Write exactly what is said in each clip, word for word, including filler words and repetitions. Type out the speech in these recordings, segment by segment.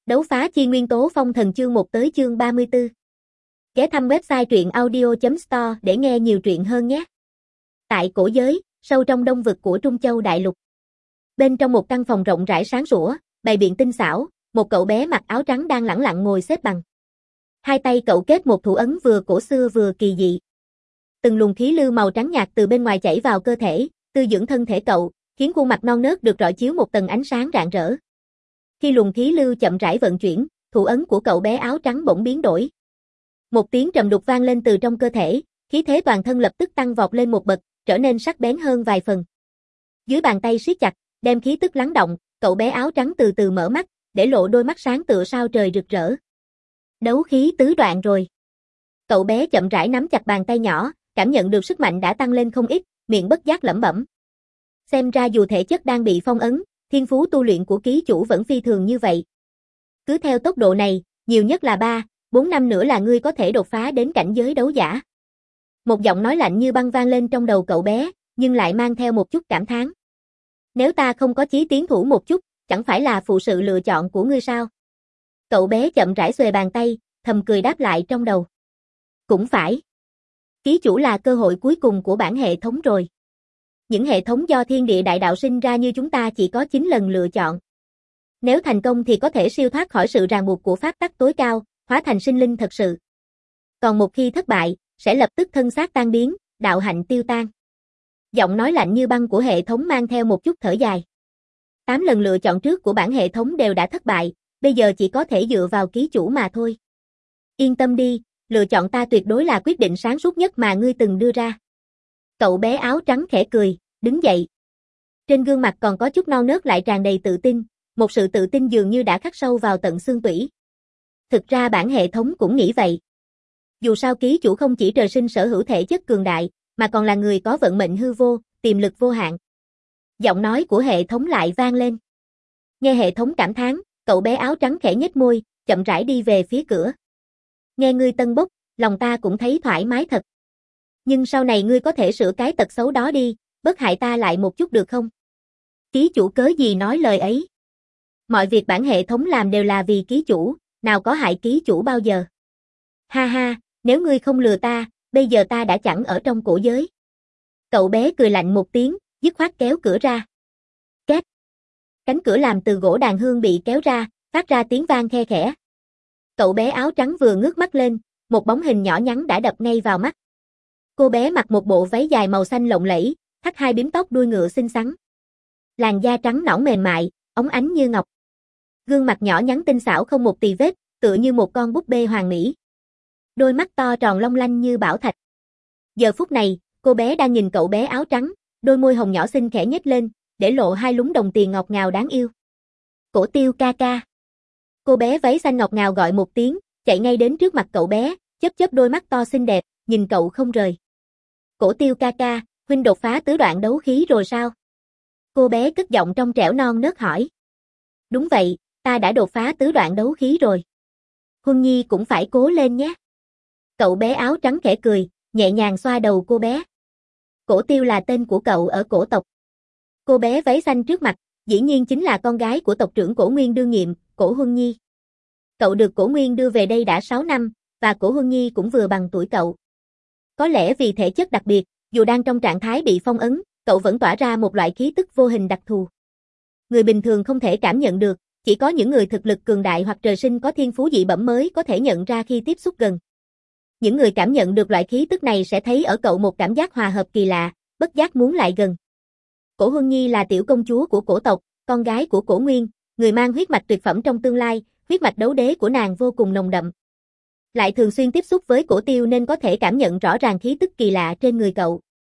Đấu phá chi nguyên tố phong thần chương một tới chương ba mươi tư. Ghé thăm website truyện audio chấm store để nghe nhiều truyện hơn nhé. Tại cổ giới, sâu trong đông vực của Trung Châu Đại Lục. Bên trong một căn phòng rộng rãi sáng sủa, bày biện tinh xảo, một cậu bé mặc áo trắng đang lẳng lặng ngồi xếp bằng. Hai tay cậu kết một thủ ấn vừa cổ xưa vừa kỳ dị. Từng luồng khí lưu màu trắng nhạt từ bên ngoài chảy vào cơ thể, tư dưỡng thân thể cậu, khiến khuôn mặt non nớt được rọi chiếu một tầng ánh sáng rạng rỡ. Khi luồng khí lưu chậm rãi vận chuyển, thủ ấn của cậu bé áo trắng bỗng biến đổi. Một tiếng trầm đục vang lên từ trong cơ thể, khí thế toàn thân lập tức tăng vọt lên một bậc, trở nên sắc bén hơn vài phần. Dưới bàn tay siết chặt, đem khí tức lắng động, cậu bé áo trắng từ từ mở mắt, để lộ đôi mắt sáng tựa sao trời rực rỡ. Đấu khí tứ đoạn rồi. Cậu bé chậm rãi nắm chặt bàn tay nhỏ, cảm nhận được sức mạnh đã tăng lên không ít, miệng bất giác lẩm bẩm. Xem ra dù thể chất đang bị phong ấn, thiên phú tu luyện của ký chủ vẫn phi thường như vậy. Cứ theo tốc độ này, nhiều nhất là ba, bốn năm nữa là ngươi có thể đột phá đến cảnh giới đấu giả. Một giọng nói lạnh như băng vang lên trong đầu cậu bé, nhưng lại mang theo một chút cảm thán. Nếu ta không có chí tiến thủ một chút, chẳng phải là phụ sự lựa chọn của ngươi sao? Cậu bé chậm rãi xuề bàn tay, thầm cười đáp lại trong đầu. Cũng phải. Ký chủ là cơ hội cuối cùng của bản hệ thống rồi. Những hệ thống do thiên địa đại đạo sinh ra như chúng ta chỉ có chín lần lựa chọn. Nếu thành công thì có thể siêu thoát khỏi sự ràng buộc của pháp tắc tối cao, hóa thành sinh linh thật sự. Còn một khi thất bại, sẽ lập tức thân xác tan biến, đạo hạnh tiêu tan. Giọng nói lạnh như băng của hệ thống mang theo một chút thở dài. Tám lần lựa chọn trước của bản hệ thống đều đã thất bại, bây giờ chỉ có thể dựa vào ký chủ mà thôi. Yên tâm đi, lựa chọn ta tuyệt đối là quyết định sáng suốt nhất mà ngươi từng đưa ra. Cậu bé áo trắng khẽ cười, đứng dậy. Trên gương mặt còn có chút non nớt lại tràn đầy tự tin, một sự tự tin dường như đã khắc sâu vào tận xương tủy. Thực ra bản hệ thống cũng nghĩ vậy. Dù sao ký chủ không chỉ trời sinh sở hữu thể chất cường đại, mà còn là người có vận mệnh hư vô, tiềm lực vô hạn. Giọng nói của hệ thống lại vang lên. Nghe hệ thống cảm thán, cậu bé áo trắng khẽ nhếch môi, chậm rãi đi về phía cửa. Nghe ngươi tân bốc, lòng ta cũng thấy thoải mái thật. Nhưng sau này ngươi có thể sửa cái tật xấu đó đi, bớt hại ta lại một chút được không? Ký chủ cớ gì nói lời ấy? Mọi việc bản hệ thống làm đều là vì ký chủ, nào có hại ký chủ bao giờ. Ha ha, nếu ngươi không lừa ta, bây giờ ta đã chẳng ở trong cổ giới. Cậu bé cười lạnh một tiếng, dứt khoát kéo cửa ra. Két. Cánh cửa làm từ gỗ đàn hương bị kéo ra, phát ra tiếng vang khe khẽ. Cậu bé áo trắng vừa ngước mắt lên, một bóng hình nhỏ nhắn đã đập ngay vào mắt. Cô bé mặc một bộ váy dài màu xanh lộng lẫy, thắt hai bím tóc đuôi ngựa xinh xắn. Làn da trắng nõn mềm mại, óng ánh như ngọc. Gương mặt nhỏ nhắn tinh xảo không một tì vết, tựa như một con búp bê hoàn mỹ. Đôi mắt to tròn long lanh như bảo thạch. Giờ phút này, cô bé đang nhìn cậu bé áo trắng, đôi môi hồng nhỏ xinh khẽ nhếch lên, để lộ hai lúm đồng tiền ngọt ngào đáng yêu. Cổ Tiêu ca ca. Cô bé váy xanh ngọt ngào gọi một tiếng, chạy ngay đến trước mặt cậu bé, chớp chớp đôi mắt to xinh đẹp, nhìn cậu không rời. Cổ Tiêu ca ca, huynh đột phá tứ đoạn đấu khí rồi sao? Cô bé cất giọng trong trẻo non nớt hỏi. Đúng vậy, ta đã đột phá tứ đoạn đấu khí rồi. Huân Nhi cũng phải cố lên nhé. Cậu bé áo trắng khẽ cười, nhẹ nhàng xoa đầu cô bé. Cổ Tiêu là tên của cậu ở cổ tộc. Cô bé váy xanh trước mặt, dĩ nhiên chính là con gái của tộc trưởng Cổ Nguyên đương nhiệm, Cổ Huân Nhi. Cậu được Cổ Nguyên đưa về đây đã sáu năm, và Cổ Huân Nhi cũng vừa bằng tuổi cậu. Có lẽ vì thể chất đặc biệt, dù đang trong trạng thái bị phong ấn, cậu vẫn tỏa ra một loại khí tức vô hình đặc thù. Người bình thường không thể cảm nhận được, chỉ có những người thực lực cường đại hoặc trời sinh có thiên phú dị bẩm mới có thể nhận ra khi tiếp xúc gần. Những người cảm nhận được loại khí tức này sẽ thấy ở cậu một cảm giác hòa hợp kỳ lạ, bất giác muốn lại gần. Cổ Huân Nhi là tiểu công chúa của cổ tộc, con gái của Cổ Nguyên, người mang huyết mạch tuyệt phẩm trong tương lai, huyết mạch đấu đế của nàng vô cùng nồng đậm. Lại thường xuyên tiếp xúc với Cổ Tiêu nên có thể cảm nhận rõ ràng khí tức kỳ lạ trên người cậu.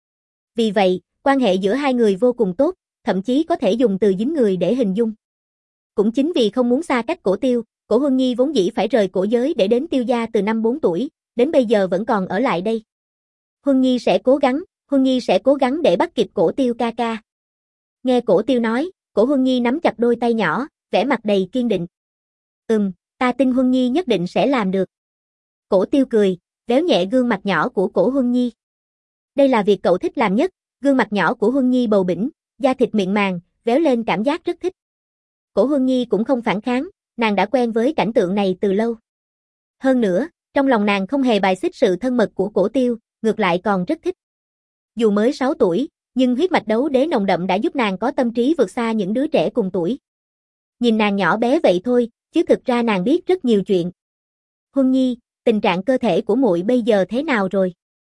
Vì vậy, quan hệ giữa hai người vô cùng tốt, thậm chí có thể dùng từ dính người để hình dung. Cũng chính vì không muốn xa cách Cổ Tiêu, Cổ Huân Nhi vốn dĩ phải rời cổ giới để đến Tiêu gia từ năm bốn tuổi, đến bây giờ vẫn còn ở lại đây. Huân Nhi sẽ cố gắng, Huân Nhi sẽ cố gắng để bắt kịp Cổ Tiêu ca ca. Nghe Cổ Tiêu nói, Cổ Huân Nhi nắm chặt đôi tay nhỏ, vẻ mặt đầy kiên định. Ừm, ta tin Huân Nhi nhất định sẽ làm được. Cổ Tiêu cười, véo nhẹ gương mặt nhỏ của Cổ Huân Nhi. Đây là việc cậu thích làm nhất, gương mặt nhỏ của Huân Nhi bầu bĩnh, da thịt mịn màng, véo lên cảm giác rất thích. Cổ Huân Nhi cũng không phản kháng, nàng đã quen với cảnh tượng này từ lâu. Hơn nữa, trong lòng nàng không hề bài xích sự thân mật của Cổ Tiêu, ngược lại còn rất thích. Dù mới sáu tuổi, nhưng huyết mạch đấu đế nồng đậm đã giúp nàng có tâm trí vượt xa những đứa trẻ cùng tuổi. Nhìn nàng nhỏ bé vậy thôi, chứ thực ra nàng biết rất nhiều chuyện. Huân Nhi, tình trạng cơ thể của muội bây giờ thế nào rồi?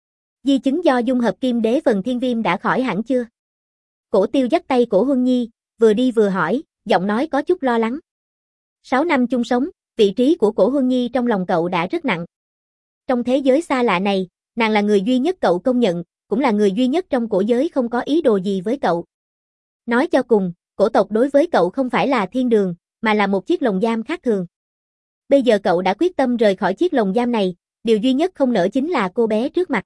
Di chứng do dung hợp kim đế phần thiên viêm đã khỏi hẳn chưa? Cổ Tiêu dắt tay cổ Huân Nhi, vừa đi vừa hỏi, giọng nói có chút lo lắng. Sáu năm chung sống, vị trí của cổ Huân Nhi trong lòng cậu đã rất nặng. Trong thế giới xa lạ này, nàng là người duy nhất cậu công nhận, cũng là người duy nhất trong cổ giới không có ý đồ gì với cậu. Nói cho cùng, cổ tộc đối với cậu không phải là thiên đường, mà là một chiếc lồng giam khác thường. Bây giờ cậu đã quyết tâm rời khỏi chiếc lồng giam này, điều duy nhất không nỡ chính là cô bé trước mặt.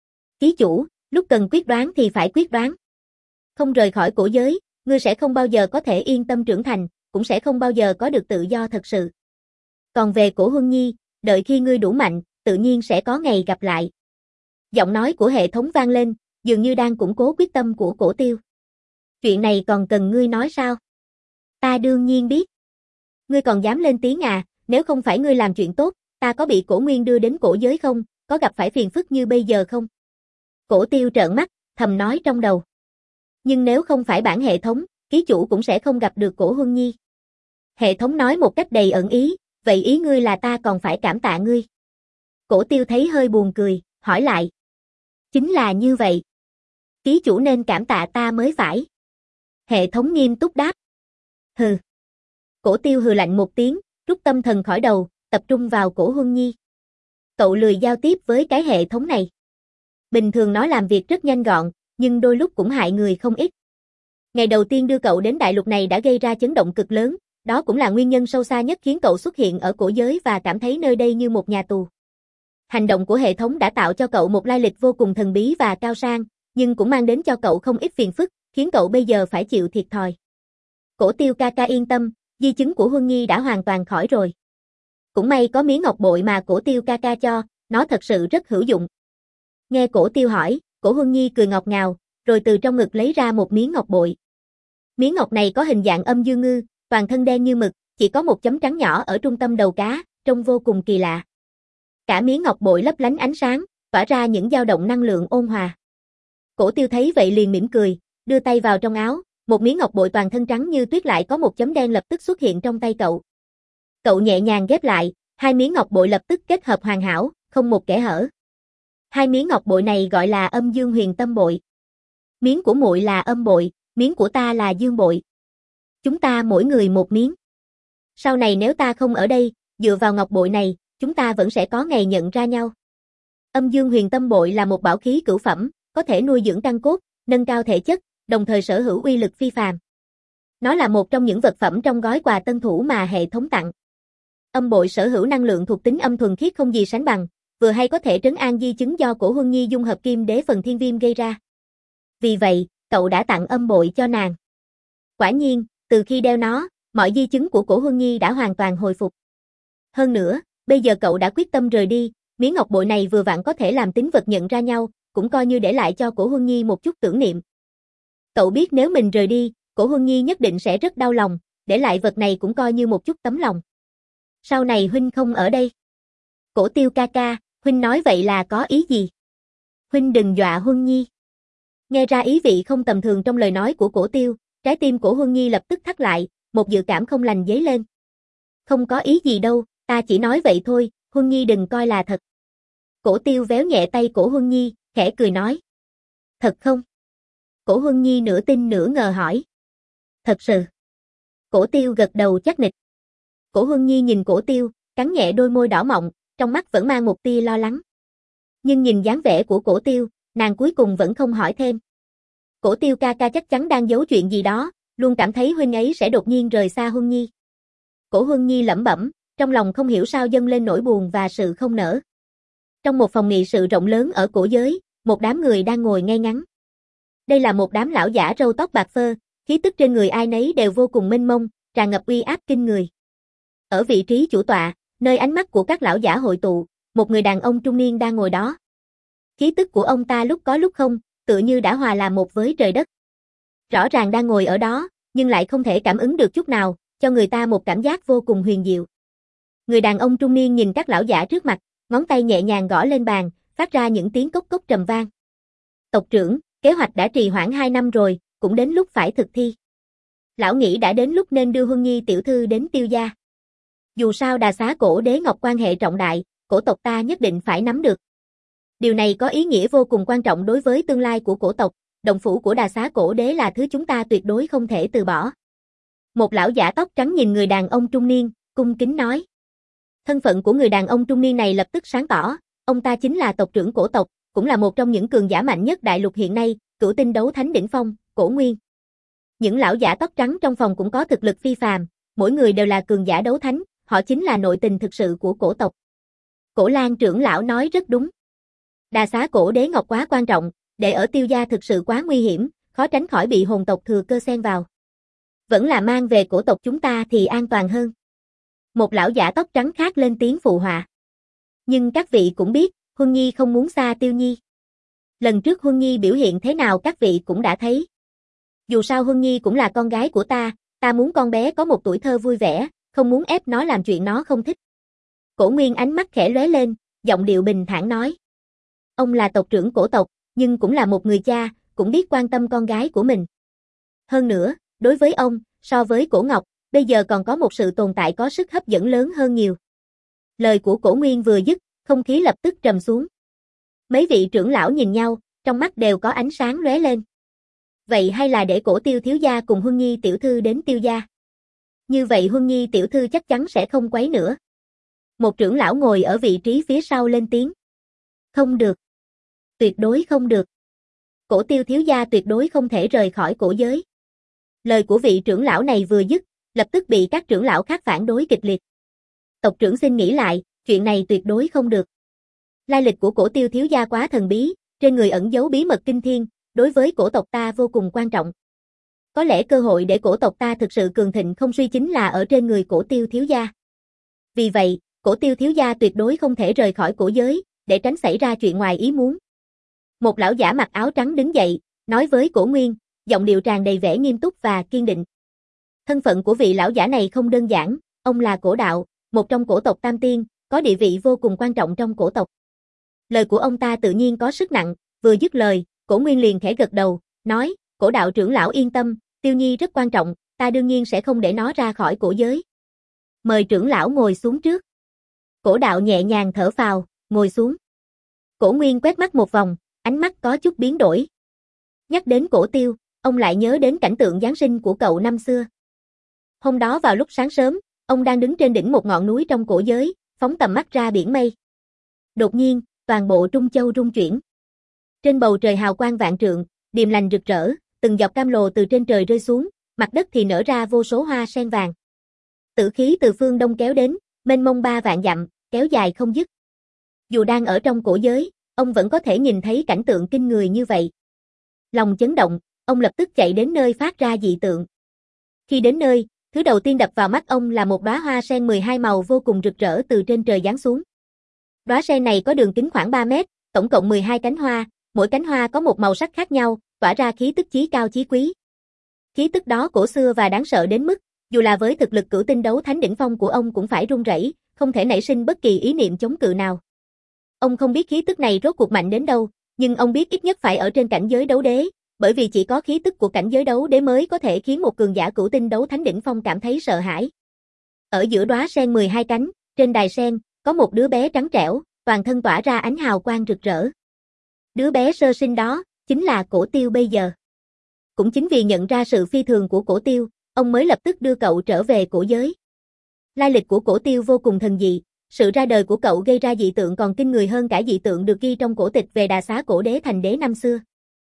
Ký chủ, lúc cần quyết đoán thì phải quyết đoán. Không rời khỏi cổ giới, ngươi sẽ không bao giờ có thể yên tâm trưởng thành, cũng sẽ không bao giờ có được tự do thật sự. Còn về cổ Huân Nhi, đợi khi ngươi đủ mạnh, tự nhiên sẽ có ngày gặp lại. Giọng nói của hệ thống vang lên, dường như đang củng cố quyết tâm của Cổ Tiêu. Chuyện này còn cần ngươi nói sao? Ta đương nhiên biết. Ngươi còn dám lên tiếng à, nếu không phải ngươi làm chuyện tốt, ta có bị cổ nguyên đưa đến cổ giới không, có gặp phải phiền phức như bây giờ không? Cổ Tiêu trợn mắt, thầm nói trong đầu. Nhưng nếu không phải bản hệ thống, ký chủ cũng sẽ không gặp được cổ Huân Nhi. Hệ thống nói một cách đầy ẩn ý, vậy ý ngươi là ta còn phải cảm tạ ngươi. Cổ Tiêu thấy hơi buồn cười, hỏi lại. Chính là như vậy. Ký chủ nên cảm tạ ta mới phải. Hệ thống nghiêm túc đáp. Hừ. Cổ Tiêu hừ lạnh một tiếng, rút tâm thần khỏi đầu, tập trung vào cổ Huân Nhi. Cậu lười giao tiếp với cái hệ thống này. Bình thường nó làm việc rất nhanh gọn, nhưng đôi lúc cũng hại người không ít. Ngày đầu tiên đưa cậu đến đại lục này đã gây ra chấn động cực lớn, đó cũng là nguyên nhân sâu xa nhất khiến cậu xuất hiện ở cổ giới và cảm thấy nơi đây như một nhà tù. Hành động của hệ thống đã tạo cho cậu một lai lịch vô cùng thần bí và cao sang, nhưng cũng mang đến cho cậu không ít phiền phức, khiến cậu bây giờ phải chịu thiệt thòi. Cổ Tiêu ca ca yên tâm, di chứng của Huân Nhi đã hoàn toàn khỏi rồi. Cũng may có miếng ngọc bội mà Cổ Tiêu ca ca cho, nó thật sự rất hữu dụng. Nghe Cổ Tiêu hỏi, cổ Huân Nhi cười ngọt ngào, rồi từ trong ngực lấy ra một miếng ngọc bội. Miếng ngọc này có hình dạng âm dương ngư, toàn thân đen như mực, chỉ có một chấm trắng nhỏ ở trung tâm đầu cá, trông vô cùng kỳ lạ. Cả miếng ngọc bội lấp lánh ánh sáng, tỏa ra những dao động năng lượng ôn hòa. Cổ Tiêu thấy vậy liền mỉm cười, đưa tay vào trong áo, một miếng ngọc bội toàn thân trắng như tuyết lại có một chấm đen lập tức xuất hiện trong tay cậu. Cậu nhẹ nhàng ghép lại, hai miếng ngọc bội lập tức kết hợp hoàn hảo, không một kẽ hở. Hai miếng ngọc bội này gọi là âm dương huyền tâm bội. Miếng của muội là âm bội, miếng của ta là dương bội. Chúng ta mỗi người một miếng. Sau này nếu ta không ở đây, dựa vào ngọc bội này, chúng ta vẫn sẽ có ngày nhận ra nhau. Âm dương huyền tâm bội là một bảo khí cửu phẩm, có thể nuôi dưỡng căn cốt, nâng cao thể chất, đồng thời sở hữu uy lực phi phàm. Nó là một trong những vật phẩm trong gói quà tân thủ mà hệ thống tặng. Âm bội sở hữu năng lượng thuộc tính âm thuần khiết không gì sánh bằng, vừa hay có thể trấn an di chứng do cổ Huân Nhi dung hợp kim đế phần thiên viêm gây ra. Vì vậy, cậu đã tặng âm bội cho nàng. Quả nhiên, từ khi đeo nó, mọi di chứng của cổ Huân Nhi đã hoàn toàn hồi phục. Hơn nữa, bây giờ cậu đã quyết tâm rời đi, miếng ngọc bội này vừa vặn có thể làm tính vật nhận ra nhau, cũng coi như để lại cho cổ Huân Nhi một chút tưởng niệm. Cậu biết nếu mình rời đi, cổ Huân Nhi nhất định sẽ rất đau lòng, để lại vật này cũng coi như một chút tấm lòng. Sau này huynh không ở đây. Cổ Tiêu ca ca, huynh nói vậy là có ý gì? Huynh đừng dọa Huân Nhi. Nghe ra ý vị không tầm thường trong lời nói của Cổ Tiêu, trái tim cổ Huân Nhi lập tức thắt lại, một dự cảm không lành dấy lên. Không có ý gì đâu, ta chỉ nói vậy thôi, Huân Nhi đừng coi là thật. Cổ Tiêu véo nhẹ tay cổ Huân Nhi, khẽ cười nói. Thật không? Cổ Huân Nhi nửa tin nửa ngờ hỏi. Thật sự. Cổ Tiêu gật đầu chắc nịch. Cổ Huân Nhi nhìn Cổ Tiêu, cắn nhẹ đôi môi đỏ mọng, trong mắt vẫn mang một tia lo lắng. Nhưng nhìn dáng vẻ của Cổ Tiêu, nàng cuối cùng vẫn không hỏi thêm. Cổ Tiêu ca ca chắc chắn đang giấu chuyện gì đó, luôn cảm thấy huynh ấy sẽ đột nhiên rời xa Huân Nhi. Cổ Huân Nhi lẩm bẩm, trong lòng không hiểu sao dâng lên nỗi buồn và sự không nỡ. Trong một phòng nghị sự rộng lớn ở cổ giới, một đám người đang ngồi ngay ngắn. Đây là một đám lão giả râu tóc bạc phơ, khí tức trên người ai nấy đều vô cùng mênh mông, tràn ngập uy áp kinh người. Ở vị trí chủ tọa, nơi ánh mắt của các lão giả hội tụ, một người đàn ông trung niên đang ngồi đó. Khí tức của ông ta lúc có lúc không, tựa như đã hòa làm một với trời đất. Rõ ràng đang ngồi ở đó, nhưng lại không thể cảm ứng được chút nào, cho người ta một cảm giác vô cùng huyền diệu. Người đàn ông trung niên nhìn các lão giả trước mặt, ngón tay nhẹ nhàng gõ lên bàn, phát ra những tiếng cốc cốc trầm vang. Tộc trưởng, kế hoạch đã trì hoãn hai năm rồi, cũng đến lúc phải thực thi. Lão nghĩ đã đến lúc nên đưa Huân Nhi tiểu thư đến Tiêu gia. Dù sao Đà Xá Cổ Đế Ngọc quan hệ trọng đại, cổ tộc ta nhất định phải nắm được. Điều này có ý nghĩa vô cùng quan trọng đối với tương lai của cổ tộc, động phủ của Đà Xá Cổ Đế là thứ chúng ta tuyệt đối không thể từ bỏ. Một lão giả tóc trắng nhìn người đàn ông trung niên, cung kính nói. Thân phận của người đàn ông trung niên này lập tức sáng tỏ, ông ta chính là tộc trưởng cổ tộc, cũng là một trong những cường giả mạnh nhất đại lục hiện nay, cửu tinh đấu thánh đỉnh phong, Cổ Nguyên. Những lão giả tóc trắng trong phòng cũng có thực lực phi phàm, mỗi người đều là cường giả đấu thánh, họ chính là nội tình thực sự của cổ tộc. Cổ Lan trưởng lão nói rất đúng. Đà Xá Cổ Đế Ngọc quá quan trọng, để ở Tiêu gia thực sự quá nguy hiểm, khó tránh khỏi bị hồn tộc thừa cơ xen vào. Vẫn là mang về cổ tộc chúng ta thì an toàn hơn. Một lão giả tóc trắng khác lên tiếng phụ họa. Nhưng các vị cũng biết, Huân Nhi không muốn xa Tiêu Nhi. Lần trước Huân Nhi biểu hiện thế nào các vị cũng đã thấy. Dù sao Huân Nhi cũng là con gái của ta, ta muốn con bé có một tuổi thơ vui vẻ, không muốn ép nó làm chuyện nó không thích. Cổ Nguyên ánh mắt khẽ lóe lên, giọng điệu bình thản nói. Ông là tộc trưởng cổ tộc, nhưng cũng là một người cha, cũng biết quan tâm con gái của mình. Hơn nữa, đối với ông, so với Cổ Ngọc, bây giờ còn có một sự tồn tại có sức hấp dẫn lớn hơn nhiều. Lời của Cổ Nguyên vừa dứt, không khí lập tức trầm xuống. Mấy vị trưởng lão nhìn nhau, trong mắt đều có ánh sáng lóe lên. Vậy hay là để Cổ Tiêu thiếu gia cùng Huân Nhi tiểu thư đến Tiêu gia? Như vậy Huân Nhi tiểu thư chắc chắn sẽ không quấy nữa. Một trưởng lão ngồi ở vị trí phía sau lên tiếng. Không được. Tuyệt đối không được. Cổ Tiêu thiếu gia tuyệt đối không thể rời khỏi cổ giới. Lời của vị trưởng lão này vừa dứt, lập tức bị các trưởng lão khác phản đối kịch liệt. Tộc trưởng xin nghĩ lại, chuyện này tuyệt đối không được. Lai lịch của Cổ Tiêu thiếu gia quá thần bí, trên người ẩn giấu bí mật kinh thiên, đối với cổ tộc ta vô cùng quan trọng. Có lẽ cơ hội để cổ tộc ta thực sự cường thịnh không suy chính là ở trên người Cổ Tiêu thiếu gia. Vì vậy, Cổ Tiêu thiếu gia tuyệt đối không thể rời khỏi cổ giới, để tránh xảy ra chuyện ngoài ý muốn. Một lão giả mặc áo trắng đứng dậy, nói với Cổ Nguyên, giọng điệu tràn đầy vẻ nghiêm túc và kiên định. Thân phận của vị lão giả này không đơn giản, ông là Cổ Đạo, một trong cổ tộc Tam Tiên, có địa vị vô cùng quan trọng trong cổ tộc. Lời của ông ta tự nhiên có sức nặng, vừa dứt lời, Cổ Nguyên liền khẽ gật đầu, nói, Cổ Đạo trưởng lão yên tâm, Tiêu Nhi rất quan trọng, ta đương nhiên sẽ không để nó ra khỏi cổ giới. Mời trưởng lão ngồi xuống trước. Cổ Đạo nhẹ nhàng thở phào, ngồi xuống. Cổ Nguyên quét mắt một vòng, ánh mắt có chút biến đổi. Nhắc đến Cổ Tiêu, ông lại nhớ đến cảnh tượng Giáng sinh của cậu năm xưa. Hôm đó vào lúc sáng sớm, ông đang đứng trên đỉnh một ngọn núi trong cổ giới, phóng tầm mắt ra biển mây. Đột nhiên, toàn bộ Trung Châu rung chuyển. Trên bầu trời hào quang vạn trượng, điềm lành rực rỡ, từng giọt cam lồ từ trên trời rơi xuống, mặt đất thì nở ra vô số hoa sen vàng. Tử khí từ phương đông kéo đến, mênh mông ba vạn dặm, kéo dài không dứt. Dù đang ở trong cổ giới, ông vẫn có thể nhìn thấy cảnh tượng kinh người như vậy. Lòng chấn động, ông lập tức chạy đến nơi phát ra dị tượng. Khi đến nơi, thứ đầu tiên đập vào mắt ông là một đóa hoa sen mười hai màu vô cùng rực rỡ từ trên trời giáng xuống. Đóa sen này có đường kính khoảng ba mét, tổng cộng mười hai cánh hoa, mỗi cánh hoa có một màu sắc khác nhau, tỏa ra khí tức chí cao chí quý. Khí tức đó cổ xưa và đáng sợ đến mức, dù là với thực lực cửu tinh đấu thánh đỉnh phong của ông cũng phải run rẩy, không thể nảy sinh bất kỳ ý niệm chống cự nào. Ông không biết khí tức này rốt cuộc mạnh đến đâu, nhưng ông biết ít nhất phải ở trên cảnh giới đấu đế, bởi vì chỉ có khí tức của cảnh giới đấu đế mới có thể khiến một cường giả cửu tinh đấu thánh đỉnh phong cảm thấy sợ hãi. Ở giữa đóa sen mười hai cánh, trên đài sen, có một đứa bé trắng trẻo, toàn thân tỏa ra ánh hào quang rực rỡ. Đứa bé sơ sinh đó, chính là Cổ Tiêu bây giờ. Cũng chính vì nhận ra sự phi thường của Cổ Tiêu, ông mới lập tức đưa cậu trở về cổ giới. Lai lịch của Cổ Tiêu vô cùng thần dị, sự ra đời của cậu gây ra dị tượng còn kinh người hơn cả dị tượng được ghi trong cổ tịch về Đà Xá Cổ Đế thành đế năm xưa.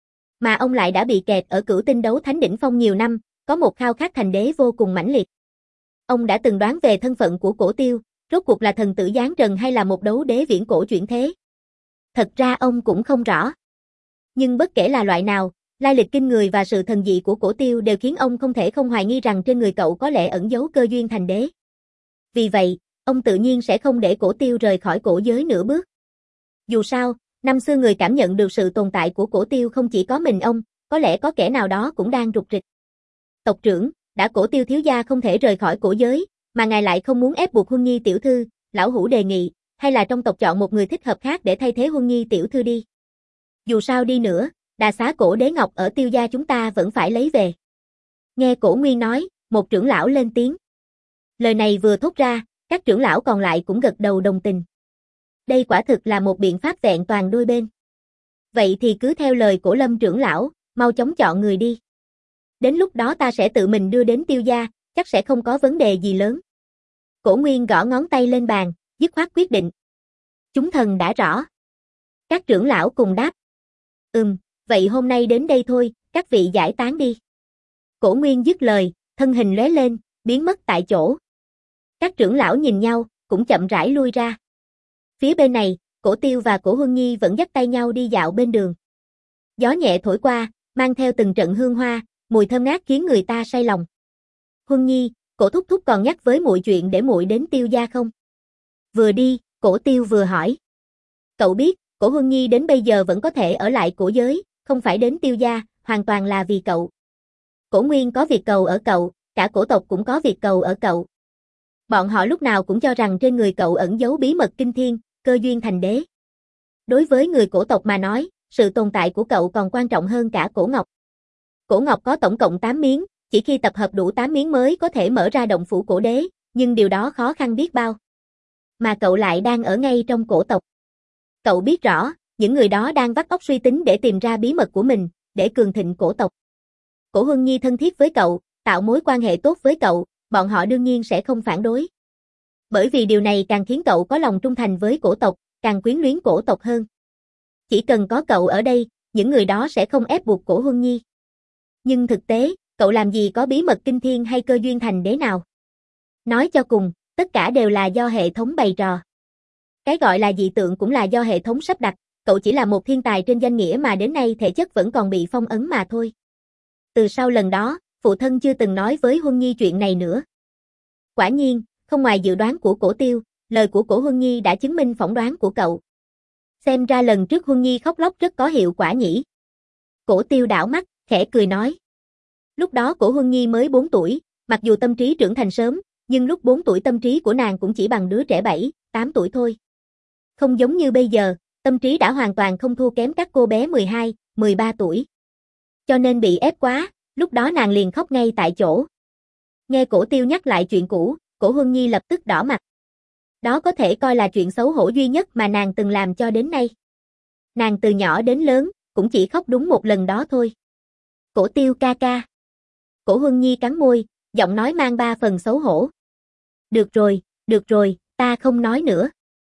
Mà ông lại đã bị kẹt ở cửu tinh đấu thánh đỉnh phong nhiều năm, có một khao khát thành đế vô cùng mãnh liệt. Ông đã từng đoán về thân phận của Cổ Tiêu, rốt cuộc là thần tử giáng trần hay là một đấu đế viễn cổ chuyển thế. Thật ra ông cũng không rõ. Nhưng bất kể là loại nào, lai lịch kinh người và sự thần dị của Cổ Tiêu đều khiến ông không thể không hoài nghi rằng trên người cậu có lẽ ẩn giấu cơ duyên thành đế. Vì vậy, ông tự nhiên sẽ không để Cổ Tiêu rời khỏi cổ giới nửa bước. Dù sao, năm xưa người cảm nhận được sự tồn tại của Cổ Tiêu không chỉ có mình ông, có lẽ có kẻ nào đó cũng đang rục rịch. Tộc trưởng, đã Cổ Tiêu thiếu gia không thể rời khỏi cổ giới, mà ngài lại không muốn ép buộc Huân Nhi tiểu thư, lão hủ đề nghị, hay là trong tộc chọn một người thích hợp khác để thay thế Huân Nhi tiểu thư đi. Dù sao đi nữa, đà xá cổ đế ngọc ở Tiêu gia chúng ta vẫn phải lấy về. Nghe Cổ Nguyên nói, một trưởng lão lên tiếng. Lời này vừa thốt ra, các trưởng lão còn lại cũng gật đầu đồng tình. Đây quả thực là một biện pháp vẹn toàn đôi bên. Vậy thì cứ theo lời của Lâm trưởng lão, mau chóng chọn người đi. Đến lúc đó ta sẽ tự mình đưa đến Tiêu gia, chắc sẽ không có vấn đề gì lớn. Cổ Nguyên gõ ngón tay lên bàn, dứt khoát quyết định. Chúng thần đã rõ. Các trưởng lão cùng đáp. Ừm, vậy hôm nay đến đây thôi, các vị giải tán đi. Cổ Nguyên dứt lời, thân hình lóe lên, biến mất tại chỗ. Các trưởng lão nhìn nhau, cũng chậm rãi lui ra. Phía bên này, Cổ Tiêu và Cổ Huân Nhi vẫn dắt tay nhau đi dạo bên đường. Gió nhẹ thổi qua, mang theo từng trận hương hoa, mùi thơm ngát khiến người ta say lòng. Huân Nhi, Cổ thúc thúc còn nhắc với muội chuyện để muội đến Tiêu gia không? Vừa đi, Cổ Tiêu vừa hỏi. Cậu biết, Cổ Huân Nhi đến bây giờ vẫn có thể ở lại cổ giới, không phải đến Tiêu gia, hoàn toàn là vì cậu. Cổ Nguyên có việc cầu ở cậu, cả cổ tộc cũng có việc cầu ở cậu. Bọn họ lúc nào cũng cho rằng trên người cậu ẩn giấu bí mật kinh thiên, cơ duyên thành đế. Đối với người cổ tộc mà nói, sự tồn tại của cậu còn quan trọng hơn cả cổ ngọc. Cổ ngọc có tổng cộng tám miếng, chỉ khi tập hợp đủ tám miếng mới có thể mở ra động phủ cổ đế, nhưng điều đó khó khăn biết bao. Mà cậu lại đang ở ngay trong cổ tộc. Cậu biết rõ, những người đó đang vắt óc suy tính để tìm ra bí mật của mình, để cường thịnh cổ tộc. Cổ Huân Nhi thân thiết với cậu, tạo mối quan hệ tốt với cậu, bọn họ đương nhiên sẽ không phản đối. Bởi vì điều này càng khiến cậu có lòng trung thành với cổ tộc, càng quyến luyến cổ tộc hơn. Chỉ cần có cậu ở đây, những người đó sẽ không ép buộc Cổ Huân Nhi. Nhưng thực tế, cậu làm gì có bí mật kinh thiên hay cơ duyên thành đế nào? Nói cho cùng, tất cả đều là do hệ thống bày trò. Cái gọi là dị tượng cũng là do hệ thống sắp đặt, cậu chỉ là một thiên tài trên danh nghĩa mà đến nay thể chất vẫn còn bị phong ấn mà thôi. Từ sau lần đó, phụ thân chưa từng nói với Huân Nhi chuyện này nữa. Quả nhiên, không ngoài dự đoán của Cổ Tiêu, lời của Cổ Huân Nhi đã chứng minh phỏng đoán của cậu. Xem ra lần trước Huân Nhi khóc lóc rất có hiệu quả nhỉ. Cổ Tiêu đảo mắt, khẽ cười nói. Lúc đó Cổ Huân Nhi mới bốn tuổi, mặc dù tâm trí trưởng thành sớm, nhưng lúc bốn tuổi tâm trí của nàng cũng chỉ bằng đứa trẻ bảy, tám tuổi thôi. Không giống như bây giờ, tâm trí đã hoàn toàn không thua kém các cô bé mười hai, mười ba tuổi. Cho nên bị ép quá, lúc đó nàng liền khóc ngay tại chỗ. Nghe Cổ Tiêu nhắc lại chuyện cũ, Cổ Huân Nhi lập tức đỏ mặt. Đó có thể coi là chuyện xấu hổ duy nhất mà nàng từng làm cho đến nay. Nàng từ nhỏ đến lớn, cũng chỉ khóc đúng một lần đó thôi. Cổ Tiêu ca ca. Cổ Huân Nhi cắn môi, giọng nói mang ba phần xấu hổ. Được rồi, được rồi, ta không nói nữa.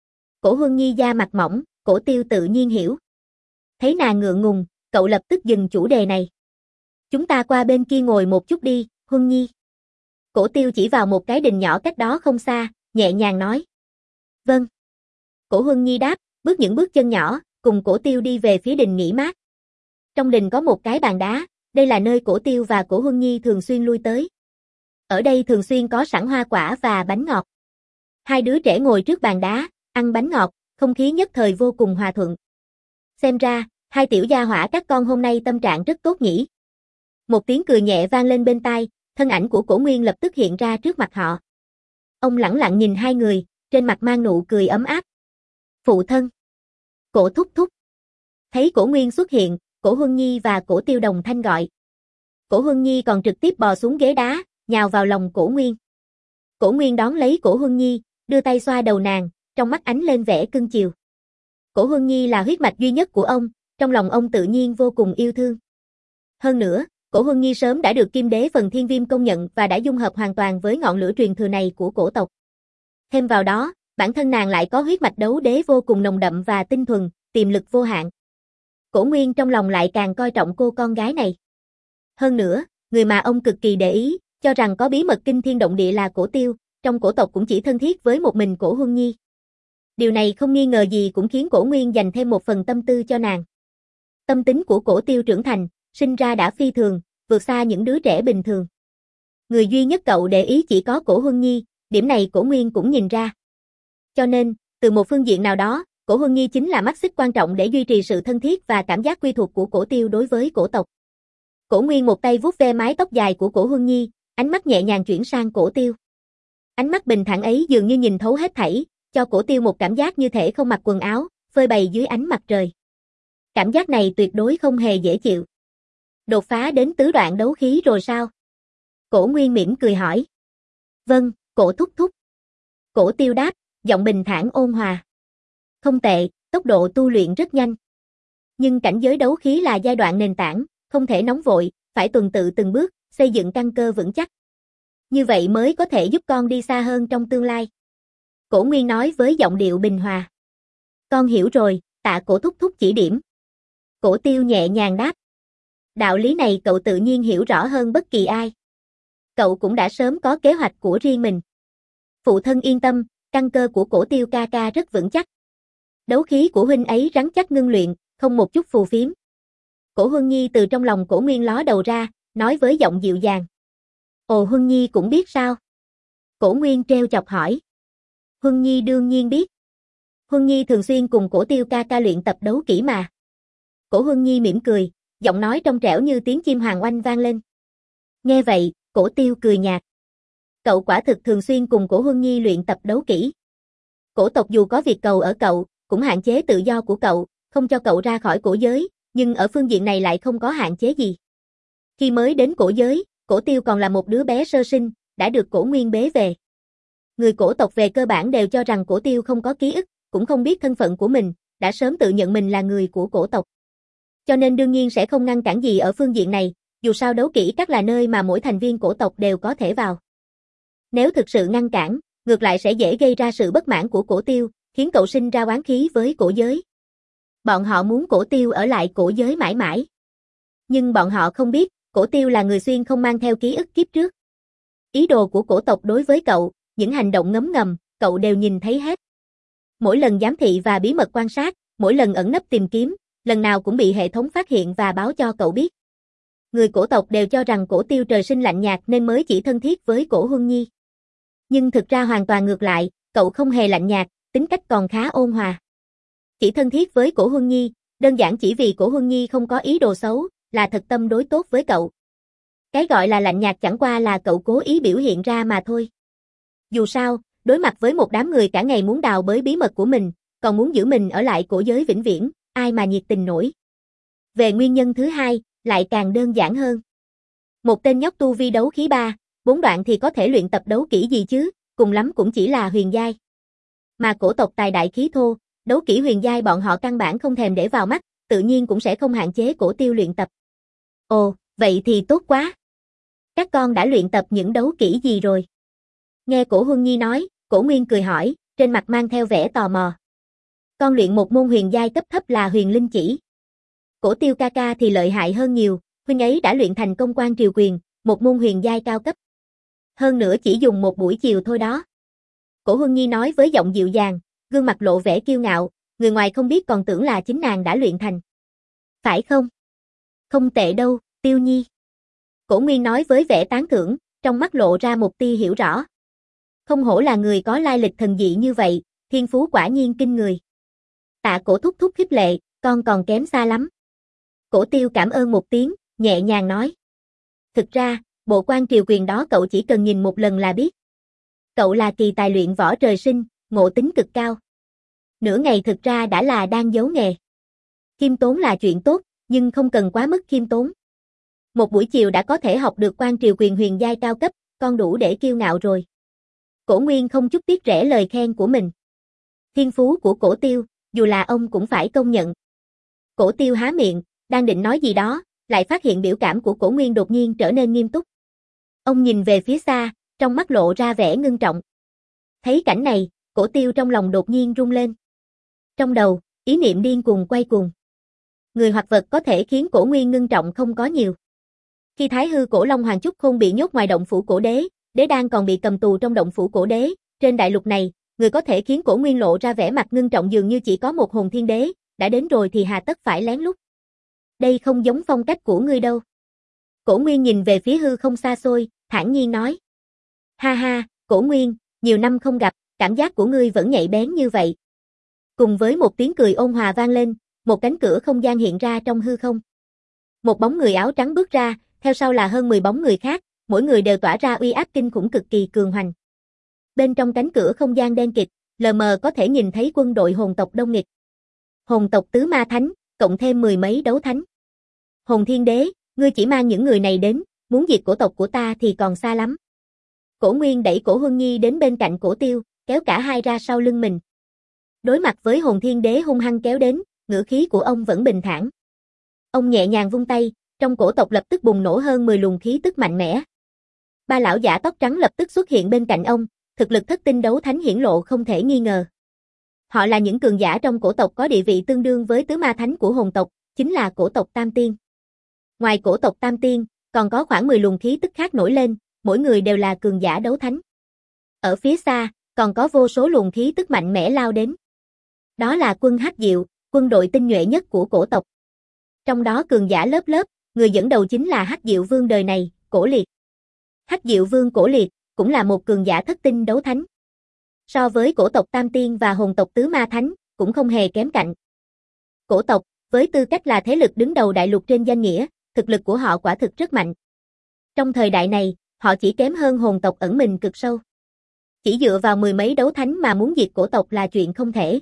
Cổ Huân Nhi da mặt mỏng, Cổ Tiêu tự nhiên hiểu. Thấy nàng ngượng ngùng, cậu lập tức dừng chủ đề này. Chúng ta qua bên kia ngồi một chút đi, Huân Nhi. Cổ Tiêu chỉ vào một cái đình nhỏ cách đó không xa, nhẹ nhàng nói. Vâng. Cổ Huân Nhi đáp, bước những bước chân nhỏ, cùng Cổ Tiêu đi về phía đình nghỉ mát. Trong đình có một cái bàn đá, đây là nơi Cổ Tiêu và Cổ Huân Nhi thường xuyên lui tới. Ở đây thường xuyên có sẵn hoa quả và bánh ngọt. Hai đứa trẻ ngồi trước bàn đá, ăn bánh ngọt, không khí nhất thời vô cùng hòa thuận. Xem ra, hai tiểu gia hỏa các con hôm nay tâm trạng rất tốt nhỉ. Một tiếng cười nhẹ vang lên bên tai, thân ảnh của Cổ Nguyên lập tức hiện ra trước mặt họ. Ông lẳng lặng nhìn hai người, trên mặt mang nụ cười ấm áp. Phụ thân. Cổ thúc thúc. Thấy Cổ Nguyên xuất hiện, Cổ Huân Nhi và Cổ Tiêu đồng thanh gọi. Cổ Huân Nhi còn trực tiếp bò xuống ghế đá, nhào vào lòng Cổ Nguyên. Cổ Nguyên đón lấy Cổ Huân Nhi, đưa tay xoa đầu nàng, trong mắt ánh lên vẻ cưng chiều. Cổ Huân Nhi là huyết mạch duy nhất của ông, trong lòng ông tự nhiên vô cùng yêu thương. Hơn nữa, Cổ Huân Nhi sớm đã được Kim Đế Phần Thiên Viêm công nhận và đã dung hợp hoàn toàn với ngọn lửa truyền thừa này của cổ tộc. Thêm vào đó, bản thân nàng lại có huyết mạch đấu đế vô cùng nồng đậm và tinh thuần, tiềm lực vô hạn. Cổ Nguyên trong lòng lại càng coi trọng cô con gái này. Hơn nữa, người mà ông cực kỳ để ý, cho rằng có bí mật kinh thiên động địa là Cổ Tiêu, trong cổ tộc cũng chỉ thân thiết với một mình Cổ Huân Nhi. Điều này không nghi ngờ gì cũng khiến Cổ Nguyên dành thêm một phần tâm tư cho nàng. Tâm tính của Cổ Tiêu trưởng thành, sinh ra đã phi thường, vượt xa những đứa trẻ bình thường. Người duy nhất cậu để ý chỉ có Cổ Huân Nhi, điểm này Cổ Nguyên cũng nhìn ra. Cho nên, từ một phương diện nào đó, Cổ Huân Nhi chính là mắt xích quan trọng để duy trì sự thân thiết và cảm giác quy thuộc của Cổ Tiêu đối với cổ tộc. Cổ Nguyên một tay vuốt ve mái tóc dài của Cổ Huân Nhi, Ánh mắt nhẹ nhàng chuyển sang Cổ Tiêu. Ánh mắt bình thản ấy dường như nhìn thấu hết thảy, cho Cổ Tiêu một cảm giác như thể không mặc quần áo, phơi bày dưới ánh mặt trời. Cảm giác này tuyệt đối không hề dễ chịu. Đột phá đến tứ đoạn đấu khí rồi sao? Cổ Nguyên mỉm cười hỏi. Vâng, Cổ thúc thúc. Cổ Tiêu đáp, giọng bình thản ôn hòa. Không tệ, tốc độ tu luyện rất nhanh. Nhưng cảnh giới đấu khí là giai đoạn nền tảng, không thể nóng vội, phải tuần tự từng bước, xây dựng căn cơ vững chắc. Như vậy mới có thể giúp con đi xa hơn trong tương lai. Cổ Nguyên nói với giọng điệu bình hòa. Con hiểu rồi, tạ Cổ thúc thúc chỉ điểm. Cổ Tiêu nhẹ nhàng đáp. Đạo lý này cậu tự nhiên hiểu rõ hơn bất kỳ ai. Cậu cũng đã sớm có kế hoạch của riêng mình. Phụ thân yên tâm, căn cơ của Cổ Tiêu ca ca rất vững chắc. Đấu khí của huynh ấy rắn chắc ngưng luyện, không một chút phù phiếm. Cổ Huân Nhi từ trong lòng Cổ Nguyên ló đầu ra, nói với giọng dịu dàng. Ồ, Huân Nhi cũng biết sao? Cổ Nguyên trêu chọc hỏi. Huân Nhi đương nhiên biết. Huân Nhi thường xuyên cùng Cổ Tiêu ca ca luyện tập đấu kỹ mà. Cổ Huân Nhi mỉm cười, giọng nói trong trẻo như tiếng chim hoàng oanh vang lên. Nghe vậy, Cổ Tiêu cười nhạt. Cậu quả thực thường xuyên cùng Cổ Huân Nhi luyện tập đấu kỹ. Cổ tộc dù có việc cầu ở cậu, cũng hạn chế tự do của cậu, không cho cậu ra khỏi cổ giới, nhưng ở phương diện này lại không có hạn chế gì. Khi mới đến cổ giới, Cổ Tiêu còn là một đứa bé sơ sinh, đã được Cổ Nguyên bế về. Người cổ tộc về cơ bản đều cho rằng Cổ Tiêu không có ký ức, cũng không biết thân phận của mình, đã sớm tự nhận mình là người của cổ tộc. Cho nên đương nhiên sẽ không ngăn cản gì ở phương diện này, dù sao đấu kỹ các là nơi mà mỗi thành viên cổ tộc đều có thể vào. Nếu thực sự ngăn cản, ngược lại sẽ dễ gây ra sự bất mãn của Cổ Tiêu, khiến cậu sinh ra oán khí với cổ giới. Bọn họ muốn Cổ Tiêu ở lại cổ giới mãi mãi. Nhưng bọn họ không biết, Cổ Tiêu là người xuyên không mang theo ký ức kiếp trước. Ý đồ của cổ tộc đối với cậu, những hành động ngấm ngầm, cậu đều nhìn thấy hết. Mỗi lần giám thị và bí mật quan sát, mỗi lần ẩn nấp tìm kiếm, lần nào cũng bị hệ thống phát hiện và báo cho cậu biết. Người cổ tộc đều cho rằng Cổ Tiêu trời sinh lạnh nhạt nên mới chỉ thân thiết với Cổ Huân Nhi. Nhưng thực ra hoàn toàn ngược lại, cậu không hề lạnh nhạt, tính cách còn khá ôn hòa. Chỉ thân thiết với Cổ Huân Nhi, đơn giản chỉ vì Cổ Huân Nhi không có ý đồ xấu, là thật tâm đối tốt với cậu. Cái gọi là lạnh nhạt chẳng qua là cậu cố ý biểu hiện ra mà thôi. Dù sao, đối mặt với một đám người cả ngày muốn đào bới bí mật của mình, còn muốn giữ mình ở lại cổ giới vĩnh viễn, ai mà nhiệt tình nổi. Về nguyên nhân thứ hai, lại càng đơn giản hơn. Một tên nhóc tu vi đấu khí ba, bốn đoạn thì có thể luyện tập đấu kỹ gì chứ, cùng lắm cũng chỉ là huyền giai. Mà cổ tộc tài đại khí thô, đấu kỹ huyền giai bọn họ căn bản không thèm để vào mắt, tự nhiên cũng sẽ không hạn chế Cổ Tiêu luyện tập. Ồ, vậy thì tốt quá. Các con đã luyện tập những đấu kỹ gì rồi? Nghe Cổ Huân Nhi nói, Cổ Nguyên cười hỏi, trên mặt mang theo vẻ tò mò. Con luyện một môn huyền giai cấp thấp là huyền linh chỉ. Cổ Tiêu ca ca thì lợi hại hơn nhiều, huynh ấy đã luyện thành công quan triều quyền, một môn huyền giai cao cấp. Hơn nữa chỉ dùng một buổi chiều thôi đó. Cổ Huân Nhi nói với giọng dịu dàng, gương mặt lộ vẻ kiêu ngạo, người ngoài không biết còn tưởng là chính nàng đã luyện thành. Phải không? Không tệ đâu, Tiêu Nhi. Cổ Nguyên nói với vẻ tán thưởng, trong mắt lộ ra một tia hiểu rõ. Không hổ là người có lai lịch thần dị như vậy, thiên phú quả nhiên kinh người. Tạ Cổ thúc thúc khích lệ, con còn kém xa lắm. Cổ Tiêu cảm ơn một tiếng, nhẹ nhàng nói. Thực ra, bộ quan triều quyền đó cậu chỉ cần nhìn một lần là biết. Cậu là kỳ tài luyện võ trời sinh, ngộ tính cực cao. Nửa ngày thực ra đã là đang giấu nghề. Khiêm tốn là chuyện tốt, nhưng không cần quá mức khiêm tốn. Một buổi chiều đã có thể học được quan triều quyền huyền giai cao cấp, con đủ để kiêu ngạo rồi. Cổ Nguyên không chút tiếc rẻ lời khen của mình. Thiên phú của Cổ Tiêu, dù là ông cũng phải công nhận. Cổ Tiêu há miệng, đang định nói gì đó, lại phát hiện biểu cảm của Cổ Nguyên đột nhiên trở nên nghiêm túc. Ông nhìn về phía xa, trong mắt lộ ra vẻ ngưng trọng. Thấy cảnh này, Cổ Tiêu trong lòng đột nhiên rung lên. Trong đầu, ý niệm điên cuồng quay cuồng. Người hoặc vật có thể khiến Cổ Nguyên ngưng trọng không có nhiều. Khi Thái Hư Cổ Long Hoàng Chúc Khôn bị nhốt ngoài động phủ Cổ Đế, Đế Đan còn bị cầm tù trong động phủ Cổ Đế, trên đại lục này, người có thể khiến Cổ Nguyên lộ ra vẻ mặt ngưng trọng dường như chỉ có một hồn thiên đế, đã đến rồi thì hà tất phải lén lút. Đây không giống phong cách của ngươi đâu. Cổ Nguyên nhìn về phía hư không xa xôi, thản nhiên nói. Ha ha, Cổ Nguyên, nhiều năm không gặp, cảm giác của ngươi vẫn nhạy bén như vậy. Cùng với một tiếng cười ôn hòa vang lên, một cánh cửa không gian hiện ra trong hư không. Một bóng người áo trắng bước ra, theo sau là hơn mười bóng người khác, mỗi người đều tỏa ra uy áp kinh khủng cực kỳ cường hoành. Bên trong cánh cửa không gian đen kịt, lờ mờ có thể nhìn thấy quân đội hồn tộc đông nghịt. Hồn tộc tứ ma thánh, cộng thêm mười mấy đấu thánh. Hồn Thiên Đế, ngươi chỉ mang những người này đến, muốn diệt cổ tộc của ta thì còn xa lắm. Cổ Nguyên đẩy Cổ Huân Nhi đến bên cạnh Cổ Tiêu, kéo cả hai ra sau lưng mình. Đối mặt với Hồn Thiên Đế hung hăng kéo đến, ngữ khí của ông vẫn bình thản. Ông nhẹ nhàng vung tay, trong cổ tộc lập tức bùng nổ hơn mười luồng khí tức mạnh mẽ. Ba lão giả tóc trắng lập tức xuất hiện bên cạnh ông, thực lực thất tinh đấu thánh hiển lộ không thể nghi ngờ. Họ là những cường giả trong cổ tộc có địa vị tương đương với tứ ma thánh của hồn tộc, chính là cổ tộc Tam Tiên. Ngoài cổ tộc Tam Tiên, còn có khoảng mười luồng khí tức khác nổi lên, mỗi người đều là cường giả đấu thánh. Ở phía xa, còn có vô số luồng khí tức mạnh mẽ lao đến. Đó là quân Hắc Diệu, quân đội tinh nhuệ nhất của cổ tộc. Trong đó cường giả lớp lớp, người dẫn đầu chính là Hắc Diệu Vương đời này, Cổ Liệt. Hắc Diệu Vương Cổ Liệt cũng là một cường giả thất tinh đấu thánh. So với cổ tộc Tam Tiên và hồn tộc Tứ Ma Thánh, cũng không hề kém cạnh. Cổ tộc, với tư cách là thế lực đứng đầu đại lục trên danh nghĩa, thực lực của họ quả thực rất mạnh. Trong thời đại này, họ chỉ kém hơn hồn tộc ẩn mình cực sâu. Chỉ dựa vào mười mấy đấu thánh mà muốn diệt cổ tộc là chuyện không thể.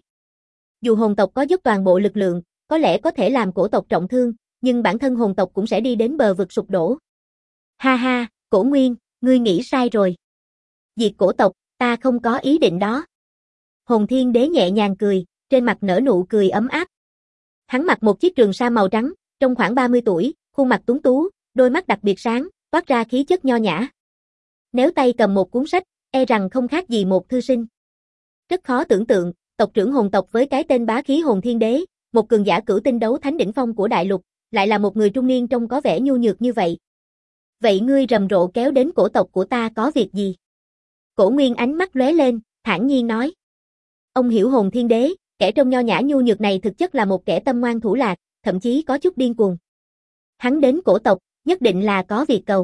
Dù hồn tộc có dốc toàn bộ lực lượng, có lẽ có thể làm cổ tộc trọng thương, nhưng bản thân hồn tộc cũng sẽ đi đến bờ vực sụp đổ. Ha ha, Cổ Nguyên, ngươi nghĩ sai rồi. Diệt cổ tộc, ta không có ý định đó. Hồn Thiên Đế nhẹ nhàng cười, trên mặt nở nụ cười ấm áp. Hắn mặc một chiếc trường sa màu trắng, trông khoảng ba mươi tuổi, khuôn mặt tuấn tú, đôi mắt đặc biệt sáng, toát ra khí chất nho nhã. Nếu tay cầm một cuốn sách, e rằng không khác gì một thư sinh. Rất khó tưởng tượng, tộc trưởng hồn tộc với cái tên bá khí Hồn Thiên Đế, một cường giả cửu tinh đấu thánh đỉnh phong của đại lục, lại là một người trung niên trông có vẻ nhu nhược như vậy. Vậy ngươi rầm rộ kéo đến cổ tộc của ta có việc gì? Cổ Nguyên ánh mắt lóe lên, thản nhiên nói. Ông hiểu Hồn Thiên Đế, kẻ trông nho nhã nhu nhược này thực chất là một kẻ tâm ngoan thủ lạt, thậm chí có chút điên cuồng. Hắn đến cổ tộc, nhất định là có việc cầu.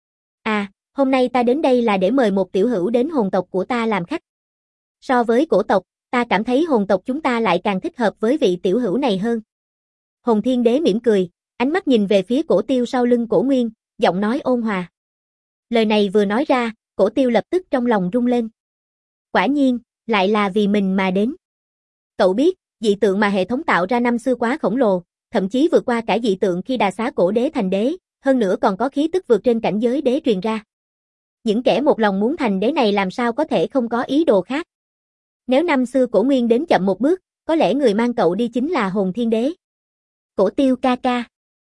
À, hôm nay ta đến đây là để mời một tiểu hữu đến hồn tộc của ta làm khách. So với cổ tộc, ta cảm thấy hồn tộc chúng ta lại càng thích hợp với vị tiểu hữu này hơn. Hồn Thiên Đế mỉm cười, ánh mắt nhìn về phía Cổ Tiêu sau lưng Cổ Nguyên, giọng nói ôn hòa. Lời này vừa nói ra, Cổ Tiêu lập tức trong lòng rung lên. Quả nhiên, lại là vì mình mà đến. Cậu biết, dị tượng mà hệ thống tạo ra năm xưa quá khổng lồ, thậm chí vượt qua cả dị tượng khi Đà Xá Cổ Đế thành đế, hơn nữa còn có khí tức vượt trên cảnh giới đế truyền ra. Những kẻ một lòng muốn thành đế này làm sao có thể không có ý đồ khác. Nếu năm xưa Cổ Nguyên đến chậm một bước, có lẽ người mang cậu đi chính là Hồn Thiên Đế. Cổ Tiêu ca ca.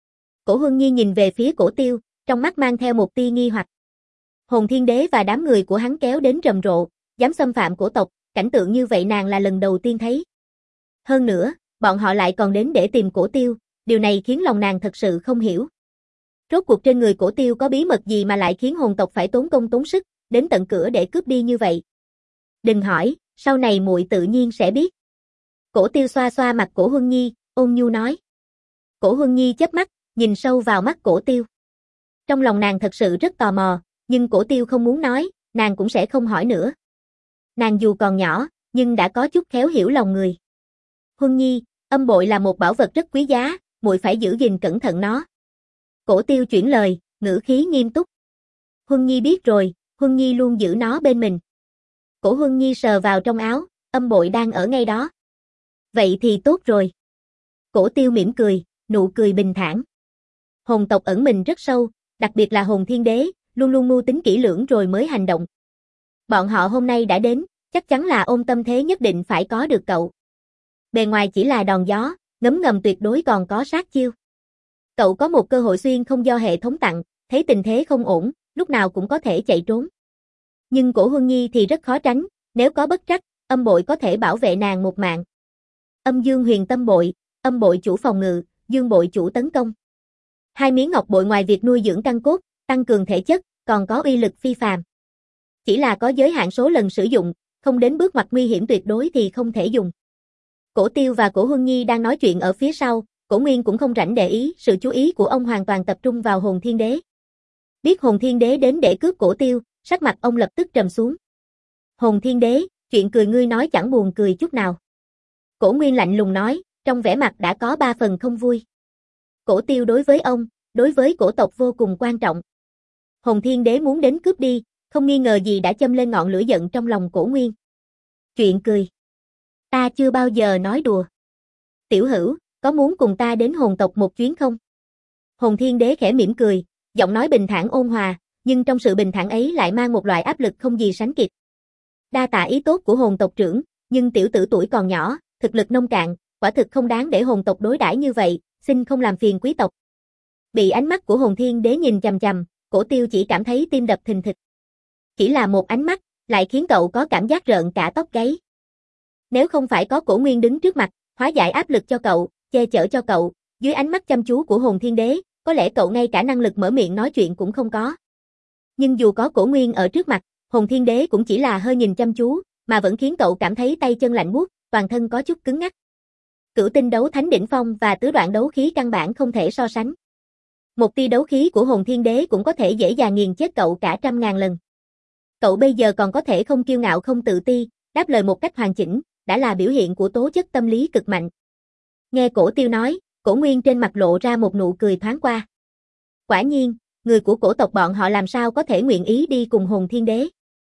Cổ Huân Nhi nhìn về phía Cổ Tiêu, trong mắt mang theo một tia nghi hoặc. Hồn Thiên Đế và đám người của hắn kéo đến rầm rộ, dám xâm phạm cổ tộc, cảnh tượng như vậy nàng là lần đầu tiên thấy. Hơn nữa, bọn họ lại còn đến để tìm Cổ Tiêu, điều này khiến lòng nàng thật sự không hiểu. Rốt cuộc trên người Cổ Tiêu có bí mật gì mà lại khiến hồn tộc phải tốn công tốn sức, đến tận cửa để cướp đi như vậy. Đừng hỏi, sau này muội tự nhiên sẽ biết. Cổ Tiêu xoa xoa mặt Cổ Huân Nhi, ôn nhu nói. Cổ Huân Nhi chớp mắt, nhìn sâu vào mắt Cổ Tiêu. Trong lòng nàng thật sự rất tò mò, nhưng Cổ Tiêu không muốn nói, nàng cũng sẽ không hỏi nữa. Nàng dù còn nhỏ, nhưng đã có chút khéo hiểu lòng người. Huân Nhi, âm bội là một bảo vật rất quý giá, muội phải giữ gìn cẩn thận nó. Cổ Tiêu chuyển lời, ngữ khí nghiêm túc. Huân Nhi biết rồi, Huân Nhi luôn giữ nó bên mình. Cổ Huân Nhi sờ vào trong áo, âm bội đang ở ngay đó. Vậy thì tốt rồi. Cổ Tiêu mỉm cười, nụ cười bình thản. Hồn tộc ẩn mình rất sâu, đặc biệt là Hồn Thiên Đế, luôn luôn mưu tính kỹ lưỡng rồi mới hành động. Bọn họ hôm nay đã đến, chắc chắn là ôm tâm thế nhất định phải có được cậu. Bề ngoài chỉ là đòn gió, ngấm ngầm tuyệt đối còn có sát chiêu. Cậu có một cơ hội xuyên không do hệ thống tặng, thấy tình thế không ổn, lúc nào cũng có thể chạy trốn. Nhưng Cổ Huân Nhi thì rất khó tránh, nếu có bất trắc, âm bội có thể bảo vệ nàng một mạng. Âm dương huyền tâm bội, âm bội chủ phòng ngự, dương bội chủ tấn công. Hai miếng ngọc bội ngoài việc nuôi dưỡng căn cốt, tăng cường thể chất, còn có uy lực phi phàm. Chỉ là có giới hạn số lần sử dụng, không đến bước ngoặt nguy hiểm tuyệt đối thì không thể dùng. Cổ Tiêu và Cổ Huân Nhi đang nói chuyện ở phía sau, Cổ Nguyên cũng không rảnh để ý, sự chú ý của ông hoàn toàn tập trung vào Hồn Thiên Đế. Biết Hồn Thiên Đế đến để cướp Cổ Tiêu, sắc mặt ông lập tức trầm xuống. Hồn Thiên Đế, chuyện cười ngươi nói chẳng buồn cười chút nào. Cổ Nguyên lạnh lùng nói, trong vẻ mặt đã có ba phần không vui. Cổ Tiêu đối với ông, đối với cổ tộc vô cùng quan trọng. Hồn Thiên Đế muốn đến cướp đi, không nghi ngờ gì đã châm lên ngọn lửa giận trong lòng Cổ Nguyên. Chuyện cười. Ta chưa bao giờ nói đùa. Tiểu hữu, có muốn cùng ta đến hồn tộc một chuyến không? Hồn Thiên Đế khẽ mỉm cười, giọng nói bình thản ôn hòa, nhưng trong sự bình thản ấy lại mang một loại áp lực không gì sánh kịp. Đa tạ ý tốt của hồn tộc trưởng, nhưng tiểu tử tuổi còn nhỏ, thực lực nông cạn, quả thực không đáng để hồn tộc đối đãi như vậy, xin không làm phiền quý tộc. Bị ánh mắt của Hồn Thiên Đế nhìn chằm chằm, Cổ Tiêu chỉ cảm thấy tim đập thình thịch. Chỉ là một ánh mắt, lại khiến cậu có cảm giác rợn cả tóc gáy. Nếu không phải có Cổ Nguyên đứng trước mặt, hóa giải áp lực cho cậu, che chở cho cậu, dưới ánh mắt chăm chú của Hồn Thiên Đế, có lẽ cậu ngay cả năng lực mở miệng nói chuyện cũng không có. Nhưng dù có Cổ Nguyên ở trước mặt, Hồn Thiên Đế cũng chỉ là hơi nhìn chăm chú, mà vẫn khiến cậu cảm thấy tay chân lạnh buốt, toàn thân có chút cứng ngắc. Cửu tinh đấu thánh đỉnh phong và tứ đoạn đấu khí căn bản không thể so sánh. Một tia đấu khí của Hồn Thiên Đế cũng có thể dễ dàng nghiền chết cậu cả trăm ngàn lần. Cậu bây giờ còn có thể không kiêu ngạo không tự ti, đáp lời một cách hoàn chỉnh, đã là biểu hiện của tố chất tâm lý cực mạnh. Nghe Cổ Tiêu nói, Cổ Nguyên trên mặt lộ ra một nụ cười thoáng qua. Quả nhiên, người của cổ tộc bọn họ làm sao có thể nguyện ý đi cùng Hồn Thiên Đế.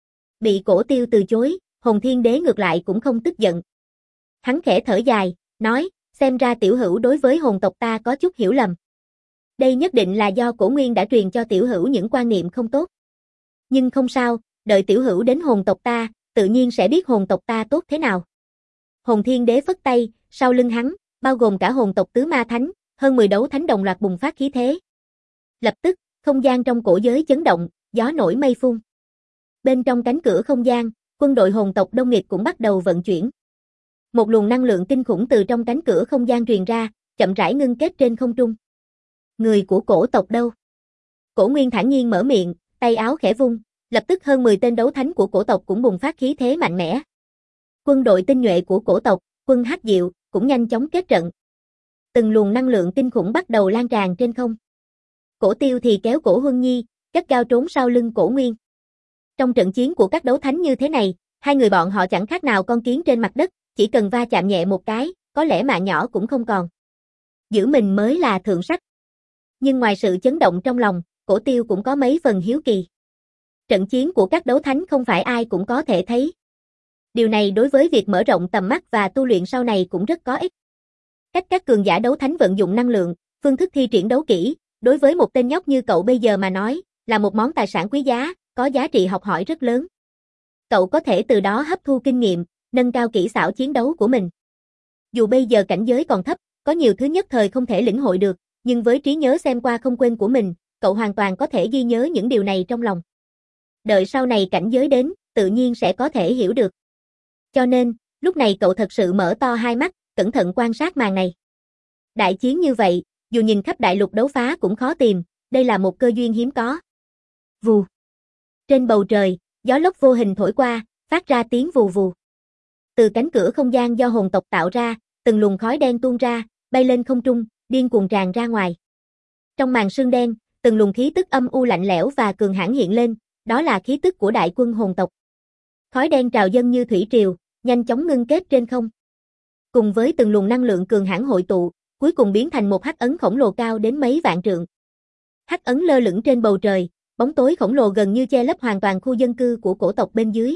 Bị Cổ Tiêu từ chối, Hồn Thiên Đế ngược lại cũng không tức giận. Hắn khẽ thở dài, nói, xem ra tiểu hữu đối với hồn tộc ta có chút hiểu lầm. Đây nhất định là do Cổ Nguyên đã truyền cho tiểu hữu những quan niệm không tốt. Nhưng không sao, đợi tiểu hữu đến hồn tộc ta, tự nhiên sẽ biết hồn tộc ta tốt thế nào. Hồn Thiên Đế phất tay, sau lưng hắn, bao gồm cả hồn tộc tứ ma thánh, hơn mười đấu thánh đồng loạt bùng phát khí thế. Lập tức, không gian trong cổ giới chấn động, gió nổi mây phun. Bên trong cánh cửa không gian, quân đội hồn tộc Đông Nghịch cũng bắt đầu vận chuyển. Một luồng năng lượng kinh khủng từ trong cánh cửa không gian truyền ra, chậm rãi ngưng kết trên không trung. Người của cổ tộc đâu? Cổ Nguyên thản nhiên mở miệng, tay áo khẽ vung, lập tức hơn mười tên đấu thánh của cổ tộc cũng bùng phát khí thế mạnh mẽ. Quân đội tinh nhuệ của cổ tộc, quân Hắc Diệu, cũng nhanh chóng kết trận. Từng luồng năng lượng kinh khủng bắt đầu lan tràn trên không. Cổ Tiêu thì kéo Cổ Huân Nhi, gắt gao trốn sau lưng Cổ Nguyên. Trong trận chiến của các đấu thánh như thế này, hai người bọn họ chẳng khác nào con kiến trên mặt đất, chỉ cần va chạm nhẹ một cái, có lẽ mạng nhỏ cũng không còn. Giữ mình mới là thượng sách. Nhưng ngoài sự chấn động trong lòng, Cổ Tiêu cũng có mấy phần hiếu kỳ. Trận chiến của các đấu thánh không phải ai cũng có thể thấy. Điều này đối với việc mở rộng tầm mắt và tu luyện sau này cũng rất có ích. Cách các cường giả đấu thánh vận dụng năng lượng, phương thức thi triển đấu kỹ, đối với một tên nhóc như cậu bây giờ mà nói, là một món tài sản quý giá, có giá trị học hỏi rất lớn. Cậu có thể từ đó hấp thu kinh nghiệm, nâng cao kỹ xảo chiến đấu của mình. Dù bây giờ cảnh giới còn thấp, có nhiều thứ nhất thời không thể lĩnh hội được, nhưng với trí nhớ xem qua không quên của mình, cậu hoàn toàn có thể ghi nhớ những điều này trong lòng. Đợi sau này cảnh giới đến, tự nhiên sẽ có thể hiểu được. Cho nên, lúc này cậu thật sự mở to hai mắt, cẩn thận quan sát màn này. Đại chiến như vậy, dù nhìn khắp đại lục đấu phá cũng khó tìm, đây là một cơ duyên hiếm có. Vù. Trên bầu trời, gió lốc vô hình thổi qua, phát ra tiếng vù vù. Từ cánh cửa không gian do hồn tộc tạo ra, từng luồng khói đen tuôn ra, bay lên không trung, điên cuồng tràn ra ngoài. Trong màn sương đen, từng luồng khí tức âm u lạnh lẽo và cường hãn hiện lên, đó là khí tức của đại quân hồn tộc. Khói đen trào dâng như thủy triều, nhanh chóng ngưng kết trên không. Cùng với từng luồng năng lượng cường hãn hội tụ, cuối cùng biến thành một hắc ấn khổng lồ cao đến mấy vạn trượng. Hắc ấn lơ lửng trên bầu trời, bóng tối khổng lồ gần như che lấp hoàn toàn khu dân cư của cổ tộc bên dưới.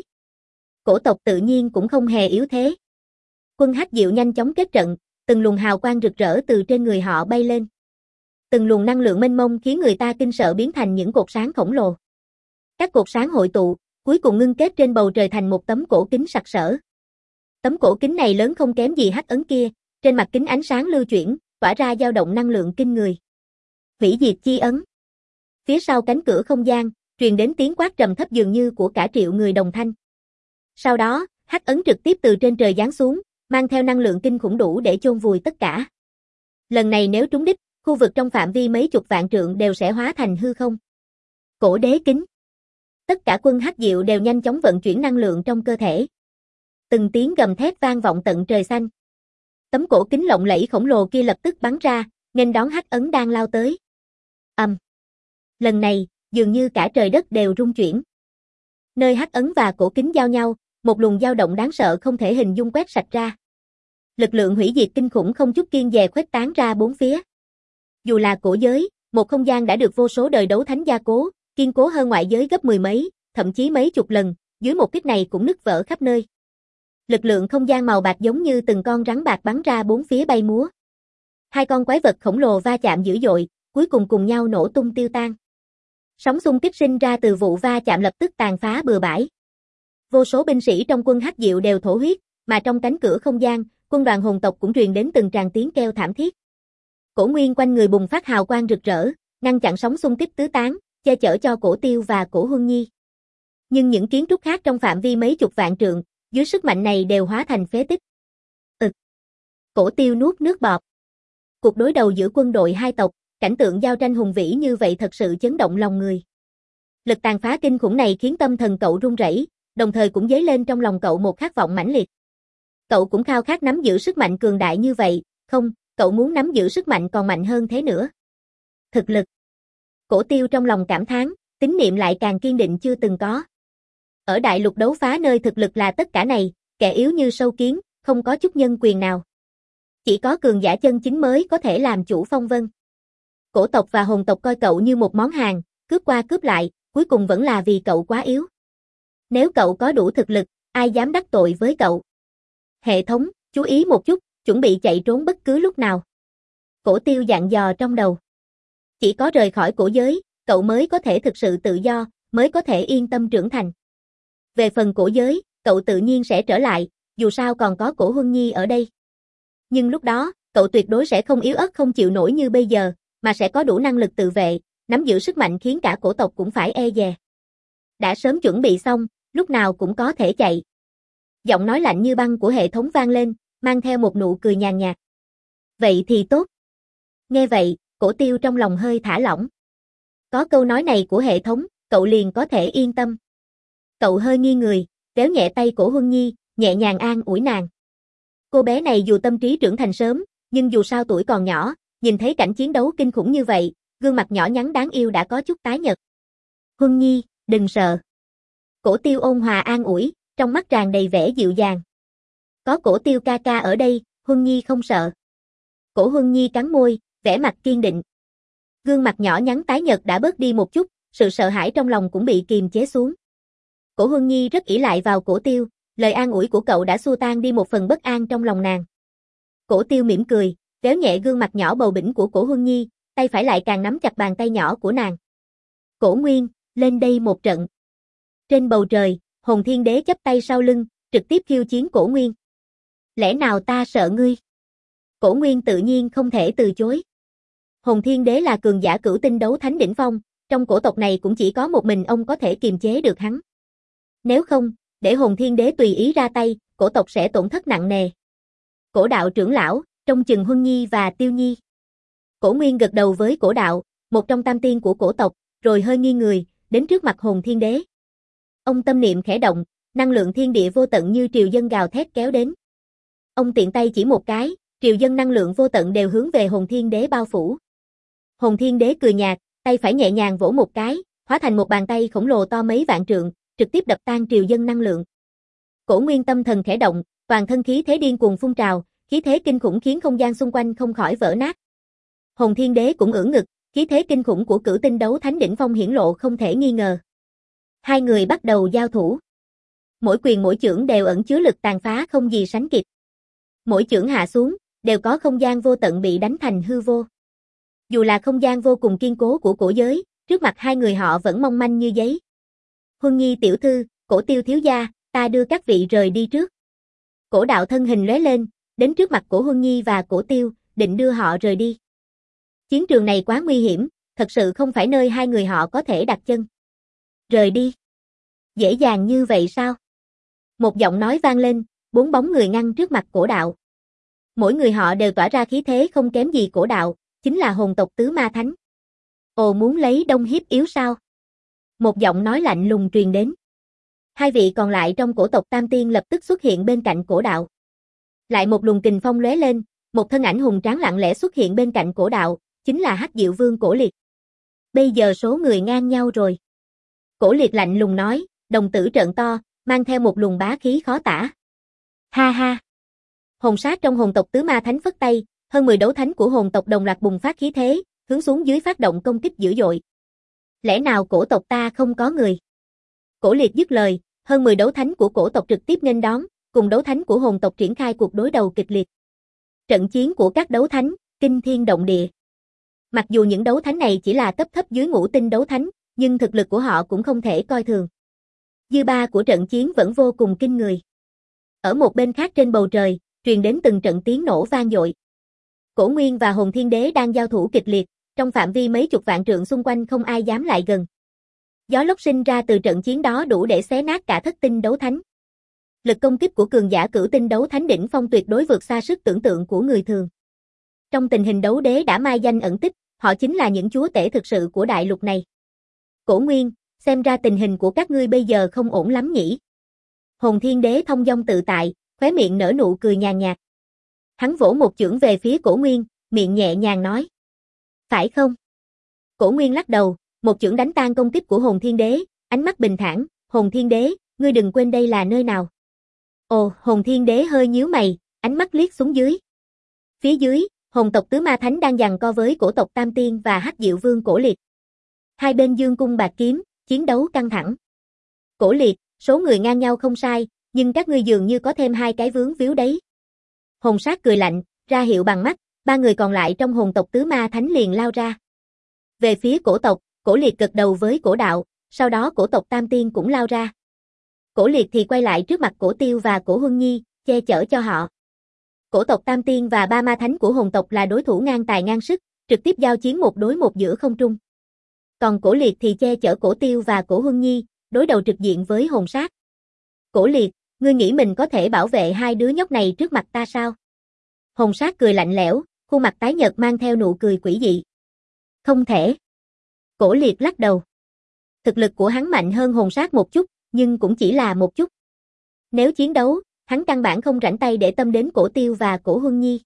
Cổ tộc tự nhiên cũng không hề yếu thế. Quân Hắc Diệu nhanh chóng kết trận, từng luồng hào quang rực rỡ từ trên người họ bay lên. Từng luồng năng lượng mênh mông khiến người ta kinh sợ biến thành những cột sáng khổng lồ. Các cột sáng hội tụ, cuối cùng ngưng kết trên bầu trời thành một tấm cổ kính sặc sỡ. Tấm cổ kính này lớn không kém gì hắc ấn kia, trên mặt kính ánh sáng lưu chuyển, tỏa ra dao động năng lượng kinh người. Hủy diệt chi ấn. Phía sau cánh cửa không gian, truyền đến tiếng quát trầm thấp dường như của cả triệu người đồng thanh. Sau đó, hắc ấn trực tiếp từ trên trời giáng xuống, mang theo năng lượng kinh khủng đủ để chôn vùi tất cả. Lần này nếu trúng đích, khu vực trong phạm vi mấy chục vạn trượng đều sẽ hóa thành hư không. Cổ đế kính. Tất cả quân Hắc Diệu đều nhanh chóng vận chuyển năng lượng trong cơ thể. Từng tiếng gầm thét vang vọng tận trời xanh. Tấm cổ kính lộng lẫy khổng lồ kia lập tức bắn ra, nghênh đón hắc ấn đang lao tới. Ầm. Um. Lần này, dường như cả trời đất đều rung chuyển. Nơi hắc ấn và cổ kính giao nhau, một luồng dao động đáng sợ không thể hình dung quét sạch ra. Lực lượng hủy diệt kinh khủng không chút kiêng dè khuếch tán ra bốn phía. Dù là cổ giới, một không gian đã được vô số đời đấu thánh gia cố, kiên cố hơn ngoại giới gấp mười mấy, thậm chí mấy chục lần, dưới một kích này cũng nứt vỡ khắp nơi. Lực lượng không gian màu bạc giống như từng con rắn bạc bắn ra bốn phía bay múa. Hai con quái vật khổng lồ va chạm dữ dội, cuối cùng cùng nhau nổ tung tiêu tan. Sóng xung kích sinh ra từ vụ va chạm lập tức tàn phá bừa bãi. Vô số binh sĩ trong quân Hắc Diệu đều thổ huyết, mà trong cánh cửa không gian, quân đoàn hồn tộc cũng truyền đến từng tràng tiếng kêu thảm thiết. Cổ Nguyên quanh người bùng phát hào quang rực rỡ, ngăn chặn sóng xung kích tứ tán, che chở cho Cổ Tiêu và Cổ Huân Nhi. Nhưng những kiến trúc khác trong phạm vi mấy chục vạn trượng, dưới sức mạnh này đều hóa thành phế tích. Ực. Cổ Tiêu nuốt nước bọt. Cuộc đối đầu giữa quân đội hai tộc, cảnh tượng giao tranh hùng vĩ như vậy thật sự chấn động lòng người. Lực tàn phá kinh khủng này khiến tâm thần cậu run rẩy, đồng thời cũng dấy lên trong lòng cậu một khát vọng mãnh liệt. Cậu cũng khao khát nắm giữ sức mạnh cường đại như vậy, không, cậu muốn nắm giữ sức mạnh còn mạnh hơn thế nữa. Thực lực. Cổ Tiêu trong lòng cảm thán, tín niệm lại càng kiên định chưa từng có. Ở đại lục đấu phá nơi thực lực là tất cả này, kẻ yếu như sâu kiến, không có chút nhân quyền nào. Chỉ có cường giả chân chính mới có thể làm chủ phong vân. Cổ tộc và hồn tộc coi cậu như một món hàng, cướp qua cướp lại, cuối cùng vẫn là vì cậu quá yếu. Nếu cậu có đủ thực lực, ai dám đắc tội với cậu? Hệ thống, chú ý một chút, chuẩn bị chạy trốn bất cứ lúc nào. Cổ Tiêu dặn dò trong đầu. Chỉ có rời khỏi cổ giới, cậu mới có thể thực sự tự do, mới có thể yên tâm trưởng thành. Về phần cổ giới, cậu tự nhiên sẽ trở lại, dù sao còn có Cổ Huân Nhi ở đây. Nhưng lúc đó, cậu tuyệt đối sẽ không yếu ớt không chịu nổi như bây giờ, mà sẽ có đủ năng lực tự vệ, nắm giữ sức mạnh khiến cả cổ tộc cũng phải e dè. Đã sớm chuẩn bị xong, lúc nào cũng có thể chạy. Giọng nói lạnh như băng của hệ thống vang lên, mang theo một nụ cười nhàn nhạt. Vậy thì tốt. Nghe vậy, Cổ Tiêu trong lòng hơi thả lỏng. Có câu nói này của hệ thống, cậu liền có thể yên tâm. Cậu hơi nghiêng người, kéo nhẹ tay Cổ Huân Nhi, nhẹ nhàng an ủi nàng. Cô bé này dù tâm trí trưởng thành sớm, nhưng dù sao tuổi còn nhỏ, nhìn thấy cảnh chiến đấu kinh khủng như vậy, gương mặt nhỏ nhắn đáng yêu đã có chút tái nhợt. Huân Nhi, đừng sợ. Cổ Tiêu ôn hòa an ủi, trong mắt tràn đầy vẻ dịu dàng. Có Cổ Tiêu ca ca ở đây, Huân Nhi không sợ. Cổ Huân Nhi cắn môi, vẻ mặt kiên định. Gương mặt nhỏ nhắn tái nhợt đã bớt đi một chút, sự sợ hãi trong lòng cũng bị kiềm chế xuống. Cổ Huân Nhi rất ỷ lại vào Cổ Tiêu, lời an ủi của cậu đã xua tan đi một phần bất an trong lòng nàng. Cổ Tiêu mỉm cười, véo nhẹ gương mặt nhỏ bầu bĩnh của Cổ Huân Nhi, tay phải lại càng nắm chặt bàn tay nhỏ của nàng. Cổ Nguyên, lên đây một trận. Trên bầu trời, Hồn Thiên Đế chắp tay sau lưng, trực tiếp khiêu chiến Cổ Nguyên. Lẽ nào ta sợ ngươi? Cổ Nguyên tự nhiên không thể từ chối. Hồn Thiên Đế là cường giả cửu tinh đấu thánh đỉnh phong, trong cổ tộc này cũng chỉ có một mình ông có thể kiềm chế được hắn. Nếu không, để Hồn Thiên Đế tùy ý ra tay, cổ tộc sẽ tổn thất nặng nề. Cổ đạo trưởng lão, trông chừng Huân Nhi và Tiêu Nhi. Cổ Nguyên gật đầu với cổ đạo, một trong tam tiên của cổ tộc, rồi hơi nghiêng người, đến trước mặt Hồn Thiên Đế. Ông tâm niệm khẽ động, năng lượng thiên địa vô tận như triều dân gào thét kéo đến. Ông tiện tay chỉ một cái, triều dân năng lượng vô tận đều hướng về Hồn Thiên Đế bao phủ. Hồn Thiên Đế cười nhạt, tay phải nhẹ nhàng vỗ một cái, hóa thành một bàn tay khổng lồ to mấy vạn trượng, trực tiếp đập tan triều dân năng lượng. Cổ Nguyên tâm thần khẽ động, toàn thân khí thế điên cuồng phun trào, khí thế kinh khủng khiến không gian xung quanh không khỏi vỡ nát. Hồn Thiên Đế cũng ưỡn ngực, khí thế kinh khủng của cửu tinh đấu thánh đỉnh phong hiển lộ không thể nghi ngờ. Hai người bắt đầu giao thủ. Mỗi quyền mỗi chưởng đều ẩn chứa lực tàn phá không gì sánh kịp. Mỗi chưởng hạ xuống, đều có không gian vô tận bị đánh thành hư vô. Dù là không gian vô cùng kiên cố của cổ giới, trước mặt hai người họ vẫn mong manh như giấy. Huân Nhi tiểu thư, Cổ Tiêu thiếu gia, ta đưa các vị rời đi trước. Cổ đạo thân hình lóe lên, đến trước mặt của Huân Nhi và Cổ Tiêu, định đưa họ rời đi. Chiến trường này quá nguy hiểm, thật sự không phải nơi hai người họ có thể đặt chân. Rời đi? Dễ dàng như vậy sao? Một giọng nói vang lên, bốn bóng người ngăn trước mặt cổ đạo. Mỗi người họ đều tỏa ra khí thế không kém gì cổ đạo, chính là hồn tộc tứ ma thánh. Ồ, muốn lấy đông hiếp yếu sao? Một giọng nói lạnh lùng truyền đến. Hai vị còn lại trong cổ tộc Tam Tiên lập tức xuất hiện bên cạnh cổ đạo. Lại một luồng kình phong lóe lên, một thân ảnh hùng tráng lặng lẽ xuất hiện bên cạnh cổ đạo, chính là Hắc Diệu Vương Cổ Liệt. Bây giờ số người ngang nhau rồi. Cổ Liệt lạnh lùng nói, đồng tử trợn to, mang theo một luồng bá khí khó tả. Ha ha. Hồn sát trong hồn tộc tứ ma thánh phất tay, hơn mười đấu thánh của hồn tộc đồng loạt bùng phát khí thế, hướng xuống dưới phát động công kích dữ dội. Lẽ nào cổ tộc ta không có người? Cổ Liệt dứt lời, hơn mười đấu thánh của cổ tộc trực tiếp nghênh đón, cùng đấu thánh của hồn tộc triển khai cuộc đối đầu kịch liệt. Trận chiến của các đấu thánh, kinh thiên động địa. Mặc dù những đấu thánh này chỉ là cấp thấp dưới ngũ tinh đấu thánh, nhưng thực lực của họ cũng không thể coi thường. Dư ba của trận chiến vẫn vô cùng kinh người. Ở một bên khác trên bầu trời, truyền đến từng trận tiếng nổ vang dội. Cổ Nguyên và Hồn Thiên Đế đang giao thủ kịch liệt, trong phạm vi mấy chục vạn trượng xung quanh không ai dám lại gần. Gió lốc sinh ra từ trận chiến đó đủ để xé nát cả thất tinh đấu thánh. Lực công kích của cường giả cửu tinh đấu thánh đỉnh phong tuyệt đối vượt xa sức tưởng tượng của người thường. Trong tình hình đấu đế đã mai danh ẩn tích, họ chính là những chúa tể thực sự của đại lục này. Cổ Nguyên, xem ra tình hình của các ngươi bây giờ không ổn lắm nhỉ? Hồn Thiên Đế thông dong tự tại, khóe miệng nở nụ cười nhàn nhạt. Hắn vỗ một chưởng về phía Cổ Nguyên, miệng nhẹ nhàng nói. Phải không? Cổ Nguyên lắc đầu, một chưởng đánh tan công kích của Hồn Thiên Đế, ánh mắt bình thản, Hồn Thiên Đế, ngươi đừng quên đây là nơi nào. Ồ, Hồn Thiên Đế hơi nhíu mày, ánh mắt liếc xuống dưới. Phía dưới, hồn tộc Tứ Ma Thánh đang giằng co với cổ tộc Tam Tiên và Hắc Diệu Vương Cổ Liệt. Hai bên dương cung bạc kiếm, chiến đấu căng thẳng. Cổ Liệt, số người ngang nhau không sai, nhưng các ngươi dường như có thêm hai cái vướng víu đấy. Hồn Sát cười lạnh, ra hiệu bằng mắt, ba người còn lại trong hồn tộc Tứ Ma Thánh liền lao ra. Về phía cổ tộc, Cổ Liệt gật đầu với Cổ Đạo, sau đó cổ tộc Tam Tiên cũng lao ra. Cổ Liệt thì quay lại trước mặt Cổ Tiêu và Cổ Huân Nhi, che chở cho họ. Cổ tộc Tam Tiên và ba ma thánh của hồn tộc là đối thủ ngang tài ngang sức, trực tiếp giao chiến một đối một giữa không trung. Còn Cổ Liệt thì che chở Cổ Tiêu và Cổ Huân Nhi, đối đầu trực diện với Hồn Sát. Cổ Liệt, ngươi nghĩ mình có thể bảo vệ hai đứa nhóc này trước mặt ta sao? Hồn Sát cười lạnh lẽo, khuôn mặt tái nhợt mang theo nụ cười quỷ dị. Không thể. Cổ Liệt lắc đầu. Thực lực của hắn mạnh hơn Hồn Sát một chút, nhưng cũng chỉ là một chút. Nếu chiến đấu, hắn căn bản không rảnh tay để tâm đến Cổ Tiêu và Cổ Huân Nhi.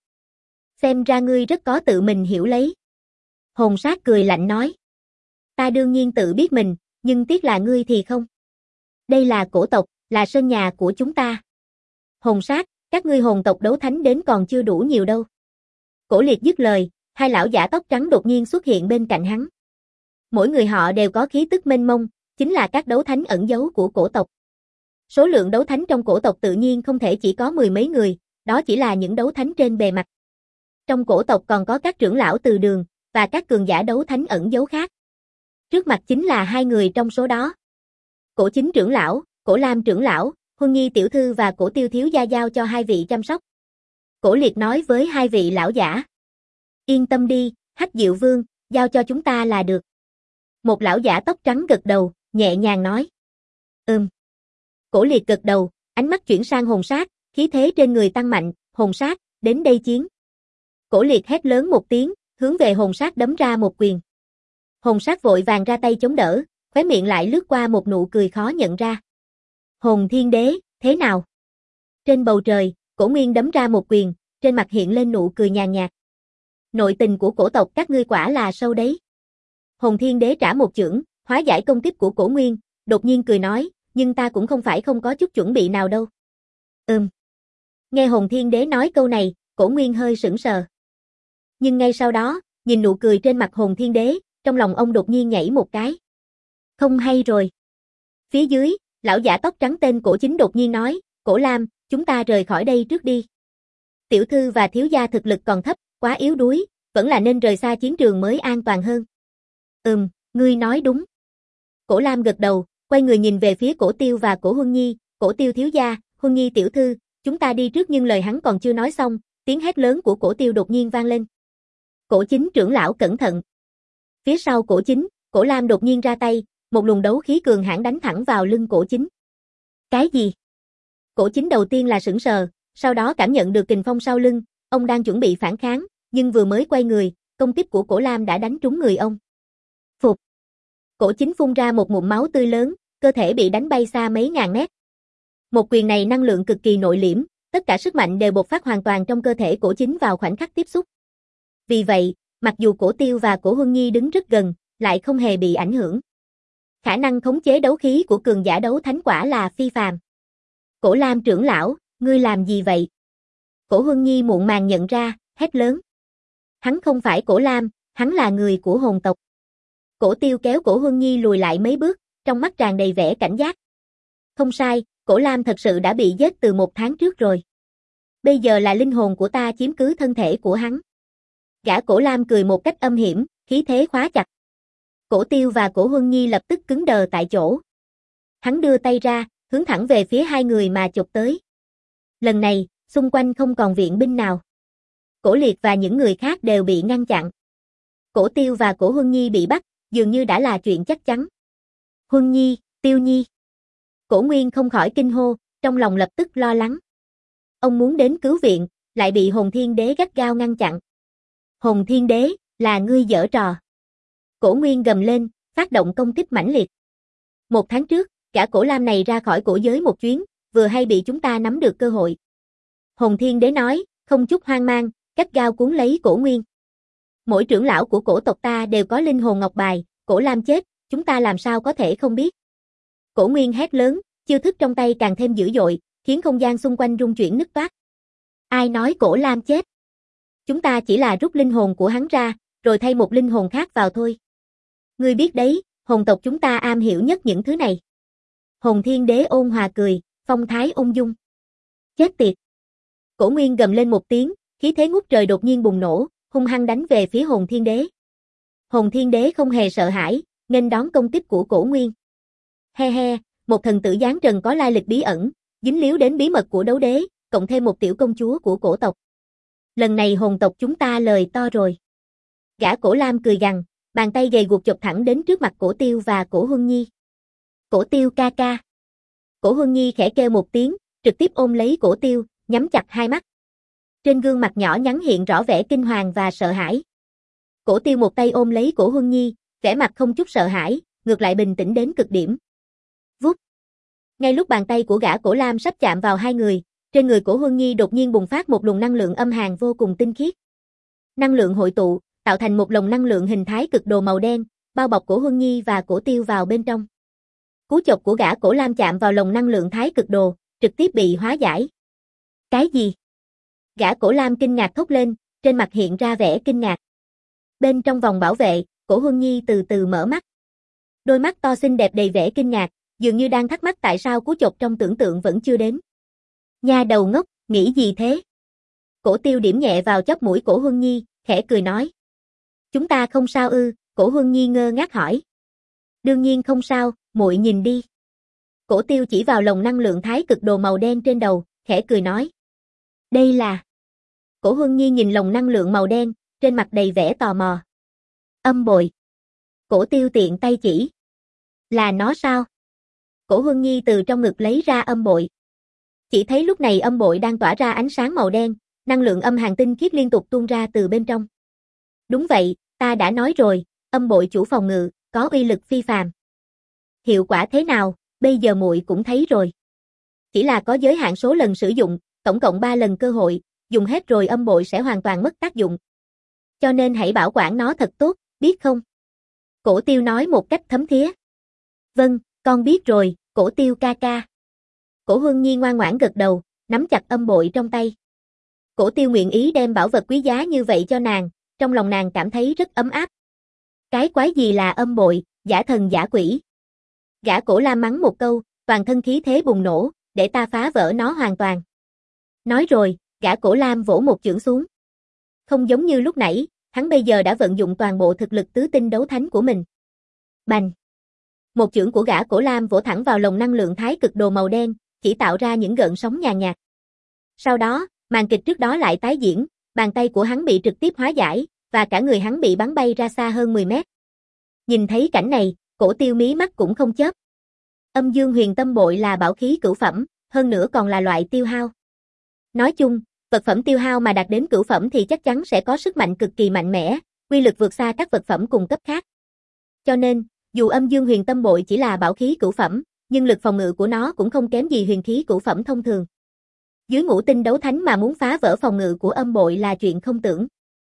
Xem ra ngươi rất có tự mình hiểu lấy. Hồn Sát cười lạnh nói. Ta đương nhiên tự biết mình, nhưng tiếc là ngươi thì không. Đây là cổ tộc, là sân nhà của chúng ta. Hồn Sát, các ngươi hồn tộc đấu thánh đến còn chưa đủ nhiều đâu. Cổ Liệt dứt lời, hai lão giả tóc trắng đột nhiên xuất hiện bên cạnh hắn. Mỗi người họ đều có khí tức mênh mông, chính là các đấu thánh ẩn giấu của cổ tộc. Số lượng đấu thánh trong cổ tộc tự nhiên không thể chỉ có mười mấy người, đó chỉ là những đấu thánh trên bề mặt. Trong cổ tộc còn có các trưởng lão từ đường, và các cường giả đấu thánh ẩn giấu khác. Trước mặt chính là hai người trong số đó. Cổ Chính trưởng lão, Cổ Lam trưởng lão, Huân Nhi tiểu thư và Cổ Tiêu thiếu gia giao cho hai vị chăm sóc. Cổ Liệt nói với hai vị lão giả. Yên tâm đi, Hắc Diệu Vương, giao cho chúng ta là được. Một lão giả tóc trắng gật đầu, nhẹ nhàng nói. Ừm. Cổ Liệt gật đầu, ánh mắt chuyển sang Hồn Sát, khí thế trên người tăng mạnh, Hồn Sát, đến đây chiến. Cổ Liệt hét lớn một tiếng, hướng về Hồn Sát đấm ra một quyền. Hồn Sát vội vàng ra tay chống đỡ, khóe miệng lại lướt qua một nụ cười khó nhận ra. Hồn Thiên Đế, thế nào? Trên bầu trời, Cổ Nguyên đấm ra một quyền, trên mặt hiện lên nụ cười nhàn nhạt. Nội tình của cổ tộc các ngươi quả là sâu đấy. Hồn Thiên Đế trả một chưởng, hóa giải công kích của Cổ Nguyên, đột nhiên cười nói, nhưng ta cũng không phải không có chút chuẩn bị nào đâu. Ừm. Nghe Hồn Thiên Đế nói câu này, Cổ Nguyên hơi sững sờ. Nhưng ngay sau đó, nhìn nụ cười trên mặt Hồn Thiên Đế, trong lòng ông đột nhiên nhảy một cái. Không hay rồi. Phía dưới, lão giả tóc trắng tên Cổ Chính đột nhiên nói, Cổ Lam, chúng ta rời khỏi đây trước đi. Tiểu thư và thiếu gia thực lực còn thấp, quá yếu đuối, vẫn là nên rời xa chiến trường mới an toàn hơn. Ừm, ngươi nói đúng. Cổ Lam gật đầu, quay người nhìn về phía Cổ Tiêu và Cổ Huân Nhi, Cổ Tiêu thiếu gia, Huân Nhi tiểu thư, chúng ta đi trước, nhưng lời hắn còn chưa nói xong, tiếng hét lớn của Cổ Tiêu đột nhiên vang lên. Cổ Chính trưởng lão cẩn thận. Phía sau Cổ Chính, Cổ Lam đột nhiên ra tay, một luồng đấu khí cường hãn đánh thẳng vào lưng Cổ Chính. Cái gì? Cổ Chính đầu tiên là sững sờ, sau đó cảm nhận được kình phong sau lưng, ông đang chuẩn bị phản kháng, nhưng vừa mới quay người, công kích của Cổ Lam đã đánh trúng người ông. Phục. Cổ Chính phun ra một ngụm máu tươi lớn, cơ thể bị đánh bay xa mấy ngàn mét. Một quyền này năng lượng cực kỳ nội liễm, tất cả sức mạnh đều bộc phát hoàn toàn trong cơ thể Cổ Chính vào khoảnh khắc tiếp xúc. Vì vậy, mặc dù Cổ Tiêu và Cổ Huân Nhi đứng rất gần, lại không hề bị ảnh hưởng. Khả năng khống chế đấu khí của cường giả đấu thánh quả là phi phàm. Cổ Lam trưởng lão, ngươi làm gì vậy? Cổ Huân Nhi muộn màng nhận ra, hét lớn. Hắn không phải Cổ Lam, hắn là người của hồn tộc. Cổ Tiêu kéo Cổ Huân Nhi lùi lại mấy bước, trong mắt tràn đầy vẻ cảnh giác. Không sai, Cổ Lam thật sự đã bị giết từ một tháng trước rồi. Bây giờ là linh hồn của ta chiếm cứ thân thể của hắn. Gã Cổ Lam cười một cách âm hiểm, khí thế khóa chặt. Cổ Tiêu và Cổ Huân Nhi lập tức cứng đờ tại chỗ. Hắn đưa tay ra, hướng thẳng về phía hai người mà chụp tới. Lần này, xung quanh không còn viện binh nào. Cổ Liệt và những người khác đều bị ngăn chặn. Cổ Tiêu và Cổ Huân Nhi bị bắt, dường như đã là chuyện chắc chắn. Huân Nhi, Tiêu Nhi. Cổ Nguyên không khỏi kinh hô, trong lòng lập tức lo lắng. Ông muốn đến cứu viện, lại bị Hồn Thiên Đế gắt gao ngăn chặn. Hồn Thiên Đế, là ngươi giở trò. Cổ Nguyên gầm lên, phát động công kích mãnh liệt. Một tháng trước, gã Cổ Lam này ra khỏi cổ giới một chuyến, vừa hay bị chúng ta nắm được cơ hội. Hồn Thiên Đế nói, không chút hoang mang, gắt gao cuốn lấy Cổ Nguyên. Mỗi trưởng lão của cổ tộc ta đều có linh hồn ngọc bài, Cổ Lam chết, chúng ta làm sao có thể không biết. Cổ Nguyên hét lớn, chiêu thức trong tay càng thêm dữ dội, khiến không gian xung quanh rung chuyển nứt toác. Ai nói Cổ Lam chết? Chúng ta chỉ là rút linh hồn của hắn ra, rồi thay một linh hồn khác vào thôi. Ngươi biết đấy, hồn tộc chúng ta am hiểu nhất những thứ này. Hồn Thiên Đế ôn hòa cười, phong thái ung dung. Chết tiệt! Cổ Nguyên gầm lên một tiếng, khí thế ngút trời đột nhiên bùng nổ, hung hăng đánh về phía Hồn Thiên Đế. Hồn Thiên Đế không hề sợ hãi, nghênh đón công kích của Cổ Nguyên. He he, một thần tử giáng trần có lai lịch bí ẩn, dính líu đến bí mật của đấu đế, cộng thêm một tiểu công chúa của cổ tộc. Lần này hồn tộc chúng ta lời to rồi. Gã Cổ Lam cười gằn, bàn tay gầy guộc chộp thẳng đến trước mặt Cổ Tiêu và Cổ Huân Nhi. Cổ Tiêu ca ca. Cổ Huân Nhi khẽ kêu một tiếng, trực tiếp ôm lấy Cổ Tiêu, nhắm chặt hai mắt. Trên gương mặt nhỏ nhắn hiện rõ vẻ kinh hoàng và sợ hãi. Cổ Tiêu một tay ôm lấy Cổ Huân Nhi, vẻ mặt không chút sợ hãi, ngược lại bình tĩnh đến cực điểm. Vút. Ngay lúc bàn tay của gã Cổ Lam sắp chạm vào hai người, trên người Cổ Huân Nhi đột nhiên bùng phát một luồng năng lượng âm hàn vô cùng tinh khiết. Năng lượng hội tụ, tạo thành một lồng năng lượng hình thái cực đồ màu đen, bao bọc Cổ Huân Nhi và Cổ Tiêu vào bên trong. Cú chộp của gã Cổ Lam chạm vào lồng năng lượng thái cực đồ, trực tiếp bị hóa giải. Cái gì? Gã Cổ Lam kinh ngạc thốt lên, trên mặt hiện ra vẻ kinh ngạc. Bên trong vòng bảo vệ, Cổ Huân Nhi từ từ mở mắt. Đôi mắt to xinh đẹp đầy vẻ kinh ngạc, dường như đang thắc mắc tại sao cú chộp trong tưởng tượng vẫn chưa đến. Nha đầu ngốc, nghĩ gì thế? Cổ Tiêu điểm nhẹ vào chóp mũi Cổ Huân Nhi, khẽ cười nói. Chúng ta không sao ư? Cổ Huân Nhi ngơ ngác hỏi. Đương nhiên không sao, muội nhìn đi. Cổ Tiêu chỉ vào lồng năng lượng thái cực đồ màu đen trên đầu, khẽ cười nói. Đây là... Cổ Huân Nhi nhìn lồng năng lượng màu đen, trên mặt đầy vẻ tò mò. Âm bội. Cổ Tiêu tiện tay chỉ. Là nó sao? Cổ Huân Nhi từ trong ngực lấy ra âm bội. Chỉ thấy lúc này âm bội đang tỏa ra ánh sáng màu đen, năng lượng âm hàn tinh khiết liên tục tuôn ra từ bên trong. Đúng vậy, ta đã nói rồi, âm bội chủ phòng ngự, có uy lực phi phàm. Hiệu quả thế nào, bây giờ muội cũng thấy rồi. Chỉ là có giới hạn số lần sử dụng, tổng cộng ba lần cơ hội, dùng hết rồi âm bội sẽ hoàn toàn mất tác dụng. Cho nên hãy bảo quản nó thật tốt, biết không? Cổ Tiêu nói một cách thấm thía. Vâng, con biết rồi, Cổ Tiêu ca ca. Cổ Huân Nhi ngoan ngoãn gật đầu, nắm chặt âm bội trong tay. Cổ Tiêu nguyện ý đem bảo vật quý giá như vậy cho nàng, trong lòng nàng cảm thấy rất ấm áp. Cái quái gì là âm bội, giả thần giả quỷ. Gã Cổ Lam mắng một câu, toàn thân khí thế bùng nổ, để ta phá vỡ nó hoàn toàn. Nói rồi, gã Cổ Lam vỗ một chưởng xuống. Không giống như lúc nãy, hắn bây giờ đã vận dụng toàn bộ thực lực tứ tinh đấu thánh của mình. Bành! Một chưởng của gã Cổ Lam vỗ thẳng vào lồng năng lượng thái cực đồ màu đen, chỉ tạo ra những gợn sóng nhàn nhạt. Sau đó, màn kịch trước đó lại tái diễn, bàn tay của hắn bị trực tiếp hóa giải, và cả người hắn bị bắn bay ra xa hơn mười mét. Nhìn thấy cảnh này, Cổ Tiêu mí mắt cũng không chớp. Âm Dương Huyền Tâm Bội là bảo khí cửu phẩm, hơn nữa còn là loại tiêu hao. Nói chung, vật phẩm tiêu hao mà đạt đến cửu phẩm thì chắc chắn sẽ có sức mạnh cực kỳ mạnh mẽ, uy lực vượt xa các vật phẩm cùng cấp khác. Cho nên, dù Âm Dương Huyền Tâm Bội chỉ là bảo khí cửu phẩm, nhưng lực phòng ngự của nó cũng không kém gì huyền khí cửu phẩm thông thường. Dưới ngũ tinh đấu thánh mà muốn phá vỡ phòng ngự của âm bội là chuyện không tưởng.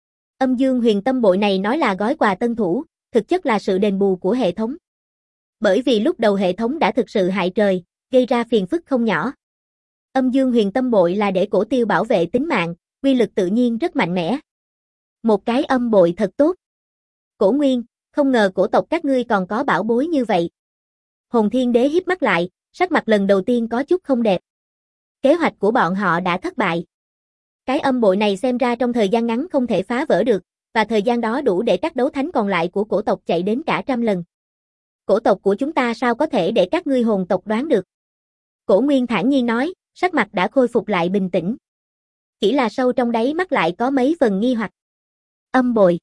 Âm Dương Huyền Tâm Bội này nói là gói quà tân thủ, thực chất là sự đền bù của hệ thống. Bởi vì lúc đầu hệ thống đã thực sự hại trời, gây ra phiền phức không nhỏ. Âm Dương Huyền Tâm Bội là để Cổ Tiêu bảo vệ tính mạng, uy lực tự nhiên rất mạnh mẽ. Một cái âm bội thật tốt. Cổ Nguyên, không ngờ cổ tộc các ngươi còn có bảo bối như vậy. Hồn Thiên Đế híp mắt lại, sắc mặt lần đầu tiên có chút không đẹp. Kế hoạch của bọn họ đã thất bại. Cái âm bội này xem ra trong thời gian ngắn không thể phá vỡ được, và thời gian đó đủ để các đấu thánh còn lại của cổ tộc chạy đến cả trăm lần. Cổ tộc của chúng ta sao có thể để các ngươi hồn tộc đoán được? Cổ Nguyên thản nhiên nói, sắc mặt đã khôi phục lại bình tĩnh. Chỉ là sâu trong đáy mắt lại có mấy phần nghi hoặc. Âm bội.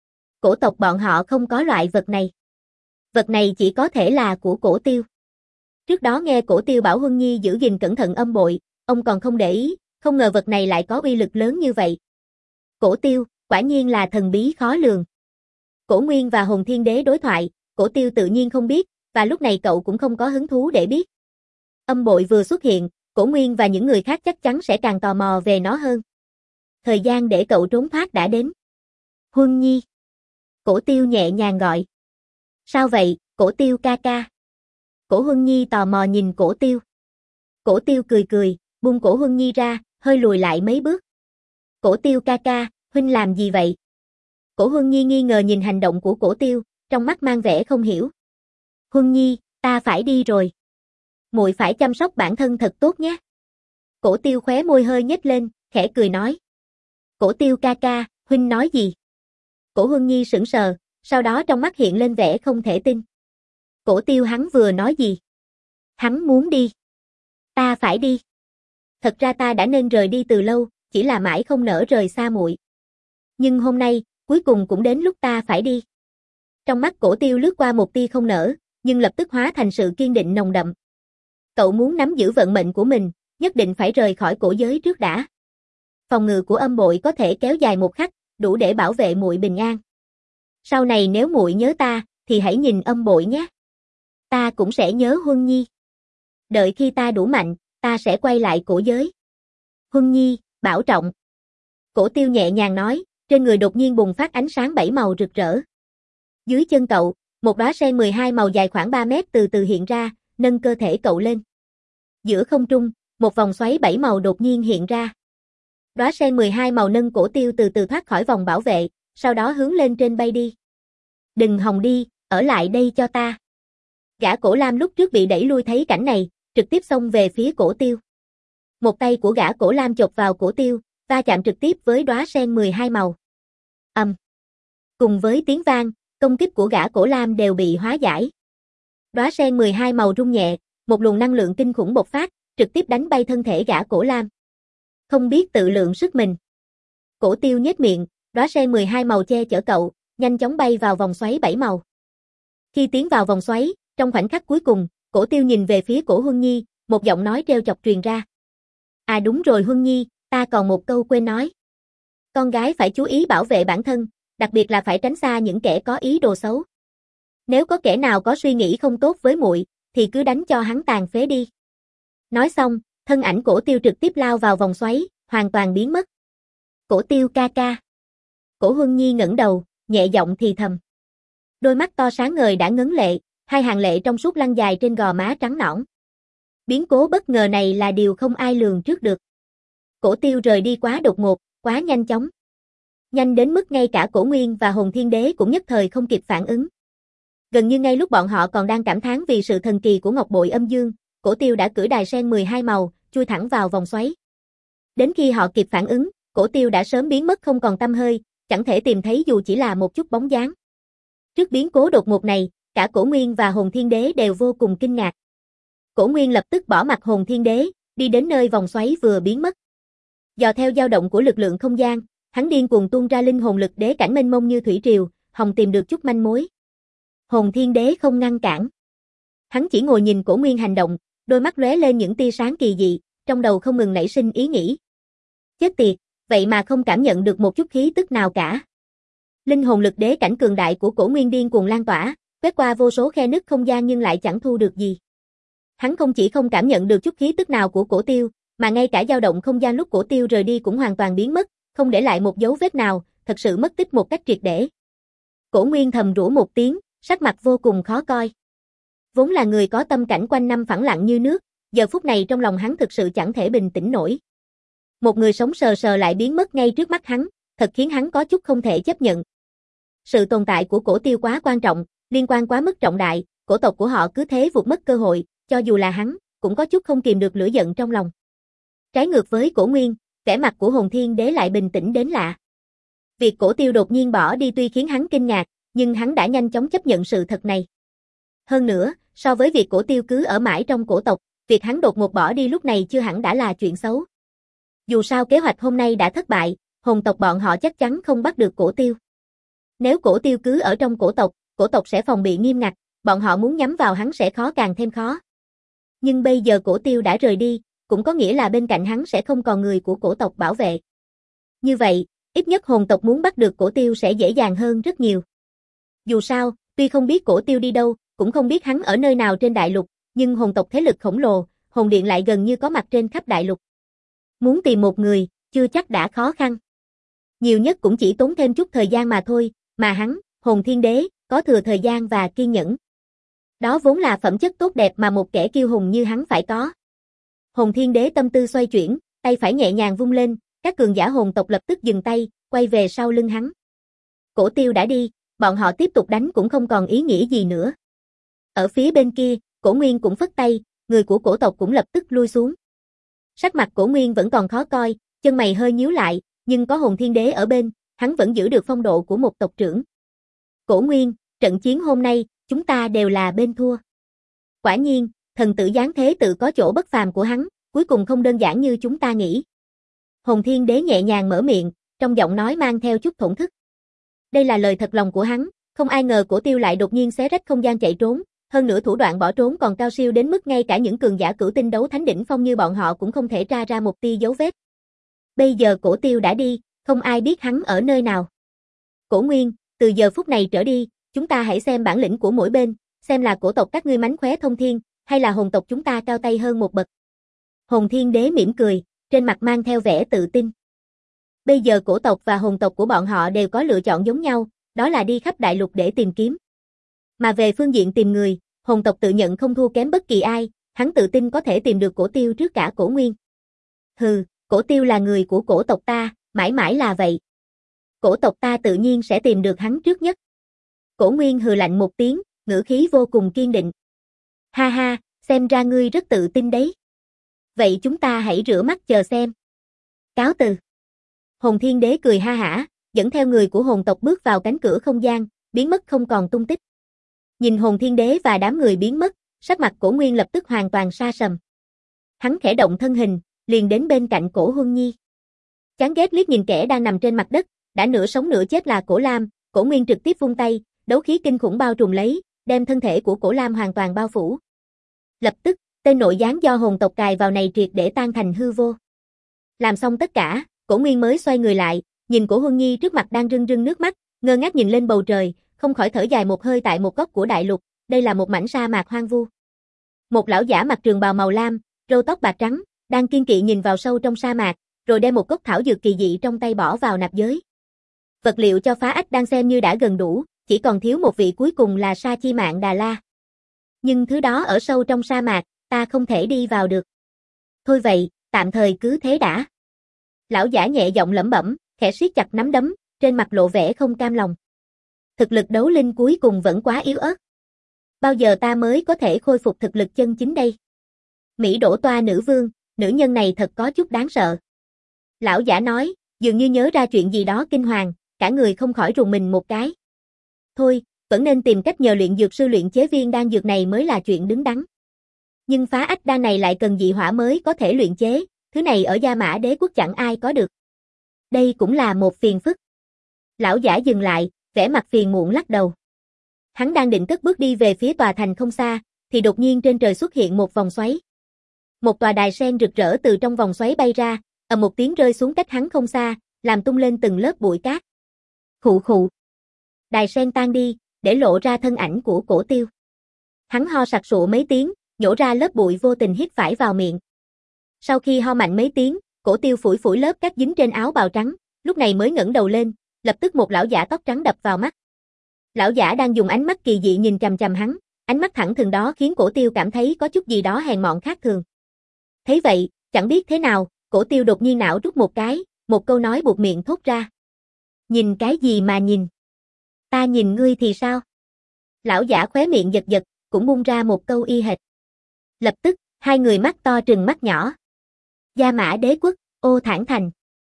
Cổ tộc bọn họ không có loại vật này. Vật này chỉ có thể là của Cổ Tiêu. Trước đó nghe Cổ Tiêu bảo Huân Nhi giữ gìn cẩn thận âm bội, ông còn không để ý, không ngờ vật này lại có uy lực lớn như vậy. Cổ Tiêu, quả nhiên là thần bí khó lường. Cổ Nguyên và Hồn Thiên Đế đối thoại, Cổ Tiêu tự nhiên không biết, và lúc này cậu cũng không có hứng thú để biết. Âm bội vừa xuất hiện, Cổ Nguyên và những người khác chắc chắn sẽ càng tò mò về nó hơn. Thời gian để cậu trốn thoát đã đến. Huân Nhi. Cổ Tiêu nhẹ nhàng gọi. Sao vậy, Cổ Tiêu ca ca? Cổ Huân Nhi tò mò nhìn Cổ Tiêu. Cổ Tiêu cười cười, buông Cổ Huân Nhi ra, hơi lùi lại mấy bước. Cổ Tiêu ca ca, huynh làm gì vậy? Cổ Huân Nhi nghi ngờ nhìn hành động của Cổ Tiêu, trong mắt mang vẻ không hiểu. Huân Nhi, ta phải đi rồi. Muội phải chăm sóc bản thân thật tốt nhé. Cổ Tiêu khóe môi hơi nhếch lên, khẽ cười nói. Cổ Tiêu ca ca, huynh nói gì? Cổ Huân Nhi sững sờ, sau đó trong mắt hiện lên vẻ không thể tin. Cổ Tiêu hắn vừa nói gì? Hắn muốn đi. Ta phải đi. Thật ra ta đã nên rời đi từ lâu, chỉ là mãi không nỡ rời xa muội. Nhưng hôm nay, cuối cùng cũng đến lúc ta phải đi. Trong mắt Cổ Tiêu lướt qua một tia không nỡ, nhưng lập tức hóa thành sự kiên định nồng đậm. Cậu muốn nắm giữ vận mệnh của mình, nhất định phải rời khỏi cổ giới trước đã. Phòng ngự của âm bội có thể kéo dài một khắc, đủ để bảo vệ muội bình an. Sau này nếu muội nhớ ta, thì hãy nhìn âm bội nhé. Ta cũng sẽ nhớ Huân Nhi. Đợi khi ta đủ mạnh, ta sẽ quay lại cổ giới. Huân Nhi, bảo trọng. Cổ Tiêu nhẹ nhàng nói, trên người đột nhiên bùng phát ánh sáng bảy màu rực rỡ. Dưới chân cậu, một đóa sen mười hai màu dài khoảng ba mét từ từ hiện ra, nâng cơ thể cậu lên. Giữa không trung, một vòng xoáy bảy màu đột nhiên hiện ra. Đóa sen mười hai màu nâng Cổ Tiêu từ từ thoát khỏi vòng bảo vệ, sau đó hướng lên trên bay đi. Đừng hòng đi, ở lại đây cho ta. Gã Cổ Lam lúc trước bị đẩy lui thấy cảnh này, trực tiếp xông về phía Cổ Tiêu. Một tay của gã Cổ Lam chộp vào Cổ Tiêu, va chạm trực tiếp với đóa sen mười hai màu. Ầm. Um. Cùng với tiếng vang, công kích của gã Cổ Lam đều bị hóa giải. Đóa sen mười hai màu rung nhẹ, một luồng năng lượng kinh khủng bộc phát, trực tiếp đánh bay thân thể gã Cổ Lam. Không biết tự lượng sức mình. Cổ Tiêu nhếch miệng, đóa sen mười hai màu che chở cậu, nhanh chóng bay vào vòng xoáy bảy màu. Khi tiến vào vòng xoáy, trong khoảnh khắc cuối cùng, Cổ Tiêu nhìn về phía Cổ Huân Nhi, một giọng nói trêu chọc truyền ra. À đúng rồi Huân Nhi, ta còn một câu quên nói. Con gái phải chú ý bảo vệ bản thân, đặc biệt là phải tránh xa những kẻ có ý đồ xấu. Nếu có kẻ nào có suy nghĩ không tốt với muội, thì cứ đánh cho hắn tàn phế đi. Nói xong, thân ảnh Cổ Tiêu trực tiếp lao vào vòng xoáy, hoàn toàn biến mất. Cổ Tiêu ca ca. Cổ Huân Nhi ngẩng đầu, nhẹ giọng thì thầm. Đôi mắt to sáng ngời đã ngấn lệ, hai hàng lệ trong suốt lăn dài trên gò má trắng nõn. Biến cố bất ngờ này là điều không ai lường trước được. Cổ Tiêu rời đi quá đột ngột, quá nhanh chóng. Nhanh đến mức ngay cả Cổ Nguyên và Hồn Thiên Đế cũng nhất thời không kịp phản ứng. Gần như ngay lúc bọn họ còn đang cảm thán vì sự thần kỳ của ngọc bội âm dương, Cổ Tiêu đã cưỡi đài sen mười hai màu, chui thẳng vào vòng xoáy. Đến khi họ kịp phản ứng, Cổ Tiêu đã sớm biến mất không còn tăm hơi, chẳng thể tìm thấy dù chỉ là một chút bóng dáng. Trước biến cố đột ngột này, cả Cổ Nguyên và Hồn Thiên Đế đều vô cùng kinh ngạc. Cổ Nguyên lập tức bỏ mặc Hồn Thiên Đế, đi đến nơi vòng xoáy vừa biến mất. Dò theo dao động của lực lượng không gian, hắn điên cuồng tuôn ra linh hồn lực đế cảnh mênh mông như thủy triều, hòng tìm được chút manh mối. Hồn Thiên Đế không ngăn cản. Hắn chỉ ngồi nhìn Cổ Nguyên hành động, đôi mắt lóe lên những tia sáng kỳ dị, trong đầu không ngừng nảy sinh ý nghĩ. Chết tiệt, vậy mà không cảm nhận được một chút khí tức nào cả. Linh hồn lực đế cảnh cường đại của Cổ Nguyên điên cuồng lan tỏa, quét qua vô số khe nứt không gian nhưng lại chẳng thu được gì. Hắn không chỉ không cảm nhận được chút khí tức nào của Cổ Tiêu, mà ngay cả dao động không gian lúc Cổ Tiêu rời đi cũng hoàn toàn biến mất, không để lại một dấu vết nào, thật sự mất tích một cách triệt để. Cổ Nguyên thầm rủa một tiếng, sắc mặt vô cùng khó coi. Vốn là người có tâm cảnh quanh năm phẳng lặng như nước, giờ phút này trong lòng hắn thực sự chẳng thể bình tĩnh nổi. Một người sống sờ sờ lại biến mất ngay trước mắt hắn, thật khiến hắn có chút không thể chấp nhận. Sự tồn tại của cổ tiêu quá quan trọng, liên quan quá mức trọng đại, cổ tộc của họ cứ thế vụt mất cơ hội, cho dù là hắn, cũng có chút không kìm được lửa giận trong lòng. Trái ngược với Cổ Nguyên, vẻ mặt của Hồn Thiên Đế lại bình tĩnh đến lạ. Việc cổ tiêu đột nhiên bỏ đi tuy khiến hắn kinh ngạc, nhưng hắn đã nhanh chóng chấp nhận sự thật này. Hơn nữa, so với việc cổ tiêu cứ ở mãi trong cổ tộc, việc hắn đột ngột bỏ đi lúc này chưa hẳn đã là chuyện xấu. Dù sao kế hoạch hôm nay đã thất bại, hồn tộc bọn họ chắc chắn không bắt được cổ tiêu. Nếu cổ tiêu cứ ở trong cổ tộc, cổ tộc sẽ phòng bị nghiêm ngặt, bọn họ muốn nhắm vào hắn sẽ khó càng thêm khó. Nhưng bây giờ cổ tiêu đã rời đi, cũng có nghĩa là bên cạnh hắn sẽ không còn người của cổ tộc bảo vệ. Như vậy, ít nhất hồn tộc muốn bắt được cổ tiêu sẽ dễ dàng hơn rất nhiều. Dù sao, tuy không biết cổ tiêu đi đâu, cũng không biết hắn ở nơi nào trên đại lục, nhưng hồn tộc thế lực khổng lồ, hồn điện lại gần như có mặt trên khắp đại lục. Muốn tìm một người, chưa chắc đã khó khăn. Nhiều nhất cũng chỉ tốn thêm chút thời gian mà thôi, mà hắn, Hồn Thiên Đế, có thừa thời gian và kiên nhẫn. Đó vốn là phẩm chất tốt đẹp mà một kẻ kiêu hùng như hắn phải có. Hồn Thiên Đế tâm tư xoay chuyển, tay phải nhẹ nhàng vung lên, các cường giả hồn tộc lập tức dừng tay, quay về sau lưng hắn. Cổ tiêu đã đi, bọn họ tiếp tục đánh cũng không còn ý nghĩa gì nữa. Ở phía bên kia, Cổ Nguyên cũng phất tay, người của cổ tộc cũng lập tức lui xuống. Sắc mặt Cổ Nguyên vẫn còn khó coi, chân mày hơi nhíu lại, nhưng có Hồn Thiên Đế ở bên, hắn vẫn giữ được phong độ của một tộc trưởng. Cổ Nguyên, trận chiến hôm nay, chúng ta đều là bên thua. Quả nhiên, thần tử giáng thế tự có chỗ bất phàm của hắn, cuối cùng không đơn giản như chúng ta nghĩ. Hồn Thiên Đế nhẹ nhàng mở miệng, trong giọng nói mang theo chút thổn thức. Đây là lời thật lòng của hắn, không ai ngờ cổ tiêu lại đột nhiên xé rách không gian chạy trốn, hơn nữa thủ đoạn bỏ trốn còn cao siêu đến mức ngay cả những cường giả cửu tinh đấu thánh đỉnh phong như bọn họ cũng không thể tra ra một tia dấu vết. Bây giờ cổ tiêu đã đi, không ai biết hắn ở nơi nào. Cổ Nguyên, từ giờ phút này trở đi, chúng ta hãy xem bản lĩnh của mỗi bên, xem là cổ tộc các ngươi mánh khóe thông thiên, hay là hồn tộc chúng ta cao tay hơn một bậc. Hồn Thiên Đế mỉm cười, trên mặt mang theo vẻ tự tin. Bây giờ cổ tộc và hồn tộc của bọn họ đều có lựa chọn giống nhau, đó là đi khắp đại lục để tìm kiếm. Mà về phương diện tìm người, hồn tộc tự nhận không thua kém bất kỳ ai, hắn tự tin có thể tìm được cổ tiêu trước cả Cổ Nguyên. Hừ, cổ tiêu là người của cổ tộc ta, mãi mãi là vậy. Cổ tộc ta tự nhiên sẽ tìm được hắn trước nhất. Cổ Nguyên hừ lạnh một tiếng, ngữ khí vô cùng kiên định. Ha ha, xem ra ngươi rất tự tin đấy. Vậy chúng ta hãy rửa mắt chờ xem. Cáo từ. Hồn Thiên Đế cười ha hả, dẫn theo người của hồn tộc bước vào cánh cửa không gian, biến mất không còn tung tích. Nhìn Hồn Thiên Đế và đám người biến mất, sắc mặt Cổ Nguyên lập tức hoàn toàn sa sầm. Hắn khẽ động thân hình, liền đến bên cạnh Cổ Huân Nhi. Chán ghét liếc nhìn kẻ đang nằm trên mặt đất, đã nửa sống nửa chết là Cổ Lam, Cổ Nguyên trực tiếp vung tay, đấu khí kinh khủng bao trùm lấy, đem thân thể của Cổ Lam hoàn toàn bao phủ. Lập tức, tên nội gián do hồn tộc cài vào này triệt để tan thành hư vô. Làm xong tất cả, Cổ Nguyên mới xoay người lại, nhìn Cổ Huân Nhi trước mặt đang rưng rưng nước mắt, ngơ ngác nhìn lên bầu trời, không khỏi thở dài một hơi tại một góc của đại lục, đây là một mảnh sa mạc hoang vu. Một lão giả mặc trường bào màu lam, râu tóc bạc trắng, đang kiên kỵ nhìn vào sâu trong sa mạc, rồi đem một cốc thảo dược kỳ dị trong tay bỏ vào nạp giới. Vật liệu cho phá ách đang xem như đã gần đủ, chỉ còn thiếu một vị cuối cùng là Sa Chi Mạn Đà La. Nhưng thứ đó ở sâu trong sa mạc, ta không thể đi vào được. Thôi vậy, tạm thời cứ thế đã. Lão giả nhẹ giọng lẩm bẩm, khẽ siết chặt nắm đấm, trên mặt lộ vẻ không cam lòng. Thực lực đấu linh cuối cùng vẫn quá yếu ớt. Bao giờ ta mới có thể khôi phục thực lực chân chính đây? Mỹ Đỗ Toa nữ vương, nữ nhân này thật có chút đáng sợ. Lão giả nói, dường như nhớ ra chuyện gì đó kinh hoàng, cả người không khỏi rùng mình một cái. Thôi, vẫn nên tìm cách nhờ luyện dược sư luyện chế viên đan dược này mới là chuyện đứng đắn. Nhưng phá ách đan này lại cần dị hỏa mới có thể luyện chế, thứ này ở Gia Mã Đế quốc chẳng ai có được. Đây cũng là một phiền phức. Lão giả dừng lại, vẻ mặt phiền muộn lắc đầu. Hắn đang định cất bước đi về phía tòa thành không xa, thì đột nhiên trên trời xuất hiện một vòng xoáy. Một tòa đài sen rực rỡ từ trong vòng xoáy bay ra, ầm một tiếng rơi xuống cách hắn không xa, làm tung lên từng lớp bụi cát. Khụ khụ. Đài sen tan đi, để lộ ra thân ảnh của Cổ Tiêu. Hắn ho sặc sụa mấy tiếng, nhổ ra lớp bụi vô tình hít phải vào miệng. Sau khi ho mạnh mấy tiếng, Cổ Tiêu phủi phủi lớp cát dính trên áo bào trắng, lúc này mới ngẩng đầu lên, lập tức một lão giả tóc trắng đập vào mắt. Lão giả đang dùng ánh mắt kỳ dị nhìn chằm chằm hắn, ánh mắt thẳng thừng đó khiến Cổ Tiêu cảm thấy có chút gì đó hèn mọn khác thường. Thấy vậy, chẳng biết thế nào, Cổ Tiêu đột nhiên não rút một cái, một câu nói buột miệng thốt ra. Nhìn cái gì mà nhìn? Ta nhìn ngươi thì sao? Lão giả khóe miệng giật giật, cũng bung ra một câu y hệt. Lập tức, hai người mắt to trừng mắt nhỏ. Gia Mã Đế quốc, Ô Thản Thành.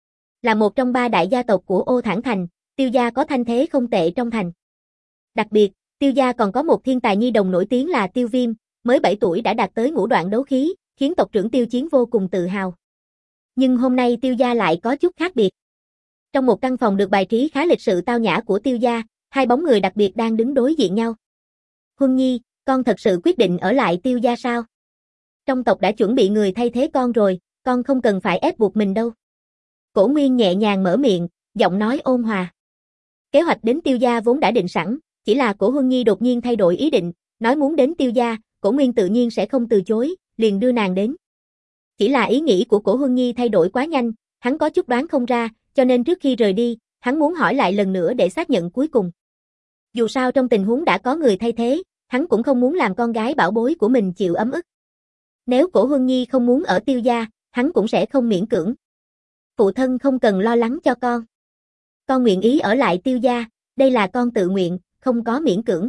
Là một trong ba đại gia tộc của Ô Thản Thành, Tiêu gia có thanh thế không tệ trong thành. Đặc biệt, Tiêu gia còn có một thiên tài nhi đồng nổi tiếng là Tiêu Viêm, mới bảy tuổi đã đạt tới ngũ đoạn đấu khí, khiến tộc trưởng Tiêu Chiến vô cùng tự hào. Nhưng hôm nay Tiêu gia lại có chút khác biệt. Trong một căn phòng được bài trí khá lịch sự tao nhã của Tiêu gia, hai bóng người đặc biệt đang đứng đối diện nhau. Huân Nhi, con thật sự quyết định ở lại Tiêu gia sao? Trong tộc đã chuẩn bị người thay thế con rồi, con không cần phải ép buộc mình đâu. Cổ Nguyên nhẹ nhàng mở miệng, giọng nói ôn hòa. Kế hoạch đến Tiêu gia vốn đã định sẵn, chỉ là Cổ Huân Nhi đột nhiên thay đổi ý định, nói muốn đến Tiêu gia, Cổ Nguyên tự nhiên sẽ không từ chối, liền đưa nàng đến. Chỉ là ý nghĩ của Cổ Huân Nhi thay đổi quá nhanh, hắn có chút đoán không ra, cho nên trước khi rời đi, hắn muốn hỏi lại lần nữa để xác nhận cuối cùng. Dù sao trong tình huống đã có người thay thế, hắn cũng không muốn làm con gái bảo bối của mình chịu ấm ức. Nếu Cổ Huân Nhi không muốn ở Tiêu gia, hắn cũng sẽ không miễn cưỡng. Phụ thân không cần lo lắng cho con. Con nguyện ý ở lại Tiêu gia, đây là con tự nguyện, không có miễn cưỡng.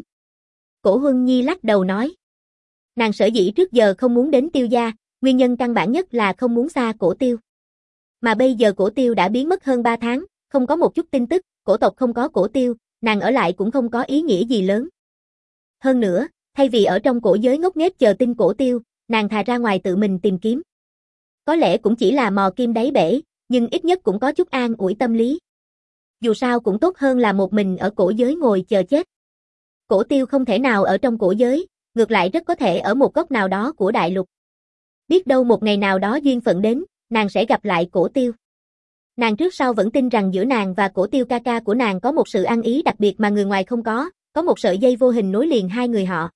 Cổ Huân Nhi lắc đầu nói. Nàng sở dĩ trước giờ không muốn đến Tiêu gia, nguyên nhân căn bản nhất là không muốn xa Cổ Tiêu. Mà bây giờ Cổ Tiêu đã biến mất hơn ba tháng, không có một chút tin tức, cổ tộc không có Cổ Tiêu, nàng ở lại cũng không có ý nghĩa gì lớn. Hơn nữa, thay vì ở trong cổ giới ngốc nghếch chờ tin Cổ Tiêu, nàng thà ra ngoài tự mình tìm kiếm. Có lẽ cũng chỉ là mò kim đáy bể, nhưng ít nhất cũng có chút an ủi tâm lý. Dù sao cũng tốt hơn là một mình ở cổ giới ngồi chờ chết. Cổ Tiêu không thể nào ở trong cổ giới, ngược lại rất có thể ở một góc nào đó của đại lục. Biết đâu một ngày nào đó duyên phận đến, nàng sẽ gặp lại Cổ Tiêu. Nàng trước sau vẫn tin rằng giữa nàng và Cổ Tiêu ca ca của nàng có một sự ăn ý đặc biệt mà người ngoài không có, có một sợi dây vô hình nối liền hai người họ.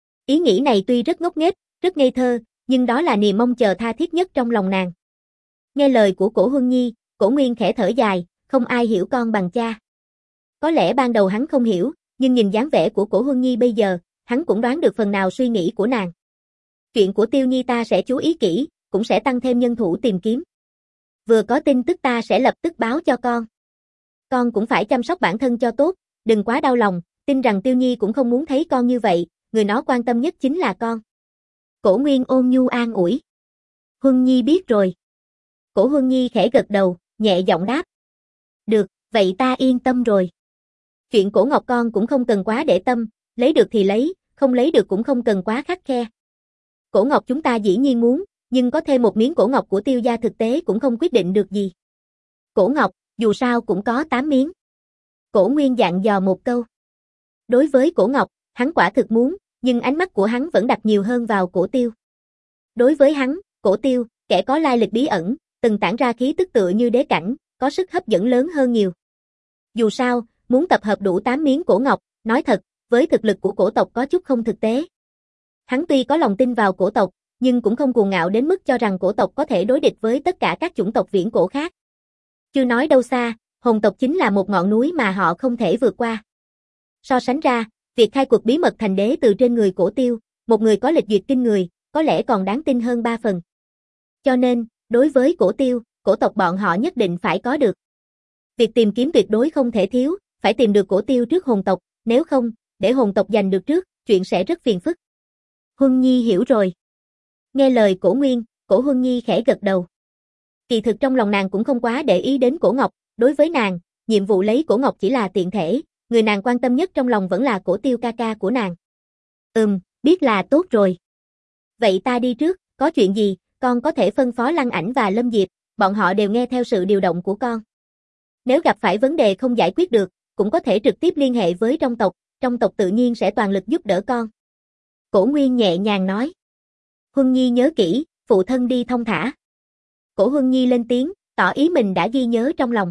Ý nghĩ này tuy rất ngốc nghếch, rất ngây thơ, nhưng đó là niềm mong chờ tha thiết nhất trong lòng nàng. Nghe lời của Cổ Huân Nhi, Cổ Nguyên khẽ thở dài, không ai hiểu con bằng cha. Có lẽ ban đầu hắn không hiểu, nhưng nhìn dáng vẻ của Cổ Huân Nhi bây giờ, hắn cũng đoán được phần nào suy nghĩ của nàng. Chuyện của Tiêu Nhi ta sẽ chú ý kỹ, cũng sẽ tăng thêm nhân thủ tìm kiếm. Vừa có tin tức ta sẽ lập tức báo cho con. Con cũng phải chăm sóc bản thân cho tốt, đừng quá đau lòng, tin rằng Tiêu Nhi cũng không muốn thấy con như vậy, người nó quan tâm nhất chính là con. Cổ Nguyên ôn nhu an ủi. Huân Nhi biết rồi. Cổ Huân Nhi khẽ gật đầu, nhẹ giọng đáp. Được, vậy ta yên tâm rồi. Chuyện Cổ Ngọc con cũng không cần quá để tâm, lấy được thì lấy, không lấy được cũng không cần quá khắt khe. Cổ Ngọc chúng ta dĩ nhiên muốn, nhưng có thêm một miếng Cổ Ngọc của Tiêu gia thực tế cũng không quyết định được gì. Cổ Ngọc, dù sao cũng có tám miếng. Cổ Nguyên dặn dò một câu. Đối với Cổ Ngọc, hắn quả thực muốn, nhưng ánh mắt của hắn vẫn đặt nhiều hơn vào Cổ Tiêu. Đối với hắn, Cổ Tiêu, kẻ có lai lịch bí ẩn, từng tản ra khí tức tựa như đế cảnh, có sức hấp dẫn lớn hơn nhiều. Dù sao, muốn tập hợp đủ tám miếng Cổ Ngọc, nói thật, với thực lực của cổ tộc có chút không thực tế. Hắn tuy có lòng tin vào cổ tộc, nhưng cũng không cuồng ngạo đến mức cho rằng cổ tộc có thể đối địch với tất cả các chủng tộc viễn cổ khác. Chưa nói đâu xa, hồn tộc chính là một ngọn núi mà họ không thể vượt qua. So sánh ra, việc khai cuộc bí mật thành đế từ trên người Cổ Tiêu, một người có lịch duyệt kinh người, có lẽ còn đáng tin hơn ba phần. Cho nên, đối với Cổ Tiêu, cổ tộc bọn họ nhất định phải có được. Việc tìm kiếm tuyệt đối không thể thiếu, phải tìm được Cổ Tiêu trước hồn tộc, nếu không, để hồn tộc giành được trước, chuyện sẽ rất phiền phức. Huân Nhi hiểu rồi. Nghe lời Cổ Nguyên, Cổ Huân Nhi khẽ gật đầu. Kỳ thực trong lòng nàng cũng không quá để ý đến Cổ Ngọc, đối với nàng, nhiệm vụ lấy Cổ Ngọc chỉ là tiện thể, người nàng quan tâm nhất trong lòng vẫn là Cổ Tiêu ca ca của nàng. Ừm, biết là tốt rồi. Vậy ta đi trước, có chuyện gì, con có thể phân phó Lăng Ảnh và Lâm Diệp, bọn họ đều nghe theo sự điều động của con. Nếu gặp phải vấn đề không giải quyết được, cũng có thể trực tiếp liên hệ với trong tộc, trong tộc tự nhiên sẽ toàn lực giúp đỡ con. Cổ Nguyên nhẹ nhàng nói. Huân Nhi nhớ kỹ, phụ thân đi thông thả. Cổ Huân Nhi lên tiếng, tỏ ý mình đã ghi nhớ trong lòng.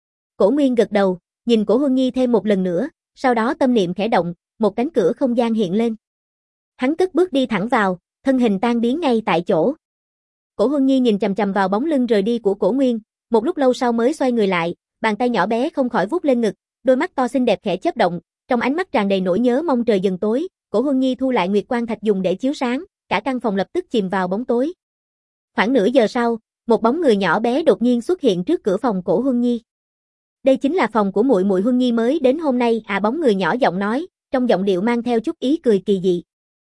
Cổ Nguyên gật đầu, nhìn Cổ Huân Nhi thêm một lần nữa, sau đó tâm niệm khẽ động, một cánh cửa không gian hiện lên. Hắn cất bước đi thẳng vào, thân hình tan biến ngay tại chỗ. Cổ Huân Nhi nhìn chằm chằm vào bóng lưng rời đi của Cổ Nguyên, một lúc lâu sau mới xoay người lại, bàn tay nhỏ bé không khỏi vuốt lên ngực, đôi mắt to xinh đẹp khẽ chớp động, trong ánh mắt tràn đầy nỗi nhớ mong trời dần tối, Cổ Huân Nhi thu lại Nguyệt Quang Thạch dùng để chiếu sáng, cả căn phòng lập tức chìm vào bóng tối. Khoảng nửa giờ sau, một bóng người nhỏ bé đột nhiên xuất hiện trước cửa phòng Cổ Huân Nhi. Đây chính là phòng của muội muội Huân Nhi mới đến hôm nay à, bóng người nhỏ giọng nói, trong giọng điệu mang theo chút ý cười kỳ dị.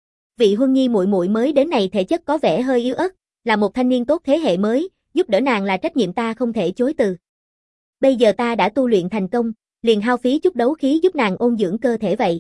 Vị Huân Nhi muội muội mới đến này thể chất có vẻ hơi yếu ớt, là một thanh niên tốt thế hệ mới, giúp đỡ nàng là trách nhiệm ta không thể chối từ. Bây giờ ta đã tu luyện thành công, liền hao phí chút đấu khí giúp nàng ôn dưỡng cơ thể vậy.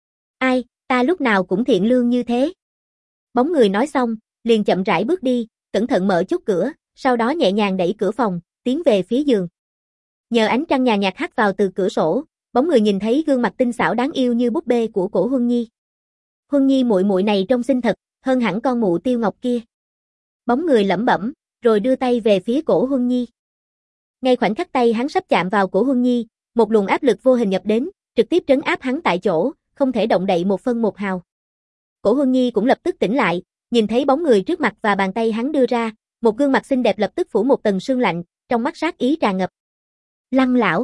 Ai, ta lúc nào cũng thiện lương như thế. Bóng người nói xong, liền chậm rãi bước đi, cẩn thận mở chốt cửa, sau đó nhẹ nhàng đẩy cửa phòng, tiến về phía giường. Nhờ ánh trăng nhàn nhạt hắt vào từ cửa sổ, bóng người nhìn thấy gương mặt tinh xảo đáng yêu như búp bê của cổ Huân Nhi. Huân Nhi muội muội này trông xinh thật, hơn hẳn con mụ Tiêu Ngọc kia. Bóng người lẩm bẩm, rồi đưa tay về phía cổ Huân Nhi. Ngay khoảnh khắc tay hắn sắp chạm vào cổ Huân Nhi, một luồng áp lực vô hình nhập đến, trực tiếp trấn áp hắn tại chỗ, không thể động đậy một phân một hào. Cổ Huân Nhi cũng lập tức tỉnh lại, nhìn thấy bóng người trước mặt và bàn tay hắn đưa ra, một gương mặt xinh đẹp lập tức phủ một tầng sương lạnh, trong mắt sát ý tràn ngập. Lăng lão.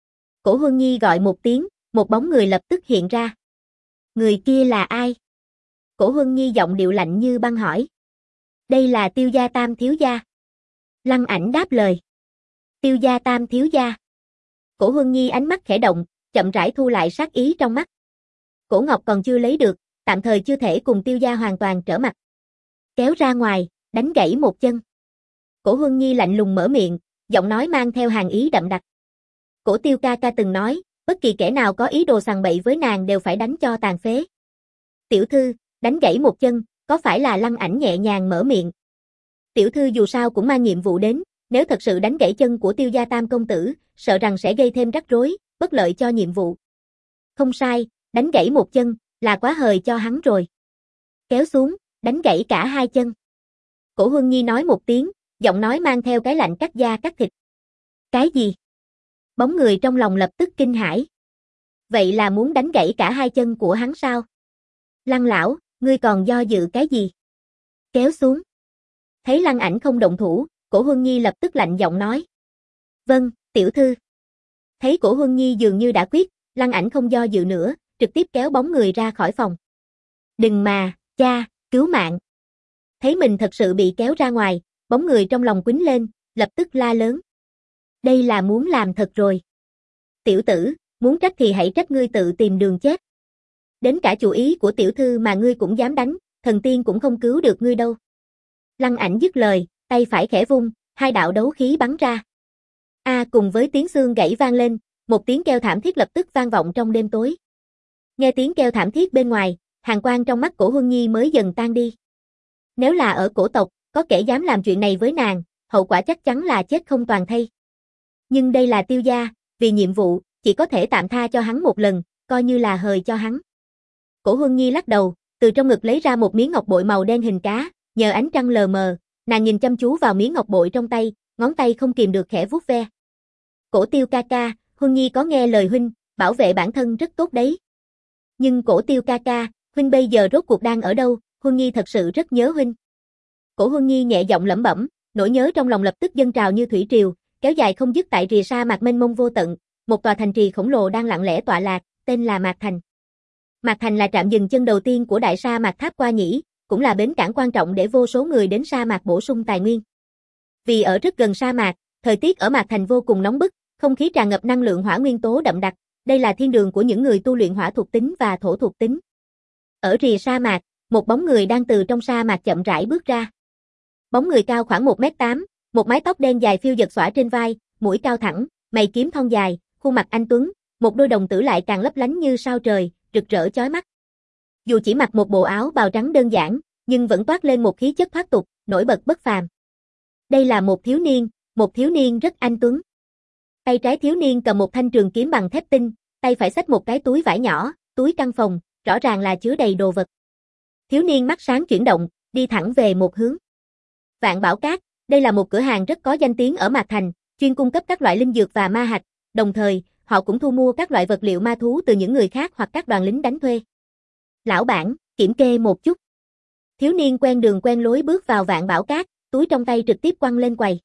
Cổ Huân Nhi gọi một tiếng, một bóng người lập tức hiện ra. Người kia là ai? Cổ Huân Nhi giọng điệu lạnh như băng hỏi. Đây là Tiêu gia Tam thiếu gia. Lăng Ảnh đáp lời. Tiêu gia Tam thiếu gia. Cổ Huân Nhi ánh mắt khẽ động, chậm rãi thu lại sát ý trong mắt. Cổ Ngọc còn chưa lấy được, tạm thời chưa thể cùng Tiêu gia hoàn toàn trở mặt. Kéo ra ngoài, đánh gãy một chân. Cổ Huân Nhi lạnh lùng mở miệng, giọng nói mang theo hàn ý đậm đặc. Cổ Tiêu ca ca từng nói, bất kỳ kẻ nào có ý đồ sằng bậy với nàng đều phải đánh cho tàn phế. Tiểu thư, đánh gãy một chân, có phải là Lăng Ảnh nhẹ nhàng mở miệng. Tiểu thư dù sao cũng mang nhiệm vụ đến, nếu thật sự đánh gãy chân của Tiêu gia Tam công tử, sợ rằng sẽ gây thêm rắc rối, bất lợi cho nhiệm vụ. Không sai, đánh gãy một chân, là quá hời cho hắn rồi. Kéo xuống, đánh gãy cả hai chân. Cổ Huân Nhi nói một tiếng, giọng nói mang theo cái lạnh cắt da cắt thịt. Cái gì? Bóng người trong lòng lập tức kinh hãi. Vậy là muốn đánh gãy cả hai chân của hắn sao? Lăng lão, ngươi còn do dự cái gì? Kéo xuống. Thấy Lăng Ảnh không động thủ, Cổ Huân Nhi lập tức lạnh giọng nói. Vâng, tiểu thư. Thấy Cổ Huân Nhi dường như đã quyết, Lăng Ảnh không do dự nữa, trực tiếp kéo bóng người ra khỏi phòng. Đừng mà, cha, cứu mạng. Thấy mình thật sự bị kéo ra ngoài, bóng người trong lòng quýnh lên, lập tức la lớn. Đây là muốn làm thật rồi. Tiểu tử, muốn trách thì hãy trách ngươi tự tìm đường chết. Đến cả chủ ý của tiểu thư mà ngươi cũng dám đánh, thần tiên cũng không cứu được ngươi đâu. Lăng Ảnh dứt lời, tay phải khẽ vung, hai đạo đấu khí bắn ra. A à, cùng với tiếng xương gãy vang lên, một tiếng kêu thảm thiết lập tức vang vọng trong đêm tối. Nghe tiếng kêu thảm thiết bên ngoài, hàn quang trong mắt Cổ Huân Nhi mới dần tan đi. Nếu là ở cổ tộc, có kẻ dám làm chuyện này với nàng, hậu quả chắc chắn là chết không toàn thây. Nhưng đây là Tiêu gia, vì nhiệm vụ, chỉ có thể tạm tha cho hắn một lần, coi như là hời cho hắn. Cổ Huân Nhi lắc đầu, từ trong ngực lấy ra một miếng ngọc bội màu đen hình cá, nhờ ánh trăng lờ mờ, nàng nhìn chăm chú vào miếng ngọc bội trong tay, ngón tay không kìm được khẽ vuốt ve. Cổ Tiêu ca ca, Huân Nhi có nghe lời huynh, bảo vệ bản thân rất tốt đấy. Nhưng Cổ Tiêu ca ca, huynh bây giờ rốt cuộc đang ở đâu, Huân Nhi thật sự rất nhớ huynh. Cổ Huân Nhi nhẹ giọng lẩm bẩm, nỗi nhớ trong lòng lập tức dâng trào như thủy triều, kéo dài không dứt tại rìa sa mạc mênh mông vô tận, một tòa thành trì khổng lồ đang lặng lẽ tọa lạc, tên là Mạc Thành. Mạc Thành là trạm dừng chân đầu tiên của đại sa mạc Tháp Qua Nhĩ, cũng là bến cảng quan trọng để vô số người đến sa mạc bổ sung tài nguyên. Vì ở rất gần sa mạc, thời tiết ở Mạc Thành vô cùng nóng bức, không khí tràn ngập năng lượng hỏa nguyên tố đậm đặc, đây là thiên đường của những người tu luyện hỏa thuộc tính và thổ thuộc tính. Ở rìa sa mạc, một bóng người đang từ trong sa mạc chậm rãi bước ra. Bóng người cao khoảng một mét tám, một mái tóc đen dài phiêu dật xõa trên vai, mũi cao thẳng, mày kiếm thon dài, khuôn mặt anh tuấn, một đôi đồng tử lại càng lấp lánh như sao trời, rực rỡ chói mắt. Dù chỉ mặc một bộ áo bào trắng đơn giản, nhưng vẫn toát lên một khí chất thoát tục, nổi bật bất phàm. Đây là một thiếu niên, một thiếu niên rất anh tuấn. Tay trái thiếu niên cầm một thanh trường kiếm bằng thép tinh, tay phải xách một cái túi vải nhỏ, túi căn phòng, rõ ràng là chứa đầy đồ vật. Thiếu niên mắt sáng chuyển động, đi thẳng về một hướng. Vạn Bảo Các, đây là một cửa hàng rất có danh tiếng ở Mạc Thành, chuyên cung cấp các loại linh dược và ma hạch, đồng thời, họ cũng thu mua các loại vật liệu ma thú từ những người khác hoặc các đoàn lính đánh thuê. Lão bản, kiểm kê một chút. Thiếu niên quen đường quen lối bước vào Vạn Bảo Các, túi trong tay trực tiếp quăng lên quầy.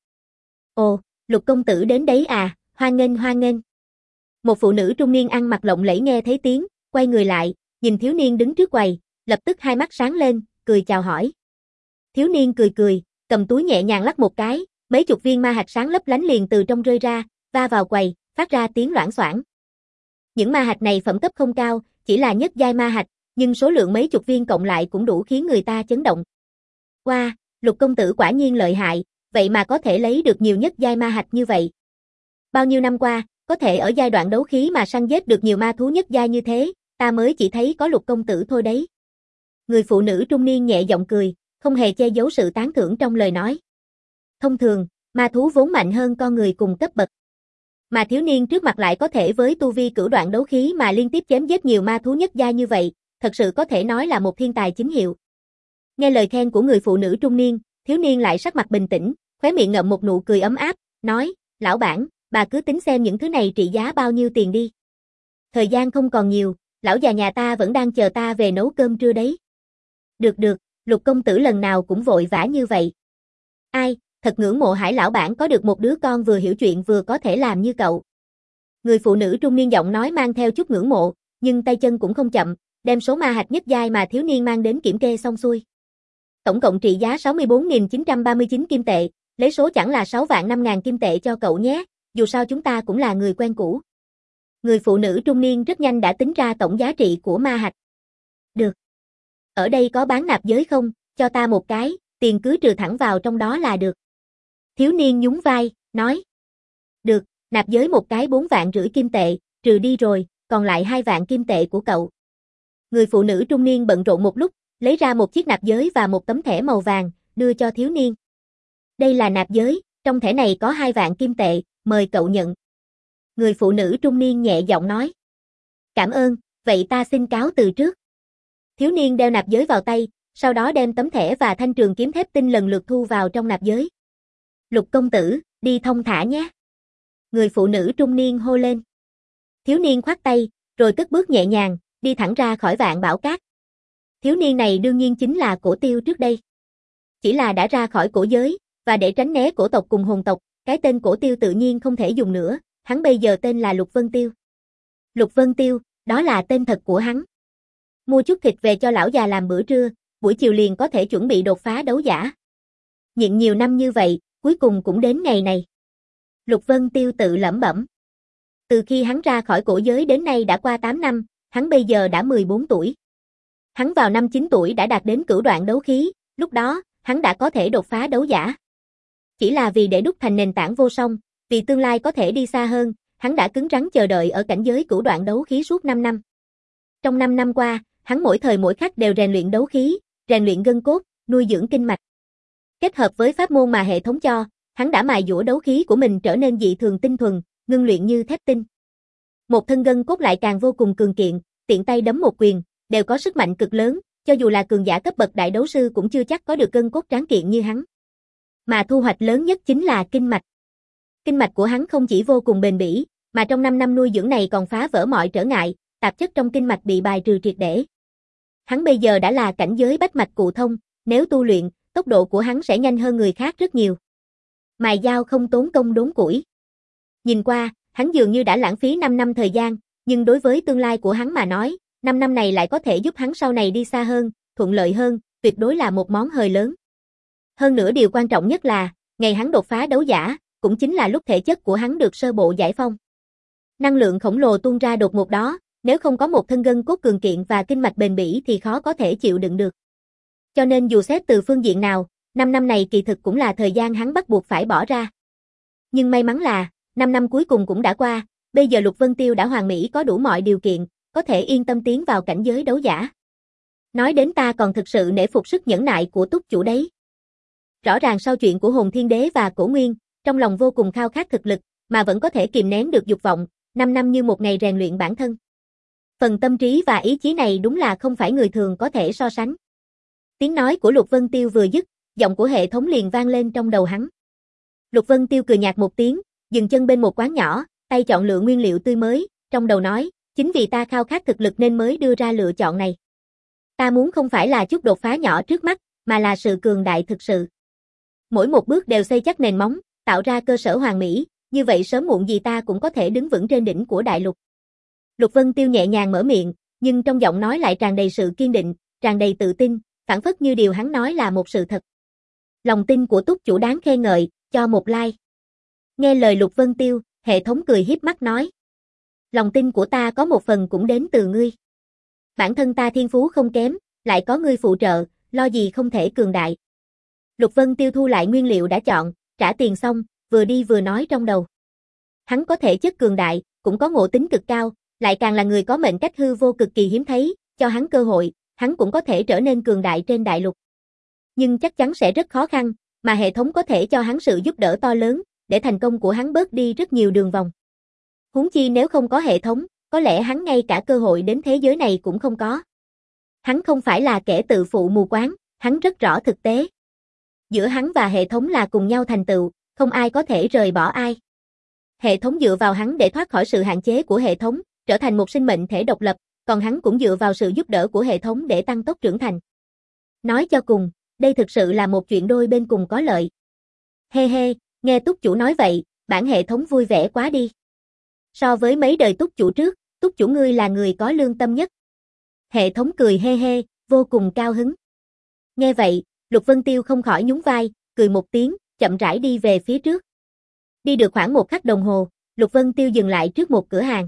Ồ, Lục công tử đến đấy à, hoan nghênh hoan nghênh. Một phụ nữ trung niên ăn mặc lộng lẫy nghe thấy tiếng, quay người lại, nhìn thiếu niên đứng trước quầy, lập tức hai mắt sáng lên, cười chào hỏi. Thiếu niên cười cười, cầm túi nhẹ nhàng lắc một cái, mấy chục viên ma hạch sáng lấp lánh liền từ trong rơi ra, va vào quầy, phát ra tiếng loảng xoảng. Những ma hạch này phẩm cấp không cao, chỉ là nhất giai ma hạch, nhưng số lượng mấy chục viên cộng lại cũng đủ khiến người ta chấn động. Wow, Lục công tử quả nhiên lợi hại, vậy mà có thể lấy được nhiều nhất giai ma hạch như vậy. Bao nhiêu năm qua, có thể ở giai đoạn đấu khí mà săn giết được nhiều ma thú nhất giai như thế, ta mới chỉ thấy có Lục công tử thôi đấy. Người phụ nữ trung niên nhẹ giọng cười, không hề che giấu sự tán thưởng trong lời nói. Thông thường, ma thú vốn mạnh hơn con người cùng cấp bậc. Mà thiếu niên trước mặt lại có thể với tu vi cửu đoạn đấu khí mà liên tiếp chém giết nhiều ma thú nhất giai như vậy, thật sự có thể nói là một thiên tài chính hiệu. Nghe lời khen của người phụ nữ trung niên, thiếu niên lại sắc mặt bình tĩnh, khóe miệng ngậm một nụ cười ấm áp, nói, lão bản, bà cứ tính xem những thứ này trị giá bao nhiêu tiền đi. Thời gian không còn nhiều, lão già nhà ta vẫn đang chờ ta về nấu cơm trưa đấy. Được được, Lục công tử lần nào cũng vội vã như vậy. Ai, thật ngưỡng mộ Hải lão bản có được một đứa con vừa hiểu chuyện vừa có thể làm như cậu. Người phụ nữ trung niên giọng nói mang theo chút ngưỡng mộ, nhưng tay chân cũng không chậm, đem số ma hạch nhất giai mà thiếu niên mang đến kiểm kê xong xuôi. Tổng cộng trị giá sáu mươi bốn nghìn chín trăm ba mươi chín kim tệ, lấy số chẳng là sáu vạn năm ngàn kim tệ cho cậu nhé, dù sao chúng ta cũng là người quen cũ. Người phụ nữ trung niên rất nhanh đã tính ra tổng giá trị của ma hạch. Được. Ở đây có bán nạp giới không, cho ta một cái, tiền cứ trừ thẳng vào trong đó là được. Thiếu niên nhún vai, nói. Được, nạp giới một cái bốn vạn rưỡi kim tệ, trừ đi rồi, còn lại hai vạn kim tệ của cậu. Người phụ nữ trung niên bận rộn một lúc, lấy ra một chiếc nạp giới và một tấm thẻ màu vàng, đưa cho thiếu niên. Đây là nạp giới, trong thẻ này có hai vạn kim tệ, mời cậu nhận. Người phụ nữ trung niên nhẹ giọng nói. Cảm ơn, vậy ta xin cáo từ trước. Thiếu niên đeo nạp giới vào tay, sau đó đem tấm thẻ và thanh trường kiếm thép tinh lần lượt thu vào trong nạp giới. Lục công tử, đi thông thả nhé. Người phụ nữ trung niên hô lên. Thiếu niên khoát tay, rồi cất bước nhẹ nhàng, đi thẳng ra khỏi Vạn Bảo Các. Thiếu niên này đương nhiên chính là Cổ Tiêu trước đây. Chỉ là đã ra khỏi cổ giới, và để tránh né cổ tộc cùng hồn tộc, cái tên Cổ Tiêu tự nhiên không thể dùng nữa, hắn bây giờ tên là Lục Vân Tiêu. Lục Vân Tiêu, đó là tên thật của hắn. Mua chút thịt về cho lão già làm bữa trưa, buổi chiều liền có thể chuẩn bị đột phá đấu giả. Nhịn nhiều năm như vậy, cuối cùng cũng đến ngày này. Lục Vân Tiêu tự lẩm bẩm. Từ khi hắn ra khỏi cổ giới đến nay đã qua tám năm, hắn bây giờ đã mười bốn tuổi. Hắn vào năm chín tuổi đã đạt đến cửu đoạn đấu khí, lúc đó, hắn đã có thể đột phá đấu giả. Chỉ là vì để đúc thành nền tảng vô song, vì tương lai có thể đi xa hơn, hắn đã cứng rắn chờ đợi ở cảnh giới cửu đoạn đấu khí suốt năm năm. Trong năm năm qua, hắn mỗi thời mỗi khắc đều rèn luyện đấu khí, rèn luyện gân cốt, nuôi dưỡng kinh mạch. Kết hợp với pháp môn mà hệ thống cho, hắn đã mài dũa đấu khí của mình trở nên dị thường tinh thuần, ngưng luyện như thép tinh. Một thân gân cốt lại càng vô cùng cường kiện, tiện tay đấm một quyền, đều có sức mạnh cực lớn, cho dù là cường giả cấp bậc đại đấu sư cũng chưa chắc có được gân cốt tráng kiện như hắn. Mà thu hoạch lớn nhất chính là kinh mạch. Kinh mạch của hắn không chỉ vô cùng bền bỉ, mà trong năm năm nuôi dưỡng này còn phá vỡ mọi trở ngại, tạp chất trong kinh mạch bị bài trừ triệt để. Hắn bây giờ đã là cảnh giới bách mạch cụ thông, nếu tu luyện, tốc độ của hắn sẽ nhanh hơn người khác rất nhiều. Mài dao không tốn công đốn củi. Nhìn qua, hắn dường như đã lãng phí năm năm thời gian, nhưng đối với tương lai của hắn mà nói, năm năm này lại có thể giúp hắn sau này đi xa hơn, thuận lợi hơn, tuyệt đối là một món hời lớn. Hơn nữa điều quan trọng nhất là, ngày hắn đột phá đấu giả, cũng chính là lúc thể chất của hắn được sơ bộ giải phong. Năng lượng khổng lồ tuôn ra đột ngột đó, nếu không có một thân gân cốt cường kiện và kinh mạch bền bỉ thì khó có thể chịu đựng được. Cho nên dù xét từ phương diện nào, năm năm này kỳ thực cũng là thời gian hắn bắt buộc phải bỏ ra. Nhưng may mắn là, năm năm cuối cùng cũng đã qua, bây giờ Lục Vân Tiêu đã hoàn mỹ có đủ mọi điều kiện, có thể yên tâm tiến vào cảnh giới đấu giả. Nói đến ta còn thực sự nể phục sức nhẫn nại của túc chủ đấy. Rõ ràng sau chuyện của Hồn Thiên Đế và Cổ Nguyên, trong lòng vô cùng khao khát thực lực, mà vẫn có thể kìm nén được dục vọng, năm năm như một ngày rèn luyện bản thân. Phần tâm trí và ý chí này đúng là không phải người thường có thể so sánh. Tiếng nói của Lục Vân Tiêu vừa dứt, giọng của hệ thống liền vang lên trong đầu hắn. Lục Vân Tiêu cười nhạt một tiếng, dừng chân bên một quán nhỏ, tay chọn lựa nguyên liệu tươi mới, trong đầu nói, chính vì ta khao khát thực lực nên mới đưa ra lựa chọn này. Ta muốn không phải là chút đột phá nhỏ trước mắt, mà là sự cường đại thực sự. Mỗi một bước đều xây chắc nền móng, tạo ra cơ sở hoàn mỹ, như vậy sớm muộn gì ta cũng có thể đứng vững trên đỉnh của đại lục. Lục Vân Tiêu nhẹ nhàng mở miệng, nhưng trong giọng nói lại tràn đầy sự kiên định, tràn đầy tự tin, phảng phất như điều hắn nói là một sự thật. Lòng tin của túc chủ đáng khen ngợi, cho một like. Nghe lời Lục Vân Tiêu, Hệ thống cười hiếp mắt nói. Lòng tin của ta có một phần cũng đến từ ngươi. Bản thân ta thiên phú không kém, lại có ngươi phụ trợ, lo gì không thể cường đại. Lục Vân Tiêu thu lại nguyên liệu đã chọn, trả tiền xong, vừa đi vừa nói trong đầu. Hắn có thể chất cường đại, cũng có ngộ tính cực cao, lại càng là người có mệnh cách hư vô cực kỳ hiếm thấy, cho hắn cơ hội, hắn cũng có thể trở nên cường đại trên đại lục. Nhưng chắc chắn sẽ rất khó khăn, mà hệ thống có thể cho hắn sự giúp đỡ to lớn, để thành công của hắn bớt đi rất nhiều đường vòng. Huống chi nếu không có hệ thống, có lẽ hắn ngay cả cơ hội đến thế giới này cũng không có. Hắn không phải là kẻ tự phụ mù quáng, hắn rất rõ thực tế. Giữa hắn và hệ thống là cùng nhau thành tựu, không ai có thể rời bỏ ai. Hệ thống dựa vào hắn để thoát khỏi sự hạn chế của hệ thống, trở thành một sinh mệnh thể độc lập, còn hắn cũng dựa vào sự giúp đỡ của hệ thống để tăng tốc trưởng thành. Nói cho cùng, đây thực sự là một chuyện đôi bên cùng có lợi. Hê hê, nghe túc chủ nói vậy, bản hệ thống vui vẻ quá đi. So với mấy đời túc chủ trước, túc chủ ngươi là người có lương tâm nhất. Hệ thống cười hê hê, vô cùng cao hứng. Nghe vậy, Lục Vân Tiêu không khỏi nhún vai, cười một tiếng, chậm rãi đi về phía trước. Đi được khoảng một khắc đồng hồ, Lục Vân Tiêu dừng lại trước một cửa hàng.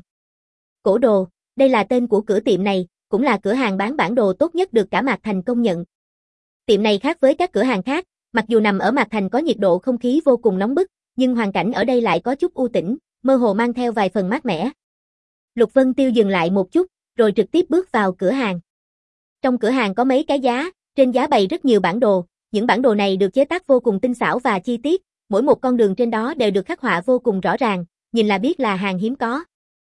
Cổ đồ, đây là tên của cửa tiệm này, cũng là cửa hàng bán bản đồ tốt nhất được cả Mạc Thành công nhận. Tiệm này khác với các cửa hàng khác, mặc dù nằm ở Mạc Thành có nhiệt độ không khí vô cùng nóng bức, nhưng hoàn cảnh ở đây lại có chút u tĩnh, mơ hồ mang theo vài phần mát mẻ. Lục Vân Tiêu dừng lại một chút, rồi trực tiếp bước vào cửa hàng. Trong cửa hàng có mấy cái giá, trên giá bày rất nhiều bản đồ, những bản đồ này được chế tác vô cùng tinh xảo và chi tiết, mỗi một con đường trên đó đều được khắc họa vô cùng rõ ràng, nhìn là biết là hàng hiếm có.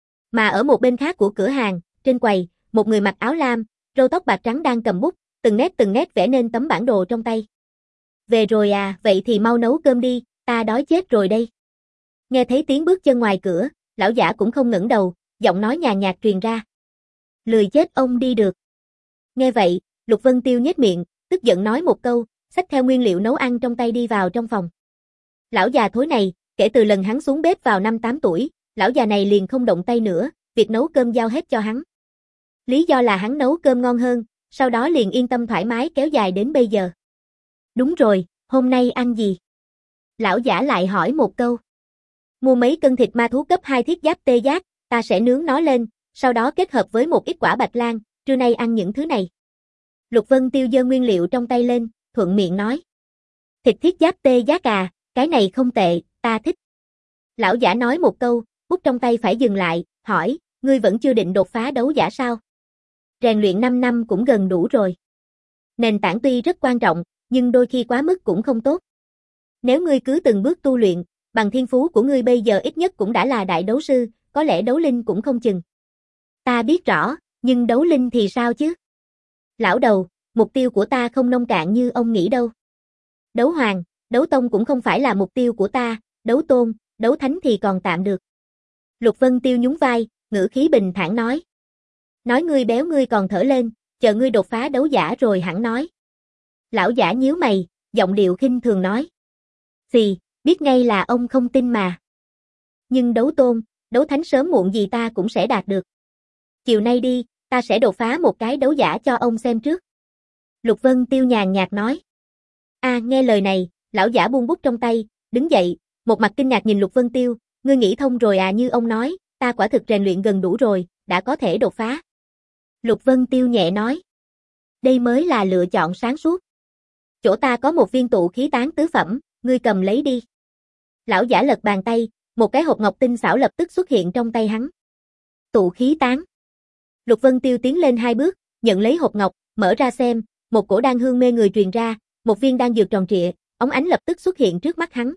Mà ở một bên khác của cửa hàng, trên quầy, một người mặc áo lam, râu tóc bạc trắng đang cầm bút, từng nét từng nét vẽ nên tấm bản đồ trong tay. Về rồi à, vậy thì mau nấu cơm đi, ta đói chết rồi đây. Nghe thấy tiếng bước chân ngoài cửa, lão giả cũng không ngẩng đầu, giọng nói nhàn nhạt truyền ra. Lười chết ông đi được. Nghe vậy, Lục Vân Tiêu nhếch miệng, tức giận nói một câu, xách theo nguyên liệu nấu ăn trong tay đi vào trong phòng. Lão già thối này, kể từ lần hắn xuống bếp vào năm tám tuổi, lão già này liền không động tay nữa, việc nấu cơm giao hết cho hắn. Lý do là hắn nấu cơm ngon hơn, sau đó liền yên tâm thoải mái kéo dài đến bây giờ. Đúng rồi, hôm nay ăn gì? Lão giả lại hỏi một câu. Mua mấy cân thịt ma thú cấp hai thiết giáp tê giác, ta sẽ nướng nó lên, sau đó kết hợp với một ít quả bạch lan, trưa nay ăn những thứ này. Lục Vân Tiêu giơ nguyên liệu trong tay lên, thuận miệng nói. Thịt thiết giáp tê giác à, cái này không tệ, ta thích. Lão giả nói một câu, bút trong tay phải dừng lại, hỏi, ngươi vẫn chưa định đột phá đấu giả sao? Rèn luyện năm năm cũng gần đủ rồi. Nền tảng tuy rất quan trọng, nhưng đôi khi quá mức cũng không tốt. Nếu ngươi cứ từng bước tu luyện, bằng thiên phú của ngươi bây giờ ít nhất cũng đã là đại đấu sư, có lẽ đấu linh cũng không chừng. Ta biết rõ, nhưng đấu linh thì sao chứ? Lão đầu, mục tiêu của ta không nông cạn như ông nghĩ đâu. Đấu hoàng, đấu tông cũng không phải là mục tiêu của ta, đấu tôn, đấu thánh thì còn tạm được. Lục Vân Tiêu nhún vai, ngữ khí bình thản nói. Nói ngươi béo ngươi còn thở lên, chờ ngươi đột phá đấu giả rồi hẳn nói. Lão giả nhíu mày, giọng điệu khinh thường nói. Xì, biết ngay là ông không tin mà. Nhưng đấu tôn, đấu thánh sớm muộn gì ta cũng sẽ đạt được. Chiều nay đi, ta sẽ đột phá một cái đấu giả cho ông xem trước. Lục Vân Tiêu nhàn nhạt nói. À, nghe lời này, lão giả buông bút trong tay, đứng dậy, một mặt kinh ngạc nhìn Lục Vân Tiêu, ngươi nghĩ thông rồi à, như ông nói, ta quả thực rèn luyện gần đủ rồi, đã có thể đột phá. Lục Vân Tiêu nhẹ nói. Đây mới là lựa chọn sáng suốt. Chỗ ta có một viên tụ khí tán tứ phẩm, ngươi cầm lấy đi. Lão giả lật bàn tay, một cái hộp ngọc tinh xảo lập tức xuất hiện trong tay hắn. Tụ khí tán. Lục Vân Tiêu tiến lên hai bước, nhận lấy hộp ngọc, mở ra xem, một cổ đan hương mê người truyền ra, một viên đan dược tròn trịa, óng ánh lập tức xuất hiện trước mắt hắn.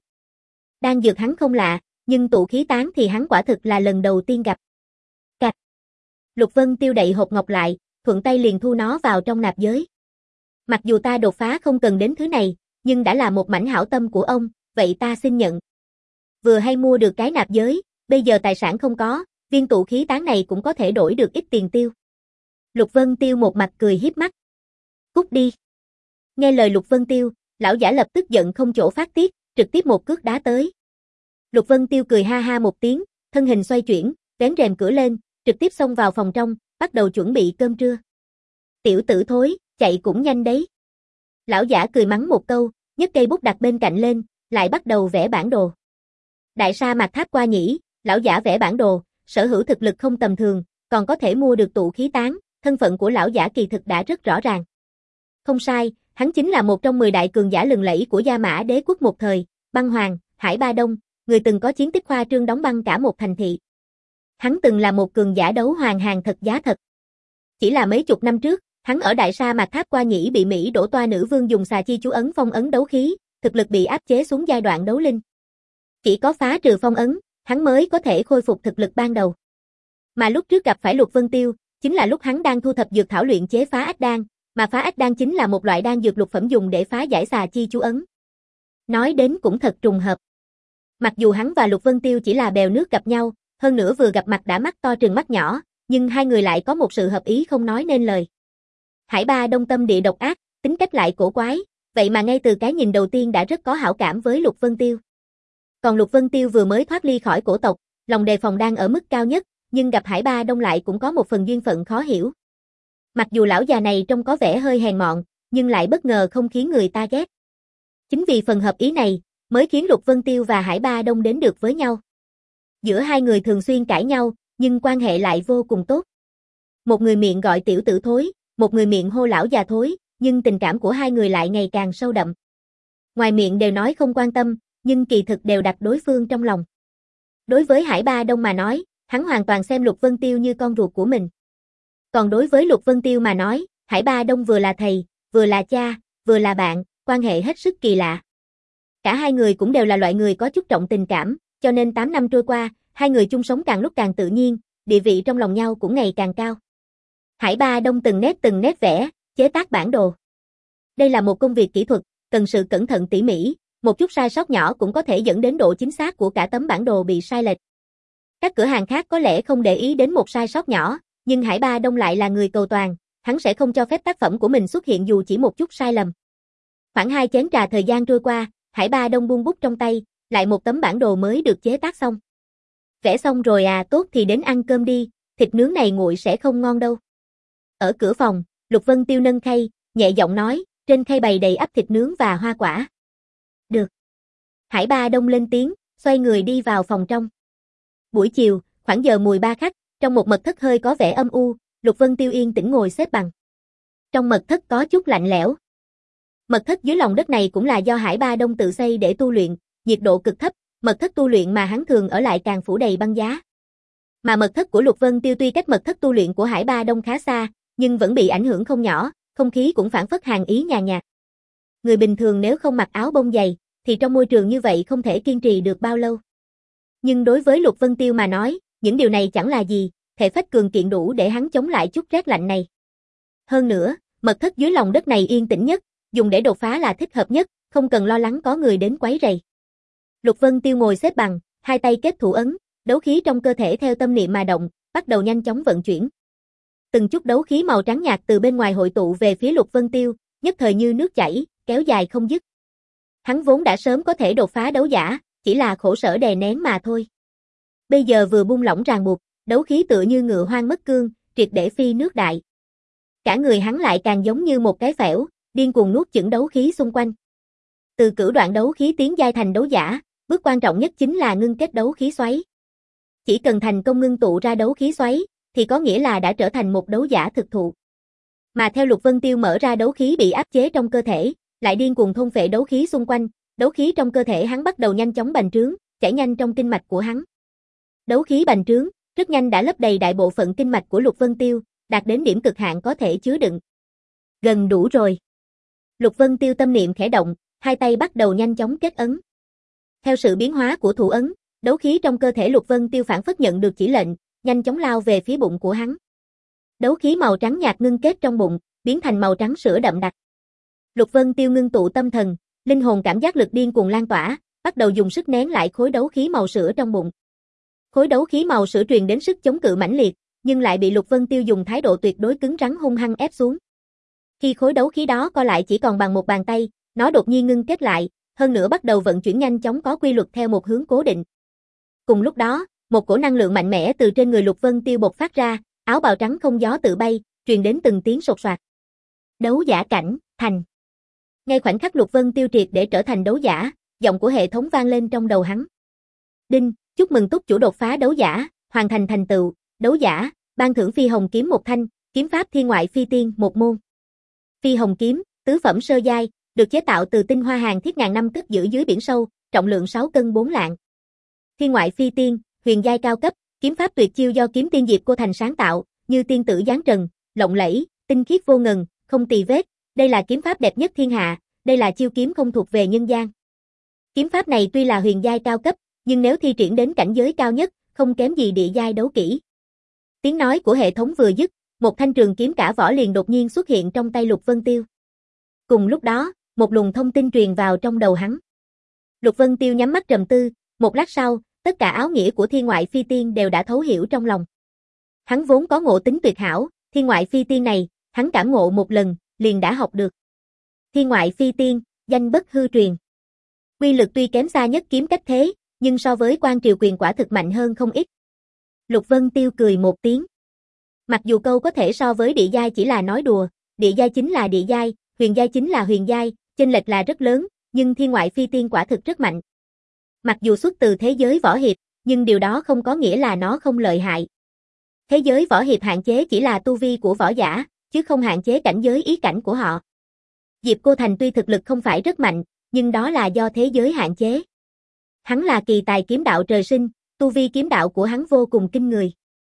Đan dược hắn không lạ, nhưng tụ khí tán thì hắn quả thực là lần đầu tiên gặp. Cạch. Lục Vân Tiêu đậy hộp ngọc lại, thuận tay liền thu nó vào trong nạp giới. Mặc dù ta đột phá không cần đến thứ này, nhưng đã là một mảnh hảo tâm của ông, vậy ta xin nhận. Vừa hay mua được cái nạp giới, bây giờ tài sản không có, viên tụ khí tán này cũng có thể đổi được ít tiền tiêu. Lục Vân Tiêu một mặt cười hiếp mắt. Cút đi. Nghe lời Lục Vân Tiêu, lão giả lập tức giận không chỗ phát tiết, trực tiếp một cước đá tới. Lục Vân Tiêu cười ha ha một tiếng, thân hình xoay chuyển, vén rèm cửa lên, trực tiếp xông vào phòng trong, bắt đầu chuẩn bị cơm trưa. Tiểu tử thối, chạy cũng nhanh đấy. Lão giả cười mắng một câu, nhấc cây bút đặt bên cạnh lên, lại bắt đầu vẽ bản đồ. Đại sa mạc tháp qua nhĩ, Lão giả vẽ bản đồ, sở hữu thực lực không tầm thường, còn có thể mua được tụ khí tán, thân phận của lão giả kỳ thực đã rất rõ ràng. Không sai, hắn chính là một trong mười đại cường giả lừng lẫy của Gia Mã Đế quốc một thời, Băng Hoàng, Hải Ba Đông, người từng có chiến tích khoa trương đóng băng cả một thành thị. Hắn từng là một cường giả đấu hoàng hàng thật giá thật. Chỉ là mấy chục năm trước, hắn ở đại sa mạc Tháp Qua Nhĩ bị Mỹ Đỗ Toa nữ vương dùng xà chi chú ấn phong ấn đấu khí, thực lực bị áp chế xuống giai đoạn đấu linh. Chỉ có phá trừ phong ấn, hắn mới có thể khôi phục thực lực ban đầu. Mà lúc trước gặp phải Lục Vân Tiêu, chính là lúc hắn đang thu thập dược thảo luyện chế phá ách đan, mà phá ách đan chính là một loại đan dược lục phẩm dùng để phá giải xà chi chú ấn. Nói đến cũng thật trùng hợp. Mặc dù hắn và Lục Vân Tiêu chỉ là bèo nước gặp nhau, hơn nữa vừa gặp mặt đã mắt to trừng mắt nhỏ, nhưng hai người lại có một sự hợp ý không nói nên lời. Hải Ba Đông tâm địa độc ác, tính cách lại cổ quái, vậy mà ngay từ cái nhìn đầu tiên đã rất có hảo cảm với Lục Vân Tiêu. Còn Lục Vân Tiêu vừa mới thoát ly khỏi cổ tộc, lòng đề phòng đang ở mức cao nhất, nhưng gặp Hải Ba Đông lại cũng có một phần duyên phận khó hiểu. Mặc dù lão già này trông có vẻ hơi hèn mọn, nhưng lại bất ngờ không khiến người ta ghét. Chính vì phần hợp ý này, mới khiến Lục Vân Tiêu và Hải Ba Đông đến được với nhau. Giữa hai người thường xuyên cãi nhau, nhưng quan hệ lại vô cùng tốt. Một người miệng gọi tiểu tử thối, một người miệng hô lão già thối, nhưng tình cảm của hai người lại ngày càng sâu đậm. Ngoài miệng đều nói không quan tâm, nhưng kỳ thực đều đặt đối phương trong lòng. Đối với Hải Ba Đông mà nói, hắn hoàn toàn xem Lục Vân Tiêu như con ruột của mình. Còn đối với Lục Vân Tiêu mà nói, Hải Ba Đông vừa là thầy, vừa là cha, vừa là bạn, quan hệ hết sức kỳ lạ. Cả hai người cũng đều là loại người có chút trọng tình cảm, cho nên tám năm trôi qua, hai người chung sống càng lúc càng tự nhiên, địa vị trong lòng nhau cũng ngày càng cao. Hải Ba Đông từng nét từng nét vẽ, chế tác bản đồ. Đây là một công việc kỹ thuật, cần sự cẩn thận tỉ mỉ, một chút sai sót nhỏ cũng có thể dẫn đến độ chính xác của cả tấm bản đồ bị sai lệch. Các cửa hàng khác có lẽ không để ý đến một sai sót nhỏ, nhưng Hải Ba Đông lại là người cầu toàn, hắn sẽ không cho phép tác phẩm của mình xuất hiện dù chỉ một chút sai lầm. Khoảng hai chén trà thời gian trôi qua, Hải Ba Đông buông bút trong tay, lại một tấm bản đồ mới được chế tác xong. Vẽ xong rồi à, tốt thì đến ăn cơm đi, thịt nướng này nguội sẽ không ngon đâu. Ở cửa phòng, Lục Vân Tiêu nâng khay, nhẹ giọng nói, trên khay bày đầy ắp thịt nướng và hoa quả. Được. Hải Ba Đông lên tiếng, xoay người đi vào phòng trong. Buổi chiều, khoảng giờ mùi ba khắc, trong một mật thất hơi có vẻ âm u, Lục Vân Tiêu yên tĩnh ngồi xếp bằng. Trong mật thất có chút lạnh lẽo. Mật thất dưới lòng đất này cũng là do Hải Ba Đông tự xây để tu luyện, nhiệt độ cực thấp, mật thất tu luyện mà hắn thường ở lại càng phủ đầy băng giá. Mà mật thất của Lục Vân Tiêu tuy cách mật thất tu luyện của Hải Ba Đông khá xa, nhưng vẫn bị ảnh hưởng không nhỏ, không khí cũng phảng phất hàn ý nhàn nhạt. Người bình thường nếu không mặc áo bông dày, thì trong môi trường như vậy không thể kiên trì được bao lâu. Nhưng đối với Lục Vân Tiêu mà nói, những điều này chẳng là gì, thể phách cường kiện đủ để hắn chống lại chút rét lạnh này. Hơn nữa, mật thất dưới lòng đất này yên tĩnh nhất, dùng để đột phá là thích hợp nhất, không cần lo lắng có người đến quấy rầy. Lục Vân Tiêu ngồi xếp bằng, hai tay kết thủ ấn, đấu khí trong cơ thể theo tâm niệm mà động, bắt đầu nhanh chóng vận chuyển. Từng chút đấu khí màu trắng nhạt từ bên ngoài hội tụ về phía Lục Vân Tiêu, nhất thời như nước chảy, kéo dài không dứt. Hắn vốn đã sớm có thể đột phá đấu giả, chỉ là khổ sở đè nén mà thôi. Bây giờ vừa buông lỏng ràng buộc, đấu khí tựa như ngựa hoang mất cương, triệt để phi nước đại. Cả người hắn lại càng giống như một cái phễu, điên cuồng nuốt chửng đấu khí xung quanh. Từ cửu đoạn đấu khí tiến giai thành đấu giả, bước quan trọng nhất chính là ngưng kết đấu khí xoáy. Chỉ cần thành công ngưng tụ ra đấu khí xoáy, thì có nghĩa là đã trở thành một đấu giả thực thụ. Mà theo Lục Vân Tiêu mở ra đấu khí bị áp chế trong cơ thể, lại điên cuồng thôn phệ đấu khí xung quanh, đấu khí trong cơ thể hắn bắt đầu nhanh chóng bành trướng, chảy nhanh trong kinh mạch của hắn. Đấu khí bành trướng, rất nhanh đã lấp đầy đại bộ phận kinh mạch của Lục Vân Tiêu, đạt đến điểm cực hạn có thể chứa đựng. Gần đủ rồi. Lục Vân Tiêu tâm niệm khẽ động, hai tay bắt đầu nhanh chóng kết ấn. Theo sự biến hóa của thủ ấn, đấu khí trong cơ thể Lục Vân Tiêu phản phất nhận được chỉ lệnh, nhanh chóng lao về phía bụng của hắn. Đấu khí màu trắng nhạt ngưng kết trong bụng, biến thành màu trắng sữa đậm đặc. Lục Vân Tiêu ngưng tụ tâm thần, linh hồn cảm giác lực điên cuồng lan tỏa, bắt đầu dùng sức nén lại khối đấu khí màu sữa trong bụng. Khối đấu khí màu sữa truyền đến sức chống cự mãnh liệt, nhưng lại bị Lục Vân Tiêu dùng thái độ tuyệt đối cứng rắn hung hăng ép xuống. Khi khối đấu khí đó co lại chỉ còn bằng một bàn tay, nó đột nhiên ngưng kết lại, hơn nữa bắt đầu vận chuyển nhanh chóng có quy luật theo một hướng cố định. Cùng lúc đó, một cổ năng lượng mạnh mẽ từ trên người Lục Vân Tiêu bộc phát ra, áo bào trắng không gió tự bay, truyền đến từng tiếng sột soạt. Đấu giả cảnh, thành. Ngay khoảnh khắc Lục Vân Tiêu triệt để trở thành đấu giả, giọng của hệ thống vang lên trong đầu hắn. Đinh, Chúc mừng túc chủ đột phá đấu giả, hoàn thành thành tựu, đấu giả, ban thưởng phi hồng kiếm một thanh, kiếm pháp thiên ngoại phi tiên một môn. Phi hồng kiếm, tứ phẩm sơ giai, được chế tạo từ tinh hoa hàng thiết ngàn năm cất giữ dưới biển sâu, trọng lượng sáu cân bốn lạng. Thiên ngoại phi tiên, huyền giai cao cấp, kiếm pháp tuyệt chiêu do kiếm tiên Diệp Cô Thành sáng tạo, như tiên tử giáng trần, lộng lẫy, tinh khiết vô ngần, không tì vết, đây là kiếm pháp đẹp nhất thiên hạ, đây là chiêu kiếm không thuộc về nhân gian. Kiếm pháp này tuy là huyền giai cao cấp, nhưng nếu thi triển đến cảnh giới cao nhất, không kém gì địa giai đấu kỹ. Tiếng nói của hệ thống vừa dứt, một thanh trường kiếm cả vỏ liền đột nhiên xuất hiện trong tay Lục Vân Tiêu. Cùng lúc đó, một luồng thông tin truyền vào trong đầu hắn. Lục Vân Tiêu nhắm mắt trầm tư, một lát sau, tất cả áo nghĩa của thiên ngoại phi tiên đều đã thấu hiểu trong lòng. Hắn vốn có ngộ tính tuyệt hảo, thiên ngoại phi tiên này, hắn cảm ngộ một lần, liền đã học được. Thiên ngoại phi tiên, danh bất hư truyền. Quy lực tuy kém xa nhất kiếm cách thế, nhưng so với Quan Triều Quyền quả thực mạnh hơn không ít. Lục Vân Tiêu cười một tiếng. Mặc dù câu có thể so với địa giai chỉ là nói đùa, địa giai chính là địa giai, huyền giai chính là huyền giai, chênh lệch là rất lớn, nhưng thiên ngoại phi tiên quả thực rất mạnh. Mặc dù xuất từ thế giới võ hiệp, nhưng điều đó không có nghĩa là nó không lợi hại. Thế giới võ hiệp hạn chế chỉ là tu vi của võ giả, chứ không hạn chế cảnh giới ý cảnh của họ. Diệp Cô Thành tuy thực lực không phải rất mạnh, nhưng đó là do thế giới hạn chế. Hắn là kỳ tài kiếm đạo trời sinh, tu vi kiếm đạo của hắn vô cùng kinh người.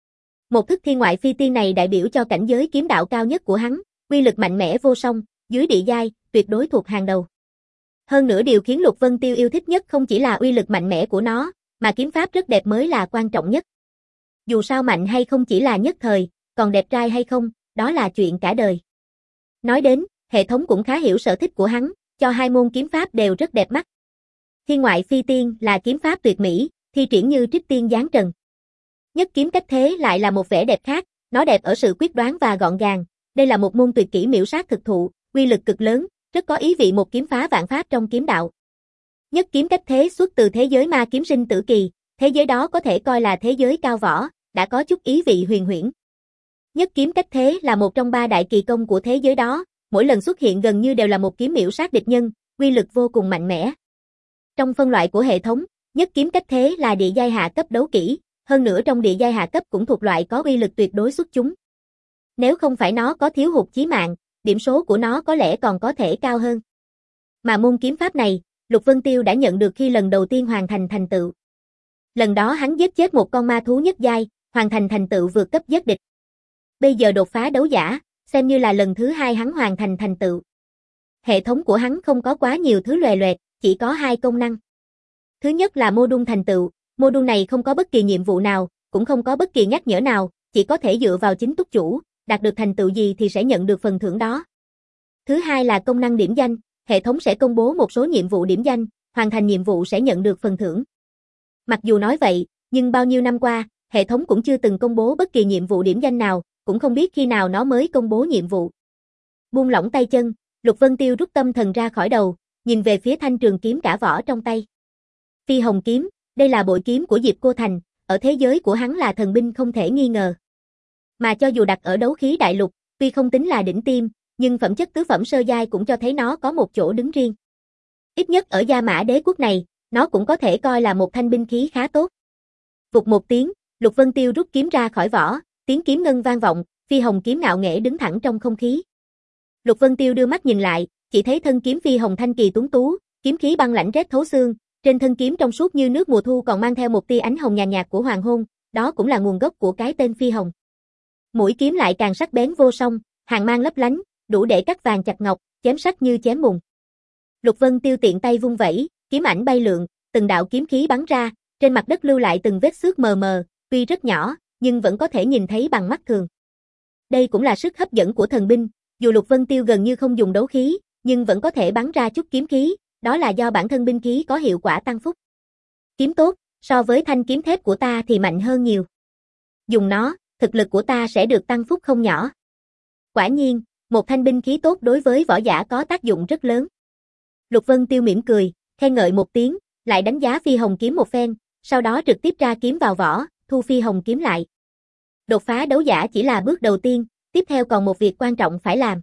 Một thức thiên ngoại phi tiên này đại biểu cho cảnh giới kiếm đạo cao nhất của hắn, quy lực mạnh mẽ vô song, dưới địa giai, tuyệt đối thuộc hàng đầu. Hơn nữa điều khiến Lục Vân Tiêu yêu thích nhất không chỉ là uy lực mạnh mẽ của nó, mà kiếm pháp rất đẹp mới là quan trọng nhất. Dù sao mạnh hay không chỉ là nhất thời, còn đẹp trai hay không, đó là chuyện cả đời. Nói đến, hệ thống cũng khá hiểu sở thích của hắn, cho hai môn kiếm pháp đều rất đẹp mắt. Thiên ngoại phi tiên là kiếm pháp tuyệt mỹ, thi triển như trích tiên giáng trần. Nhất kiếm cách thế lại là một vẻ đẹp khác, nó đẹp ở sự quyết đoán và gọn gàng. Đây là một môn tuyệt kỹ miểu sát thực thụ, uy lực cực lớn, rất có ý vị một kiếm phá vạn pháp trong kiếm đạo. Nhất kiếm cách thế xuất từ thế giới ma kiếm sinh tử kỳ, thế giới đó có thể coi là thế giới cao võ, đã có chút ý vị huyền huyễn. Nhất kiếm cách thế là một trong ba đại kỳ công của thế giới đó, mỗi lần xuất hiện gần như đều là một kiếm miểu sát địch nhân, uy lực vô cùng mạnh mẽ. Trong phân loại của hệ thống, nhất kiếm cách thế là địa giai hạ cấp đấu kỹ, hơn nữa trong địa giai hạ cấp cũng thuộc loại có uy lực tuyệt đối xuất chúng. Nếu không phải nó có thiếu hụt chí mạng, điểm số của nó có lẽ còn có thể cao hơn. Mà môn kiếm pháp này, Lục Vân Tiêu đã nhận được khi lần đầu tiên hoàn thành thành tựu. Lần đó hắn giết chết một con ma thú nhất giai, hoàn thành thành tựu vượt cấp giết địch. Bây giờ đột phá đấu giả, xem như là lần thứ hai hắn hoàn thành thành tựu. Hệ thống của hắn không có quá nhiều thứ lòe loẹt, chỉ có hai công năng. Thứ nhất là mô đun thành tựu, mô đun này không có bất kỳ nhiệm vụ nào, cũng không có bất kỳ nhắc nhở nào, chỉ có thể dựa vào chính túc chủ, đạt được thành tựu gì thì sẽ nhận được phần thưởng đó. Thứ hai là công năng điểm danh, hệ thống sẽ công bố một số nhiệm vụ điểm danh, hoàn thành nhiệm vụ sẽ nhận được phần thưởng. Mặc dù nói vậy, nhưng bao nhiêu năm qua, hệ thống cũng chưa từng công bố bất kỳ nhiệm vụ điểm danh nào, cũng không biết khi nào nó mới công bố nhiệm vụ. Buông lỏng tay chân, Lục Vân Tiêu rút tâm thần ra khỏi đầu, nhìn về phía thanh trường kiếm cả vỏ trong tay. Phi hồng kiếm, đây là bội kiếm của Diệp Cô Thành, ở thế giới của hắn là thần binh không thể nghi ngờ. Mà cho dù đặt ở đấu khí đại lục, tuy không tính là đỉnh tiêm, nhưng phẩm chất tứ phẩm sơ giai cũng cho thấy nó có một chỗ đứng riêng. Ít nhất ở Gia Mã Đế quốc này, nó cũng có thể coi là một thanh binh khí khá tốt. Vụt một tiếng, Lục Vân Tiêu rút kiếm ra khỏi vỏ, tiếng kiếm ngân vang vọng, phi hồng kiếm ngạo nghễ đứng thẳng trong không khí. Lục Vân Tiêu đưa mắt nhìn lại, chỉ thấy thân kiếm phi hồng thanh kỳ tuấn tú, kiếm khí băng lãnh rét thấu xương, trên thân kiếm trong suốt như nước mùa thu còn mang theo một tia ánh hồng nhàn nhạt của hoàng hôn, đó cũng là nguồn gốc của cái tên phi hồng. Mũi kiếm lại càng sắc bén vô song, hàn mang lấp lánh, đủ để cắt vàng chặt ngọc, chém sắc như chém mùn. Lục Vân Tiêu tiện tay vung vẩy, kiếm ảnh bay lượn, từng đạo kiếm khí bắn ra, trên mặt đất lưu lại từng vết xước mờ mờ, tuy rất nhỏ, nhưng vẫn có thể nhìn thấy bằng mắt thường. Đây cũng là sức hấp dẫn của thần binh, dù Lục Vân Tiêu gần như không dùng đấu khí, nhưng vẫn có thể bắn ra chút kiếm khí, đó là do bản thân binh khí có hiệu quả tăng phúc. Kiếm tốt, so với thanh kiếm thép của ta thì mạnh hơn nhiều. Dùng nó, thực lực của ta sẽ được tăng phúc không nhỏ. Quả nhiên, một thanh binh khí tốt đối với võ giả có tác dụng rất lớn. Lục Vân Tiêu mỉm cười, khen ngợi một tiếng, lại đánh giá phi hồng kiếm một phen, sau đó trực tiếp ra kiếm vào vỏ, thu phi hồng kiếm lại. Đột phá đấu giả chỉ là bước đầu tiên, tiếp theo còn một việc quan trọng phải làm.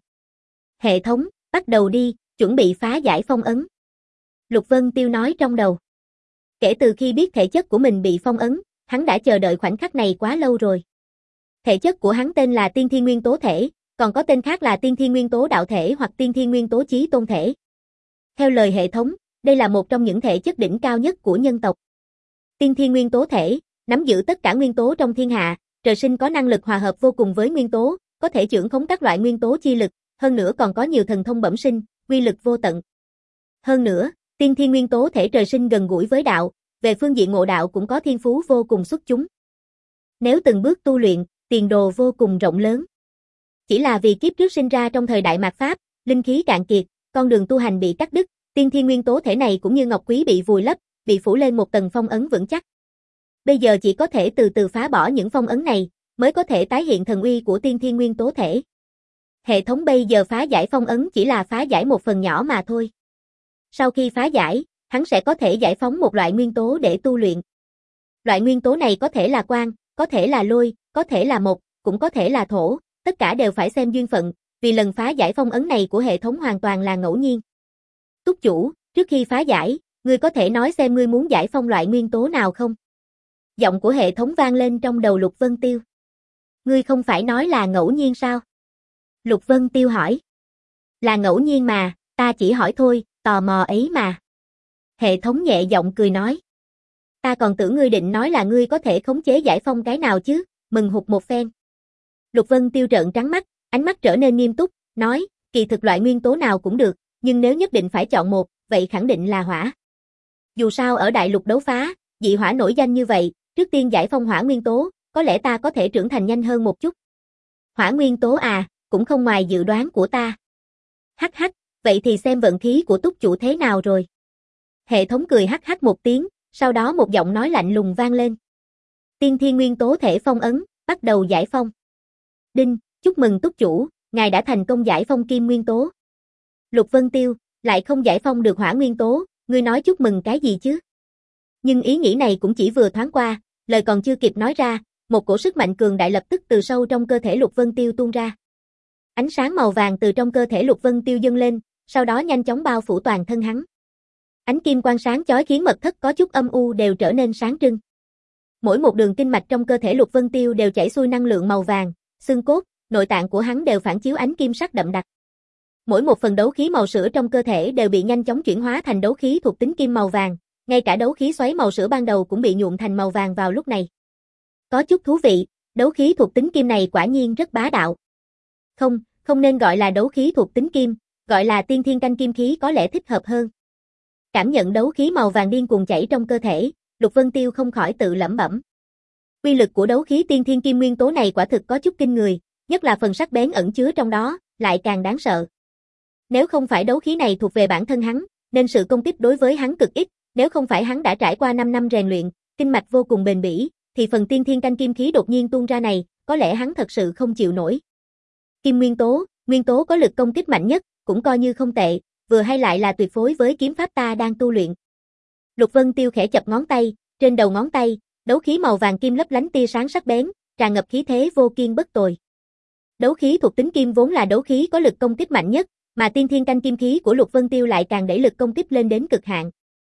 Hệ thống, bắt đầu đi, chuẩn bị phá giải phong ấn. Lục Vân Tiêu nói trong đầu. Kể từ khi biết thể chất của mình bị phong ấn, hắn đã chờ đợi khoảnh khắc này quá lâu rồi. Thể chất của hắn tên là tiên thiên nguyên tố thể, còn có tên khác là tiên thiên nguyên tố đạo thể hoặc tiên thiên nguyên tố chí tôn thể. Theo lời hệ thống, đây là một trong những thể chất đỉnh cao nhất của nhân tộc. Tiên thiên nguyên tố thể, nắm giữ tất cả nguyên tố trong thiên hạ, trời sinh có năng lực hòa hợp vô cùng với nguyên tố, có thể chưởng khống các loại nguyên tố chi lực, hơn nữa còn có nhiều thần thông bẩm sinh, uy lực vô tận. Hơn nữa, tiên thiên nguyên tố thể trời sinh gần gũi với đạo, về phương diện ngộ đạo cũng có thiên phú vô cùng xuất chúng. Nếu từng bước tu luyện, tiền đồ vô cùng rộng lớn. Chỉ là vì kiếp trước sinh ra trong thời đại mạt Pháp, linh khí cạn kiệt, con đường tu hành bị cắt đứt, tiên thiên nguyên tố thể này cũng như ngọc quý bị vùi lấp, bị phủ lên một tầng phong ấn vững chắc. Bây giờ chỉ có thể từ từ phá bỏ những phong ấn này, mới có thể tái hiện thần uy của tiên thiên nguyên tố thể. Hệ thống bây giờ phá giải phong ấn chỉ là phá giải một phần nhỏ mà thôi. Sau khi phá giải, hắn sẽ có thể giải phóng một loại nguyên tố để tu luyện. Loại nguyên tố này có thể là quang, có thể là lôi, có thể là mộc, cũng có thể là thổ, tất cả đều phải xem duyên phận, vì lần phá giải phong ấn này của hệ thống hoàn toàn là ngẫu nhiên. Túc chủ, trước khi phá giải, ngươi có thể nói xem ngươi muốn giải phong loại nguyên tố nào không? Giọng của hệ thống vang lên trong đầu Lục Vân Tiêu. Ngươi không phải nói là ngẫu nhiên sao? Lục Vân Tiêu hỏi. Là ngẫu nhiên mà, ta chỉ hỏi thôi, tò mò ấy mà. Hệ thống nhẹ giọng cười nói. Ta còn tưởng ngươi định nói là ngươi có thể khống chế giải phong cái nào chứ, mừng hụt một phen. Lục Vân Tiêu trợn trắng mắt, ánh mắt trở nên nghiêm túc, nói, kỳ thực loại nguyên tố nào cũng được, nhưng nếu nhất định phải chọn một, vậy khẳng định là hỏa. Dù sao ở đại lục đấu phá, dị hỏa nổi danh như vậy, trước tiên giải phong hỏa nguyên tố, có lẽ ta có thể trưởng thành nhanh hơn một chút. Hỏa nguyên tố à, cũng không ngoài dự đoán của ta. Hắc hắc, vậy thì xem vận khí của túc chủ thế nào rồi. Hệ thống cười hắc hắc một tiếng, sau đó một giọng nói lạnh lùng vang lên. Tiên thiên nguyên tố thể phong ấn, bắt đầu giải phong. Đinh, chúc mừng túc chủ, ngài đã thành công giải phong kim nguyên tố. Lục Vân Tiêu, lại không giải phong được hỏa nguyên tố, ngươi nói chúc mừng cái gì chứ? Nhưng ý nghĩ này cũng chỉ vừa thoáng qua, lời còn chưa kịp nói ra, một cổ sức mạnh cường đại lập tức từ sâu trong cơ thể Lục Vân Tiêu tuôn ra. Ánh sáng màu vàng từ trong cơ thể Lục Vân Tiêu dâng lên, sau đó nhanh chóng bao phủ toàn thân hắn. Ánh kim quang sáng chói khiến mật thất có chút âm u đều trở nên sáng trưng. Mỗi một đường kinh mạch trong cơ thể Lục Vân Tiêu đều chảy xuôi năng lượng màu vàng, xương cốt, nội tạng của hắn đều phản chiếu ánh kim sắc đậm đặc. Mỗi một phần đấu khí màu sữa trong cơ thể đều bị nhanh chóng chuyển hóa thành đấu khí thuộc tính kim màu vàng, ngay cả đấu khí xoáy màu sữa ban đầu cũng bị nhuộm thành màu vàng vào lúc này. Có chút thú vị, đấu khí thuộc tính kim này quả nhiên rất bá đạo. Không, không nên gọi là đấu khí thuộc tính kim, gọi là tiên thiên canh kim khí có lẽ thích hợp hơn. Cảm nhận đấu khí màu vàng điên cuồng chảy trong cơ thể, Lục Vân Tiêu không khỏi tự lẩm bẩm. Uy lực của đấu khí tiên thiên kim nguyên tố này quả thực có chút kinh người, nhất là phần sắc bén ẩn chứa trong đó, lại càng đáng sợ. Nếu không phải đấu khí này thuộc về bản thân hắn, nên sự công kích đối với hắn cực ít, nếu không phải hắn đã trải qua năm năm rèn luyện, kinh mạch vô cùng bền bỉ, thì phần tiên thiên canh kim khí đột nhiên tuôn ra này, có lẽ hắn thật sự không chịu nổi. Kim nguyên tố, nguyên tố có lực công kích mạnh nhất, cũng coi như không tệ, vừa hay lại là tuyệt phối với kiếm pháp ta đang tu luyện. Lục Vân Tiêu khẽ chập ngón tay, trên đầu ngón tay, đấu khí màu vàng kim lấp lánh tia sáng sắc bén, tràn ngập khí thế vô kiên bất tồi. Đấu khí thuộc tính kim vốn là đấu khí có lực công kích mạnh nhất, mà tiên thiên canh kim khí của Lục Vân Tiêu lại càng đẩy lực công kích lên đến cực hạn.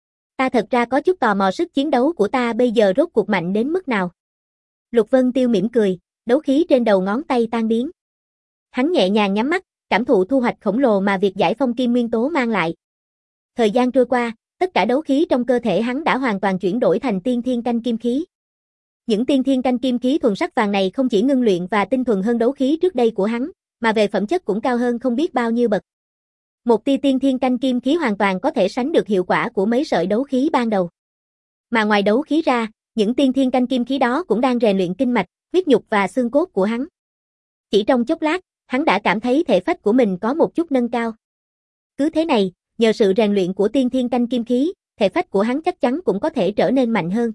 Ta thật ra có chút tò mò sức chiến đấu của ta bây giờ rốt cuộc mạnh đến mức nào. Lục Vân Tiêu mỉm cười, đấu khí trên đầu ngón tay tan biến. Hắn nhẹ nhàng nhắm mắt, cảm thụ thu hoạch khổng lồ mà việc giải phong kim nguyên tố mang lại. Thời gian trôi qua, tất cả đấu khí trong cơ thể hắn đã hoàn toàn chuyển đổi thành tiên thiên canh kim khí. Những tiên thiên canh kim khí thuần sắc vàng này không chỉ ngưng luyện và tinh thuần hơn đấu khí trước đây của hắn, mà về phẩm chất cũng cao hơn không biết bao nhiêu bậc. Một tia tiên thiên canh kim khí hoàn toàn có thể sánh được hiệu quả của mấy sợi đấu khí ban đầu. Mà ngoài đấu khí ra, những tiên thiên canh kim khí đó cũng đang rèn luyện kinh mạch, huyết nhục và xương cốt của hắn. Chỉ trong chốc lát, hắn đã cảm thấy thể phách của mình có một chút nâng cao. Cứ thế này, nhờ sự rèn luyện của tiên thiên canh kim khí, thể phách của hắn chắc chắn cũng có thể trở nên mạnh hơn.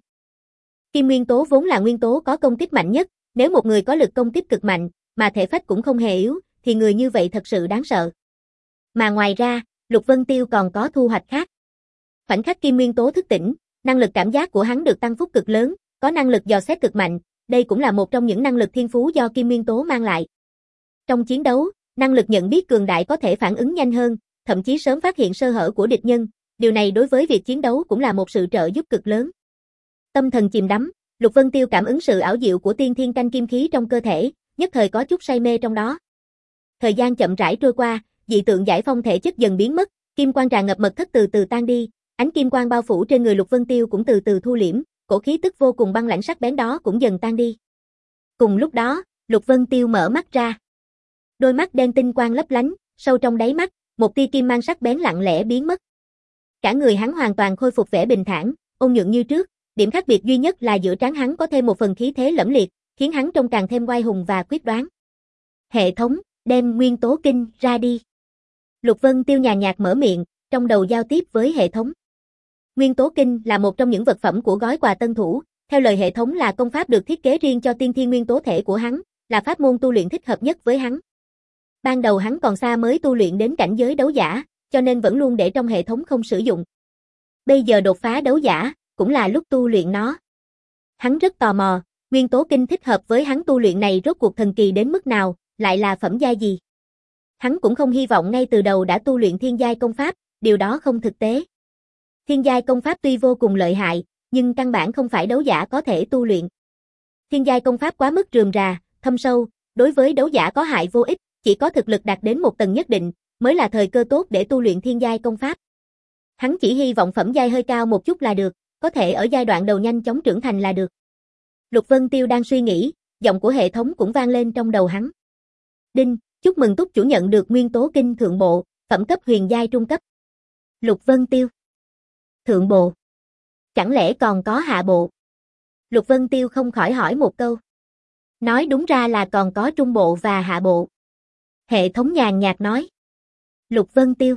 Kim nguyên tố vốn là nguyên tố có công kích mạnh nhất, nếu một người có lực công kích cực mạnh, mà thể phách cũng không hề yếu, thì người như vậy thật sự đáng sợ. Mà ngoài ra, Lục Vân Tiêu còn có thu hoạch khác. Khoảnh khắc kim nguyên tố thức tỉnh, năng lực cảm giác của hắn được tăng phúc cực lớn, có năng lực dò xét cực mạnh, đây cũng là một trong những năng lực thiên phú do kim nguyên tố mang lại. Trong chiến đấu, năng lực nhận biết cường đại có thể phản ứng nhanh hơn, thậm chí sớm phát hiện sơ hở của địch nhân, điều này đối với việc chiến đấu cũng là một sự trợ giúp cực lớn. Tâm thần chìm đắm, Lục Vân Tiêu cảm ứng sự ảo diệu của tiên thiên canh kim khí trong cơ thể, nhất thời có chút say mê trong đó. Thời gian chậm rãi trôi qua, dị tượng giải phong thể chất dần biến mất, kim quang tràn ngập mật thất từ từ tan đi, ánh kim quang bao phủ trên người Lục Vân Tiêu cũng từ từ thu liễm, cổ khí tức vô cùng băng lãnh sắc bén đó cũng dần tan đi. Cùng lúc đó, Lục Vân Tiêu mở mắt ra. Đôi mắt đen tinh quang lấp lánh, sâu trong đáy mắt, một tia kim mang sắc bén lặng lẽ biến mất. Cả người hắn hoàn toàn khôi phục vẻ bình thản, ôn nhuận như trước, điểm khác biệt duy nhất là giữa trán hắn có thêm một phần khí thế lẫm liệt, khiến hắn trông càng thêm oai hùng và quyết đoán. Hệ thống, đem nguyên tố kinh ra đi. Lục Vân Tiêu nhàn nhạt mở miệng, trong đầu giao tiếp với hệ thống. Nguyên tố kinh là một trong những vật phẩm của gói quà tân thủ, theo lời hệ thống là công pháp được thiết kế riêng cho tiên thiên nguyên tố thể của hắn, là pháp môn tu luyện thích hợp nhất với hắn. Ban đầu hắn còn xa mới tu luyện đến cảnh giới đấu giả, cho nên vẫn luôn để trong hệ thống không sử dụng. Bây giờ đột phá đấu giả, cũng là lúc tu luyện nó. Hắn rất tò mò, nguyên tố kinh thích hợp với hắn tu luyện này rốt cuộc thần kỳ đến mức nào, lại là phẩm giai gì. Hắn cũng không hy vọng ngay từ đầu đã tu luyện thiên giai công pháp, điều đó không thực tế. Thiên giai công pháp tuy vô cùng lợi hại, nhưng căn bản không phải đấu giả có thể tu luyện. Thiên giai công pháp quá mức rườm rà, thâm sâu, đối với đấu giả có hại vô ích, chỉ có thực lực đạt đến một tầng nhất định, mới là thời cơ tốt để tu luyện thiên giai công pháp. Hắn chỉ hy vọng phẩm giai hơi cao một chút là được, có thể ở giai đoạn đầu nhanh chóng trưởng thành là được. Lục Vân Tiêu đang suy nghĩ, giọng của hệ thống cũng vang lên trong đầu hắn. Đinh, chúc mừng túc chủ nhận được nguyên tố kinh thượng bộ, phẩm cấp huyền giai trung cấp. Lục Vân Tiêu. Thượng bộ. Chẳng lẽ còn có hạ bộ? Lục Vân Tiêu không khỏi hỏi một câu. Nói đúng ra là còn có trung bộ và hạ bộ. Hệ thống nhàn nhạt nói. Lục Vân Tiêu.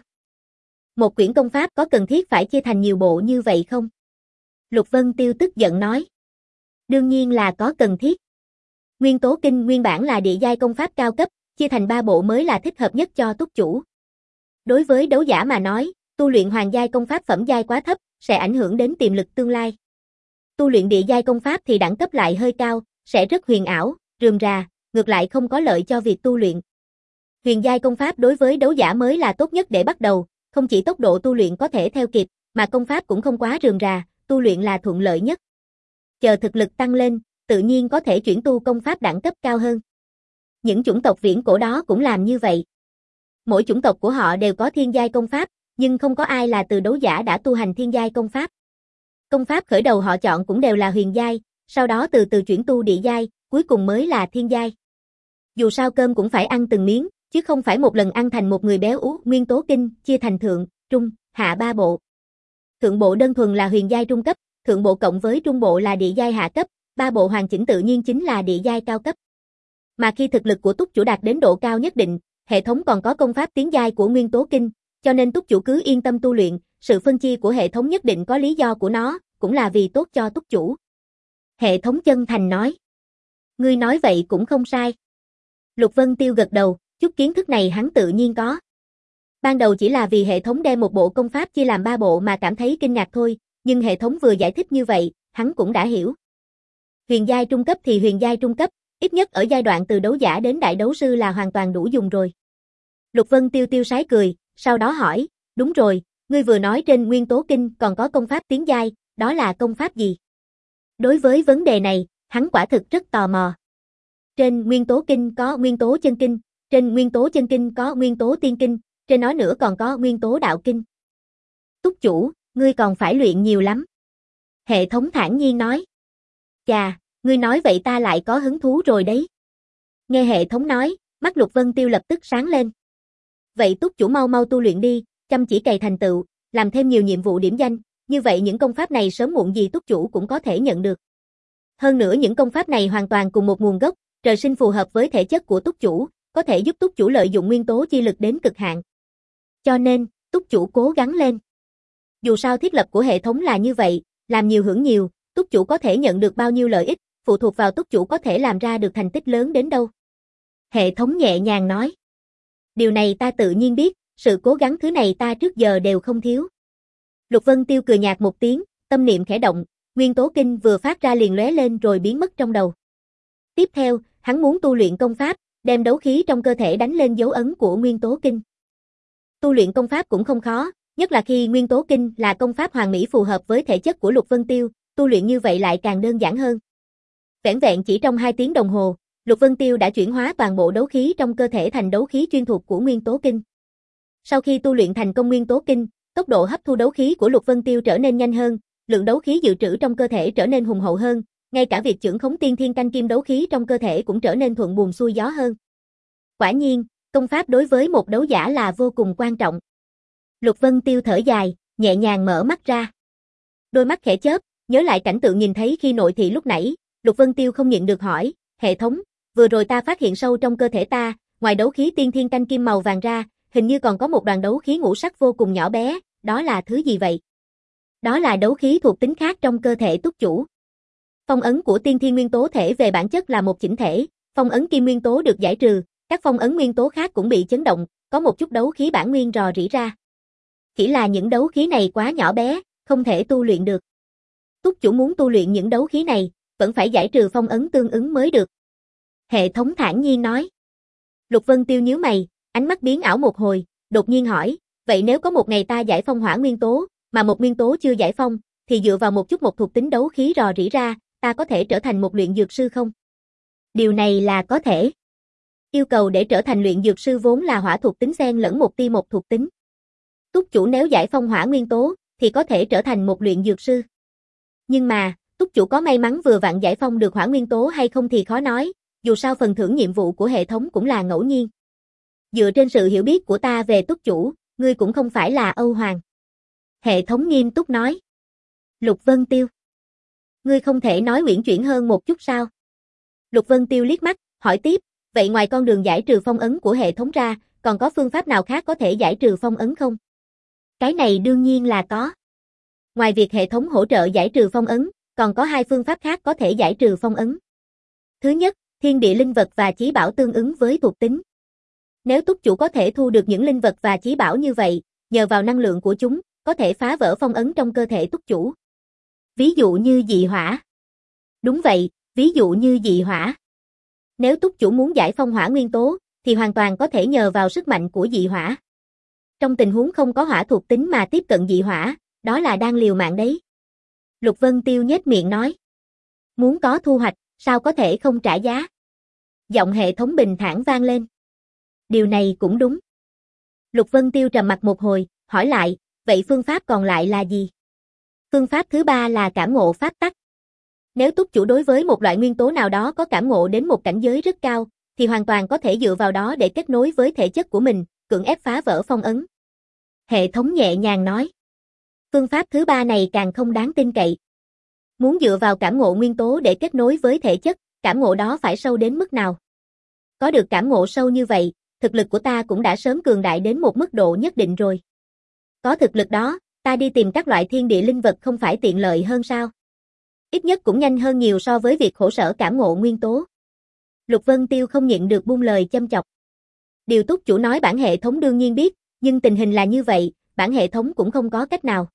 Một quyển công pháp có cần thiết phải chia thành nhiều bộ như vậy không? Lục Vân Tiêu tức giận nói. Đương nhiên là có cần thiết. Nguyên tố kinh nguyên bản là địa giai công pháp cao cấp, chia thành ba bộ mới là thích hợp nhất cho túc chủ. Đối với đấu giả mà nói, tu luyện hoàng giai công pháp phẩm giai quá thấp, sẽ ảnh hưởng đến tiềm lực tương lai. Tu luyện địa giai công pháp thì đẳng cấp lại hơi cao, sẽ rất huyền ảo, rườm rà, ngược lại không có lợi cho việc tu luyện. Huyền giai công pháp đối với đấu giả mới là tốt nhất để bắt đầu, không chỉ tốc độ tu luyện có thể theo kịp, mà công pháp cũng không quá rườm rà, tu luyện là thuận lợi nhất. Chờ thực lực tăng lên, tự nhiên có thể chuyển tu công pháp đẳng cấp cao hơn. Những chủng tộc viễn cổ đó cũng làm như vậy. Mỗi chủng tộc của họ đều có thiên giai công pháp, nhưng không có ai là từ đấu giả đã tu hành thiên giai công pháp. Công pháp khởi đầu họ chọn cũng đều là huyền giai, sau đó từ từ chuyển tu địa giai, cuối cùng mới là thiên giai. Dù sao cơm cũng phải ăn từng miếng, chứ không phải một lần ăn thành một người béo ú. Nguyên tố kinh chia thành thượng, trung, hạ ba bộ. Thượng bộ đơn thuần là huyền giai trung cấp, thượng bộ cộng với trung bộ là địa giai hạ cấp, ba bộ hoàn chỉnh tự nhiên chính là địa giai cao cấp. Mà khi thực lực của túc chủ đạt đến độ cao nhất định, hệ thống còn có công pháp tiến giai của nguyên tố kinh, cho nên túc chủ cứ yên tâm tu luyện, sự phân chia của hệ thống nhất định có lý do của nó, cũng là vì tốt cho túc chủ. Hệ thống chân thành nói. Ngươi nói vậy cũng không sai. Lục Vân Tiêu gật đầu, chút kiến thức này hắn tự nhiên có. Ban đầu chỉ là vì hệ thống đem một bộ công pháp chia làm ba bộ mà cảm thấy kinh ngạc thôi, nhưng hệ thống vừa giải thích như vậy, hắn cũng đã hiểu. Huyền giai trung cấp thì huyền giai trung cấp, ít nhất ở giai đoạn từ đấu giả đến đại đấu sư là hoàn toàn đủ dùng rồi. Lục Vân Tiêu tiêu sái cười, sau đó hỏi, đúng rồi, ngươi vừa nói trên nguyên tố kinh còn có công pháp tiến giai, đó là công pháp gì? Đối với vấn đề này, hắn quả thực rất tò mò. Trên nguyên tố kinh có nguyên tố chân kinh, trên nguyên tố chân kinh có nguyên tố tiên kinh, trên nó nữa còn có nguyên tố đạo kinh. Túc chủ, ngươi còn phải luyện nhiều lắm. Hệ thống thản nhiên nói. Chà, ngươi nói vậy ta lại có hứng thú rồi đấy. Nghe hệ thống nói, mắt Lục Vân Tiêu lập tức sáng lên. Vậy túc chủ mau mau tu luyện đi, chăm chỉ cày thành tựu, làm thêm nhiều nhiệm vụ điểm danh, như vậy những công pháp này sớm muộn gì túc chủ cũng có thể nhận được. Hơn nữa những công pháp này hoàn toàn cùng một nguồn gốc, trời sinh phù hợp với thể chất của túc chủ, có thể giúp túc chủ lợi dụng nguyên tố chi lực đến cực hạn. Cho nên, túc chủ cố gắng lên. Dù sao thiết lập của hệ thống là như vậy, làm nhiều hưởng nhiều, túc chủ có thể nhận được bao nhiêu lợi ích, phụ thuộc vào túc chủ có thể làm ra được thành tích lớn đến đâu. Hệ thống nhẹ nhàng nói. Điều này ta tự nhiên biết, sự cố gắng thứ này ta trước giờ đều không thiếu. Lục Vân Tiêu cười nhạt một tiếng, tâm niệm khẽ động, nguyên tố kinh vừa phát ra liền lóe lên rồi biến mất trong đầu. Tiếp theo, hắn muốn tu luyện công pháp, đem đấu khí trong cơ thể đánh lên dấu ấn của nguyên tố kinh. Tu luyện công pháp cũng không khó, Nhất là khi Nguyên Tố Kinh là công pháp hoàn mỹ phù hợp với thể chất của Lục Vân Tiêu, tu luyện như vậy lại càng đơn giản hơn. Vẻn vẹn chỉ trong hai tiếng đồng hồ, Lục Vân Tiêu đã chuyển hóa toàn bộ đấu khí trong cơ thể thành đấu khí chuyên thuộc của Nguyên Tố Kinh. Sau khi tu luyện thành công Nguyên Tố Kinh, tốc độ hấp thu đấu khí của Lục Vân Tiêu trở nên nhanh hơn, lượng đấu khí dự trữ trong cơ thể trở nên hùng hậu hơn, ngay cả việc chưởng khống tiên thiên canh kim đấu khí trong cơ thể cũng trở nên thuận buồm xuôi gió hơn. Quả nhiên, công pháp đối với một đấu giả là vô cùng quan trọng. Lục Vân Tiêu thở dài, nhẹ nhàng mở mắt ra. Đôi mắt khẽ chớp, nhớ lại cảnh tượng nhìn thấy khi nội thị lúc nãy, Lục Vân Tiêu không nhịn được hỏi, hệ thống, vừa rồi ta phát hiện sâu trong cơ thể ta, ngoài đấu khí tiên thiên canh kim màu vàng ra, hình như còn có một đoàn đấu khí ngũ sắc vô cùng nhỏ bé, đó là thứ gì vậy? Đó là đấu khí thuộc tính khác trong cơ thể túc chủ. Phong ấn của tiên thiên nguyên tố thể về bản chất là một chỉnh thể, phong ấn kim nguyên tố được giải trừ, các phong ấn nguyên tố khác cũng bị chấn động, có một chút đấu khí bản nguyên rò rỉ ra. Chỉ là những đấu khí này quá nhỏ bé, không thể tu luyện được. Túc chủ muốn tu luyện những đấu khí này, vẫn phải giải trừ phong ấn tương ứng mới được. Hệ thống thản nhiên nói. Lục Vân Tiêu nhíu mày, ánh mắt biến ảo một hồi, đột nhiên hỏi, vậy nếu có một ngày ta giải phong hỏa nguyên tố, mà một nguyên tố chưa giải phong, thì dựa vào một chút một thuộc tính đấu khí rò rỉ ra, ta có thể trở thành một luyện dược sư không? Điều này là có thể. Yêu cầu để trở thành luyện dược sư vốn là hỏa thuộc tính xen lẫn một tia một thuộc tính. Túc chủ nếu giải phong hỏa nguyên tố, thì có thể trở thành một luyện dược sư. Nhưng mà, túc chủ có may mắn vừa vặn giải phong được hỏa nguyên tố hay không thì khó nói, dù sao phần thưởng nhiệm vụ của hệ thống cũng là ngẫu nhiên. Dựa trên sự hiểu biết của ta về túc chủ, ngươi cũng không phải là Âu Hoàng. Hệ thống nghiêm túc nói. Lục Vân Tiêu. Ngươi không thể nói uyển chuyển hơn một chút sao? Lục Vân Tiêu liếc mắt, hỏi tiếp, vậy ngoài con đường giải trừ phong ấn của hệ thống ra, còn có phương pháp nào khác có thể giải trừ phong ấn không? Cái này đương nhiên là có. Ngoài việc hệ thống hỗ trợ giải trừ phong ấn, còn có hai phương pháp khác có thể giải trừ phong ấn. Thứ nhất, thiên địa linh vật và chí bảo tương ứng với thuộc tính. Nếu túc chủ có thể thu được những linh vật và chí bảo như vậy, nhờ vào năng lượng của chúng, có thể phá vỡ phong ấn trong cơ thể túc chủ. Ví dụ như dị hỏa. Đúng vậy, ví dụ như dị hỏa. Nếu túc chủ muốn giải phong hỏa nguyên tố, thì hoàn toàn có thể nhờ vào sức mạnh của dị hỏa. Trong tình huống không có hỏa thuộc tính mà tiếp cận dị hỏa, đó là đang liều mạng đấy. Lục Vân Tiêu nhếch miệng nói. Muốn có thu hoạch, sao có thể không trả giá? Giọng hệ thống bình thản vang lên. Điều này cũng đúng. Lục Vân Tiêu trầm mặt một hồi, hỏi lại, vậy phương pháp còn lại là gì? Phương pháp thứ ba là cảm ngộ pháp tắc. Nếu túc chủ đối với một loại nguyên tố nào đó có cảm ngộ đến một cảnh giới rất cao, thì hoàn toàn có thể dựa vào đó để kết nối với thể chất của mình, cưỡng ép phá vỡ phong ấn. Hệ thống nhẹ nhàng nói. Phương pháp thứ ba này càng không đáng tin cậy. Muốn dựa vào cảm ngộ nguyên tố để kết nối với thể chất, cảm ngộ đó phải sâu đến mức nào? Có được cảm ngộ sâu như vậy, thực lực của ta cũng đã sớm cường đại đến một mức độ nhất định rồi. Có thực lực đó, ta đi tìm các loại thiên địa linh vật không phải tiện lợi hơn sao? Ít nhất cũng nhanh hơn nhiều so với việc khổ sở cảm ngộ nguyên tố. Lục Vân Tiêu không nhịn được buông lời châm chọc. Điều túc chủ nói bản hệ thống đương nhiên biết, nhưng tình hình là như vậy, bản hệ thống cũng không có cách nào.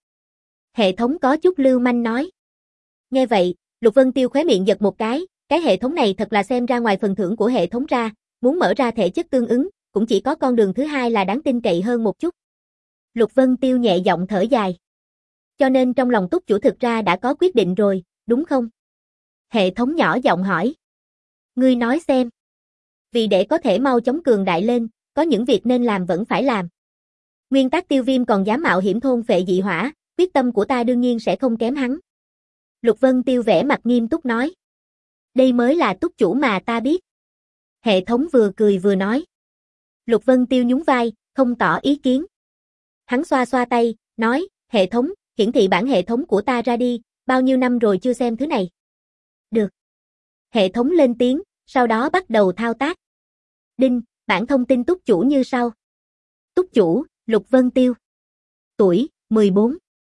Hệ thống có chút lưu manh nói. Nghe vậy, Lục Vân Tiêu khóe miệng giật một cái, cái hệ thống này thật là xem ra ngoài phần thưởng của hệ thống ra, muốn mở ra thể chất tương ứng, cũng chỉ có con đường thứ hai là đáng tin cậy hơn một chút. Lục Vân Tiêu nhẹ giọng thở dài. Cho nên trong lòng túc chủ thực ra đã có quyết định rồi, đúng không? Hệ thống nhỏ giọng hỏi. Ngươi nói xem. Vì để có thể mau chóng cường đại lên, có những việc nên làm vẫn phải làm. Nguyên tắc Tiêu Viêm còn dám mạo hiểm thôn phệ dị hỏa, quyết tâm của ta đương nhiên sẽ không kém hắn. Lục Vân Tiêu vẻ mặt nghiêm túc nói. Đây mới là túc chủ mà ta biết. Hệ thống vừa cười vừa nói. Lục Vân Tiêu nhún vai, không tỏ ý kiến. Hắn xoa xoa tay, nói, hệ thống, hiển thị bản hệ thống của ta ra đi, bao nhiêu năm rồi chưa xem thứ này. Được. Hệ thống lên tiếng, sau đó bắt đầu thao tác. Đinh, bản thông tin túc chủ như sau. Túc chủ, Lục Vân Tiêu. Tuổi, mười bốn.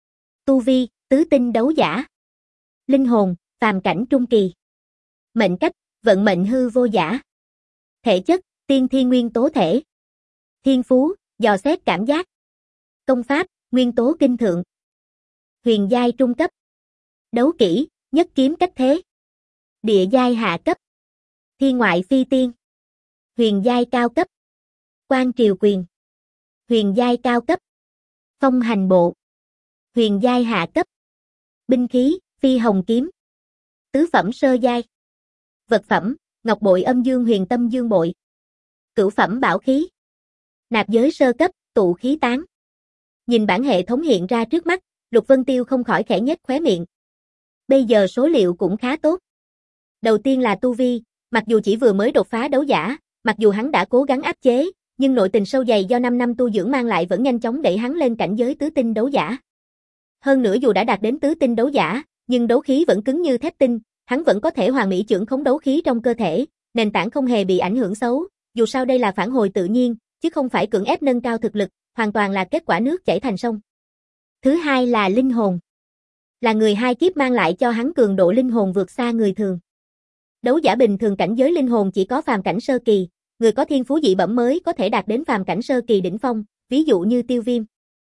Tu vi, tứ tinh đấu giả. Linh hồn, phàm cảnh trung kỳ. Mệnh cách, vận mệnh hư vô giả. Thể chất, tiên thiên nguyên tố thể. Thiên phú, dò xét cảm giác. Công pháp, nguyên tố kinh thượng. Huyền giai trung cấp. Đấu kỹ, nhất kiếm cách thế. Địa giai hạ cấp. Thiên ngoại phi tiên. Huyền giai cao cấp. Quan triều quyền. Huyền giai cao cấp. Phong hành bộ. Huyền giai hạ cấp. Binh khí, phi hồng kiếm. Tứ phẩm sơ giai. Vật phẩm, ngọc bội âm dương huyền tâm dương bội. Cửu phẩm bảo khí. Nạp giới sơ cấp, tụ khí tán. Nhìn bản hệ thống hiện ra trước mắt, Lục Vân Tiêu không khỏi khẽ nhếch khóe miệng. Bây giờ số liệu cũng khá tốt. Đầu tiên là tu vi, mặc dù chỉ vừa mới đột phá đấu giả, mặc dù hắn đã cố gắng áp chế, nhưng nội tình sâu dày do năm năm tu dưỡng mang lại vẫn nhanh chóng đẩy hắn lên cảnh giới tứ tinh đấu giả. Hơn nữa dù đã đạt đến tứ tinh đấu giả, nhưng đấu khí vẫn cứng như thép tinh, hắn vẫn có thể hoàn mỹ chưởng khống đấu khí trong cơ thể, nền tảng không hề bị ảnh hưởng xấu, dù sao đây là phản hồi tự nhiên, chứ không phải cưỡng ép nâng cao thực lực, hoàn toàn là kết quả nước chảy thành sông. Thứ hai là linh hồn. Là người hai kiếp mang lại cho hắn cường độ linh hồn vượt xa người thường. Đấu giả bình thường cảnh giới linh hồn chỉ có phàm cảnh sơ kỳ, người có thiên phú dị bẩm mới có thể đạt đến phàm cảnh sơ kỳ đỉnh phong, ví dụ như Tiêu Viêm.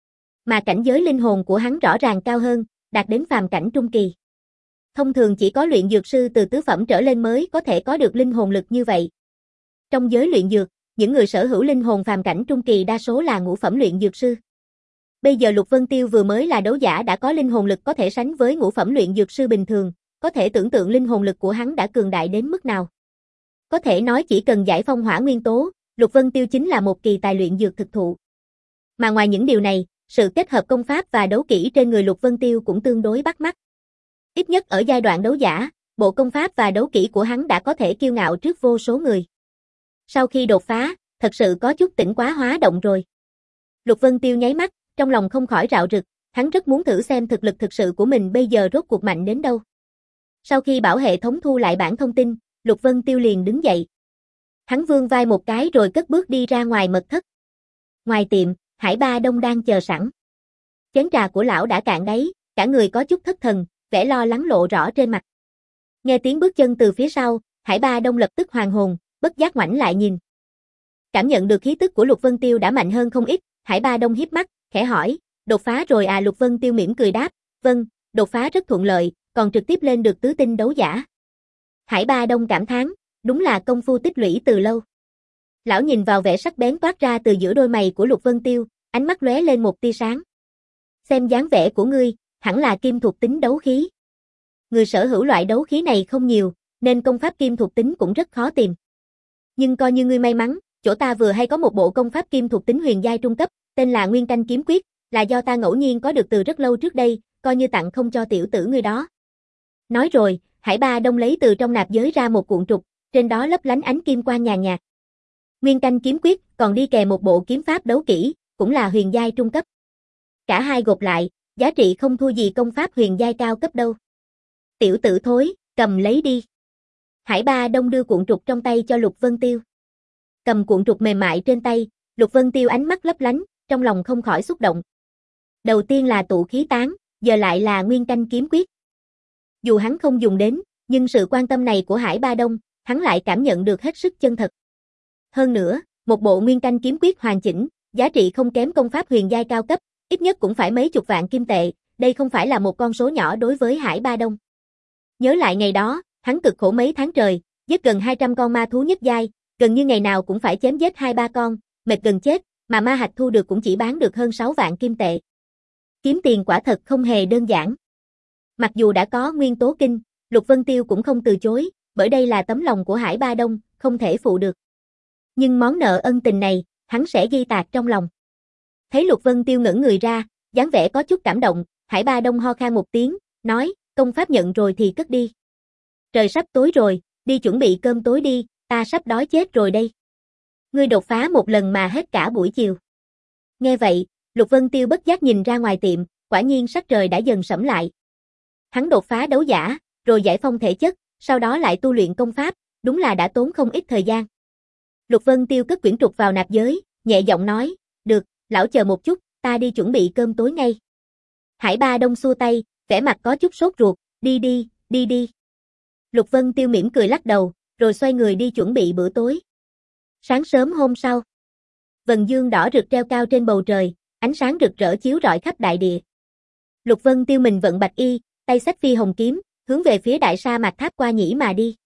Mà cảnh giới linh hồn của hắn rõ ràng cao hơn, đạt đến phàm cảnh trung kỳ. Thông thường chỉ có luyện dược sư từ tứ phẩm trở lên mới có thể có được linh hồn lực như vậy. Trong giới luyện dược, những người sở hữu linh hồn phàm cảnh trung kỳ đa số là ngũ phẩm luyện dược sư. Bây giờ Lục Vân Tiêu vừa mới là đấu giả đã có linh hồn lực có thể sánh với ngũ phẩm luyện dược sư bình thường, có thể tưởng tượng linh hồn lực của hắn đã cường đại đến mức nào. Có thể nói chỉ cần giải phong hỏa nguyên tố, Lục Vân Tiêu chính là một kỳ tài luyện dược thực thụ. Mà ngoài những điều này, sự kết hợp công pháp và đấu kỹ trên người Lục Vân Tiêu cũng tương đối bắt mắt. Ít nhất ở giai đoạn đấu giả, bộ công pháp và đấu kỹ của hắn đã có thể kiêu ngạo trước vô số người. Sau khi đột phá, thật sự có chút tỉnh quá hóa động rồi. Lục Vân Tiêu nháy mắt, trong lòng không khỏi rạo rực, hắn rất muốn thử xem thực lực thực sự của mình bây giờ rốt cuộc mạnh đến đâu. Sau khi bảo hệ thống thu lại bản thông tin, Lục Vân Tiêu liền đứng dậy. Hắn vươn vai một cái rồi cất bước đi ra ngoài mật thất. Ngoài tiệm, Hải Ba Đông đang chờ sẵn. Chén trà của lão đã cạn đáy, cả người có chút thất thần, vẻ lo lắng lộ rõ trên mặt. Nghe tiếng bước chân từ phía sau, Hải Ba Đông lập tức hoàn hồn, bất giác ngoảnh lại nhìn. Cảm nhận được khí tức của Lục Vân Tiêu đã mạnh hơn không ít, Hải Ba Đông híp mắt, khẽ hỏi, đột phá rồi à? Lục Vân Tiêu mỉm cười đáp, vâng, đột phá rất thuận lợi, còn trực tiếp lên được tứ tinh đấu giả. Hải Ba Đông cảm thán, đúng là công phu tích lũy từ lâu. Lão nhìn vào vẻ sắc bén toát ra từ giữa đôi mày của Lục Vân Tiêu, ánh mắt lóe lên một tia sáng. Xem dáng vẻ của ngươi, hẳn là kim thuộc tính đấu khí. Người sở hữu loại đấu khí này không nhiều, nên công pháp kim thuộc tính cũng rất khó tìm. Nhưng coi như ngươi may mắn, chỗ ta vừa hay có một bộ công pháp kim thuộc tính huyền giai trung cấp, tên là Nguyên Canh Kiếm Quyết, là do ta ngẫu nhiên có được từ rất lâu trước đây, coi như tặng không cho tiểu tử ngươi đó. Nói rồi, Hải Ba Đông lấy từ trong nạp giới ra một cuộn trục, trên đó lấp lánh ánh kim quang nhàn nhạt. Nguyên Canh Kiếm Quyết còn đi kèm một bộ kiếm pháp đấu kỹ, cũng là huyền giai trung cấp. Cả hai gộp lại, giá trị không thua gì công pháp huyền giai cao cấp đâu. Tiểu tử thối, cầm lấy đi. Hải Ba Đông đưa cuộn trục trong tay cho Lục Vân Tiêu. Cầm cuộn trục mềm mại trên tay, Lục Vân Tiêu ánh mắt lấp lánh, trong lòng không khỏi xúc động. Đầu tiên là tụ khí tán, giờ lại là Nguyên Canh Kiếm Quyết. Dù hắn không dùng đến, nhưng sự quan tâm này của Hải Ba Đông, hắn lại cảm nhận được hết sức chân thật. Hơn nữa, một bộ Nguyên Canh Kiếm Quyết hoàn chỉnh, giá trị không kém công pháp huyền giai cao cấp, ít nhất cũng phải mấy chục vạn kim tệ, đây không phải là một con số nhỏ đối với Hải Ba Đông. Nhớ lại ngày đó, hắn cực khổ mấy tháng trời, giết gần hai trăm con ma thú nhất giai, gần như ngày nào cũng phải chém giết hai ba con, mệt gần chết, mà ma hạch thu được cũng chỉ bán được hơn sáu vạn kim tệ. Kiếm tiền quả thật không hề đơn giản. Mặc dù đã có nguyên tố kinh, Lục Vân Tiêu cũng không từ chối, bởi đây là tấm lòng của Hải Ba Đông, không thể phụ được. Nhưng món nợ ân tình này, hắn sẽ ghi tạc trong lòng. Thấy Lục Vân Tiêu ngẩng người ra, dáng vẻ có chút cảm động, Hải Ba Đông ho khan một tiếng, nói, công pháp nhận rồi thì cất đi. Trời sắp tối rồi, đi chuẩn bị cơm tối đi, ta sắp đói chết rồi đây. Ngươi đột phá một lần mà hết cả buổi chiều. Nghe vậy, Lục Vân Tiêu bất giác nhìn ra ngoài tiệm, quả nhiên sắc trời đã dần sẫm lại. Hắn đột phá đấu giả, rồi giải phong thể chất, sau đó lại tu luyện công pháp, đúng là đã tốn không ít thời gian. Lục Vân Tiêu cất quyển trục vào nạp giới, nhẹ giọng nói, được, lão chờ một chút, ta đi chuẩn bị cơm tối ngay. Hải Ba Đông xua tay, vẻ mặt có chút sốt ruột, đi đi, đi đi. Lục Vân Tiêu mỉm cười lắc đầu, rồi xoay người đi chuẩn bị bữa tối. Sáng sớm hôm sau, vầng dương đỏ rực treo cao trên bầu trời, ánh sáng rực rỡ chiếu rọi khắp đại địa. Lục Vân Tiêu mình vận bạch y, tay xách phi hồng kiếm, hướng về phía đại sa mạc Tháp Qua Nhĩ mà đi.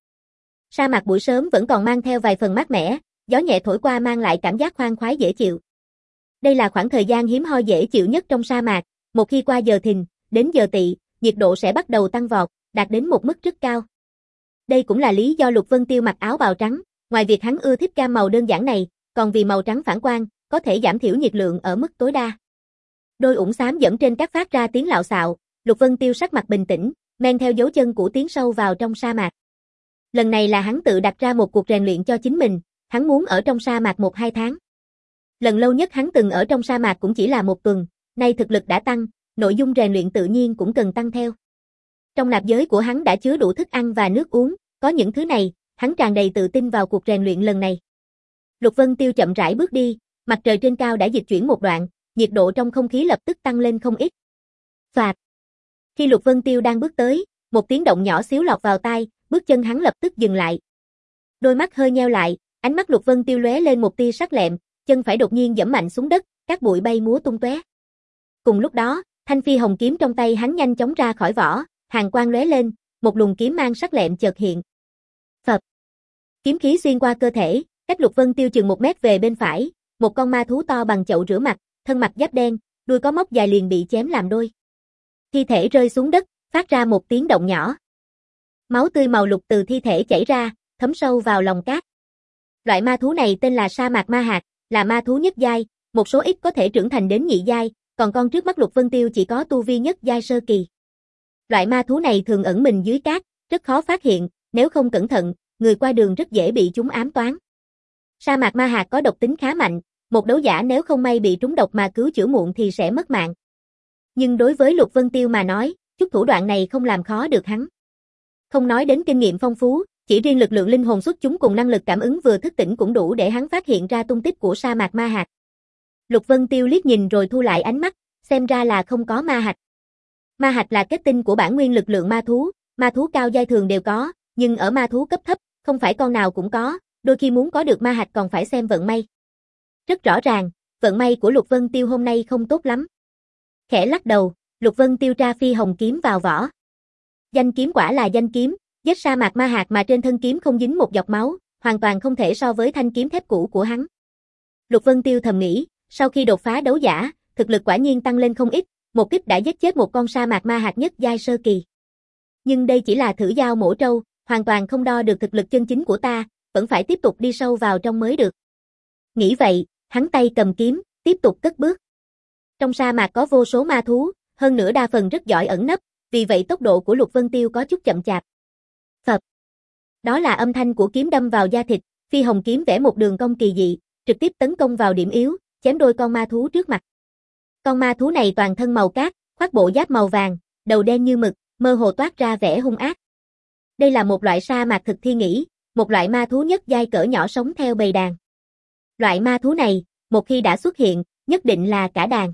Sa mạc buổi sớm vẫn còn mang theo vài phần mát mẻ, gió nhẹ thổi qua mang lại cảm giác khoan khoái dễ chịu. Đây là khoảng thời gian hiếm hoi dễ chịu nhất trong sa mạc, một khi qua giờ thìn, đến giờ tỵ, nhiệt độ sẽ bắt đầu tăng vọt, đạt đến một mức rất cao. Đây cũng là lý do Lục Vân Tiêu mặc áo bào trắng, ngoài việc hắn ưa thích cam màu đơn giản này, còn vì màu trắng phản quang, có thể giảm thiểu nhiệt lượng ở mức tối đa. Đôi ủng xám dẫm trên cát phát ra tiếng lạo xạo, Lục Vân Tiêu sắc mặt bình tĩnh, men theo dấu chân của tiến sâu vào trong sa mạc. Lần này là hắn tự đặt ra một cuộc rèn luyện cho chính mình, hắn muốn ở trong sa mạc một hai tháng. Lần lâu nhất hắn từng ở trong sa mạc cũng chỉ là một tuần, nay thực lực đã tăng, nội dung rèn luyện tự nhiên cũng cần tăng theo. Trong nạp giới của hắn đã chứa đủ thức ăn và nước uống, có những thứ này, hắn tràn đầy tự tin vào cuộc rèn luyện lần này. Lục Vân Tiêu chậm rãi bước đi, mặt trời trên cao đã dịch chuyển một đoạn, nhiệt độ trong không khí lập tức tăng lên không ít. Phạt. Khi Lục Vân Tiêu đang bước tới, một tiếng động nhỏ xíu lọt vào tai, bước chân hắn lập tức dừng lại. Đôi mắt hơi nheo lại, ánh mắt Lục Vân Tiêu lóe lên một tia sắc lẹm, chân phải đột nhiên giẫm mạnh xuống đất, các bụi bay múa tung tóe. Cùng lúc đó, thanh phi hồng kiếm trong tay hắn nhanh chóng ra khỏi vỏ, hàn quang lóe lên, một luồng kiếm mang sắc lẹm chợt hiện. Phập. Kiếm khí xuyên qua cơ thể, cách Lục Vân Tiêu chừng một mét về bên phải, một con ma thú to bằng chậu rửa mặt, thân mặt giáp đen, đuôi có móc dài liền bị chém làm đôi. Thi thể rơi xuống đất, phát ra một tiếng động nhỏ. Máu tươi màu lục từ thi thể chảy ra, thấm sâu vào lòng cát. Loại ma thú này tên là sa mạc ma hạt, là ma thú nhất giai, một số ít có thể trưởng thành đến nhị giai, còn con trước mắt Lục Vân Tiêu chỉ có tu vi nhất giai sơ kỳ. Loại ma thú này thường ẩn mình dưới cát, rất khó phát hiện, nếu không cẩn thận, người qua đường rất dễ bị chúng ám toán. Sa mạc ma hạt có độc tính khá mạnh, một đấu giả nếu không may bị trúng độc mà cứu chữa muộn thì sẽ mất mạng. Nhưng đối với Lục Vân Tiêu mà nói, chút thủ đoạn này không làm khó được hắn. Không nói đến kinh nghiệm phong phú, chỉ riêng lực lượng linh hồn xuất chúng cùng năng lực cảm ứng vừa thức tỉnh cũng đủ để hắn phát hiện ra tung tích của sa mạc ma hạt. Lục Vân Tiêu liếc nhìn rồi thu lại ánh mắt, xem ra là không có ma hạch. Ma hạch là kết tinh của bản nguyên lực lượng ma thú, ma thú cao giai thường đều có, nhưng ở ma thú cấp thấp, không phải con nào cũng có, đôi khi muốn có được ma hạch còn phải xem vận may. Rất rõ ràng, vận may của Lục Vân Tiêu hôm nay không tốt lắm. Khẽ lắc đầu, Lục Vân Tiêu tra phi hồng kiếm vào vỏ. Danh kiếm quả là danh kiếm, giết sa mạc ma hạt mà trên thân kiếm không dính một giọt máu, hoàn toàn không thể so với thanh kiếm thép cũ của hắn. Lục Vân Tiêu thầm nghĩ, sau khi đột phá đấu giả, thực lực quả nhiên tăng lên không ít, một kích đã giết chết một con sa mạc ma hạt nhất giai sơ kỳ. Nhưng đây chỉ là thử dao mổ trâu, hoàn toàn không đo được thực lực chân chính của ta, vẫn phải tiếp tục đi sâu vào trong mới được. Nghĩ vậy, hắn tay cầm kiếm, tiếp tục cất bước. Trong sa mạc có vô số ma thú, hơn nữa đa phần rất giỏi ẩn nấp, vì vậy tốc độ của Lục Vân Tiêu có chút chậm chạp. Phập. Đó là âm thanh của kiếm đâm vào da thịt, phi hồng kiếm vẽ một đường cong kỳ dị, trực tiếp tấn công vào điểm yếu, chém đôi con ma thú trước mặt. Con ma thú này toàn thân màu cát, khoác bộ giáp màu vàng, đầu đen như mực, mơ hồ toát ra vẻ hung ác. Đây là một loại sa mạc thực thi nghĩ, một loại ma thú nhất giai cỡ nhỏ sống theo bầy đàn. Loại ma thú này, một khi đã xuất hiện, nhất định là cả đàn.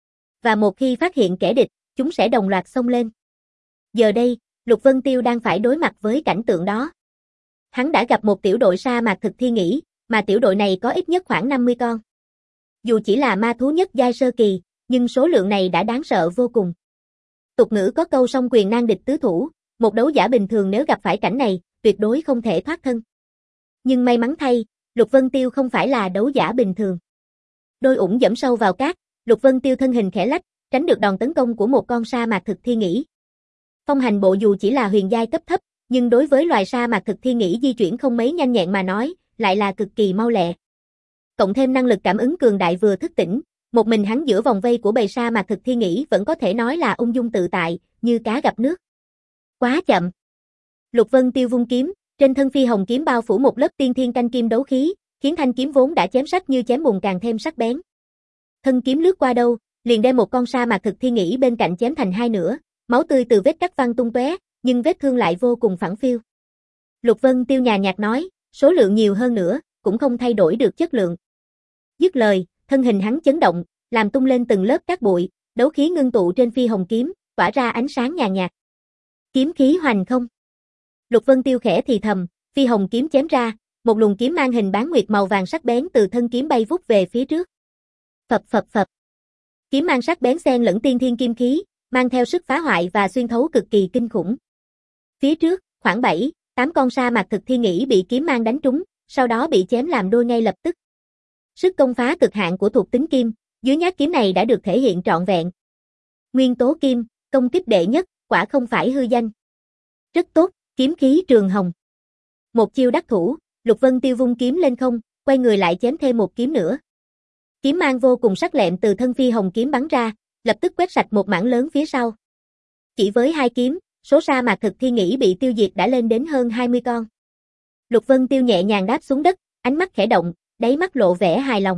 Và một khi phát hiện kẻ địch, chúng sẽ đồng loạt xông lên. Giờ đây, Lục Vân Tiêu đang phải đối mặt với cảnh tượng đó. Hắn đã gặp một tiểu đội sa mạc thực thi nghĩ, mà tiểu đội này có ít nhất khoảng năm mươi con. Dù chỉ là ma thú nhất giai sơ kỳ, nhưng số lượng này đã đáng sợ vô cùng. Tục ngữ có câu song quyền nan địch tứ thủ, một đấu giả bình thường nếu gặp phải cảnh này, tuyệt đối không thể thoát thân. Nhưng may mắn thay, Lục Vân Tiêu không phải là đấu giả bình thường. Đôi ủng dẫm sâu vào cát, Lục Vân Tiêu thân hình khẽ lách, tránh được đòn tấn công của một con sa mạc thực thi nghĩ. Phong hành bộ dù chỉ là huyền giai cấp thấp, nhưng đối với loài sa mạc thực thi nghĩ di chuyển không mấy nhanh nhẹn mà nói, lại là cực kỳ mau lẹ. Cộng thêm năng lực cảm ứng cường đại vừa thức tỉnh, một mình hắn giữa vòng vây của bầy sa mạc thực thi nghĩ vẫn có thể nói là ung dung tự tại, như cá gặp nước. Quá chậm. Lục Vân Tiêu vung kiếm, trên thân phi hồng kiếm bao phủ một lớp tiên thiên canh kim đấu khí, khiến thanh kiếm vốn đã chém sắc như chém bùn càng thêm sắc bén. Thân kiếm lướt qua đâu, liền đem một con sa mạc thực thi nghĩ bên cạnh chém thành hai nửa, máu tươi từ vết cắt văng tung tóe, nhưng vết thương lại vô cùng phẳng phiu. Lục Vân Tiêu nhàn nhạt nói, số lượng nhiều hơn nữa, cũng không thay đổi được chất lượng. Dứt lời, thân hình hắn chấn động, làm tung lên từng lớp cát bụi, đấu khí ngưng tụ trên phi hồng kiếm, tỏa ra ánh sáng nhàn nhạt. Kiếm khí hoành không. Lục Vân Tiêu khẽ thì thầm, phi hồng kiếm chém ra, một luồng kiếm mang hình bán nguyệt màu vàng sắc bén từ thân kiếm bay vút về phía trước. Phập phập phập. Kiếm mang sắc bén xen lẫn tiên thiên kim khí, mang theo sức phá hoại và xuyên thấu cực kỳ kinh khủng. Phía trước, khoảng bảy, tám con sa mạc thực thi nghĩ bị kiếm mang đánh trúng, sau đó bị chém làm đôi ngay lập tức. Sức công phá cực hạn của thuộc tính kim, Dưới nhát kiếm này đã được thể hiện trọn vẹn. Nguyên tố kim, công kích đệ nhất, quả không phải hư danh. Rất tốt, kiếm khí trường hồng. Một chiêu đắc thủ, Lục Vân Tiêu vung kiếm lên không, quay người lại chém thêm một kiếm nữa. Kiếm mang vô cùng sắc lẹm từ thân phi hồng kiếm bắn ra, lập tức quét sạch một mảng lớn phía sau. Chỉ với hai kiếm, số sa mạc thực thi nghĩ bị tiêu diệt đã lên đến hơn hai mươi con. Lục Vân Tiêu nhẹ nhàng đáp xuống đất, ánh mắt khẽ động, đáy mắt lộ vẻ hài lòng.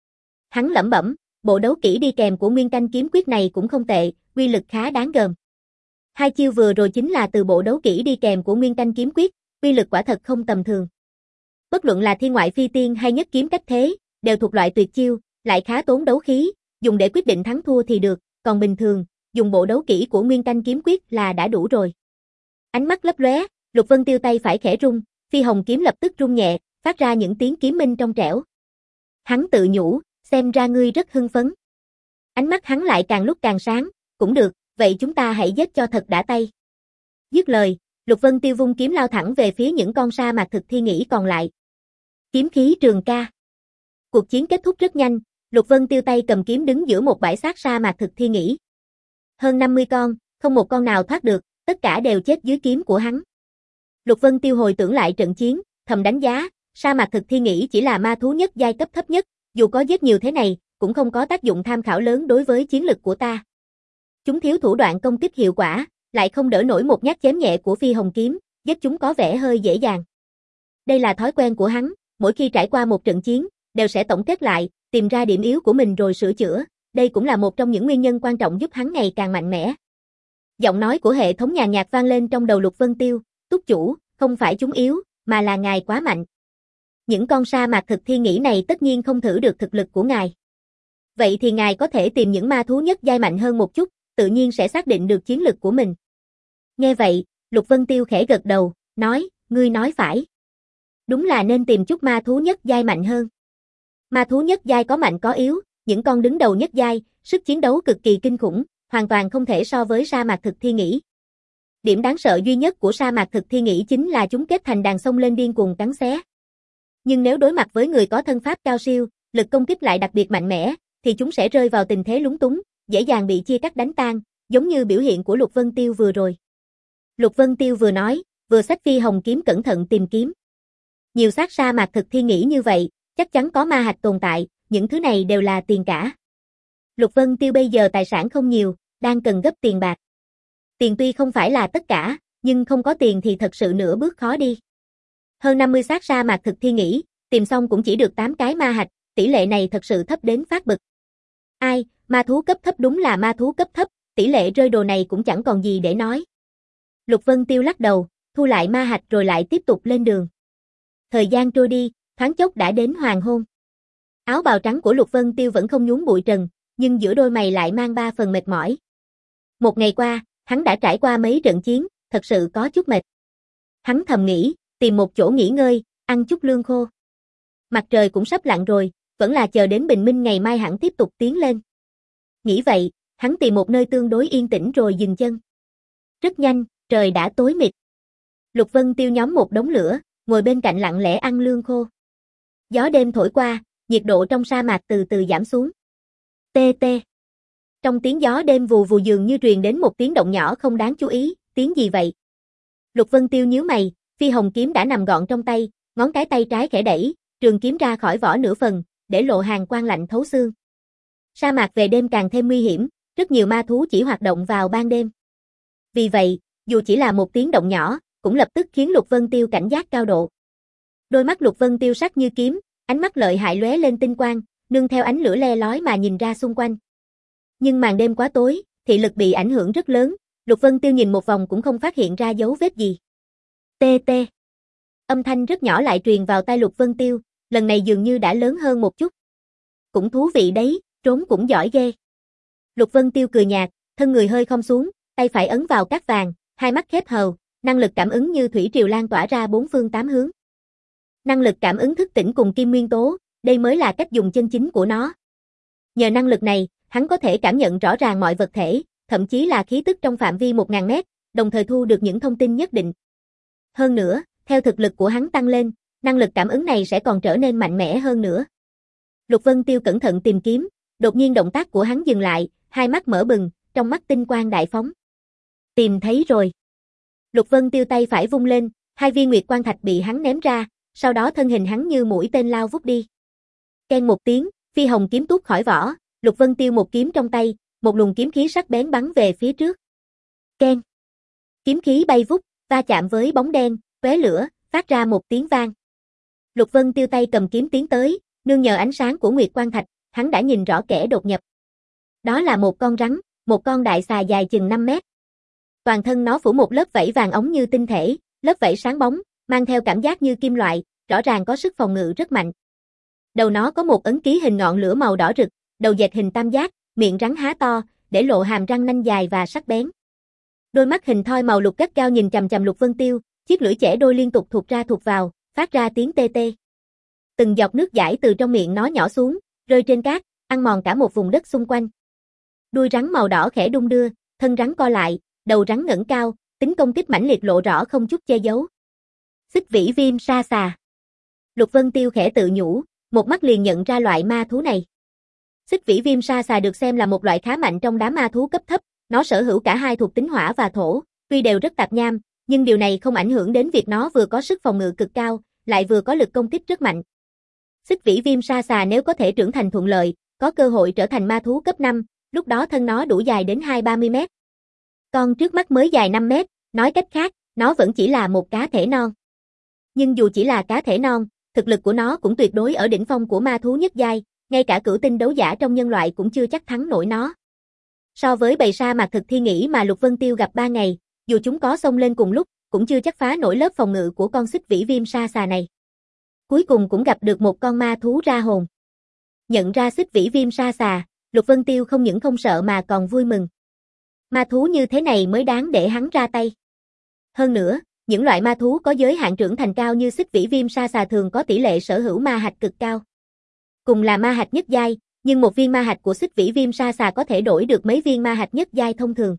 Hắn lẩm bẩm, bộ đấu kỹ đi kèm của Nguyên Canh kiếm quyết này cũng không tệ, uy lực khá đáng gờm. Hai chiêu vừa rồi chính là từ bộ đấu kỹ đi kèm của Nguyên Canh kiếm quyết, uy lực quả thật không tầm thường. Bất luận là thiên ngoại phi tiên hay nhất kiếm cách thế, đều thuộc loại tuyệt chiêu, lại khá tốn đấu khí, dùng để quyết định thắng thua thì được, còn bình thường, dùng bộ đấu kỹ của Nguyên Canh kiếm quyết là đã đủ rồi. Ánh mắt lấp lóe, Lục Vân Tiêu tay phải khẽ rung, phi hồng kiếm lập tức rung nhẹ, phát ra những tiếng kiếm minh trong trẻo. Hắn tự nhủ, xem ra ngươi rất hưng phấn. Ánh mắt hắn lại càng lúc càng sáng, cũng được, vậy chúng ta hãy giết cho thật đã tay. Dứt lời, Lục Vân Tiêu vung kiếm lao thẳng về phía những con sa mạc thực thi nghĩ còn lại. Kiếm khí trường ca. Cuộc chiến kết thúc rất nhanh, Lục Vân Tiêu tay cầm kiếm đứng giữa một bãi xác sa mạc thực thi nghĩ. Hơn năm mươi con, không một con nào thoát được, tất cả đều chết dưới kiếm của hắn. Lục Vân Tiêu hồi tưởng lại trận chiến, thầm đánh giá, sa mạc thực thi nghĩ chỉ là ma thú nhất giai cấp thấp nhất, dù có giết nhiều thế này, cũng không có tác dụng tham khảo lớn đối với chiến lực của ta. Chúng thiếu thủ đoạn công kích hiệu quả, lại không đỡ nổi một nhát chém nhẹ của phi hồng kiếm, giết chúng có vẻ hơi dễ dàng. Đây là thói quen của hắn, mỗi khi trải qua một trận chiến, đều sẽ tổng kết lại, tìm ra điểm yếu của mình rồi sửa chữa, đây cũng là một trong những nguyên nhân quan trọng giúp hắn ngày càng mạnh mẽ. Giọng nói của hệ thống nhàn nhạt vang lên trong đầu Lục Vân Tiêu, túc chủ, không phải chúng yếu, mà là ngài quá mạnh. Những con sa mạc thực thi nghĩ này tất nhiên không thử được thực lực của ngài. Vậy thì ngài có thể tìm những ma thú nhất giai mạnh hơn một chút, tự nhiên sẽ xác định được chiến lực của mình. Nghe vậy, Lục Vân Tiêu khẽ gật đầu, nói, ngươi nói phải. Đúng là nên tìm chút ma thú nhất giai mạnh hơn. Ma thú nhất giai có mạnh có yếu, những con đứng đầu nhất giai, sức chiến đấu cực kỳ kinh khủng, hoàn toàn không thể so với sa mạc thực thi nghĩ. Điểm đáng sợ duy nhất của sa mạc thực thi nghĩ chính là chúng kết thành đàn xông lên điên cuồng cắn xé. Nhưng nếu đối mặt với người có thân pháp cao siêu, lực công kích lại đặc biệt mạnh mẽ, thì chúng sẽ rơi vào tình thế lúng túng, dễ dàng bị chia cắt đánh tan, giống như biểu hiện của Lục Vân Tiêu vừa rồi. Lục Vân Tiêu vừa nói, vừa xách phi hồng kiếm cẩn thận tìm kiếm. Nhiều xác sa mạc thực thi nghĩ như vậy, chắc chắn có ma hạch tồn tại, những thứ này đều là tiền cả. Lục Vân Tiêu bây giờ tài sản không nhiều, đang cần gấp tiền bạc. Tiền tuy không phải là tất cả, nhưng không có tiền thì thật sự nửa bước khó đi. Hơn năm mươi xác sa mạc thực thi nghĩ, tìm xong cũng chỉ được tám cái ma hạch, tỷ lệ này thật sự thấp đến phát bực. Ai, ma thú cấp thấp đúng là ma thú cấp thấp, tỷ lệ rơi đồ này cũng chẳng còn gì để nói. Lục Vân Tiêu lắc đầu, thu lại ma hạch rồi lại tiếp tục lên đường. Thời gian trôi đi, thoáng chốc đã đến hoàng hôn. Áo bào trắng của Lục Vân Tiêu vẫn không nhúm bụi trần, nhưng giữa đôi mày lại mang ba phần mệt mỏi. Một ngày qua, hắn đã trải qua mấy trận chiến, thật sự có chút mệt. Hắn thầm nghĩ, tìm một chỗ nghỉ ngơi, ăn chút lương khô. Mặt trời cũng sắp lặn rồi, vẫn là chờ đến bình minh ngày mai hẳn tiếp tục tiến lên. Nghĩ vậy, hắn tìm một nơi tương đối yên tĩnh rồi dừng chân. Rất nhanh, trời đã tối mịt. Lục Vân Tiêu nhóm một đống lửa, ngồi bên cạnh lặng lẽ ăn lương khô. Gió đêm thổi qua, nhiệt độ trong sa mạc từ từ giảm xuống. Tê tê. Trong tiếng gió đêm vù vù dường như truyền đến một tiếng động nhỏ không đáng chú ý, tiếng gì vậy? Lục Vân Tiêu nhíu mày, phi hồng kiếm đã nằm gọn trong tay, ngón cái tay trái khẽ đẩy, trường kiếm ra khỏi vỏ nửa phần, để lộ hàn quang lạnh thấu xương. Sa mạc về đêm càng thêm nguy hiểm, rất nhiều ma thú chỉ hoạt động vào ban đêm. Vì vậy, dù chỉ là một tiếng động nhỏ, cũng lập tức khiến Lục Vân Tiêu cảnh giác cao độ. Đôi mắt Lục Vân Tiêu sắc như kiếm, ánh mắt lợi hại lóe lên tinh quang, nương theo ánh lửa le lói mà nhìn ra xung quanh. Nhưng màn đêm quá tối, thị lực bị ảnh hưởng rất lớn, Lục Vân Tiêu nhìn một vòng cũng không phát hiện ra dấu vết gì. Tê tê. Âm thanh rất nhỏ lại truyền vào tai Lục Vân Tiêu, lần này dường như đã lớn hơn một chút. Cũng thú vị đấy, trốn cũng giỏi ghê. Lục Vân Tiêu cười nhạt, thân người hơi khom xuống, tay phải ấn vào cát vàng, hai mắt khép hờ, năng lực cảm ứng như thủy triều lan tỏa ra bốn phương tám hướng. Năng lực cảm ứng thức tỉnh cùng kim nguyên tố, đây mới là cách dùng chân chính của nó. Nhờ năng lực này, hắn có thể cảm nhận rõ ràng mọi vật thể, thậm chí là khí tức trong phạm vi một nghìn mét, đồng thời thu được những thông tin nhất định. Hơn nữa, theo thực lực của hắn tăng lên, năng lực cảm ứng này sẽ còn trở nên mạnh mẽ hơn nữa. Lục Vân Tiêu cẩn thận tìm kiếm, Đột nhiên động tác của hắn dừng lại, hai mắt mở bừng, trong mắt tinh quang đại phóng. Tìm thấy rồi. Lục Vân Tiêu tay phải vung lên, hai viên nguyệt quang thạch bị hắn ném ra, sau đó thân hình hắn như mũi tên lao vút đi. Keng một tiếng, phi hồng kiếm tuốt khỏi vỏ, Lục Vân Tiêu một kiếm trong tay, một luồng kiếm khí sắc bén bắn về phía trước. Keng. Kiếm khí bay vút, va chạm với bóng đen, tóe lửa, phát ra một tiếng vang. Lục Vân Tiêu tay cầm kiếm tiến tới, nương nhờ ánh sáng của nguyệt quang thạch, hắn đã nhìn rõ kẻ đột nhập. Đó là một con rắn, một con đại xà dài chừng năm mét. Toàn thân nó phủ một lớp vảy vàng óng như tinh thể, lớp vảy sáng bóng, mang theo cảm giác như kim loại, rõ ràng có sức phòng ngự rất mạnh. Đầu nó có một ấn ký hình ngọn lửa màu đỏ rực, đầu dệt hình tam giác, miệng rắn há to, để lộ hàm răng nanh dài và sắc bén. Đôi mắt hình thoi màu lục gắt gao nhìn chằm chằm Lục Vân Tiêu, chiếc lưỡi chẻ đôi liên tục thụt ra thụt vào, phát ra tiếng tê tê. Từng giọt nước dãi từ trong miệng nó nhỏ xuống, rơi trên cát, ăn mòn cả một vùng đất xung quanh. Đuôi rắn màu đỏ khẽ đung đưa, thân rắn co lại, đầu rắn ngẩng cao, tính công kích mãnh liệt lộ rõ không chút che giấu. Xích vĩ viêm sa xà. Lục Vân Tiêu khẽ tự nhủ, một mắt liền nhận ra loại ma thú này. Xích vĩ viêm sa xà được xem là một loại khá mạnh trong đám ma thú cấp thấp, nó sở hữu cả hai thuộc tính hỏa và thổ, tuy đều rất tạp nham, nhưng điều này không ảnh hưởng đến việc nó vừa có sức phòng ngự cực cao, lại vừa có lực công kích rất mạnh. Xích vĩ viêm sa xà nếu có thể trưởng thành thuận lợi, có cơ hội trở thành ma thú cấp năm, lúc đó thân nó đủ dài đến hai ba mươi mét. Con trước mắt mới dài năm mét, nói cách khác, nó vẫn chỉ là một cá thể non. Nhưng dù chỉ là cá thể non, thực lực của nó cũng tuyệt đối ở đỉnh phong của ma thú nhất giai, ngay cả cửu tinh đấu giả trong nhân loại cũng chưa chắc thắng nổi nó. So với bầy sa mạc thực thi nghĩ mà Lục Vân Tiêu gặp ba ngày, dù chúng có xông lên cùng lúc, cũng chưa chắc phá nổi lớp phòng ngự của con xích vĩ viêm sa xà này. Cuối cùng cũng gặp được một con ma thú ra hồn. Nhận ra xích vĩ viêm sa xà, Lục Vân Tiêu không những không sợ mà còn vui mừng. Ma thú như thế này mới đáng để hắn ra tay. Hơn nữa, những loại ma thú có giới hạn trưởng thành cao như xích vĩ viêm sa xà thường có tỷ lệ sở hữu ma hạch cực cao. Cùng là ma hạch nhất giai, nhưng một viên ma hạch của xích vĩ viêm sa xà có thể đổi được mấy viên ma hạch nhất giai thông thường.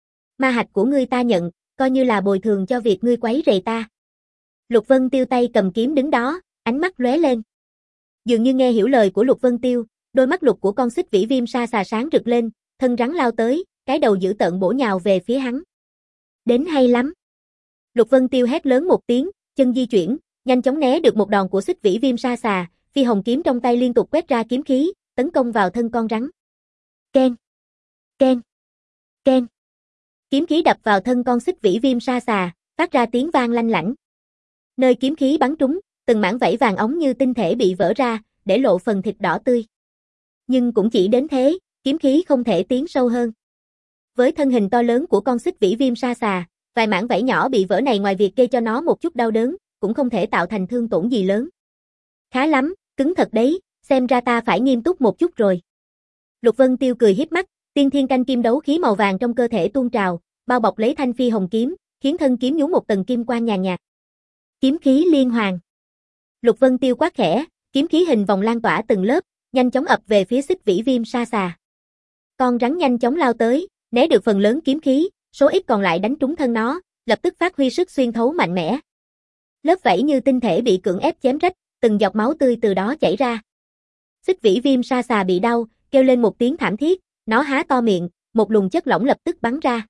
Ma hạch của ngươi ta nhận, coi như là bồi thường cho việc ngươi quấy rầy ta. Lục Vân Tiêu tay cầm kiếm đứng đó, ánh mắt lóe lên. Dường như nghe hiểu lời của Lục Vân Tiêu, đôi mắt lục của con xích vĩ viêm sa xà sáng rực lên, thân rắn lao tới, cái đầu dữ tợn bổ nhào về phía hắn. Đến hay lắm. Lục Vân Tiêu hét lớn một tiếng, chân di chuyển, nhanh chóng né được một đòn của xích vĩ viêm sa xà, phi hồng kiếm trong tay liên tục quét ra kiếm khí, tấn công vào thân con rắn. Keng, keng, keng. Kiếm khí đập vào thân con xích vĩ viêm sa xà, phát ra tiếng vang lanh lảnh. Nơi kiếm khí bắn trúng, từng mảng vảy vàng óng như tinh thể bị vỡ ra, để lộ phần thịt đỏ tươi. Nhưng cũng chỉ đến thế, kiếm khí không thể tiến sâu hơn. Với thân hình to lớn của con xích vĩ viêm sa xà, vài mảng vảy nhỏ bị vỡ này ngoài việc gây cho nó một chút đau đớn, cũng không thể tạo thành thương tổn gì lớn. Khá lắm, cứng thật đấy, xem ra ta phải nghiêm túc một chút rồi. Lục Vân Tiêu cười híp mắt, tiên thiên canh kim đấu khí màu vàng trong cơ thể tuôn trào, bao bọc lấy thanh phi hồng kiếm, khiến thân kiếm nhú một tầng kim quang nhàn nhạt. Kiếm khí liên hoàn. Lục Vân Tiêu quát khẽ, kiếm khí hình vòng lan tỏa từng lớp, nhanh chóng ập về phía xích vĩ viêm sa xà. Con rắn nhanh chóng lao tới, né được phần lớn kiếm khí, số ít còn lại đánh trúng thân nó, lập tức phát huy sức xuyên thấu mạnh mẽ. Lớp vảy như tinh thể bị cưỡng ép chém rách, từng giọt máu tươi từ đó chảy ra. Xích vĩ viêm sa xà bị đau, kêu lên một tiếng thảm thiết, nó há to miệng, một luồng chất lỏng lập tức bắn ra.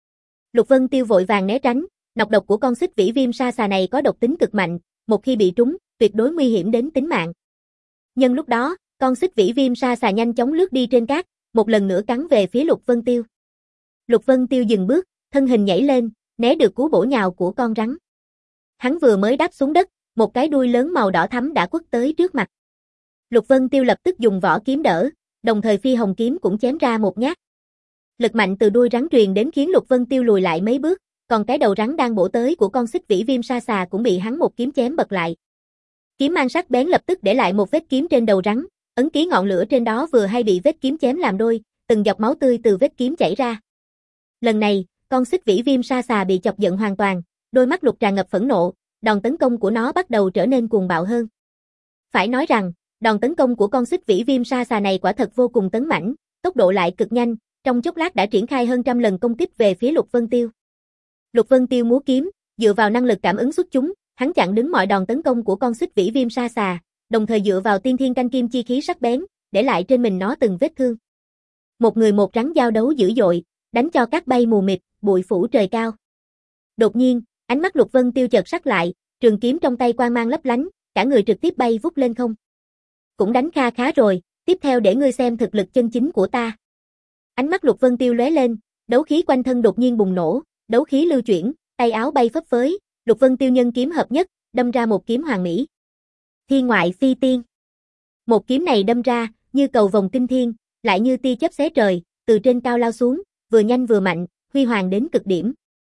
Lục Vân Tiêu vội vàng né tránh, nọc độc của con xích vĩ viêm sa xà này có độc tính cực mạnh, một khi bị trúng, tuyệt đối nguy hiểm đến tính mạng. Nhân lúc đó, con xích vĩ viêm sa xà nhanh chóng lướt đi trên cát, một lần nữa cắn về phía Lục Vân Tiêu. Lục Vân Tiêu dừng bước, thân hình nhảy lên, né được cú bổ nhào của con rắn. Hắn vừa mới đáp xuống đất, một cái đuôi lớn màu đỏ thắm đã quất tới trước mặt. Lục Vân Tiêu lập tức dùng vỏ kiếm đỡ, đồng thời phi hồng kiếm cũng chém ra một nhát. Lực mạnh từ đuôi rắn truyền đến khiến Lục Vân Tiêu lùi lại mấy bước, còn cái đầu rắn đang bổ tới của con xích vĩ viêm sa xà cũng bị hắn một kiếm chém bật lại. Kiếm mang sắc bén lập tức để lại một vết kiếm trên đầu rắn, ấn ký ngọn lửa trên đó vừa hay bị vết kiếm chém làm đôi, từng giọt máu tươi từ vết kiếm chảy ra. Lần này, con xích vĩ viêm sa xà bị chọc giận hoàn toàn, đôi mắt lục tràn ngập phẫn nộ, đòn tấn công của nó bắt đầu trở nên cuồng bạo hơn. Phải nói rằng, đòn tấn công của con xích vĩ viêm sa xà này quả thật vô cùng tấn mãnh, tốc độ lại cực nhanh, trong chốc lát đã triển khai hơn trăm lần công kích về phía Lục Vân Tiêu. Lục Vân Tiêu múa kiếm, dựa vào năng lực cảm ứng xuất chúng, hắn chặn đứng mọi đòn tấn công của con xích vĩ viêm sa xà, đồng thời dựa vào tiên thiên canh kim chi khí sắc bén, để lại trên mình nó từng vết thương. Một người một rắn giao đấu dữ dội, đánh cho cát bay mù mịt, bụi phủ trời cao. Đột nhiên, ánh mắt Lục Vân Tiêu chợt sắc lại, trường kiếm trong tay quang mang lấp lánh, cả người trực tiếp bay vút lên không. Cũng đánh kha khá rồi, tiếp theo để ngươi xem thực lực chân chính của ta. Ánh mắt Lục Vân Tiêu lóe lên, đấu khí quanh thân đột nhiên bùng nổ, đấu khí lưu chuyển, tay áo bay phấp phới, Lục Vân Tiêu nhân kiếm hợp nhất, đâm ra một kiếm hoàn mỹ. Thiên ngoại phi tiên. Một kiếm này đâm ra, như cầu vồng kinh thiên, lại như tia chớp xé trời, từ trên cao lao xuống, vừa nhanh vừa mạnh, huy hoàng đến cực điểm.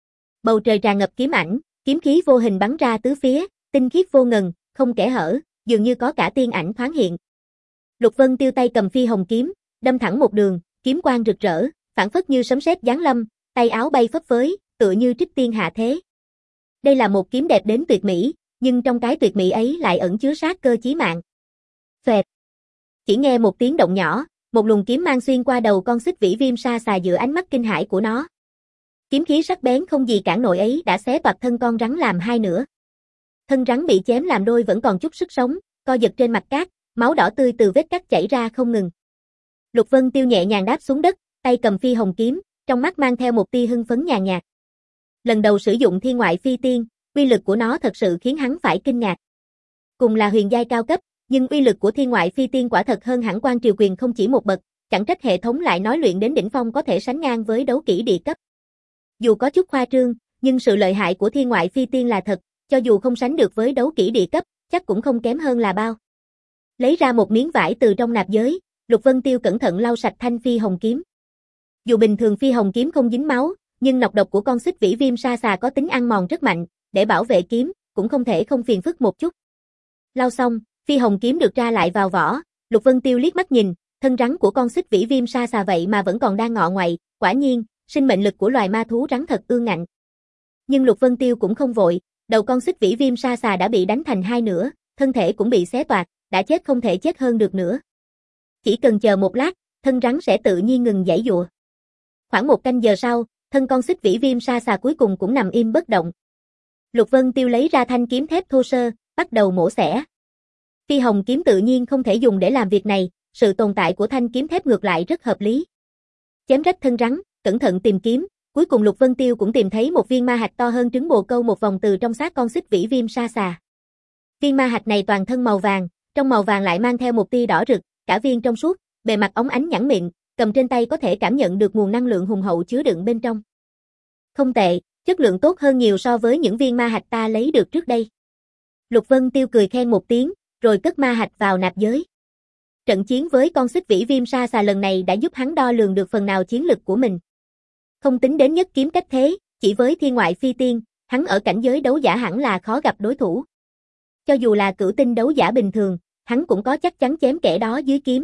Bầu trời tràn ngập kiếm ảnh, kiếm khí vô hình bắn ra tứ phía, tinh khiết vô ngần, không kẽ hở, dường như có cả tiên ảnh thoáng hiện. Lục Vân Tiêu tay cầm phi hồng kiếm, đâm thẳng một đường, kiếm quang rực rỡ, phảng phất như sấm sét giáng lâm, tay áo bay phấp phới, tựa như trích tiên hạ thế. Đây là một kiếm đẹp đến tuyệt mỹ, nhưng trong cái tuyệt mỹ ấy lại ẩn chứa sát cơ chí mạng. Phẹt. Chỉ nghe một tiếng động nhỏ, một luồng kiếm mang xuyên qua đầu con xích vĩ viêm sa xà giữa ánh mắt kinh hãi của nó. Kiếm khí sắc bén không gì cản nổi ấy đã xé toạc thân con rắn làm hai nửa. Thân rắn bị chém làm đôi vẫn còn chút sức sống, co giật trên mặt cát, máu đỏ tươi từ vết cắt chảy ra không ngừng. Lục Vân Tiêu nhẹ nhàng đáp xuống đất, tay cầm phi hồng kiếm, trong mắt mang theo một tia hưng phấn nhàn nhạt. Lần đầu sử dụng thiên ngoại phi tiên, uy lực của nó thật sự khiến hắn phải kinh ngạc. Cùng là huyền giai cao cấp, nhưng uy lực của thiên ngoại phi tiên quả thật hơn hẳn Quan Triều Quyền không chỉ một bậc, chẳng trách hệ thống lại nói luyện đến đỉnh phong có thể sánh ngang với đấu kỹ địa cấp. Dù có chút khoa trương, nhưng sự lợi hại của thiên ngoại phi tiên là thật, cho dù không sánh được với đấu kỹ địa cấp, chắc cũng không kém hơn là bao. Lấy ra một miếng vải từ trong nạp giới, Lục Vân Tiêu cẩn thận lau sạch thanh phi hồng kiếm. Dù bình thường phi hồng kiếm không dính máu, nhưng nọc độc của con xích vĩ viêm sa xà có tính ăn mòn rất mạnh, để bảo vệ kiếm, cũng không thể không phiền phức một chút. Lau xong, phi hồng kiếm được tra lại vào vỏ, Lục Vân Tiêu liếc mắt nhìn, thân rắn của con xích vĩ viêm sa xà vậy mà vẫn còn đang ngọ ngoậy, quả nhiên, sinh mệnh lực của loài ma thú rắn thật ương ngạnh. Nhưng Lục Vân Tiêu cũng không vội, đầu con xích vĩ viêm sa xà đã bị đánh thành hai nửa, thân thể cũng bị xé toạc, đã chết không thể chết hơn được nữa. Chỉ cần chờ một lát, thân rắn sẽ tự nhiên ngừng giãy giụa. Khoảng một canh giờ sau, thân con xích vĩ viêm sa xà cuối cùng cũng nằm im bất động. Lục Vân Tiêu lấy ra thanh kiếm thép thô sơ, bắt đầu mổ xẻ. Phi hồng kiếm tự nhiên không thể dùng để làm việc này, sự tồn tại của thanh kiếm thép ngược lại rất hợp lý. Chém rách thân rắn, cẩn thận tìm kiếm, cuối cùng Lục Vân Tiêu cũng tìm thấy một viên ma hạch to hơn trứng bồ câu một vòng từ trong xác con xích vĩ viêm sa xà. Viên ma hạch này toàn thân màu vàng, trong màu vàng lại mang theo một tia đỏ rực, cả viên trong suốt, bề mặt óng ánh nhẵn mịn, cầm trên tay có thể cảm nhận được nguồn năng lượng hùng hậu chứa đựng bên trong. Không tệ, chất lượng tốt hơn nhiều so với những viên ma hạch ta lấy được trước đây. Lục Vân Tiêu cười khen một tiếng, rồi cất ma hạch vào nạp giới. Trận chiến với con xích vĩ viêm sa xà lần này đã giúp hắn đo lường được phần nào chiến lực của mình. Không tính đến nhất kiếm cách thế, chỉ với thiên ngoại phi tiên, hắn ở cảnh giới đấu giả hẳn là khó gặp đối thủ. Cho dù là cửu tinh đấu giả bình thường, hắn cũng có chắc chắn chém kẻ đó dưới kiếm.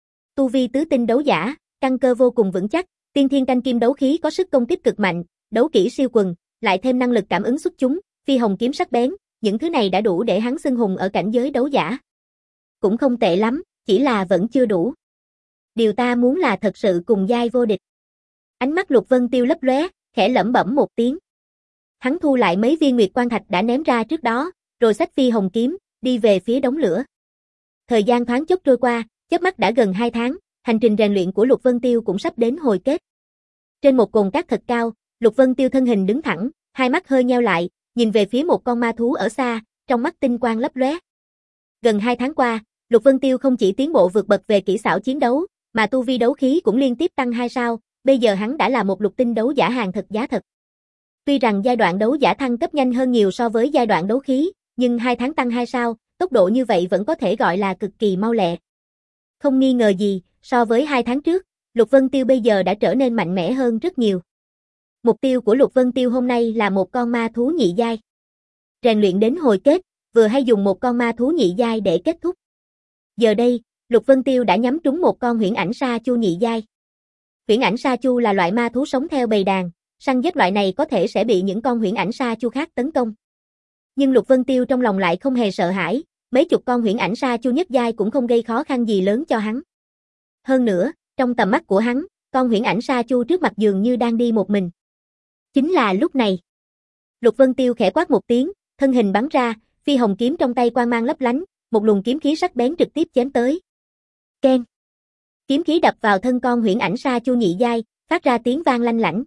Tu vi tứ tinh đấu giả, căn cơ vô cùng vững chắc, tiên thiên canh kim đấu khí có sức công kích cực mạnh, đấu kỹ siêu quần, lại thêm năng lực cảm ứng xuất chúng, phi hồng kiếm sắc bén, những thứ này đã đủ để hắn xưng hùng ở cảnh giới đấu giả. Cũng không tệ lắm, chỉ là vẫn chưa đủ. Điều ta muốn là thật sự cùng giai vô địch. Ánh mắt Lục Vân Tiêu lấp lóe, khẽ lẩm bẩm một tiếng. Hắn thu lại mấy viên nguyệt quan thạch đã ném ra trước đó, rồi xách phi hồng kiếm, đi về phía đống lửa. Thời gian thoáng chốc trôi qua, chớp mắt đã gần hai tháng, hành trình rèn luyện của Lục Vân Tiêu cũng sắp đến hồi kết. Trên một cồn cát thật cao, Lục Vân Tiêu thân hình đứng thẳng, hai mắt hơi nheo lại, nhìn về phía một con ma thú ở xa, trong mắt tinh quang lấp lóe. Gần hai tháng qua, Lục Vân Tiêu không chỉ tiến bộ vượt bậc về kỹ xảo chiến đấu, mà tu vi đấu khí cũng liên tiếp tăng hai sao, bây giờ hắn đã là một lục tinh đấu giả hàng thật giá thật. Tuy rằng giai đoạn đấu giả thăng cấp nhanh hơn nhiều so với giai đoạn đấu khí, nhưng hai tháng tăng hai sao, tốc độ như vậy vẫn có thể gọi là cực kỳ mau lẹ. Không nghi ngờ gì, so với hai tháng trước, Lục Vân Tiêu bây giờ đã trở nên mạnh mẽ hơn rất nhiều. Mục tiêu của Lục Vân Tiêu hôm nay là một con ma thú nhị giai. Rèn luyện đến hồi kết, vừa hay dùng một con ma thú nhị giai để kết thúc. Giờ đây, Lục Vân Tiêu đã nhắm trúng một con huyễn ảnh sa chu nhị giai. Huyễn ảnh sa chu là loại ma thú sống theo bầy đàn, săn giết loại này có thể sẽ bị những con huyễn ảnh sa chu khác tấn công. Nhưng Lục Vân Tiêu trong lòng lại không hề sợ hãi, mấy chục con huyễn ảnh sa chu nhất giai cũng không gây khó khăn gì lớn cho hắn. Hơn nữa, trong tầm mắt của hắn, con huyễn ảnh sa chu trước mặt dường như đang đi một mình. Chính là lúc này. Lục Vân Tiêu khẽ quát một tiếng, thân hình bắn ra, phi hồng kiếm trong tay quang mang lấp lánh, một luồng kiếm khí sắc bén trực tiếp chém tới. Keng! Kiếm khí đập vào thân con huyễn ảnh sa chu nhị giai, phát ra tiếng vang lanh lảnh.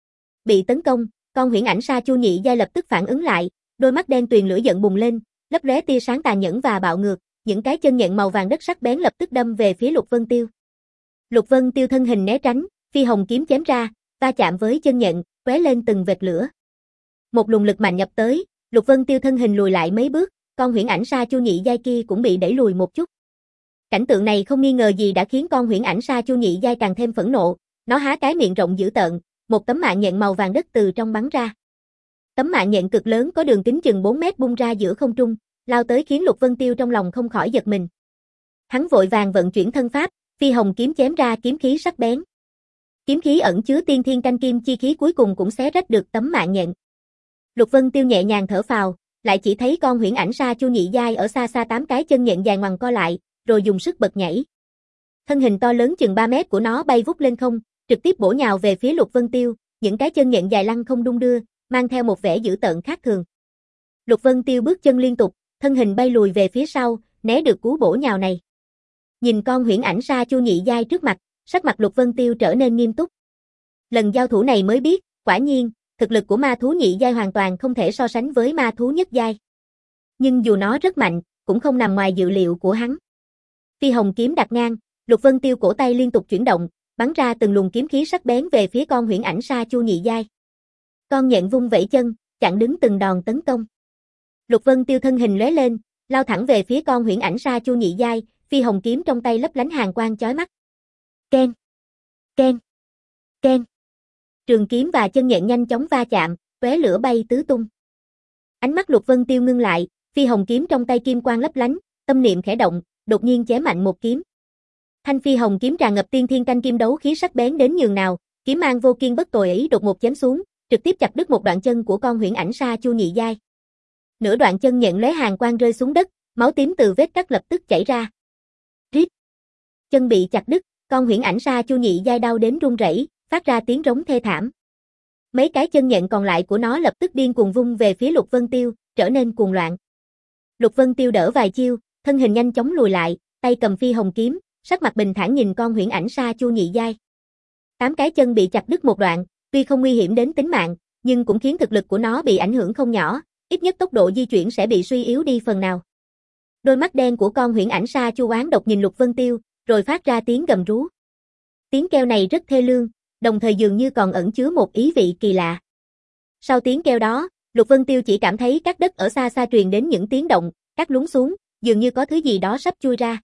Bị tấn công, con huyễn ảnh sa chu nhị giai lập tức phản ứng lại, đôi mắt đen tuyền lửa giận bùng lên, lấp lóe tia sáng tàn nhẫn và bạo ngược, những cái chân nhện màu vàng đất sắc bén lập tức đâm về phía Lục Vân Tiêu. Lục Vân Tiêu thân hình né tránh, phi hồng kiếm chém ra, va chạm với chân nhện, tóe lên từng vệt lửa. Một luồng lực mạnh nhập tới, Lục Vân Tiêu thân hình lùi lại mấy bước, con huyễn ảnh sa chu nhị giai kia cũng bị đẩy lùi một chút. Cảnh tượng này không nghi ngờ gì đã khiến con huyễn ảnh sa chu nhị giai càng thêm phẫn nộ, nó há cái miệng rộng dữ tợn, một tấm mạng nhện màu vàng đất từ trong bắn ra. Tấm mạng nhện cực lớn có đường kính chừng bốn mét bung ra giữa không trung, lao tới khiến Lục Vân Tiêu trong lòng không khỏi giật mình. Hắn vội vàng vận chuyển thân pháp, phi hồng kiếm chém ra kiếm khí sắc bén. Kiếm khí ẩn chứa tiên thiên canh kim chi khí cuối cùng cũng xé rách được tấm mạng nhện. Lục Vân Tiêu nhẹ nhàng thở phào, lại chỉ thấy con huyễn ảnh sa chu nhị giai ở xa xa tám cái chân nhện dài ngoằng co lại, rồi dùng sức bật nhảy. Thân hình to lớn chừng ba mét của nó bay vút lên không, trực tiếp bổ nhào về phía Lục Vân Tiêu, những cái chân nhện dài lăng không đung đưa, mang theo một vẻ dữ tợn khác thường. Lục Vân Tiêu bước chân liên tục, thân hình bay lùi về phía sau, né được cú bổ nhào này. Nhìn con huyễn ảnh sa chu nhị giai trước mặt, sắc mặt Lục Vân Tiêu trở nên nghiêm túc. Lần giao thủ này mới biết, quả nhiên, thực lực của ma thú nhị giai hoàn toàn không thể so sánh với ma thú nhất giai. Nhưng dù nó rất mạnh, cũng không nằm ngoài dự liệu của hắn. Phi hồng kiếm đặt ngang, Lục Vân Tiêu cổ tay liên tục chuyển động, bắn ra từng luồng kiếm khí sắc bén về phía con huyễn ảnh sa chu nhị giai. Con nhện vung vẩy chân, chặn đứng từng đòn tấn công. Lục Vân Tiêu thân hình lóe lên, lao thẳng về phía con huyễn ảnh sa chu nhị giai, phi hồng kiếm trong tay lấp lánh hàn quang chói mắt. Keng, keng, keng. Trường kiếm và chân nhện nhanh chóng va chạm, tóe lửa bay tứ tung. Ánh mắt Lục Vân Tiêu ngưng lại, phi hồng kiếm trong tay kim quang lấp lánh, tâm niệm khẽ động, đột nhiên chém mạnh một kiếm. Thanh phi hồng kiếm tràn ngập tiên thiên canh kim đấu khí sắc bén đến nhường nào, kiếm mang vô kiên bất tồi ấy đột ngột chém xuống, trực tiếp chặt đứt một đoạn chân của con huyễn ảnh sa chu nhị giai. Nửa đoạn chân nhện lóe hàn quang rơi xuống đất, máu tím từ vết cắt lập tức chảy ra. Rít. Chân bị chặt đứt, con huyễn ảnh sa chu nhị giai đau đến run rẩy, phát ra tiếng rống thê thảm. Mấy cái chân nhện còn lại của nó lập tức điên cuồng vung về phía Lục Vân Tiêu, trở nên cuồng loạn. Lục Vân Tiêu đỡ vài chiêu, thân hình nhanh chóng lùi lại, tay cầm phi hồng kiếm, sắc mặt bình thản nhìn con huyễn ảnh sa chu nhị giai. Tám cái chân bị chặt đứt một đoạn, tuy không nguy hiểm đến tính mạng, nhưng cũng khiến thực lực của nó bị ảnh hưởng không nhỏ, ít nhất tốc độ di chuyển sẽ bị suy yếu đi phần nào. Đôi mắt đen của con huyễn ảnh sa chu oán độc nhìn Lục Vân Tiêu, rồi phát ra tiếng gầm rú. Tiếng kêu này rất thê lương, đồng thời dường như còn ẩn chứa một ý vị kỳ lạ. Sau tiếng kêu đó, Lục Vân Tiêu chỉ cảm thấy các đất ở xa xa truyền đến những tiếng động, cắt lún xuống, dường như có thứ gì đó sắp chui ra.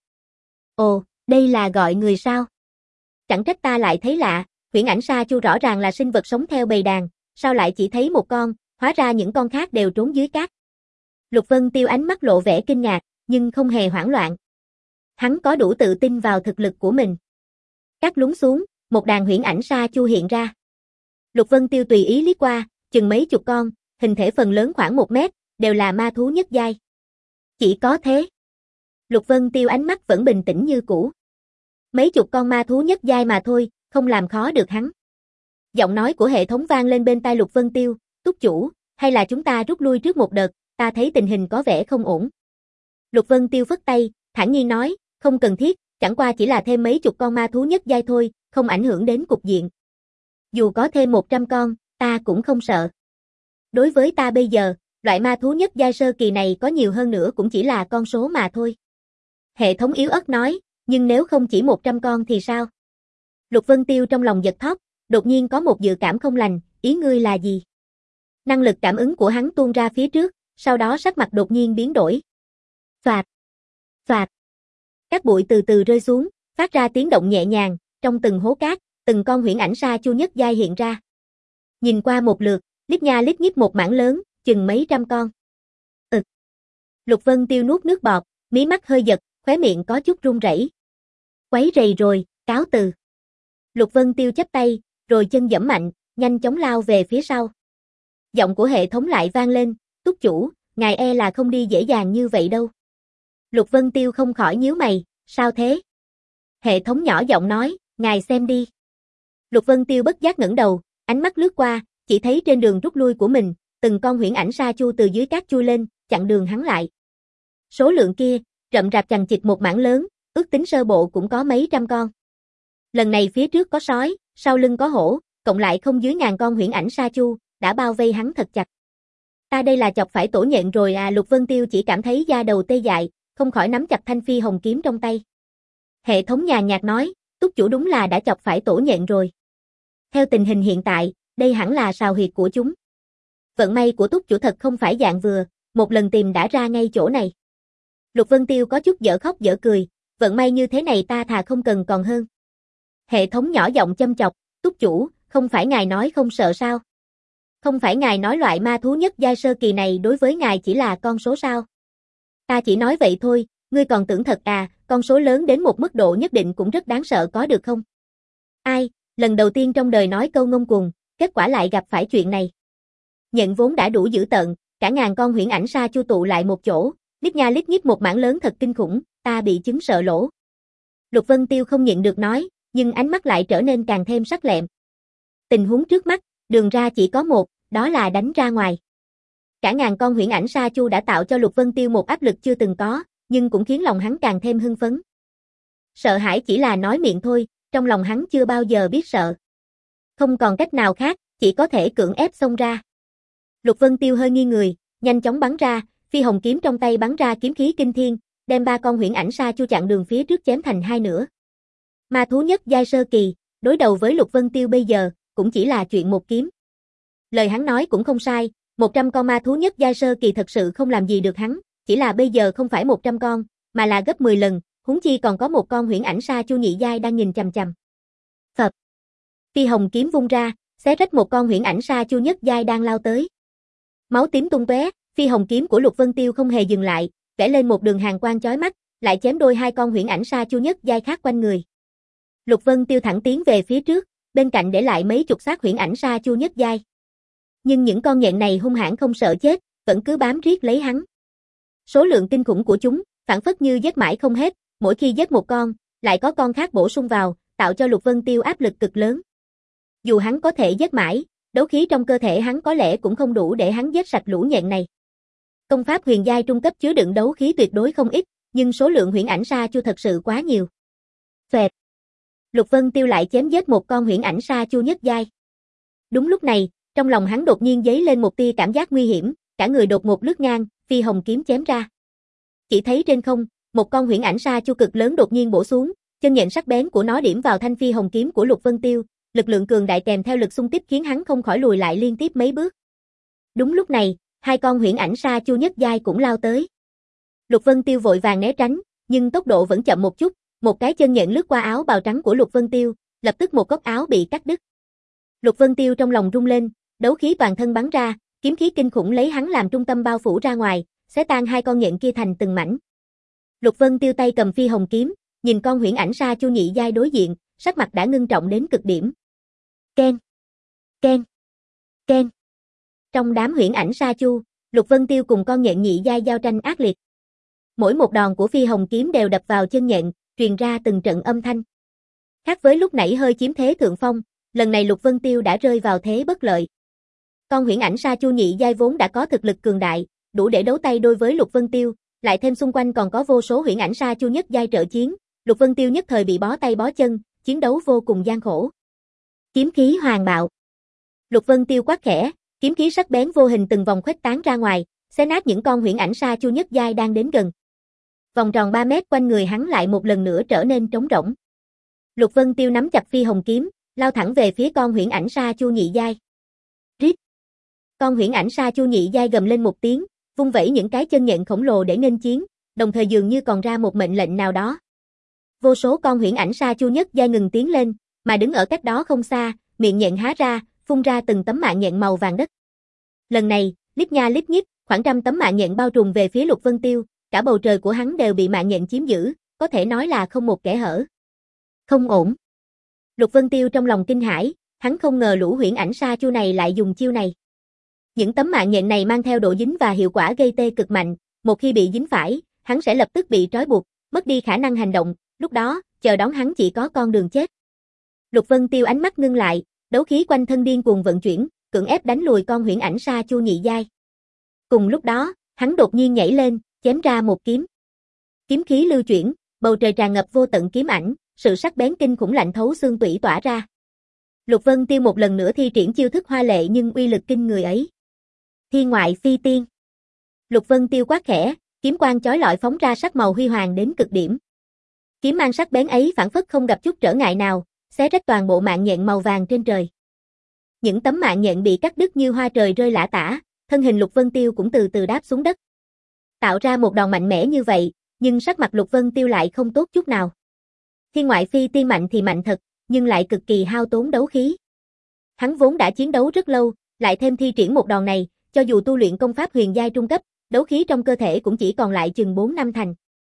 Ồ, đây là gọi người sao? Chẳng trách ta lại thấy lạ, huyễn ảnh sa chu rõ ràng là sinh vật sống theo bầy đàn, sao lại chỉ thấy một con, hóa ra những con khác đều trốn dưới cát. Lục Vân Tiêu ánh mắt lộ vẻ kinh ngạc, nhưng không hề hoảng loạn. Hắn có đủ tự tin vào thực lực của mình. Cát lún xuống, một đàn huyễn ảnh sa chu hiện ra. Lục Vân Tiêu tùy ý liếc qua, chừng mấy chục con, hình thể phần lớn khoảng một mét, đều là ma thú nhất giai. Chỉ có thế. Lục Vân Tiêu ánh mắt vẫn bình tĩnh như cũ. Mấy chục con ma thú nhất giai mà thôi, không làm khó được hắn. Giọng nói của hệ thống vang lên bên tai Lục Vân Tiêu, "Túc chủ, hay là chúng ta rút lui trước một đợt, ta thấy tình hình có vẻ không ổn." Lục Vân Tiêu phất tay, thản nhiên nói, "Không cần thiết, chẳng qua chỉ là thêm mấy chục con ma thú nhất giai thôi, không ảnh hưởng đến cục diện. Dù có thêm một trăm con, ta cũng không sợ. Đối với ta bây giờ, loại ma thú nhất giai sơ kỳ này có nhiều hơn nữa cũng chỉ là con số mà thôi." Hệ thống yếu ớt nói, "Nhưng nếu không chỉ một trăm con thì sao?" Lục Vân Tiêu trong lòng giật thót, đột nhiên có một dự cảm không lành, "Ý ngươi là gì?" Năng lực cảm ứng của hắn tuôn ra phía trước, sau đó sắc mặt đột nhiên biến đổi. Phạt, phạt. Các bụi từ từ rơi xuống, phát ra tiếng động nhẹ nhàng, trong từng hố cát, từng con huyễn ảnh sa chu nhất giai hiện ra. Nhìn qua một lượt, lít nha lít nhít một mảng lớn, chừng mấy trăm con. Ực. Lục Vân Tiêu nuốt nước bọt, mí mắt hơi giật, khóe miệng có chút run rẩy. Quấy rầy rồi, cáo từ. Lục Vân Tiêu chắp tay, rồi chân giẫm mạnh, nhanh chóng lao về phía sau. Giọng của hệ thống lại vang lên, "Túc chủ, ngài e là không đi dễ dàng như vậy đâu." Lục Vân Tiêu không khỏi nhíu mày, "Sao thế?" Hệ thống nhỏ giọng nói, "Ngài xem đi." Lục Vân Tiêu bất giác ngẩng đầu, ánh mắt lướt qua, chỉ thấy trên đường rút lui của mình, từng con huyễn ảnh sa chu từ dưới cát chui lên, chặn đường hắn lại. Số lượng kia, rậm rạp chằng chịt một mảng lớn, ước tính sơ bộ cũng có mấy trăm con. Lần này phía trước có sói, sau lưng có hổ, cộng lại không dưới ngàn con huyễn ảnh sa chu, đã bao vây hắn thật chặt. Ta đây là chọc phải tổ nhện rồi à, Lục Vân Tiêu chỉ cảm thấy da đầu tê dại, không khỏi nắm chặt thanh phi hồng kiếm trong tay. Hệ thống nhàn nhạt nói, túc chủ đúng là đã chọc phải tổ nhện rồi. Theo tình hình hiện tại, đây hẳn là sào huyệt của chúng. Vận may của túc chủ thật không phải dạng vừa, một lần tìm đã ra ngay chỗ này. Lục Vân Tiêu có chút dở khóc dở cười, vận may như thế này ta thà không cần còn hơn. Hệ thống nhỏ giọng châm chọc, túc chủ, không phải ngài nói không sợ sao? Không phải ngài nói loại ma thú nhất giai sơ kỳ này đối với ngài chỉ là con số sao? Ta chỉ nói vậy thôi, ngươi còn tưởng thật à, con số lớn đến một mức độ nhất định cũng rất đáng sợ có được không? Ai, lần đầu tiên trong đời nói câu ngông cuồng, kết quả lại gặp phải chuyện này. Nhện vốn đã đủ dữ tợn, cả ngàn con huyễn ảnh sa chu tụ lại một chỗ, lít nha lít nhít một mảng lớn thật kinh khủng, ta bị chứng sợ lỗ. Lục Vân Tiêu không nhịn được nói, nhưng ánh mắt lại trở nên càng thêm sắc lẹm. Tình huống trước mắt, đường ra chỉ có một, đó là đánh ra ngoài. Cả ngàn con huyễn ảnh sa chu đã tạo cho Lục Vân Tiêu một áp lực chưa từng có, nhưng cũng khiến lòng hắn càng thêm hưng phấn. Sợ hãi chỉ là nói miệng thôi, trong lòng hắn chưa bao giờ biết sợ. Không còn cách nào khác, chỉ có thể cưỡng ép xông ra. Lục Vân Tiêu hơi nghiêng người, nhanh chóng bắn ra, phi hồng kiếm trong tay bắn ra kiếm khí kinh thiên, đem ba con huyễn ảnh sa chu chặn đường phía trước chém thành hai nửa. Ma thú nhất giai sơ kỳ, đối đầu với Lục Vân Tiêu bây giờ, cũng chỉ là chuyện một kiếm. Lời hắn nói cũng không sai, một trăm con ma thú nhất giai sơ kỳ thật sự không làm gì được hắn, chỉ là bây giờ không phải một trăm con, mà là gấp mười lần, huống chi còn có một con huyễn ảnh sa chu nhị giai đang nhìn chằm chằm. Phập. Phi hồng kiếm vung ra, xé rách một con huyễn ảnh sa chu nhất giai đang lao tới. Máu tím tung tóe, phi hồng kiếm của Lục Vân Tiêu không hề dừng lại, vẽ lên một đường hàn quang chói mắt, lại chém đôi hai con huyễn ảnh sa chu nhất giai khác quanh người. Lục Vân Tiêu thẳng tiến về phía trước, bên cạnh để lại mấy chục xác huyễn ảnh sa chu nhất giai. Nhưng những con nhện này hung hãn không sợ chết, vẫn cứ bám riết lấy hắn. Số lượng kinh khủng của chúng, phản phất như giết mãi không hết, mỗi khi giết một con, lại có con khác bổ sung vào, tạo cho Lục Vân Tiêu áp lực cực lớn. Dù hắn có thể giết mãi, đấu khí trong cơ thể hắn có lẽ cũng không đủ để hắn giết sạch lũ nhện này. Công pháp huyền giai trung cấp chứa đựng đấu khí tuyệt đối không ít, nhưng số lượng huyễn ảnh sa chu thật sự quá nhiều. Phệt. Lục Vân Tiêu lại chém giết một con huyễn ảnh sa chu nhất giai. Đúng lúc này, trong lòng hắn đột nhiên dấy lên một tia cảm giác nguy hiểm, cả người đột ngột lướt ngang, phi hồng kiếm chém ra. Chỉ thấy trên không, một con huyễn ảnh sa chu cực lớn đột nhiên bổ xuống, chân nhện sắc bén của nó điểm vào thanh phi hồng kiếm của Lục Vân Tiêu, lực lượng cường đại kèm theo lực xung kích khiến hắn không khỏi lùi lại liên tiếp mấy bước. Đúng lúc này, hai con huyễn ảnh sa chu nhất giai cũng lao tới. Lục Vân Tiêu vội vàng né tránh, nhưng tốc độ vẫn chậm một chút, một cái chân nhện lướt qua áo bào trắng của Lục Vân Tiêu, lập tức một góc áo bị cắt đứt. Lục Vân Tiêu trong lòng rung lên, đấu khí toàn thân bắn ra, kiếm khí kinh khủng lấy hắn làm trung tâm bao phủ ra ngoài, xé tan hai con nhện kia thành từng mảnh. Lục Vân Tiêu tay cầm phi hồng kiếm, nhìn con huyễn ảnh sa chu nhị giai đối diện, sắc mặt đã ngưng trọng đến cực điểm. Ken, ken, ken. Trong đám huyễn ảnh sa chu, Lục Vân Tiêu cùng con nhện nhị giai giao tranh ác liệt. Mỗi một đòn của phi hồng kiếm đều đập vào chân nhện, truyền ra từng trận âm thanh. Khác với lúc nãy hơi chiếm thế thượng phong, lần này Lục Vân Tiêu đã rơi vào thế bất lợi. Con huyễn ảnh sa chu nhị giai vốn đã có thực lực cường đại, đủ để đấu tay đôi với Lục Vân Tiêu, lại thêm xung quanh còn có vô số huyễn ảnh sa chu nhất giai trợ chiến, Lục Vân Tiêu nhất thời bị bó tay bó chân, chiến đấu vô cùng gian khổ. Kiếm khí hoàng bạo. Lục Vân Tiêu quát khẽ, kiếm khí sắc bén vô hình từng vòng khuếch tán ra ngoài, xé nát những con huyễn ảnh sa chu nhất giai đang đến gần. Vòng tròn ba mét quanh người hắn lại một lần nữa trở nên trống rỗng. Lục Vân Tiêu nắm chặt phi hồng kiếm, lao thẳng về phía con huyễn ảnh sa chu nhị giai. Rít. Con huyễn ảnh sa chu nhị giai gầm lên một tiếng, vung vẩy những cái chân nhện khổng lồ để nghênh chiến, đồng thời dường như còn ra một mệnh lệnh nào đó. Vô số con huyễn ảnh sa chu nhất giai ngừng tiến lên, mà đứng ở cách đó không xa, miệng nhện há ra, phun ra từng tấm mạng nhện màu vàng đất. Lần này, lít nha lít nhít, khoảng trăm tấm mạng nhện bao trùm về phía Lục Vân Tiêu, cả bầu trời của hắn đều bị mạng nhện chiếm giữ, có thể nói là không một kẽ hở. Không ổn. Lục Vân Tiêu trong lòng kinh hãi, hắn không ngờ lũ huyễn ảnh sa chu này lại dùng chiêu này. Những tấm mạng nhện này mang theo độ dính và hiệu quả gây tê cực mạnh, một khi bị dính phải, hắn sẽ lập tức bị trói buộc, mất đi khả năng hành động, lúc đó, chờ đón hắn chỉ có con đường chết. Lục Vân Tiêu ánh mắt ngưng lại, đấu khí quanh thân điên cuồng vận chuyển, cưỡng ép đánh lùi con huyễn ảnh sa chu nhị giai. Cùng lúc đó, hắn đột nhiên nhảy lên, chém ra một kiếm. Kiếm khí lưu chuyển, bầu trời tràn ngập vô tận kiếm ảnh, sự sắc bén kinh khủng lạnh thấu xương tủy tỏa ra. Lục Vân Tiêu một lần nữa thi triển chiêu thức hoa lệ nhưng uy lực kinh người ấy. Thiên ngoại phi tiên. Lục Vân Tiêu quát khẽ, kiếm quang chói lọi phóng ra sắc màu huy hoàng đến cực điểm. Kiếm mang sắc bén ấy phảng phất không gặp chút trở ngại nào, xé rách toàn bộ mạng nhện màu vàng trên trời. Những tấm mạng nhện bị cắt đứt như hoa trời rơi lả tả, thân hình Lục Vân Tiêu cũng từ từ đáp xuống đất. Tạo ra một đòn mạnh mẽ như vậy, nhưng sắc mặt Lục Vân Tiêu lại không tốt chút nào. Thiên ngoại phi tiên mạnh thì mạnh thật, nhưng lại cực kỳ hao tốn đấu khí. Hắn vốn đã chiến đấu rất lâu, lại thêm thi triển một đòn này, cho dù tu luyện công pháp huyền giai trung cấp, đấu khí trong cơ thể cũng chỉ còn lại chừng bốn năm thành.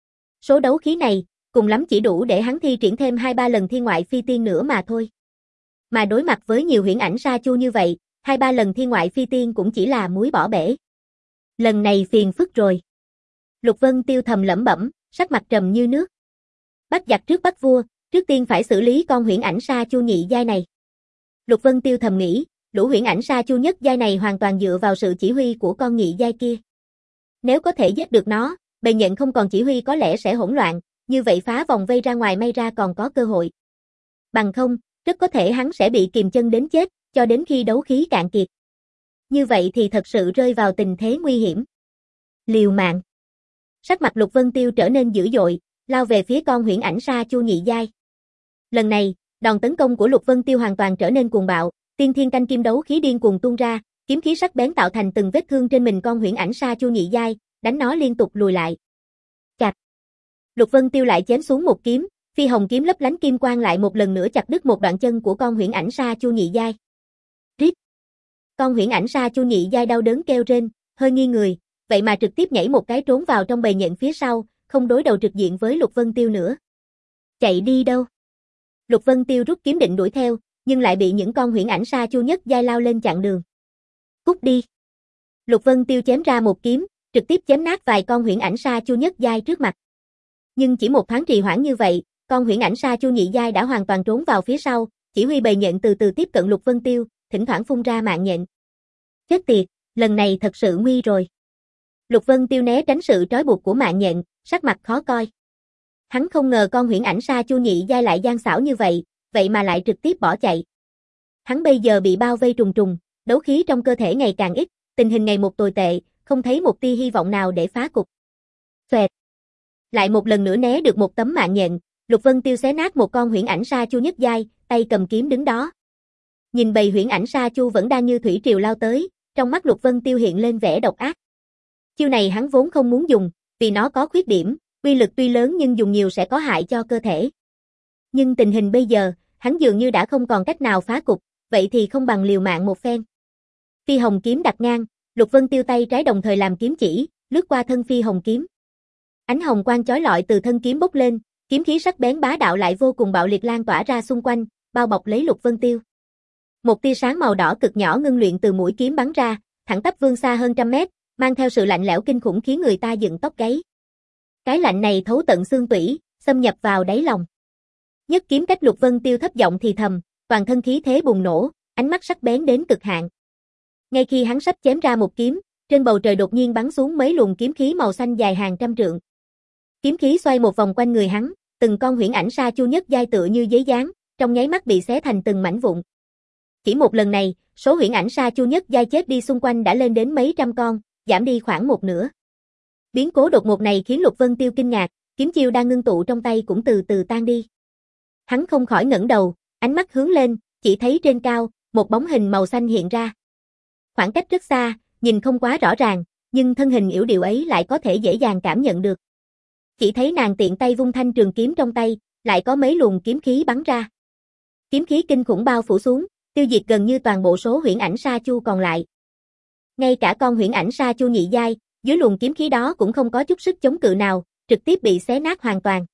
Số đấu khí này, cùng lắm chỉ đủ để hắn thi triển thêm hai ba lần thiên ngoại phi tiên nữa mà thôi. Mà đối mặt với nhiều huyễn ảnh sa chu như vậy, hai ba lần thiên ngoại phi tiên cũng chỉ là muối bỏ bể. Lần này phiền phức rồi. Lục Vân Tiêu thầm lẩm bẩm, sắc mặt trầm như nước. Bắt giặc trước bắt vua, trước tiên phải xử lý con huyễn ảnh sa chu nhị giai này. Lục Vân Tiêu thầm nghĩ, lũ huyễn ảnh sa chu nhất giai này hoàn toàn dựa vào sự chỉ huy của con nhị giai kia. Nếu có thể giết được nó, bầy nhện không còn chỉ huy có lẽ sẽ hỗn loạn, như vậy phá vòng vây ra ngoài may ra còn có cơ hội. Bằng không, rất có thể hắn sẽ bị kìm chân đến chết, cho đến khi đấu khí cạn kiệt. Như vậy thì thật sự rơi vào tình thế nguy hiểm. Liều mạng. Sắc mặt Lục Vân Tiêu trở nên dữ dội, lao về phía con huyễn ảnh sa chu nhị giai. Lần này, đòn tấn công của Lục Vân Tiêu hoàn toàn trở nên cuồng bạo, tiên thiên canh kim đấu khí điên cuồng tuôn ra, kiếm khí sắc bén tạo thành từng vết thương trên mình con huyễn ảnh sa chu nhị giai, đánh nó liên tục lùi lại. Chặt. Lục Vân Tiêu lại chém xuống một kiếm, phi hồng kiếm lấp lánh kim quang lại một lần nữa chặt đứt một đoạn chân của con huyễn ảnh sa chu nhị giai. Rít. Con huyễn ảnh sa chu nhị giai đau đớn kêu rên, hơi nghiêng người, vậy mà trực tiếp nhảy một cái trốn vào trong bầy nhện phía sau, không đối đầu trực diện với Lục Vân Tiêu nữa. Chạy đi đâu? Lục Vân Tiêu rút kiếm định đuổi theo, nhưng lại bị những con huyễn ảnh sa chu nhất giai lao lên chặn đường. Cút đi. Lục Vân Tiêu chém ra một kiếm, trực tiếp chém nát vài con huyễn ảnh sa chu nhất giai trước mặt. Nhưng chỉ một thoáng trì hoãn như vậy, con huyễn ảnh sa chu nhị giai đã hoàn toàn trốn vào phía sau, chỉ huy bầy nhện từ từ tiếp cận Lục Vân Tiêu, thỉnh thoảng phun ra mạng nhện. Chết tiệt, lần này thật sự nguy rồi. Lục Vân Tiêu né tránh sự trói buộc của mạng nhện, sắc mặt khó coi. Hắn không ngờ con huyễn ảnh sa chu nhị giai lại gian xảo như vậy, vậy mà lại trực tiếp bỏ chạy. Hắn bây giờ bị bao vây trùng trùng, đấu khí trong cơ thể ngày càng ít, tình hình ngày một tồi tệ, không thấy một tia hy vọng nào để phá cục. Xoẹt. Lại một lần nữa né được một tấm mạng nhện, Lục Vân Tiêu xé nát một con huyễn ảnh sa chu nhất giai, tay cầm kiếm đứng đó. Nhìn bầy huyễn ảnh sa chu vẫn đang như thủy triều lao tới, trong mắt Lục Vân Tiêu hiện lên vẻ độc ác. Chiêu này hắn vốn không muốn dùng, vì nó có khuyết điểm, uy lực tuy lớn nhưng dùng nhiều sẽ có hại cho cơ thể. Nhưng tình hình bây giờ, hắn dường như đã không còn cách nào phá cục, vậy thì không bằng liều mạng một phen. Phi hồng kiếm đặt ngang, Lục Vân Tiêu tay trái đồng thời làm kiếm chỉ, lướt qua thân phi hồng kiếm. Ánh hồng quang chói lọi từ thân kiếm bốc lên, kiếm khí sắc bén bá đạo lại vô cùng bạo liệt lan tỏa ra xung quanh, bao bọc lấy Lục Vân Tiêu. Một tia sáng màu đỏ cực nhỏ ngưng luyện từ mũi kiếm bắn ra, thẳng tắp vươn xa hơn trăm mét, mang theo sự lạnh lẽo kinh khủng khiến người ta dựng tóc gáy. Cái lạnh này thấu tận xương tủy, xâm nhập vào đáy lòng. Nhất kiếm cách Lục Vân Tiêu thấp giọng thì thầm, toàn thân khí thế bùng nổ, ánh mắt sắc bén đến cực hạn. Ngay khi hắn sắp chém ra một kiếm, trên bầu trời đột nhiên bắn xuống mấy luồng kiếm khí màu xanh dài hàng trăm trượng. Kiếm khí xoay một vòng quanh người hắn, từng con huyễn ảnh sa chu nhất giai tựa như giấy dán, trong nháy mắt bị xé thành từng mảnh vụn. Chỉ một lần này, số huyễn ảnh sa chu nhất giai chết đi xung quanh đã lên đến mấy trăm con, giảm đi khoảng một nửa. Biến cố đột ngột này khiến Lục Vân Tiêu kinh ngạc, kiếm chiêu đang ngưng tụ trong tay cũng từ từ tan đi. Hắn không khỏi ngẩng đầu, ánh mắt hướng lên, chỉ thấy trên cao, một bóng hình màu xanh hiện ra. Khoảng cách rất xa, nhìn không quá rõ ràng, nhưng thân hình yểu điệu ấy lại có thể dễ dàng cảm nhận được. Chỉ thấy nàng tiện tay vung thanh trường kiếm trong tay, lại có mấy luồng kiếm khí bắn ra. Kiếm khí kinh khủng bao phủ xuống, tiêu diệt gần như toàn bộ số huyễn ảnh sa chu còn lại. Ngay cả con huyễn ảnh sa chu nhị giai, dưới luồng kiếm khí đó cũng không có chút sức chống cự nào, trực tiếp bị xé nát hoàn toàn.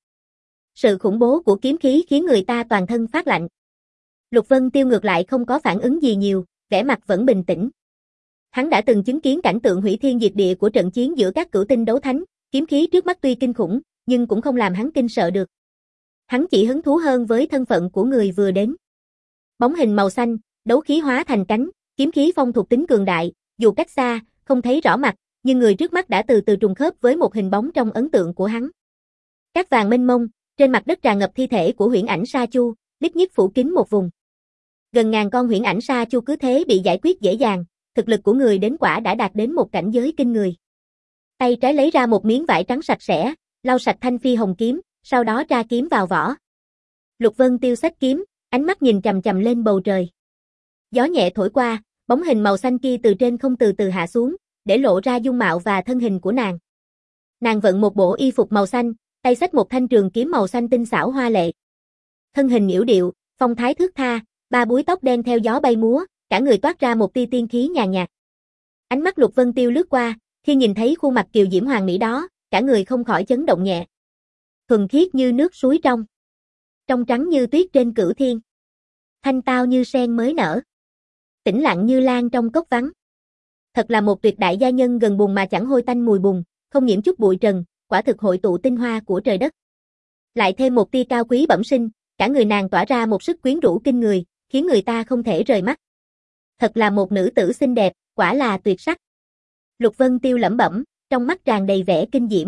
Sự khủng bố của kiếm khí khiến người ta toàn thân phát lạnh. Lục Vân Tiêu ngược lại không có phản ứng gì nhiều, vẻ mặt vẫn bình tĩnh. Hắn đã từng chứng kiến cảnh tượng hủy thiên diệt địa của trận chiến giữa các cửu tinh đấu thánh, kiếm khí trước mắt tuy kinh khủng, nhưng cũng không làm hắn kinh sợ được. Hắn chỉ hứng thú hơn với thân phận của người vừa đến. Bóng hình màu xanh, đấu khí hóa thành cánh, kiếm khí phong thuộc tính cường đại, dù cách xa, không thấy rõ mặt, nhưng người trước mắt đã từ từ trùng khớp với một hình bóng trong ấn tượng của hắn. Cát vàng mênh mông, Trên mặt đất tràn ngập thi thể của huyễn ảnh sa chu, lít nhít phủ kín một vùng. Gần ngàn con huyễn ảnh sa chu cứ thế bị giải quyết dễ dàng, thực lực của người đến quả đã đạt đến một cảnh giới kinh người. Tay trái lấy ra một miếng vải trắng sạch sẽ, lau sạch thanh phi hồng kiếm, sau đó tra kiếm vào vỏ. Lục Vân Tiêu xách kiếm, ánh mắt nhìn chằm chằm lên bầu trời. Gió nhẹ thổi qua, bóng hình màu xanh kia từ trên không từ từ hạ xuống, để lộ ra dung mạo và thân hình của nàng. Nàng vận một bộ y phục màu xanh, tay xách một thanh trường kiếm màu xanh tinh xảo hoa lệ. Thân hình yểu điệu, phong thái thướt tha, ba búi tóc đen theo gió bay múa, cả người toát ra một tia tiên khí nhàn nhạt. Ánh mắt Lục Vân Tiêu lướt qua, khi nhìn thấy khuôn mặt kiều diễm hoàng mỹ đó, cả người không khỏi chấn động nhẹ. Thuần khiết như nước suối trong, trong trắng như tuyết trên cửu thiên, thanh tao như sen mới nở, tĩnh lặng như lan trong cốc vắng. Thật là một tuyệt đại gia nhân gần bùn mà chẳng hôi tanh mùi bùn, không nhiễm chút bụi trần, quả thực hội tụ tinh hoa của trời đất. Lại thêm một tia cao quý bẩm sinh, cả người nàng tỏa ra một sức quyến rũ kinh người, khiến người ta không thể rời mắt. Thật là một nữ tử xinh đẹp, quả là tuyệt sắc. Lục Vân Tiêu lẩm bẩm, trong mắt tràn đầy vẻ kinh diễm.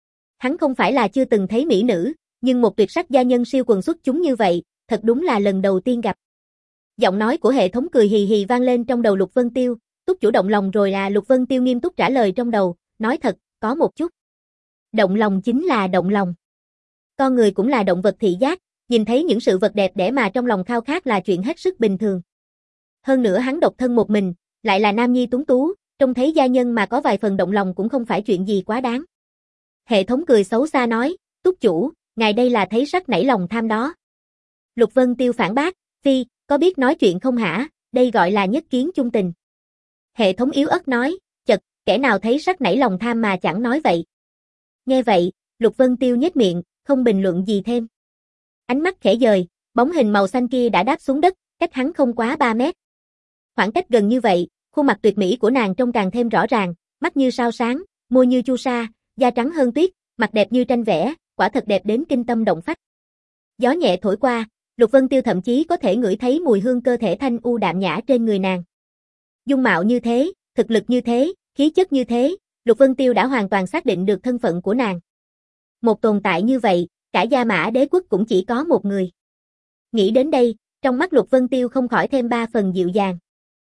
Hắn không phải là chưa từng thấy mỹ nữ, nhưng một tuyệt sắc gia nhân siêu quần xuất chúng như vậy, thật đúng là lần đầu tiên gặp. Giọng nói của hệ thống cười hì hì vang lên trong đầu Lục Vân Tiêu, túc chủ động lòng rồi là Lục Vân Tiêu nghiêm túc trả lời trong đầu, nói thật, có một chút. Động lòng chính là động lòng. Con người cũng là động vật thị giác, nhìn thấy những sự vật đẹp đẽ mà trong lòng khao khát là chuyện hết sức bình thường. Hơn nữa hắn độc thân một mình, lại là nam nhi tuấn tú, trông thấy gia nhân mà có vài phần động lòng cũng không phải chuyện gì quá đáng. Hệ thống cười xấu xa nói, túc chủ, ngài đây là thấy sắc nảy lòng tham đó. Lục Vân Tiêu phản bác, phi, có biết nói chuyện không hả, đây gọi là nhất kiến chung tình. Hệ thống yếu ớt nói, chật, kẻ nào thấy sắc nảy lòng tham mà chẳng nói vậy. Nghe vậy, Lục Vân Tiêu nhếch miệng, không bình luận gì thêm. Ánh mắt khẽ dời, bóng hình màu xanh kia đã đáp xuống đất, cách hắn không quá ba mét. Khoảng cách gần như vậy, khuôn mặt tuyệt mỹ của nàng trông càng thêm rõ ràng, mắt như sao sáng, môi như chu sa, da trắng hơn tuyết, mặt đẹp như tranh vẽ, quả thật đẹp đến kinh tâm động phách. Gió nhẹ thổi qua, Lục Vân Tiêu thậm chí có thể ngửi thấy mùi hương cơ thể thanh u đạm nhã trên người nàng. Dung mạo như thế, thực lực như thế, khí chất như thế, Lục Vân Tiêu đã hoàn toàn xác định được thân phận của nàng. Một tồn tại như vậy, cả Gia Mã Đế quốc cũng chỉ có một người. Nghĩ đến đây, trong mắt Lục Vân Tiêu không khỏi thêm ba phần dịu dàng.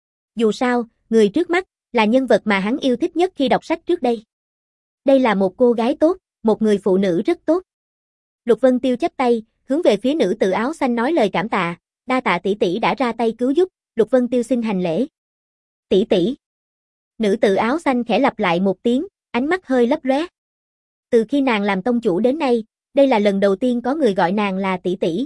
Dù sao, người trước mắt là nhân vật mà hắn yêu thích nhất khi đọc sách trước đây. Đây là một cô gái tốt, một người phụ nữ rất tốt. Lục Vân Tiêu chắp tay, hướng về phía nữ tử áo xanh nói lời cảm tạ, đa tạ tỷ tỷ đã ra tay cứu giúp, Lục Vân Tiêu xin hành lễ. Tỷ tỷ. Nữ tử áo xanh khẽ lặp lại một tiếng, ánh mắt hơi lấp lóe. Từ khi nàng làm tông chủ đến nay, đây là lần đầu tiên có người gọi nàng là tỷ tỷ.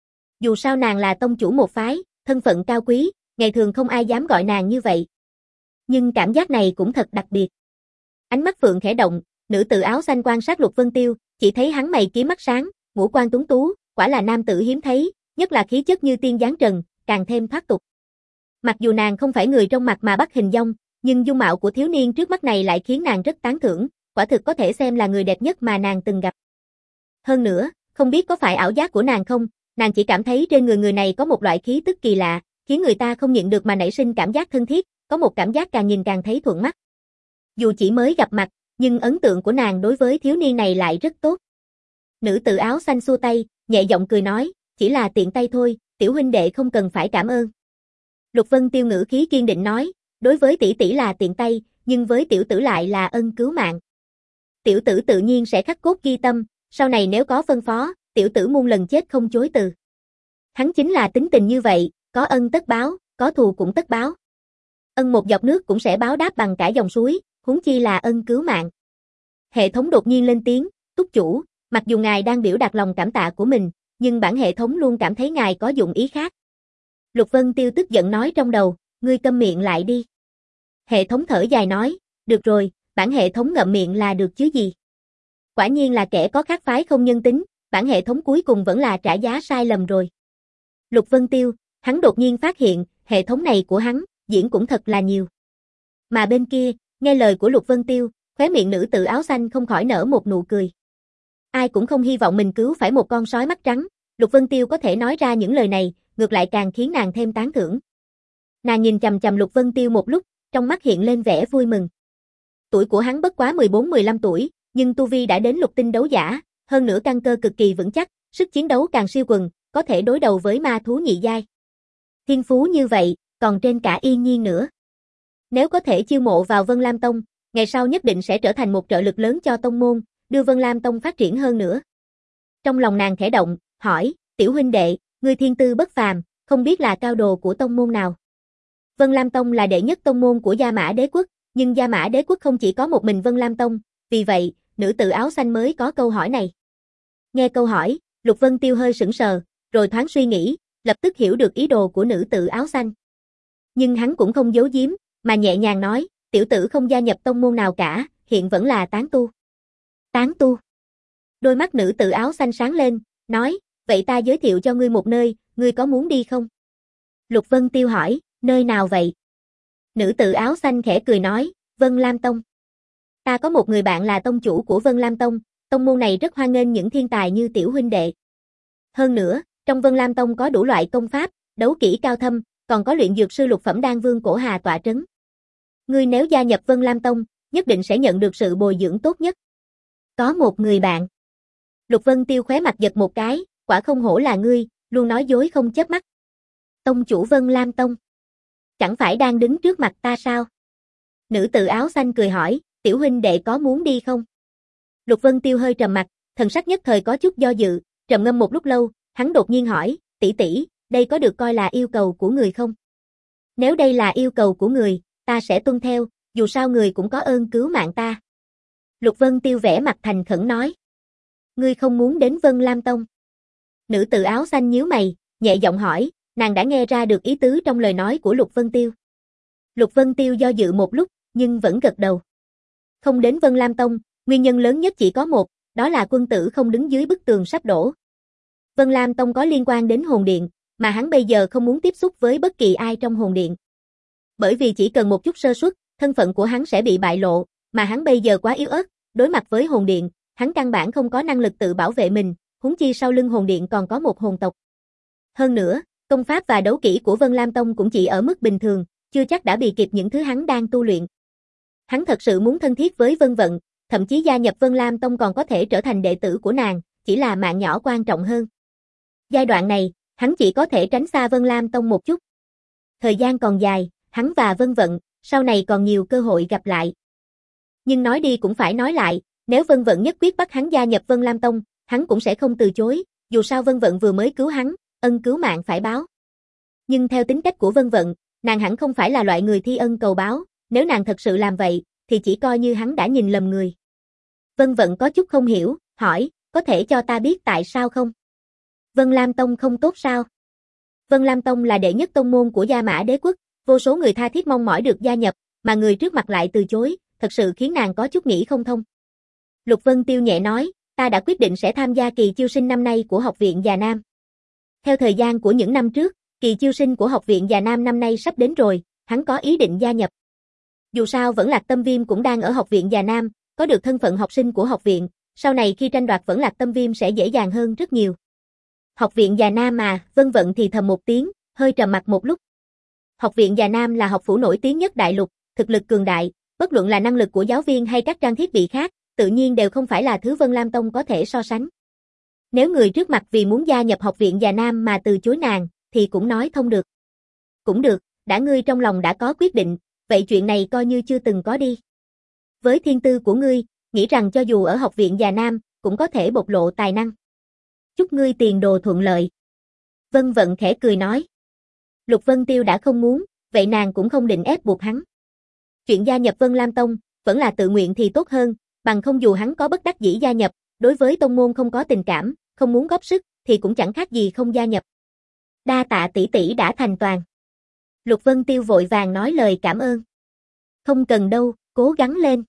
Dù sao nàng là tông chủ một phái, thân phận cao quý, ngày thường không ai dám gọi nàng như vậy. Nhưng cảm giác này cũng thật đặc biệt. Ánh mắt Phượng khẽ động, nữ tử áo xanh quan sát Lục Vân Tiêu, chỉ thấy hắn mày kiếm mắt sáng, ngũ quan tuấn tú, quả là nam tử hiếm thấy, nhất là khí chất như tiên giáng trần, càng thêm thoát tục. Mặc dù nàng không phải người trong mặt mà bắt hình dong, nhưng dung mạo của thiếu niên trước mắt này lại khiến nàng rất tán thưởng, quả thực có thể xem là người đẹp nhất mà nàng từng gặp. Hơn nữa, không biết có phải ảo giác của nàng không, nàng chỉ cảm thấy trên người người này có một loại khí tức kỳ lạ, khiến người ta không nhịn được mà nảy sinh cảm giác thân thiết, có một cảm giác càng nhìn càng thấy thuận mắt. Dù chỉ mới gặp mặt, nhưng ấn tượng của nàng đối với thiếu niên này lại rất tốt. Nữ tử áo xanh xua tay, nhẹ giọng cười nói, chỉ là tiện tay thôi, tiểu huynh đệ không cần phải cảm ơn. Lục Vân Tiêu ngữ khí kiên định nói, đối với tỷ tỷ là tiện tay, nhưng với tiểu tử lại là ân cứu mạng. Tiểu tử tự nhiên sẽ khắc cốt ghi tâm, sau này nếu có phân phó, tiểu tử muôn lần chết không chối từ. Hắn chính là tính tình như vậy, có ân tất báo, có thù cũng tất báo. Ân một giọt nước cũng sẽ báo đáp bằng cả dòng suối, huống chi là ân cứu mạng. Hệ thống đột nhiên lên tiếng, túc chủ, mặc dù ngài đang biểu đạt lòng cảm tạ của mình, nhưng bản hệ thống luôn cảm thấy ngài có dụng ý khác. Lục Vân Tiêu tức giận nói trong đầu, ngươi câm miệng lại đi. Hệ thống thở dài nói, được rồi, bản hệ thống ngậm miệng là được chứ gì. Quả nhiên là kẻ có khác phái không nhân tính, bản hệ thống cuối cùng vẫn là trả giá sai lầm rồi. Lục Vân Tiêu, hắn đột nhiên phát hiện, hệ thống này của hắn, diễn cũng thật là nhiều. Mà bên kia, nghe lời của Lục Vân Tiêu, khóe miệng nữ tử áo xanh không khỏi nở một nụ cười. Ai cũng không hy vọng mình cứu phải một con sói mắt trắng, Lục Vân Tiêu có thể nói ra những lời này, ngược lại càng khiến nàng thêm tán thưởng. Nàng nhìn chằm chằm Lục Vân Tiêu một lúc, trong mắt hiện lên vẻ vui mừng. Tuổi của hắn bất quá mười bốn mười lăm tuổi, nhưng tu vi đã đến lục tinh đấu giả, hơn nữa căn cơ cực kỳ vững chắc, sức chiến đấu càng siêu quần, có thể đối đầu với ma thú nhị giai. Thiên phú như vậy, còn trên cả Yên Nhiên nữa. Nếu có thể chiêu mộ vào Vân Lam Tông, ngày sau nhất định sẽ trở thành một trợ lực lớn cho tông môn, đưa Vân Lam Tông phát triển hơn nữa. Trong lòng nàng khẽ động, hỏi, tiểu huynh đệ, ngươi thiên tư bất phàm, không biết là cao đồ của tông môn nào? Vân Lam Tông là đệ nhất tông môn của Gia Mã Đế Quốc, nhưng Gia Mã Đế Quốc không chỉ có một mình Vân Lam Tông, vì vậy, nữ tử áo xanh mới có câu hỏi này. Nghe câu hỏi, Lục Vân Tiêu hơi sững sờ, rồi thoáng suy nghĩ, lập tức hiểu được ý đồ của nữ tử áo xanh. Nhưng hắn cũng không giấu giếm, mà nhẹ nhàng nói, tiểu tử không gia nhập tông môn nào cả, hiện vẫn là tán tu. Tán tu. Đôi mắt nữ tử áo xanh sáng lên, nói, vậy ta giới thiệu cho ngươi một nơi, ngươi có muốn đi không? Lục Vân Tiêu hỏi, nơi nào vậy? Nữ tử áo xanh khẽ cười nói, Vân Lam Tông. Ta có một người bạn là tông chủ của Vân Lam Tông, tông môn này rất hoan nghênh những thiên tài như tiểu huynh đệ. Hơn nữa, trong Vân Lam Tông có đủ loại công pháp, đấu kỹ cao thâm, còn có luyện dược sư lục phẩm đan vương Cổ Hà tọa trấn. Ngươi nếu gia nhập Vân Lam Tông, nhất định sẽ nhận được sự bồi dưỡng tốt nhất. Có một người bạn. Lục Vân Tiêu khóe mặt giật một cái, quả không hổ là ngươi, luôn nói dối không chớp mắt. Tông chủ Vân Lam Tông. Chẳng phải đang đứng trước mặt ta sao? Nữ tử áo xanh cười hỏi, tiểu huynh đệ có muốn đi không? Lục Vân Tiêu hơi trầm mặt, thần sắc nhất thời có chút do dự, trầm ngâm một lúc lâu, hắn đột nhiên hỏi, tỷ tỷ, đây có được coi là yêu cầu của người không? Nếu đây là yêu cầu của người, ta sẽ tuân theo, dù sao người cũng có ơn cứu mạng ta. Lục Vân Tiêu vẽ mặt thành khẩn nói. Ngươi không muốn đến Vân Lam Tông? Nữ tử áo xanh nhíu mày, nhẹ giọng hỏi, nàng đã nghe ra được ý tứ trong lời nói của Lục Vân Tiêu. Lục Vân Tiêu do dự một lúc, nhưng vẫn gật đầu. Không đến Vân Lam Tông, nguyên nhân lớn nhất chỉ có một, đó là quân tử không đứng dưới bức tường sắp đổ. Vân Lam Tông có liên quan đến hồn điện, mà hắn bây giờ không muốn tiếp xúc với bất kỳ ai trong hồn điện. Bởi vì chỉ cần một chút sơ suất, thân phận của hắn sẽ bị bại lộ, mà hắn bây giờ quá yếu ớt, đối mặt với hồn điện, hắn căn bản không có năng lực tự bảo vệ mình, huống chi sau lưng hồn điện còn có một hồn tộc. Hơn nữa, công pháp và đấu kỹ của Vân Lam Tông cũng chỉ ở mức bình thường, chưa chắc đã bị kịp những thứ hắn đang tu luyện. Hắn thật sự muốn thân thiết với Vân Vận, thậm chí gia nhập Vân Lam Tông còn có thể trở thành đệ tử của nàng, chỉ là mạng nhỏ quan trọng hơn. Giai đoạn này, hắn chỉ có thể tránh xa Vân Lam Tông một chút. Thời gian còn dài, hắn và Vân Vận, sau này còn nhiều cơ hội gặp lại. Nhưng nói đi cũng phải nói lại, nếu Vân Vận nhất quyết bắt hắn gia nhập Vân Lam Tông, hắn cũng sẽ không từ chối, dù sao Vân Vận vừa mới cứu hắn, ân cứu mạng phải báo. Nhưng theo tính cách của Vân Vận, nàng hẳn không phải là loại người thi ân cầu báo, nếu nàng thật sự làm vậy, thì chỉ coi như hắn đã nhìn lầm người. Vân Vận có chút không hiểu, hỏi, có thể cho ta biết tại sao không? Vân Lam Tông không tốt sao? Vân Lam Tông là đệ nhất tông môn của Gia Mã Đế Quốc, vô số người tha thiết mong mỏi được gia nhập, mà người trước mặt lại từ chối, thật sự khiến nàng có chút nghĩ không thông. Lục Vân Tiêu nhẹ nói, ta đã quyết định sẽ tham gia kỳ chiêu sinh năm nay của Học viện Già Nam. Theo thời gian của những năm trước, kỳ chiêu sinh của Học viện Già Nam năm nay sắp đến rồi, hắn có ý định gia nhập. Dù sao Vẫn Lạc Tâm Viêm cũng đang ở Học viện Già Nam, có được thân phận học sinh của học viện, sau này khi tranh đoạt Vẫn Lạc Tâm Viêm sẽ dễ dàng hơn rất nhiều. Học viện Già Nam mà, Vân Vận thì thầm một tiếng, hơi trầm mặt một lúc. Học viện Già Nam là học phủ nổi tiếng nhất đại lục, thực lực cường đại, bất luận là năng lực của giáo viên hay các trang thiết bị khác, tự nhiên đều không phải là thứ Vân Lam Tông có thể so sánh. Nếu người trước mặt vì muốn gia nhập Học viện Già Nam mà từ chối nàng, thì cũng nói thông được. Cũng được, đã ngươi trong lòng đã có quyết định, vậy chuyện này coi như chưa từng có đi. Với thiên tư của ngươi, nghĩ rằng cho dù ở Học viện Già Nam, cũng có thể bộc lộ tài năng. Chúc ngươi tiền đồ thuận lợi. Vân Vận khẽ cười nói. Lục Vân Tiêu đã không muốn, vậy nàng cũng không định ép buộc hắn. Chuyện gia nhập Vân Lam Tông, vẫn là tự nguyện thì tốt hơn, bằng không dù hắn có bất đắc dĩ gia nhập, đối với tông môn không có tình cảm, không muốn góp sức, thì cũng chẳng khác gì không gia nhập. Đa tạ tỷ tỷ đã thành toàn. Lục Vân Tiêu vội vàng nói lời cảm ơn. Không cần đâu, cố gắng lên.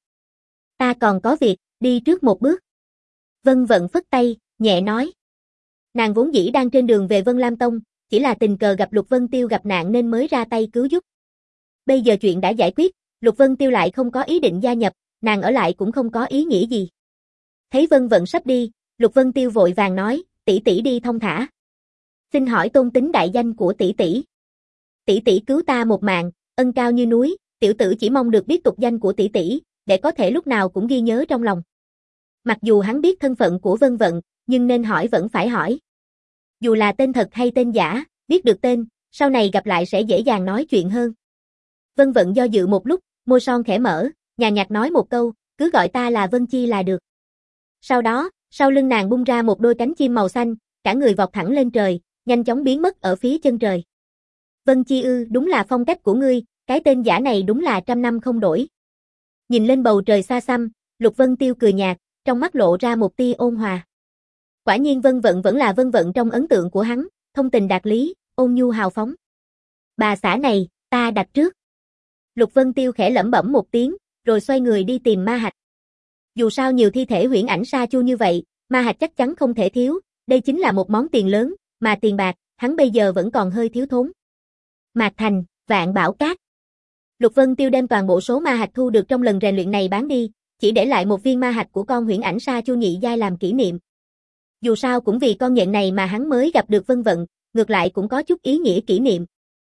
Ta còn có việc, đi trước một bước. Vân Vận phất tay, nhẹ nói. Nàng vốn dĩ đang trên đường về Vân Lam Tông, chỉ là tình cờ gặp Lục Vân Tiêu gặp nạn nên mới ra tay cứu giúp. Bây giờ chuyện đã giải quyết, Lục Vân Tiêu lại không có ý định gia nhập, nàng ở lại cũng không có ý nghĩa gì. Thấy Vân Vận sắp đi, Lục Vân Tiêu vội vàng nói, tỷ tỷ đi thong thả. Xin hỏi tôn tính đại danh của tỷ tỷ. Tỷ tỷ cứu ta một mạng, ân cao như núi, tiểu tử chỉ mong được biết tục danh của tỷ tỷ, để có thể lúc nào cũng ghi nhớ trong lòng. Mặc dù hắn biết thân phận của Vân Vận, nhưng nên hỏi vẫn phải hỏi. Dù là tên thật hay tên giả, biết được tên, sau này gặp lại sẽ dễ dàng nói chuyện hơn. Vân Vận do dự một lúc, môi son khẽ mở, nhàn nhạt nói một câu, cứ gọi ta là Vân Chi là được. Sau đó, sau lưng nàng bung ra một đôi cánh chim màu xanh, cả người vọt thẳng lên trời, nhanh chóng biến mất ở phía chân trời. Vân Chi ư, đúng là phong cách của ngươi, cái tên giả này đúng là trăm năm không đổi. Nhìn lên bầu trời xa xăm, Lục Vân Tiêu cười nhạt, trong mắt lộ ra một tia ôn hòa. Quả nhiên Vân Vận vẫn là Vân Vận trong ấn tượng của hắn, thông tình đạt lý, ôn nhu hào phóng. Bà xã này, ta đặt trước. Lục Vân Tiêu khẽ lẩm bẩm một tiếng, rồi xoay người đi tìm ma hạch. Dù sao nhiều thi thể huyễn ảnh sa chu như vậy, ma hạch chắc chắn không thể thiếu, đây chính là một món tiền lớn, mà tiền bạc, hắn bây giờ vẫn còn hơi thiếu thốn. Mạc Thành, Vạn Bảo Các. Lục Vân Tiêu đem toàn bộ số ma hạch thu được trong lần rèn luyện này bán đi, chỉ để lại một viên ma hạch của con huyễn ảnh sa chu nhị giai làm kỷ niệm. Dù sao cũng vì con nhện này mà hắn mới gặp được Vân Vận, ngược lại cũng có chút ý nghĩa kỷ niệm.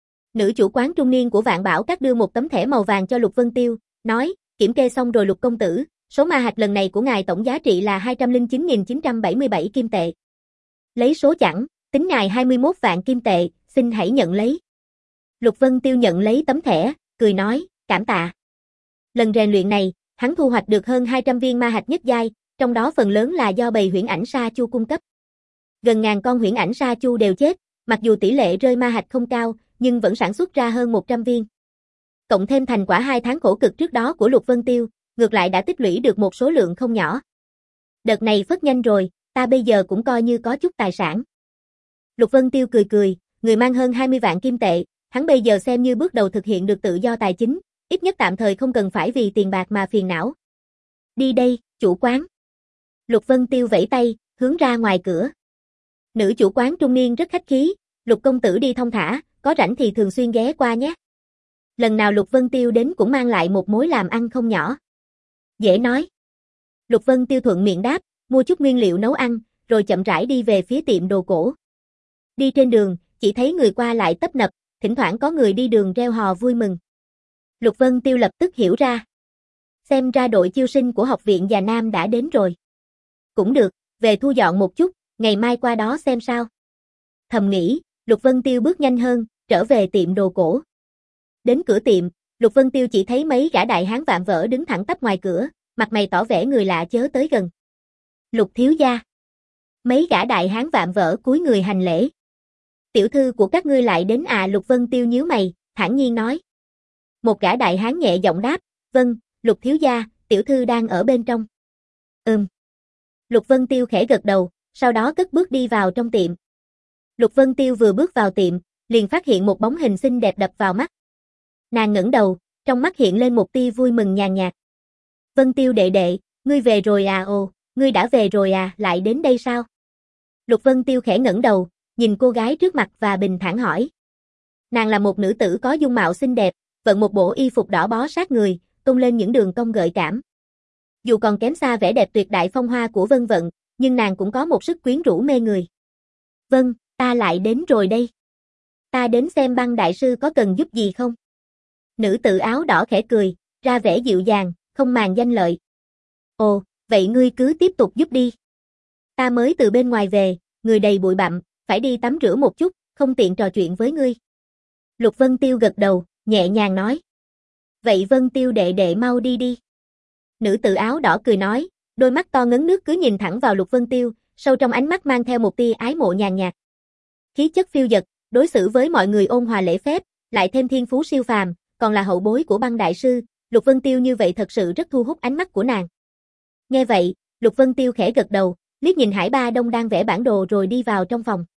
Nữ chủ quán trung niên của Vạn Bảo Các đưa một tấm thẻ màu vàng cho Lục Vân Tiêu, nói, kiểm kê xong rồi Lục công tử, số ma hạch lần này của ngài tổng giá trị là hai trăm lẻ chín nghìn chín trăm bảy mươi bảy kim tệ. Lấy số chẵn, tính ngài hai mươi mốt vạn kim tệ, xin hãy nhận lấy. Lục Vân Tiêu nhận lấy tấm thẻ, cười nói, cảm tạ. Lần rèn luyện này, hắn thu hoạch được hơn hai trăm viên ma hạch nhất giai, trong đó phần lớn là do bầy huyễn ảnh sa chu cung cấp. Gần ngàn con huyễn ảnh sa chu đều chết, mặc dù tỷ lệ rơi ma hạch không cao, nhưng vẫn sản xuất ra hơn một trăm viên. Cộng thêm thành quả hai tháng khổ cực trước đó của Lục Vân Tiêu, ngược lại đã tích lũy được một số lượng không nhỏ. Đợt này phất nhanh rồi, ta bây giờ cũng coi như có chút tài sản. Lục Vân Tiêu cười cười, người mang hơn hai mươi vạn kim tệ, hắn bây giờ xem như bước đầu thực hiện được tự do tài chính, ít nhất tạm thời không cần phải vì tiền bạc mà phiền não. Đi đây, chủ quán. Lục Vân Tiêu vẫy tay, hướng ra ngoài cửa. Nữ chủ quán trung niên rất khách khí, Lục công tử đi thong thả, có rảnh thì thường xuyên ghé qua nhé. Lần nào Lục Vân Tiêu đến cũng mang lại một mối làm ăn không nhỏ. Dễ nói. Lục Vân Tiêu thuận miệng đáp, mua chút nguyên liệu nấu ăn, rồi chậm rãi đi về phía tiệm đồ cổ. Đi trên đường, chỉ thấy người qua lại tấp nập, thỉnh thoảng có người đi đường reo hò vui mừng. Lục Vân Tiêu lập tức hiểu ra. Xem ra đội chiêu sinh của học viện Già Nam đã đến rồi. Cũng được, về thu dọn một chút, ngày mai qua đó xem sao. Thầm nghĩ, Lục Vân Tiêu bước nhanh hơn, trở về tiệm đồ cổ. Đến cửa tiệm, Lục Vân Tiêu chỉ thấy mấy gã đại hán vạm vỡ đứng thẳng tắp ngoài cửa, mặt mày tỏ vẻ người lạ chớ tới gần. Lục thiếu gia. Mấy gã đại hán vạm vỡ cúi người hành lễ. Tiểu thư của các ngươi lại đến à? Lục Vân Tiêu nhíu mày, thản nhiên nói. Một gã đại hán nhẹ giọng đáp, vâng, Lục thiếu gia, tiểu thư đang ở bên trong. Ừm. Lục Vân Tiêu khẽ gật đầu, sau đó cất bước đi vào trong tiệm. Lục Vân Tiêu vừa bước vào tiệm, liền phát hiện một bóng hình xinh đẹp đập vào mắt. Nàng ngẩng đầu, trong mắt hiện lên một tia vui mừng nhàn nhạt. Vân Tiêu đệ đệ, ngươi về rồi à? Ồ, ngươi đã về rồi à, lại đến đây sao? Lục Vân Tiêu khẽ ngẩng đầu, nhìn cô gái trước mặt và bình thản hỏi. Nàng là một nữ tử có dung mạo xinh đẹp, vận một bộ y phục đỏ bó sát người, tôn lên những đường cong gợi cảm. Dù còn kém xa vẻ đẹp tuyệt đại phong hoa của Vân Vận, nhưng nàng cũng có một sức quyến rũ mê người. Vâng, ta lại đến rồi đây. Ta đến xem Băng đại sư có cần giúp gì không? Nữ tử áo đỏ khẽ cười, ra vẻ dịu dàng, không màng danh lợi. Ồ, vậy ngươi cứ tiếp tục giúp đi. Ta mới từ bên ngoài về, người đầy bụi bặm, phải đi tắm rửa một chút, không tiện trò chuyện với ngươi. Lục Vân Tiêu gật đầu, nhẹ nhàng nói. Vậy Vân Tiêu đệ đệ mau đi đi. Nữ tử áo đỏ cười nói, đôi mắt to ngấn nước cứ nhìn thẳng vào Lục Vân Tiêu, sâu trong ánh mắt mang theo một tia ái mộ nhàn nhạt. Khí chất phiêu dật, đối xử với mọi người ôn hòa lễ phép, lại thêm thiên phú siêu phàm, còn là hậu bối của Băng đại sư, Lục Vân Tiêu như vậy thật sự rất thu hút ánh mắt của nàng. Nghe vậy, Lục Vân Tiêu khẽ gật đầu, liếc nhìn Hải Ba Đông đang vẽ bản đồ rồi đi vào trong phòng.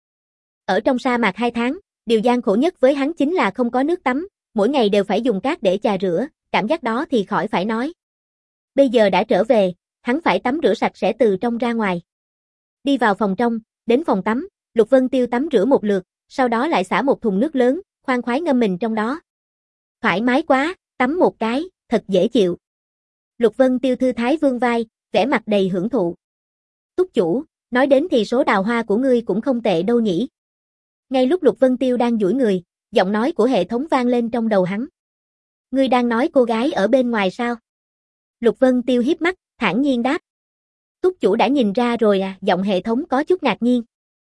Ở trong sa mạc hai tháng, điều gian khổ nhất với hắn chính là không có nước tắm, mỗi ngày đều phải dùng cát để chà rửa, cảm giác đó thì khỏi phải nói. Bây giờ đã trở về, hắn phải tắm rửa sạch sẽ từ trong ra ngoài. Đi vào phòng trong, đến phòng tắm, Lục Vân Tiêu tắm rửa một lượt, sau đó lại xả một thùng nước lớn, khoan khoái ngâm mình trong đó. Thoải mái quá, tắm một cái, thật dễ chịu. Lục Vân Tiêu thư thái vươn vai, vẻ mặt đầy hưởng thụ. Túc chủ, nói đến thì số đào hoa của ngươi cũng không tệ đâu nhỉ. Ngay lúc Lục Vân Tiêu đang duỗi người, giọng nói của hệ thống vang lên trong đầu hắn. Ngươi đang nói cô gái ở bên ngoài sao? Lục Vân Tiêu hiếp mắt, thản nhiên đáp. Túc chủ đã nhìn ra rồi à, giọng hệ thống có chút ngạc nhiên.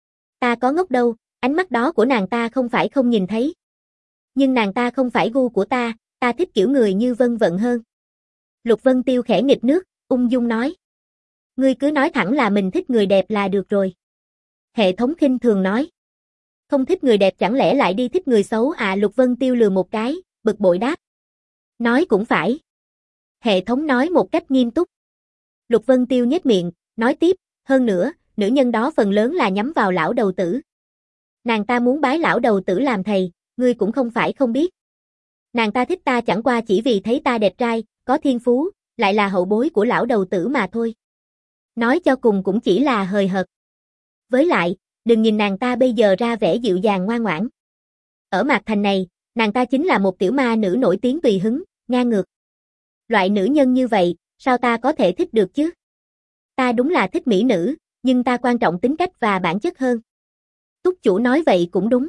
Ta có ngốc đâu, ánh mắt đó của nàng ta không phải không nhìn thấy. Nhưng nàng ta không phải gu của ta, ta thích kiểu người như Vân Vận hơn. Lục Vân Tiêu khẽ nghịch nước, ung dung nói. Ngươi cứ nói thẳng là mình thích người đẹp là được rồi. Hệ thống khinh thường nói. Không thích người đẹp chẳng lẽ lại đi thích người xấu à? Lục Vân Tiêu lừa một cái, bực bội đáp. Nói cũng phải. Hệ thống nói một cách nghiêm túc. Lục Vân Tiêu nhếch miệng, nói tiếp, hơn nữa, nữ nhân đó phần lớn là nhắm vào lão đầu tử. Nàng ta muốn bái lão đầu tử làm thầy, ngươi cũng không phải không biết. Nàng ta thích ta chẳng qua chỉ vì thấy ta đẹp trai, có thiên phú, lại là hậu bối của lão đầu tử mà thôi. Nói cho cùng cũng chỉ là hời hợt. Với lại, đừng nhìn nàng ta bây giờ ra vẻ dịu dàng ngoan ngoãn. Ở Mạc Thành này, nàng ta chính là một tiểu ma nữ nổi tiếng tùy hứng, ngang ngược. Loại nữ nhân như vậy, sao ta có thể thích được chứ? Ta đúng là thích mỹ nữ, nhưng ta quan trọng tính cách và bản chất hơn. Túc chủ nói vậy cũng đúng.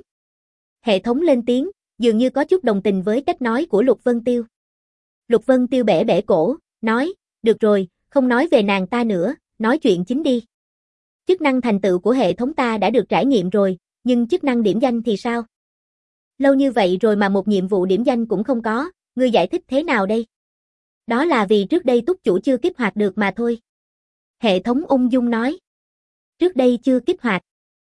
Hệ thống lên tiếng, dường như có chút đồng tình với cách nói của Lục Vân Tiêu. Lục Vân Tiêu bẻ bẻ cổ, nói, được rồi, không nói về nàng ta nữa, nói chuyện chính đi. Chức năng thành tựu của hệ thống ta đã được trải nghiệm rồi, nhưng chức năng điểm danh thì sao? Lâu như vậy rồi mà một nhiệm vụ điểm danh cũng không có, ngươi giải thích thế nào đây? Đó là vì trước đây túc chủ chưa kích hoạt được mà thôi. Hệ thống ung dung nói. Trước đây chưa kích hoạt.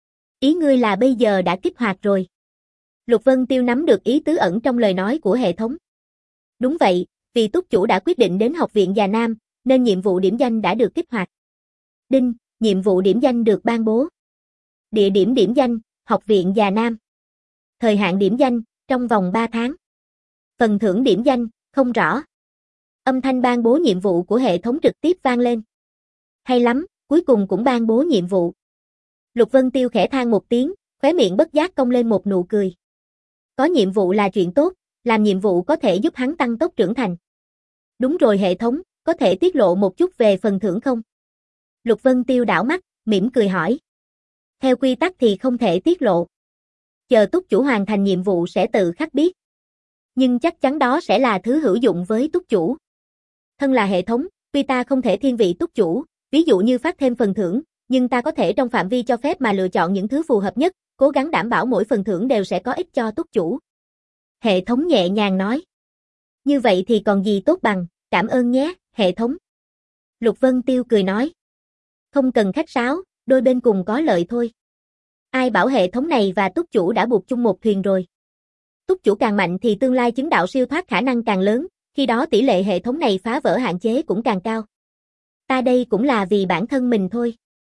Ý ngươi là bây giờ đã kích hoạt rồi. Lục Vân Tiêu nắm được ý tứ ẩn trong lời nói của hệ thống. Đúng vậy, vì túc chủ đã quyết định đến học viện Già Nam, nên nhiệm vụ điểm danh đã được kích hoạt. Đinh, nhiệm vụ điểm danh được ban bố. Địa điểm điểm danh, học viện Già Nam. Thời hạn điểm danh, trong vòng ba tháng. Phần thưởng điểm danh, không rõ. Âm thanh ban bố nhiệm vụ của hệ thống trực tiếp vang lên. Hay lắm, cuối cùng cũng ban bố nhiệm vụ. Lục Vân Tiêu khẽ than một tiếng, khóe miệng bất giác cong lên một nụ cười. Có nhiệm vụ là chuyện tốt, làm nhiệm vụ có thể giúp hắn tăng tốc trưởng thành. Đúng rồi hệ thống, có thể tiết lộ một chút về phần thưởng không? Lục Vân Tiêu đảo mắt, mỉm cười hỏi. Theo quy tắc thì không thể tiết lộ. Chờ túc chủ hoàn thành nhiệm vụ sẽ tự khắc biết. Nhưng chắc chắn đó sẽ là thứ hữu dụng với túc chủ. Thân là hệ thống, tuy ta không thể thiên vị túc chủ, ví dụ như phát thêm phần thưởng, nhưng ta có thể trong phạm vi cho phép mà lựa chọn những thứ phù hợp nhất, cố gắng đảm bảo mỗi phần thưởng đều sẽ có ích cho túc chủ. Hệ thống nhẹ nhàng nói. Như vậy thì còn gì tốt bằng, cảm ơn nhé, hệ thống. Lục Vân Tiêu cười nói. Không cần khách sáo, đôi bên cùng có lợi thôi. Ai bảo hệ thống này và túc chủ đã buộc chung một thuyền rồi. Túc chủ càng mạnh thì tương lai chứng đạo siêu thoát khả năng càng lớn, khi đó tỷ lệ hệ thống này phá vỡ hạn chế cũng càng cao. Ta đây cũng là vì bản thân mình thôi.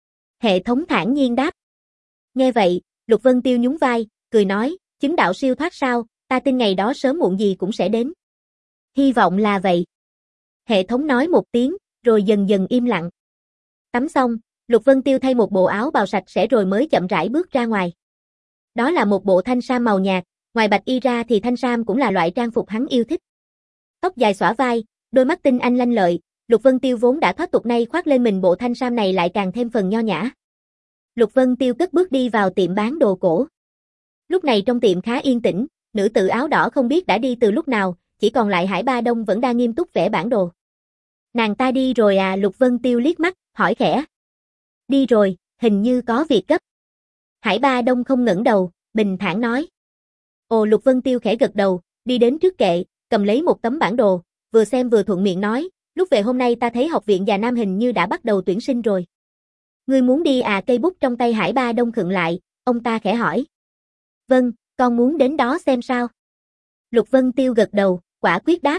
Hệ thống thản nhiên đáp. Nghe vậy, Lục Vân Tiêu nhún vai, cười nói, chứng đạo siêu thoát sao, ta tin ngày đó sớm muộn gì cũng sẽ đến. Hy vọng là vậy. Hệ thống nói một tiếng, rồi dần dần im lặng. Tắm xong, Lục Vân Tiêu thay một bộ áo bào sạch sẽ rồi mới chậm rãi bước ra ngoài. Đó là một bộ thanh sam màu nhạt, ngoài bạch y ra thì thanh sam cũng là loại trang phục hắn yêu thích. Tóc dài xõa vai, đôi mắt tinh anh lanh lợi, Lục Vân Tiêu vốn đã thoát tục nay khoác lên mình bộ thanh sam này lại càng thêm phần nho nhã. Lục Vân Tiêu cất bước đi vào tiệm bán đồ cổ. Lúc này trong tiệm khá yên tĩnh, nữ tử áo đỏ không biết đã đi từ lúc nào, chỉ còn lại Hải Ba Đông vẫn đang nghiêm túc vẽ bản đồ. Nàng ta đi rồi à? Lục Vân Tiêu liếc mắt, hỏi khẽ. Đi rồi, hình như có việc gấp. Hải Ba Đông không ngẩng đầu, bình thản nói. Ồ, Lục Vân Tiêu khẽ gật đầu, đi đến trước kệ, cầm lấy một tấm bản đồ, vừa xem vừa thuận miệng nói, lúc về hôm nay ta thấy học viện Già Nam hình như đã bắt đầu tuyển sinh rồi. Ngươi muốn đi à? Cây bút trong tay Hải Ba Đông khựng lại, ông ta khẽ hỏi. Vâng, con muốn đến đó xem sao. Lục Vân Tiêu gật đầu, quả quyết đáp.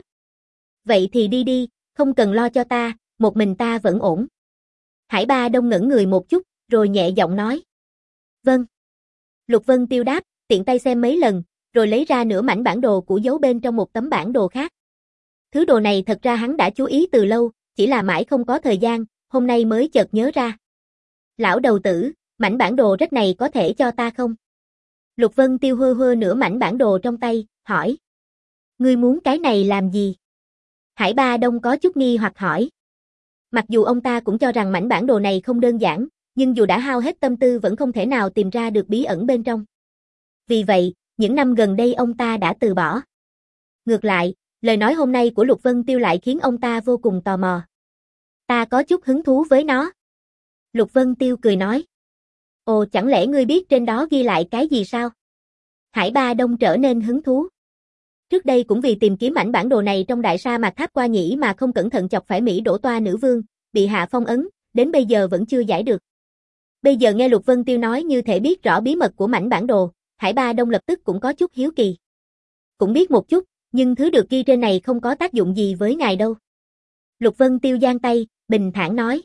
Vậy thì đi đi, không cần lo cho ta, một mình ta vẫn ổn. Hải Ba Đông ngẩn người một chút, rồi nhẹ giọng nói. Vâng. Lục Vân Tiêu đáp, tiện tay xem mấy lần, rồi lấy ra nửa mảnh bản đồ của giấu bên trong một tấm bản đồ khác. Thứ đồ này thật ra hắn đã chú ý từ lâu, chỉ là mãi không có thời gian, hôm nay mới chợt nhớ ra. Lão đầu tử, mảnh bản đồ rách này có thể cho ta không? Lục Vân Tiêu hơ hơ nửa mảnh bản đồ trong tay, hỏi. Ngươi muốn cái này làm gì? Hải Ba Đông có chút nghi hoặc hỏi. Mặc dù ông ta cũng cho rằng mảnh bản đồ này không đơn giản, nhưng dù đã hao hết tâm tư vẫn không thể nào tìm ra được bí ẩn bên trong. Vì vậy, những năm gần đây ông ta đã từ bỏ. Ngược lại, lời nói hôm nay của Lục Vân Tiêu lại khiến ông ta vô cùng tò mò. Ta có chút hứng thú với nó. Lục Vân Tiêu cười nói. Ồ, chẳng lẽ ngươi biết trên đó ghi lại cái gì sao? Hải Ba Đông trở nên hứng thú. Trước đây cũng vì tìm kiếm ảnh bản đồ này trong đại sa mạc Tháp Qua Nhĩ mà không cẩn thận chọc phải Mỹ Đỗ Toa nữ vương, bị hạ phong ấn, đến bây giờ vẫn chưa giải được. Bây giờ nghe Lục Vân Tiêu nói như thể biết rõ bí mật của mảnh bản đồ, Hải Ba Đông lập tức cũng có chút hiếu kỳ. Cũng biết một chút, nhưng thứ được ghi trên này không có tác dụng gì với ngài đâu. Lục Vân Tiêu giang tay, bình thản nói.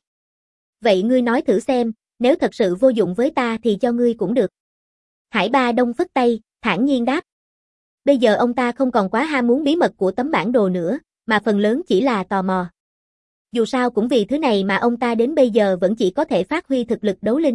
Vậy ngươi nói thử xem, nếu thật sự vô dụng với ta thì cho ngươi cũng được. Hải Ba Đông phất tay, thản nhiên đáp. Bây giờ ông ta không còn quá ham muốn bí mật của tấm bản đồ nữa, mà phần lớn chỉ là tò mò. Dù sao cũng vì thứ này mà ông ta đến bây giờ vẫn chỉ có thể phát huy thực lực đấu linh.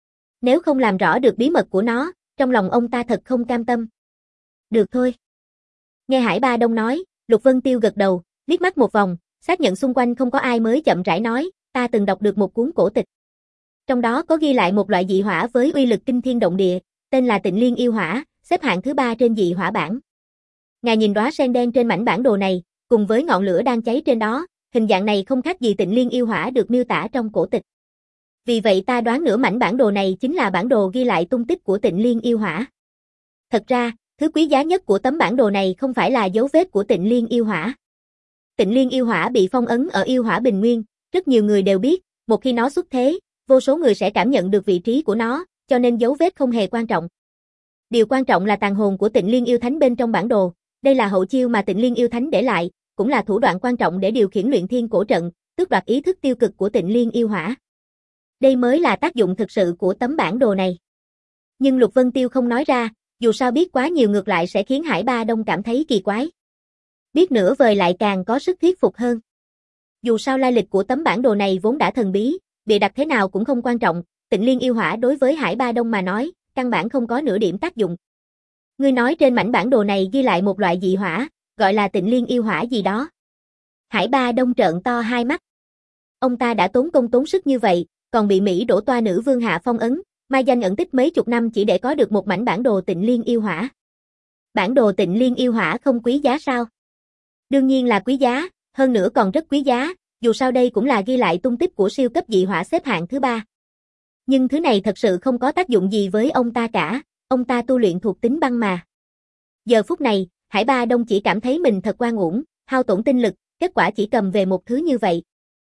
Nếu không làm rõ được bí mật của nó, trong lòng ông ta thật không cam tâm. Được thôi. Nghe Hải Ba Đông nói, Lục Vân Tiêu gật đầu, liếc mắt một vòng, xác nhận xung quanh không có ai mới chậm rãi nói, ta từng đọc được một cuốn cổ tịch. Trong đó có ghi lại một loại dị hỏa với uy lực kinh thiên động địa, tên là Tịnh Liên Yêu Hỏa, xếp hạng thứ ba trên dị hỏa bảng. Ngài nhìn đóa sen đen trên mảnh bản đồ này, cùng với ngọn lửa đang cháy trên đó, hình dạng này không khác gì Tịnh Liên Yêu Hỏa được miêu tả trong cổ tịch. Vì vậy ta đoán nửa mảnh bản đồ này chính là bản đồ ghi lại tung tích của Tịnh Liên Yêu Hỏa. Thật ra, thứ quý giá nhất của tấm bản đồ này không phải là dấu vết của Tịnh Liên Yêu Hỏa. Tịnh Liên Yêu Hỏa bị phong ấn ở Yêu Hỏa Bình Nguyên, rất nhiều người đều biết, một khi nó xuất thế, vô số người sẽ cảm nhận được vị trí của nó, cho nên dấu vết không hề quan trọng. Điều quan trọng là tàn hồn của Tịnh Liên Yêu Thánh bên trong bản đồ, đây là hậu chiêu mà Tịnh Liên Yêu Thánh để lại, cũng là thủ đoạn quan trọng để điều khiển luyện thiên cổ trận, tước đoạt ý thức tiêu cực của Tịnh Liên Yêu Hỏa. Đây mới là tác dụng thực sự của tấm bản đồ này. Nhưng Lục Vân Tiêu không nói ra, dù sao biết quá nhiều ngược lại sẽ khiến Hải Ba Đông cảm thấy kỳ quái. Biết nửa vời lại càng có sức thuyết phục hơn. Dù sao lai lịch của tấm bản đồ này vốn đã thần bí, bịa đặt thế nào cũng không quan trọng, Tịnh Liên Yêu Hỏa đối với Hải Ba Đông mà nói, căn bản không có nửa điểm tác dụng. Ngươi nói trên mảnh bản đồ này ghi lại một loại dị hỏa, gọi là Tịnh Liên Yêu Hỏa gì đó. Hải Ba Đông trợn to hai mắt. Ông ta đã tốn công tốn sức như vậy, còn bị Mỹ Đỗ Toa nữ vương hạ phong ấn, mai danh ẩn tích mấy chục năm chỉ để có được một mảnh bản đồ Tịnh Liên Yêu Hỏa. Bản đồ Tịnh Liên Yêu Hỏa không quý giá sao? Đương nhiên là quý giá, hơn nữa còn rất quý giá, dù sao đây cũng là ghi lại tung tích của siêu cấp dị hỏa xếp hạng thứ ba. Nhưng thứ này thật sự không có tác dụng gì với ông ta cả, ông ta tu luyện thuộc tính băng mà. Giờ phút này, Hải Ba Đông chỉ cảm thấy mình thật oan uổng, hao tổn tinh lực, kết quả chỉ cầm về một thứ như vậy.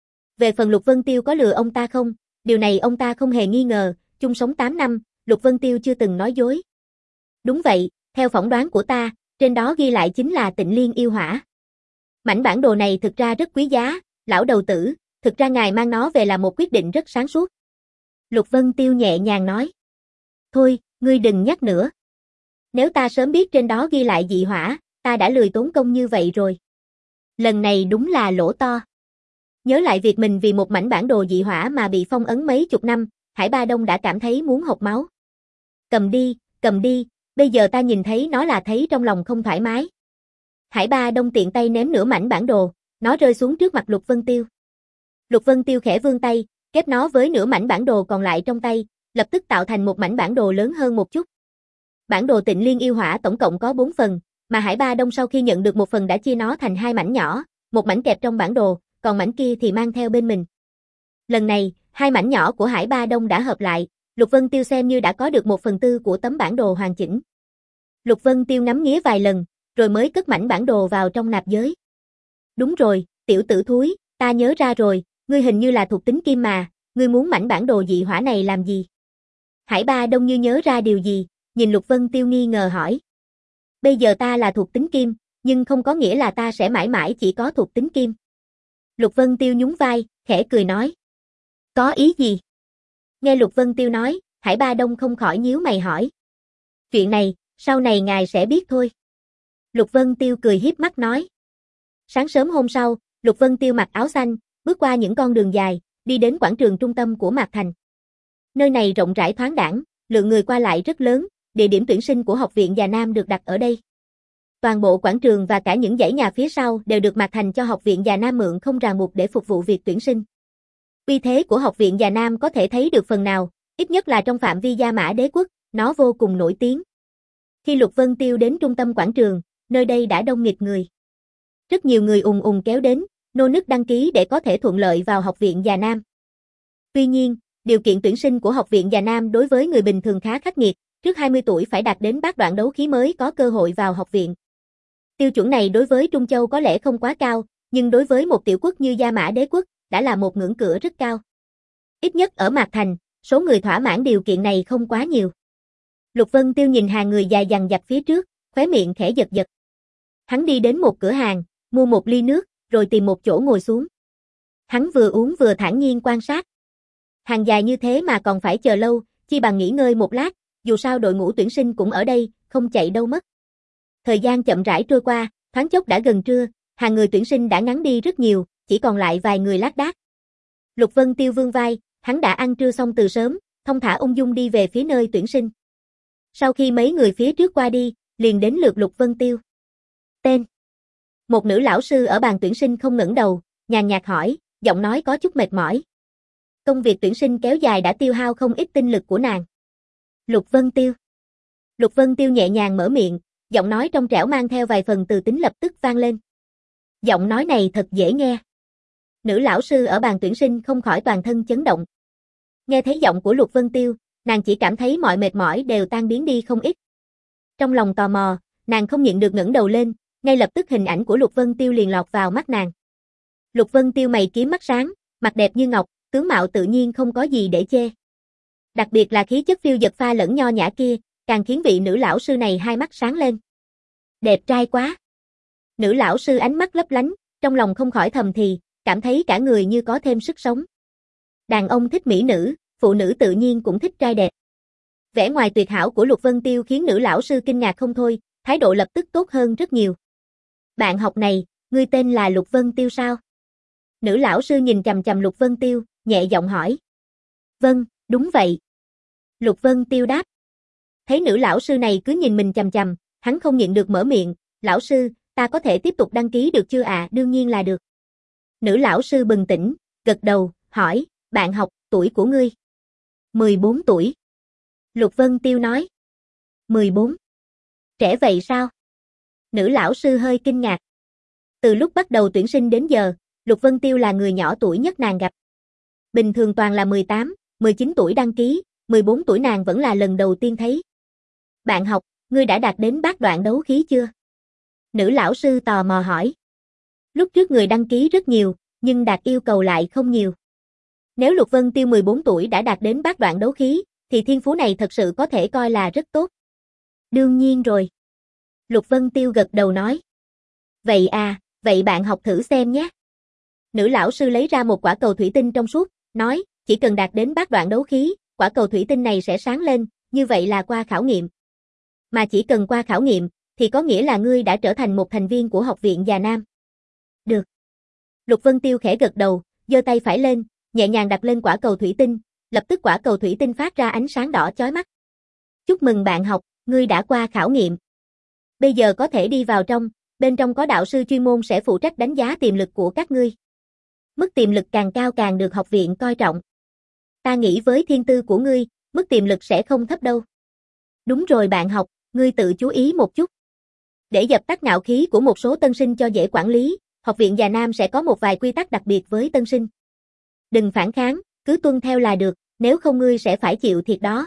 Về phần Lục Vân Tiêu có lừa ông ta không, điều này ông ta không hề nghi ngờ, chung sống tám năm, Lục Vân Tiêu chưa từng nói dối. Đúng vậy, theo phỏng đoán của ta, trên đó ghi lại chính là Tịnh Liên Yêu Hỏa. Mảnh bản đồ này thực ra rất quý giá, lão đầu tử, thực ra ngài mang nó về là một quyết định rất sáng suốt. Lục Vân Tiêu nhẹ nhàng nói. Thôi, ngươi đừng nhắc nữa. Nếu ta sớm biết trên đó ghi lại dị hỏa, ta đã lười tốn công như vậy rồi. Lần này đúng là lỗ to. Nhớ lại việc mình vì một mảnh bản đồ dị hỏa mà bị phong ấn mấy chục năm, Hải Ba Đông đã cảm thấy muốn hộc máu. Cầm đi, cầm đi, bây giờ ta nhìn thấy nó là thấy trong lòng không thoải mái. Hải Ba Đông tiện tay ném nửa mảnh bản đồ, nó rơi xuống trước mặt Lục Vân Tiêu. Lục Vân Tiêu khẽ vươn tay, ghép nó với nửa mảnh bản đồ còn lại trong tay, lập tức tạo thành một mảnh bản đồ lớn hơn một chút. Bản đồ Tịnh Liên Yêu Hỏa tổng cộng có bốn phần, mà Hải Ba Đông sau khi nhận được một phần đã chia nó thành hai mảnh nhỏ, một mảnh kẹp trong bản đồ, còn mảnh kia thì mang theo bên mình. Lần này, hai mảnh nhỏ của Hải Ba Đông đã hợp lại, Lục Vân Tiêu xem như đã có được một phần tư của tấm bản đồ hoàn chỉnh. Lục Vân Tiêu ngắm nghía vài lần, rồi mới cất mảnh bản đồ vào trong nạp giới. Đúng rồi, tiểu tử thúi, ta nhớ ra rồi, ngươi hình như là thuộc tính kim mà, ngươi muốn mảnh bản đồ dị hỏa này làm gì? Hải Ba Đông như nhớ ra điều gì, nhìn Lục Vân Tiêu nghi ngờ hỏi. Bây giờ ta là thuộc tính kim, nhưng không có nghĩa là ta sẽ mãi mãi chỉ có thuộc tính kim. Lục Vân Tiêu nhún vai, khẽ cười nói. Có ý gì? Nghe Lục Vân Tiêu nói, Hải Ba Đông không khỏi nhíu mày hỏi. Chuyện này, sau này ngài sẽ biết thôi. Lục Vân Tiêu cười hiếp mắt nói. Sáng sớm hôm sau, Lục Vân Tiêu mặc áo xanh, bước qua những con đường dài, đi đến quảng trường trung tâm của Mạc Thành. Nơi này rộng rãi thoáng đãng, lượng người qua lại rất lớn, địa điểm tuyển sinh của Học viện Già Nam được đặt ở đây. Toàn bộ quảng trường và cả những dãy nhà phía sau đều được Mạc Thành cho Học viện Già Nam mượn không ràng buộc để phục vụ việc tuyển sinh. Uy thế của Học viện Già Nam có thể thấy được phần nào, ít nhất là trong phạm vi Gia Mã Đế quốc, nó vô cùng nổi tiếng. Khi Lục Vân Tiêu đến trung tâm quảng trường, nơi đây đã đông nghịt người. Rất nhiều người ùn ùn kéo đến, nô nức đăng ký để có thể thuận lợi vào Học viện Già Nam. Tuy nhiên, Điều kiện tuyển sinh của Học viện Già Nam đối với người bình thường khá khắc nghiệt, trước hai mươi tuổi phải đạt đến bát đoạn đấu khí mới có cơ hội vào học viện. Tiêu chuẩn này đối với Trung Châu có lẽ không quá cao, nhưng đối với một tiểu quốc như Gia Mã Đế quốc, đã là một ngưỡng cửa rất cao. Ít nhất ở Mạc Thành, số người thỏa mãn điều kiện này không quá nhiều. Lục Vân Tiêu nhìn hàng người dài dằng dặc phía trước, khóe miệng khẽ giật giật. Hắn đi đến một cửa hàng, mua một ly nước, rồi tìm một chỗ ngồi xuống. Hắn vừa uống vừa thản nhiên quan sát. Hàng dài như thế mà còn phải chờ lâu, chi bằng nghỉ ngơi một lát, dù sao đội ngũ tuyển sinh cũng ở đây, không chạy đâu mất. Thời gian chậm rãi trôi qua, thoáng chốc đã gần trưa, hàng người tuyển sinh đã ngắn đi rất nhiều, chỉ còn lại vài người lác đác. Lục Vân Tiêu vươn vai, hắn đã ăn trưa xong từ sớm, thong thả ung dung đi về phía nơi tuyển sinh. Sau khi mấy người phía trước qua đi, liền đến lượt Lục Vân Tiêu. Tên. Một nữ lão sư ở bàn tuyển sinh không ngẩng đầu, nhàn nhạt hỏi, giọng nói có chút mệt mỏi. Công việc tuyển sinh kéo dài đã tiêu hao không ít tinh lực của nàng. Lục Vân Tiêu. Lục Vân Tiêu nhẹ nhàng mở miệng, giọng nói trong trẻo mang theo vài phần từ tính lập tức vang lên. Giọng nói này thật dễ nghe. Nữ lão sư ở bàn tuyển sinh không khỏi toàn thân chấn động. Nghe thấy giọng của Lục Vân Tiêu, nàng chỉ cảm thấy mọi mệt mỏi đều tan biến đi không ít. Trong lòng tò mò, nàng không nhịn được ngẩng đầu lên, ngay lập tức hình ảnh của Lục Vân Tiêu liền lọt vào mắt nàng. Lục Vân Tiêu mày kiếm mắt sáng, mặt đẹp như ngọc, tướng mạo tự nhiên không có gì để chê. Đặc biệt là khí chất phiêu dật pha lẫn nho nhã kia, càng khiến vị nữ lão sư này hai mắt sáng lên. Đẹp trai quá. Nữ lão sư ánh mắt lấp lánh, trong lòng không khỏi thầm thì, cảm thấy cả người như có thêm sức sống. Đàn ông thích mỹ nữ, phụ nữ tự nhiên cũng thích trai đẹp. Vẻ ngoài tuyệt hảo của Lục Vân Tiêu khiến nữ lão sư kinh ngạc không thôi, thái độ lập tức tốt hơn rất nhiều. Bạn học này, ngươi tên là Lục Vân Tiêu sao? Nữ lão sư nhìn chằm chằm Lục Vân Tiêu, nhẹ giọng hỏi. Vâng, đúng vậy. Lục Vân Tiêu đáp. Thấy nữ lão sư này cứ nhìn mình chằm chằm, hắn không nhịn được mở miệng, lão sư, ta có thể tiếp tục đăng ký được chưa ạ? À? Đương nhiên là được. Nữ lão sư bừng tỉnh, gật đầu, hỏi, bạn học, tuổi của ngươi? mười bốn tuổi. Lục Vân Tiêu nói. mười bốn. Trẻ vậy sao? Nữ lão sư hơi kinh ngạc. Từ lúc bắt đầu tuyển sinh đến giờ, Lục Vân Tiêu là người nhỏ tuổi nhất nàng gặp. Bình thường toàn là mười tám, mười chín tuổi đăng ký, mười bốn tuổi nàng vẫn là lần đầu tiên thấy. Bạn học, ngươi đã đạt đến bát đoạn đấu khí chưa? Nữ lão sư tò mò hỏi. Lúc trước người đăng ký rất nhiều, nhưng đạt yêu cầu lại không nhiều. Nếu Lục Vân Tiêu mười bốn tuổi đã đạt đến bát đoạn đấu khí, thì thiên phú này thật sự có thể coi là rất tốt. Đương nhiên rồi. Lục Vân Tiêu gật đầu nói. Vậy à, vậy bạn học thử xem nhé. Nữ lão sư lấy ra một quả cầu thủy tinh trong suốt, nói, chỉ cần đạt đến bát đoạn đấu khí, quả cầu thủy tinh này sẽ sáng lên, như vậy là qua khảo nghiệm. Mà chỉ cần qua khảo nghiệm, thì có nghĩa là ngươi đã trở thành một thành viên của Học viện Già Nam. Được. Lục Vân Tiêu khẽ gật đầu, giơ tay phải lên, nhẹ nhàng đặt lên quả cầu thủy tinh, lập tức quả cầu thủy tinh phát ra ánh sáng đỏ chói mắt. Chúc mừng bạn học, ngươi đã qua khảo nghiệm. Bây giờ có thể đi vào trong, bên trong có đạo sư chuyên môn sẽ phụ trách đánh giá tiềm lực của các ngươi. Mức tiềm lực càng cao càng được học viện coi trọng. Ta nghĩ với thiên tư của ngươi, mức tiềm lực sẽ không thấp đâu. Đúng rồi bạn học, ngươi tự chú ý một chút. Để dập tắt ngạo khí của một số tân sinh cho dễ quản lý, Học viện Già Nam sẽ có một vài quy tắc đặc biệt với tân sinh. Đừng phản kháng, cứ tuân theo là được, nếu không ngươi sẽ phải chịu thiệt đó.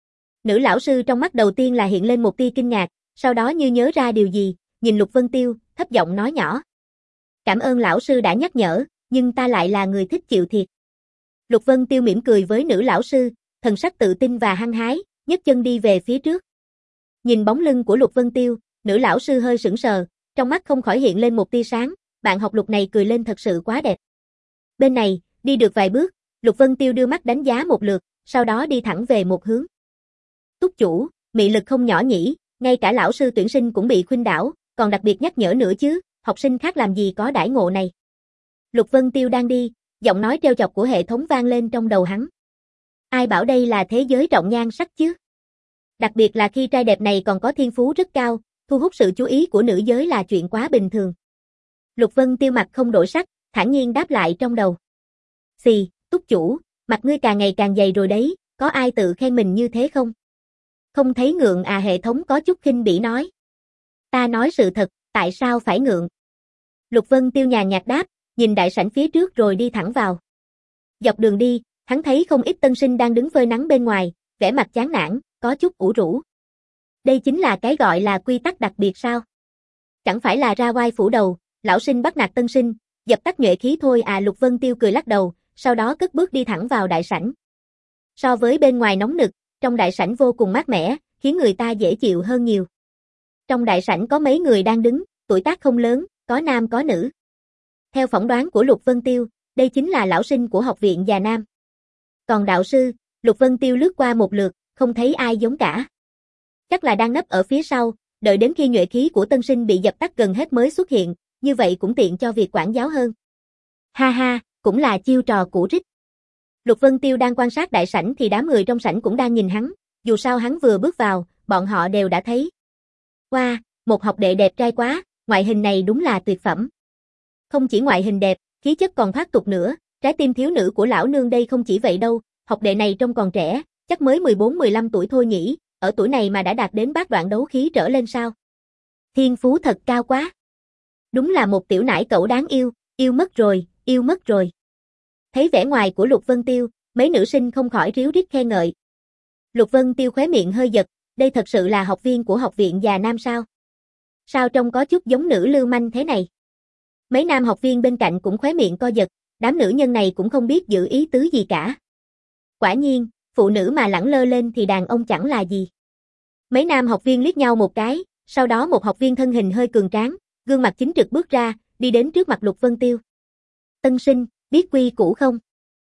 Nữ lão sư trong mắt đầu tiên là hiện lên một tia kinh ngạc, sau đó như nhớ ra điều gì, nhìn Lục Vân Tiêu, thấp giọng nói nhỏ. Cảm ơn lão sư đã nhắc nhở, nhưng ta lại là người thích chịu thiệt. Lục Vân Tiêu mỉm cười với nữ lão sư, thần sắc tự tin và hăng hái, nhấc chân đi về phía trước. Nhìn bóng lưng của Lục Vân Tiêu, nữ lão sư hơi sững sờ, trong mắt không khỏi hiện lên một tia sáng, bạn học Lục này cười lên thật sự quá đẹp. Bên này, đi được vài bước, Lục Vân Tiêu đưa mắt đánh giá một lượt, sau đó đi thẳng về một hướng. Túc chủ, mị lực không nhỏ nhỉ, ngay cả lão sư tuyển sinh cũng bị khuynh đảo, còn đặc biệt nhắc nhở nữa chứ, học sinh khác làm gì có đãi ngộ này. Lục Vân Tiêu đang đi, giọng nói trêu chọc của hệ thống vang lên trong đầu hắn. Ai bảo đây là thế giới rộng nhan sắc chứ? Đặc biệt là khi trai đẹp này còn có thiên phú rất cao, thu hút sự chú ý của nữ giới là chuyện quá bình thường. Lục Vân Tiêu mặt không đổi sắc, thản nhiên đáp lại trong đầu. Xì, Túc chủ, mặt ngươi càng ngày càng dày rồi đấy, có ai tự khen mình như thế không? Không thấy ngượng à, hệ thống có chút khinh bỉ nói. Ta nói sự thật, tại sao phải ngượng? Lục Vân Tiêu nhàn nhạt đáp, nhìn đại sảnh phía trước rồi đi thẳng vào. Dọc đường đi, Hắn thấy không ít tân sinh đang đứng phơi nắng bên ngoài, vẻ mặt chán nản, có chút ủ rũ. Đây chính là cái gọi là quy tắc đặc biệt sao? Chẳng phải là ra oai phủ đầu, lão sinh bắt nạt tân sinh, dập tắt nhuệ khí thôi à. Lục Vân Tiêu cười lắc đầu, sau đó cất bước đi thẳng vào đại sảnh. So với bên ngoài nóng nực, trong đại sảnh vô cùng mát mẻ, khiến người ta dễ chịu hơn nhiều. Trong đại sảnh có mấy người đang đứng, tuổi tác không lớn, có nam có nữ. Theo phỏng đoán của Lục Vân Tiêu, đây chính là lão sinh của học viện Già Nam. Còn đạo sư, Lục Vân Tiêu lướt qua một lượt, không thấy ai giống cả. Chắc là đang nấp ở phía sau, đợi đến khi nhuệ khí của tân sinh bị dập tắt gần hết mới xuất hiện, như vậy cũng tiện cho việc quản giáo hơn. Ha ha, cũng là chiêu trò cũ rích. Lục Vân Tiêu đang quan sát đại sảnh thì đám người trong sảnh cũng đang nhìn hắn, dù sao hắn vừa bước vào, bọn họ đều đã thấy. Wow, một học đệ đẹp trai quá, ngoại hình này đúng là tuyệt phẩm. Không chỉ ngoại hình đẹp, khí chất còn thoát tục nữa, trái tim thiếu nữ của lão nương đây không chỉ vậy đâu, học đệ này trông còn trẻ, chắc mới mười bốn mười lăm tuổi thôi nhỉ, ở tuổi này mà đã đạt đến bát đoạn đấu khí trở lên sao. Thiên phú thật cao quá. Đúng là một tiểu nải cẩu đáng yêu, yêu mất rồi, yêu mất rồi. Thấy vẻ ngoài của Lục Vân Tiêu, mấy nữ sinh không khỏi ríu rít khen ngợi. Lục Vân Tiêu khóe miệng hơi giật, đây thật sự là học viên của học viện Già Nam sao? Sao trông có chút giống nữ lưu manh thế này? Mấy nam học viên bên cạnh cũng khóe miệng co giật, đám nữ nhân này cũng không biết giữ ý tứ gì cả. Quả nhiên, phụ nữ mà lẳng lơ lên thì đàn ông chẳng là gì. Mấy nam học viên liếc nhau một cái, sau đó một học viên thân hình hơi cường tráng, gương mặt chính trực bước ra, đi đến trước mặt Lục Vân Tiêu. Tân sinh, biết quy củ không?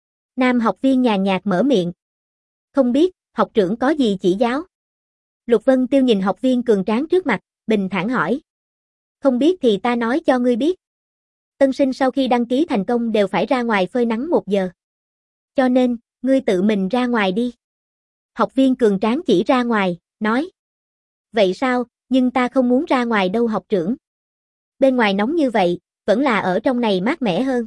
Nam học viên nhàn nhạt mở miệng. Không biết, học trưởng có gì chỉ giáo? Lục Vân Tiêu nhìn học viên cường tráng trước mặt, bình thản hỏi. Không biết thì ta nói cho ngươi biết. Tân sinh sau khi đăng ký thành công đều phải ra ngoài phơi nắng một giờ. Cho nên, ngươi tự mình ra ngoài đi. Học viên cường tráng chỉ ra ngoài, nói. Vậy sao, nhưng ta không muốn ra ngoài đâu học trưởng. Bên ngoài nóng như vậy, vẫn là ở trong này mát mẻ hơn.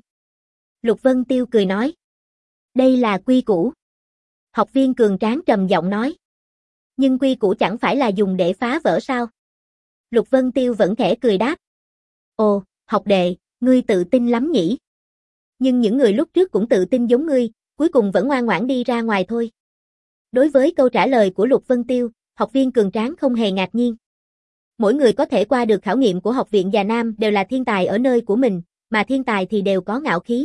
Lục Vân Tiêu cười nói. Đây là quy củ. Học viên cường tráng trầm giọng nói. Nhưng quy củ chẳng phải là dùng để phá vỡ sao? Lục Vân Tiêu vẫn khẽ cười đáp. Ồ, học đệ, ngươi tự tin lắm nhỉ? Nhưng những người lúc trước cũng tự tin giống ngươi, cuối cùng vẫn ngoan ngoãn đi ra ngoài thôi. Đối với câu trả lời của Lục Vân Tiêu, học viên cường tráng không hề ngạc nhiên. Mỗi người có thể qua được khảo nghiệm của học viện Già Nam đều là thiên tài ở nơi của mình, mà thiên tài thì đều có ngạo khí.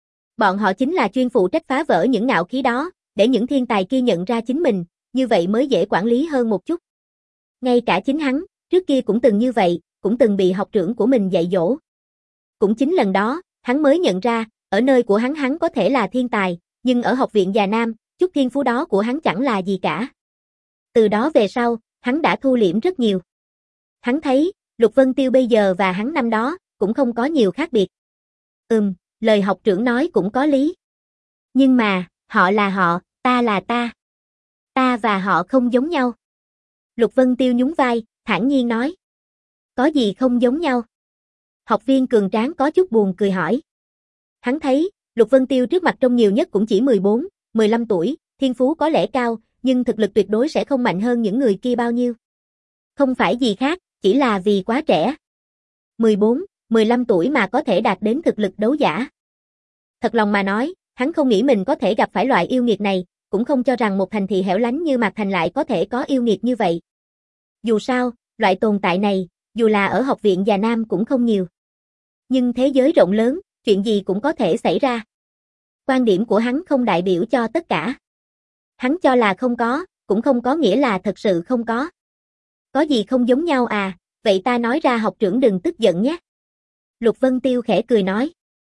Bọn họ chính là chuyên phụ trách phá vỡ những ngạo khí đó, để những thiên tài kia nhận ra chính mình, như vậy mới dễ quản lý hơn một chút. Ngay cả chính hắn, trước kia cũng từng như vậy, cũng từng bị học trưởng của mình dạy dỗ. Cũng chính lần đó, hắn mới nhận ra, ở nơi của hắn hắn có thể là thiên tài, nhưng ở học viện Già Nam, chút thiên phú đó của hắn chẳng là gì cả. Từ đó về sau, hắn đã thu liễm rất nhiều. Hắn thấy, Lục Vân Tiêu bây giờ và hắn năm đó, cũng không có nhiều khác biệt. Ừm, lời học trưởng nói cũng có lý. Nhưng mà, họ là họ, ta là ta. Ta và họ không giống nhau. Lục Vân Tiêu nhún vai, thản nhiên nói. Có gì không giống nhau? Học viên cường tráng có chút buồn cười hỏi. Hắn thấy, Lục Vân Tiêu trước mặt trông nhiều nhất cũng chỉ mười bốn, mười lăm tuổi, thiên phú có lẽ cao, nhưng thực lực tuyệt đối sẽ không mạnh hơn những người kia bao nhiêu. Không phải gì khác, chỉ là vì quá trẻ. mười bốn, mười lăm tuổi mà có thể đạt đến thực lực đấu giả. Thật lòng mà nói, hắn không nghĩ mình có thể gặp phải loại yêu nghiệt này, cũng không cho rằng một thành thị hẻo lánh như Mạc Thành lại có thể có yêu nghiệt như vậy. Dù sao, loại tồn tại này, dù là ở học viện Già Nam cũng không nhiều. Nhưng thế giới rộng lớn, chuyện gì cũng có thể xảy ra. Quan điểm của hắn không đại biểu cho tất cả. Hắn cho là không có, cũng không có nghĩa là thật sự không có. Có gì không giống nhau à, vậy ta nói ra học trưởng đừng tức giận nhé. Lục Vân Tiêu khẽ cười nói.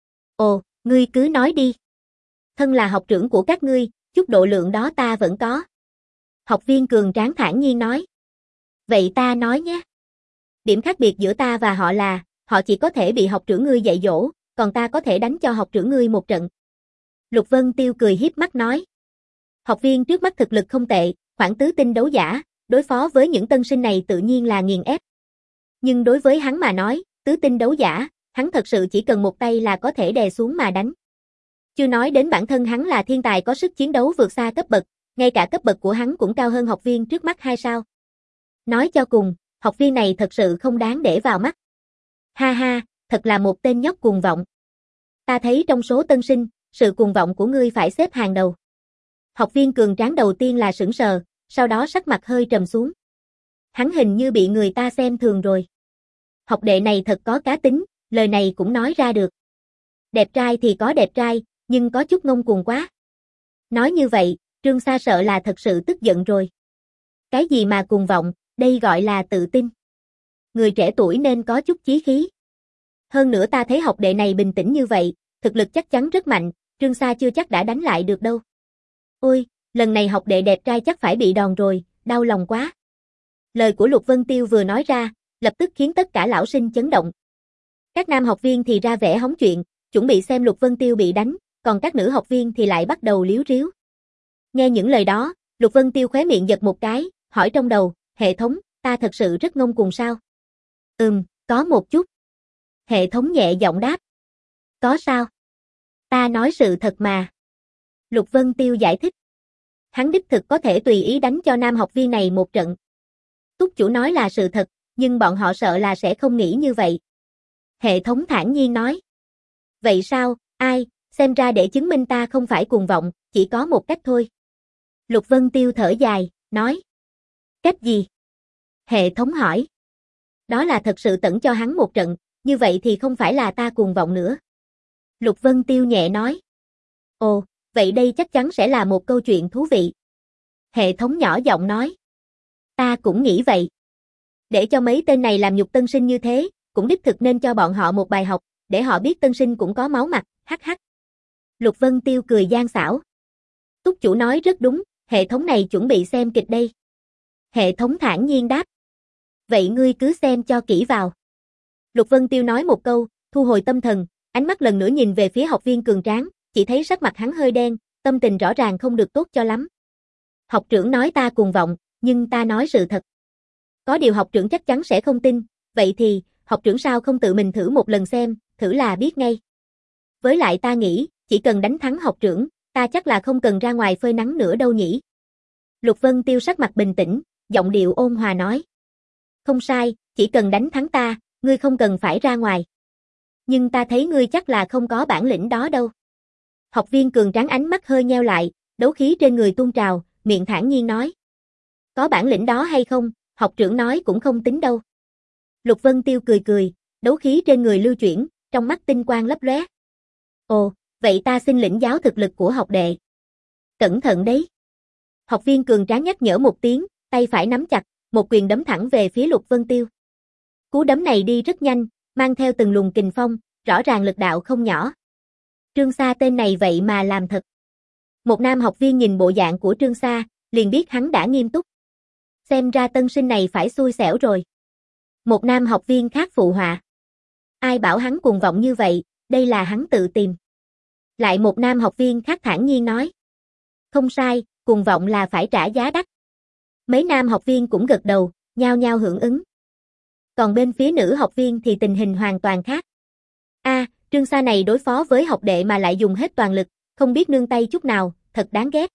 Ồ, ngươi cứ nói đi. Thân là học trưởng của các ngươi, chút độ lượng đó ta vẫn có. Học viên cường tráng thản nhiên nói. Vậy ta nói nhé. Điểm khác biệt giữa ta và họ là, họ chỉ có thể bị học trưởng ngươi dạy dỗ, còn ta có thể đánh cho học trưởng ngươi một trận. Lục Vân Tiêu cười hiếp mắt nói. Học viên trước mắt thực lực không tệ, khoảng tứ tinh đấu giả, đối phó với những tân sinh này tự nhiên là nghiền ép. Nhưng đối với hắn mà nói, tứ tinh đấu giả, hắn thật sự chỉ cần một tay là có thể đè xuống mà đánh. Chưa nói đến bản thân hắn là thiên tài có sức chiến đấu vượt xa cấp bậc, ngay cả cấp bậc của hắn cũng cao hơn học viên trước mắt hai sao. Nói cho cùng, học viên này thật sự không đáng để vào mắt. Ha ha, thật là một tên nhóc cuồng vọng. Ta thấy trong số tân sinh, sự cuồng vọng của ngươi phải xếp hàng đầu. Học viên cường tráng đầu tiên là sững sờ, sau đó sắc mặt hơi trầm xuống. Hắn hình như bị người ta xem thường rồi. Học đệ này thật có cá tính, lời này cũng nói ra được. Đẹp trai thì có đẹp trai, nhưng có chút ngông cuồng quá. Nói như vậy, Trương Sa sợ là thật sự tức giận rồi. Cái gì mà cuồng vọng, đây gọi là tự tin. Người trẻ tuổi nên có chút chí khí. Hơn nữa ta thấy học đệ này bình tĩnh như vậy, thực lực chắc chắn rất mạnh, Trương Sa chưa chắc đã đánh lại được đâu. Ôi, lần này học đệ đẹp trai chắc phải bị đòn rồi, đau lòng quá. Lời của Lục Vân Tiêu vừa nói ra, lập tức khiến tất cả lão sinh chấn động. Các nam học viên thì ra vẻ hóng chuyện, chuẩn bị xem Lục Vân Tiêu bị đánh, còn các nữ học viên thì lại bắt đầu líu ríu. Nghe những lời đó, Lục Vân Tiêu khóe miệng giật một cái, hỏi trong đầu, hệ thống, ta thật sự rất ngông cuồng sao? Ừm, có một chút. Hệ thống nhẹ giọng đáp. Có sao? Ta nói sự thật mà. Lục Vân Tiêu giải thích. Hắn đích thực có thể tùy ý đánh cho nam học viên này một trận. Túc chủ nói là sự thật, nhưng bọn họ sợ là sẽ không nghĩ như vậy. Hệ thống thản nhiên nói. Vậy sao, ai, xem ra để chứng minh ta không phải cuồng vọng, chỉ có một cách thôi. Lục Vân Tiêu thở dài, nói. Cách gì? Hệ thống hỏi. Đó là thật sự tẩn cho hắn một trận, như vậy thì không phải là ta cuồng vọng nữa. Lục Vân Tiêu nhẹ nói. Ồ, vậy đây chắc chắn sẽ là một câu chuyện thú vị. Hệ thống nhỏ giọng nói. Ta cũng nghĩ vậy. Để cho mấy tên này làm nhục tân sinh như thế, cũng đích thực nên cho bọn họ một bài học, để họ biết tân sinh cũng có máu mặt, hắc hắc. Lục Vân Tiêu cười gian xảo. Túc chủ nói rất đúng, hệ thống này chuẩn bị xem kịch đây. Hệ thống thản nhiên đáp. Vậy ngươi cứ xem cho kỹ vào. Lục Vân Tiêu nói một câu, thu hồi tâm thần, ánh mắt lần nữa nhìn về phía học viên cường tráng, chỉ thấy sắc mặt hắn hơi đen, tâm tình rõ ràng không được tốt cho lắm. Học trưởng nói ta cuồng vọng, nhưng ta nói sự thật. Có điều học trưởng chắc chắn sẽ không tin, vậy thì, học trưởng sao không tự mình thử một lần xem, thử là biết ngay. Với lại ta nghĩ, chỉ cần đánh thắng học trưởng, ta chắc là không cần ra ngoài phơi nắng nữa đâu nhỉ. Lục Vân Tiêu sắc mặt bình tĩnh, giọng điệu ôn hòa nói. Không sai, chỉ cần đánh thắng ta, ngươi không cần phải ra ngoài. Nhưng ta thấy ngươi chắc là không có bản lĩnh đó đâu. Học viên cường tráng ánh mắt hơi nheo lại, đấu khí trên người tuôn trào, miệng thản nhiên nói. Có bản lĩnh đó hay không, học trưởng nói cũng không tính đâu. Lục Vân Tiêu cười cười, đấu khí trên người lưu chuyển, trong mắt tinh quang lấp lóe. Ồ, vậy ta xin lĩnh giáo thực lực của học đệ. Cẩn thận đấy. Học viên cường tráng nhắc nhở một tiếng, tay phải nắm chặt, một quyền đấm thẳng về phía Lục Vân Tiêu. Cú đấm này đi rất nhanh, mang theo từng luồng kình phong, rõ ràng lực đạo không nhỏ. Trương Sa tên này vậy mà làm thật. Một nam học viên nhìn bộ dạng của Trương Sa, liền biết hắn đã nghiêm túc. Xem ra tân sinh này phải xui xẻo rồi. Một nam học viên khác phụ họa. Ai bảo hắn cuồng vọng như vậy, đây là hắn tự tìm. Lại một nam học viên khác thản nhiên nói. Không sai, cuồng vọng là phải trả giá đắt. Mấy nam học viên cũng gật đầu, nhao nhao hưởng ứng. Còn bên phía nữ học viên thì tình hình hoàn toàn khác. A, à, Trương Sa này đối phó với học đệ mà lại dùng hết toàn lực, không biết nương tay chút nào, thật đáng ghét.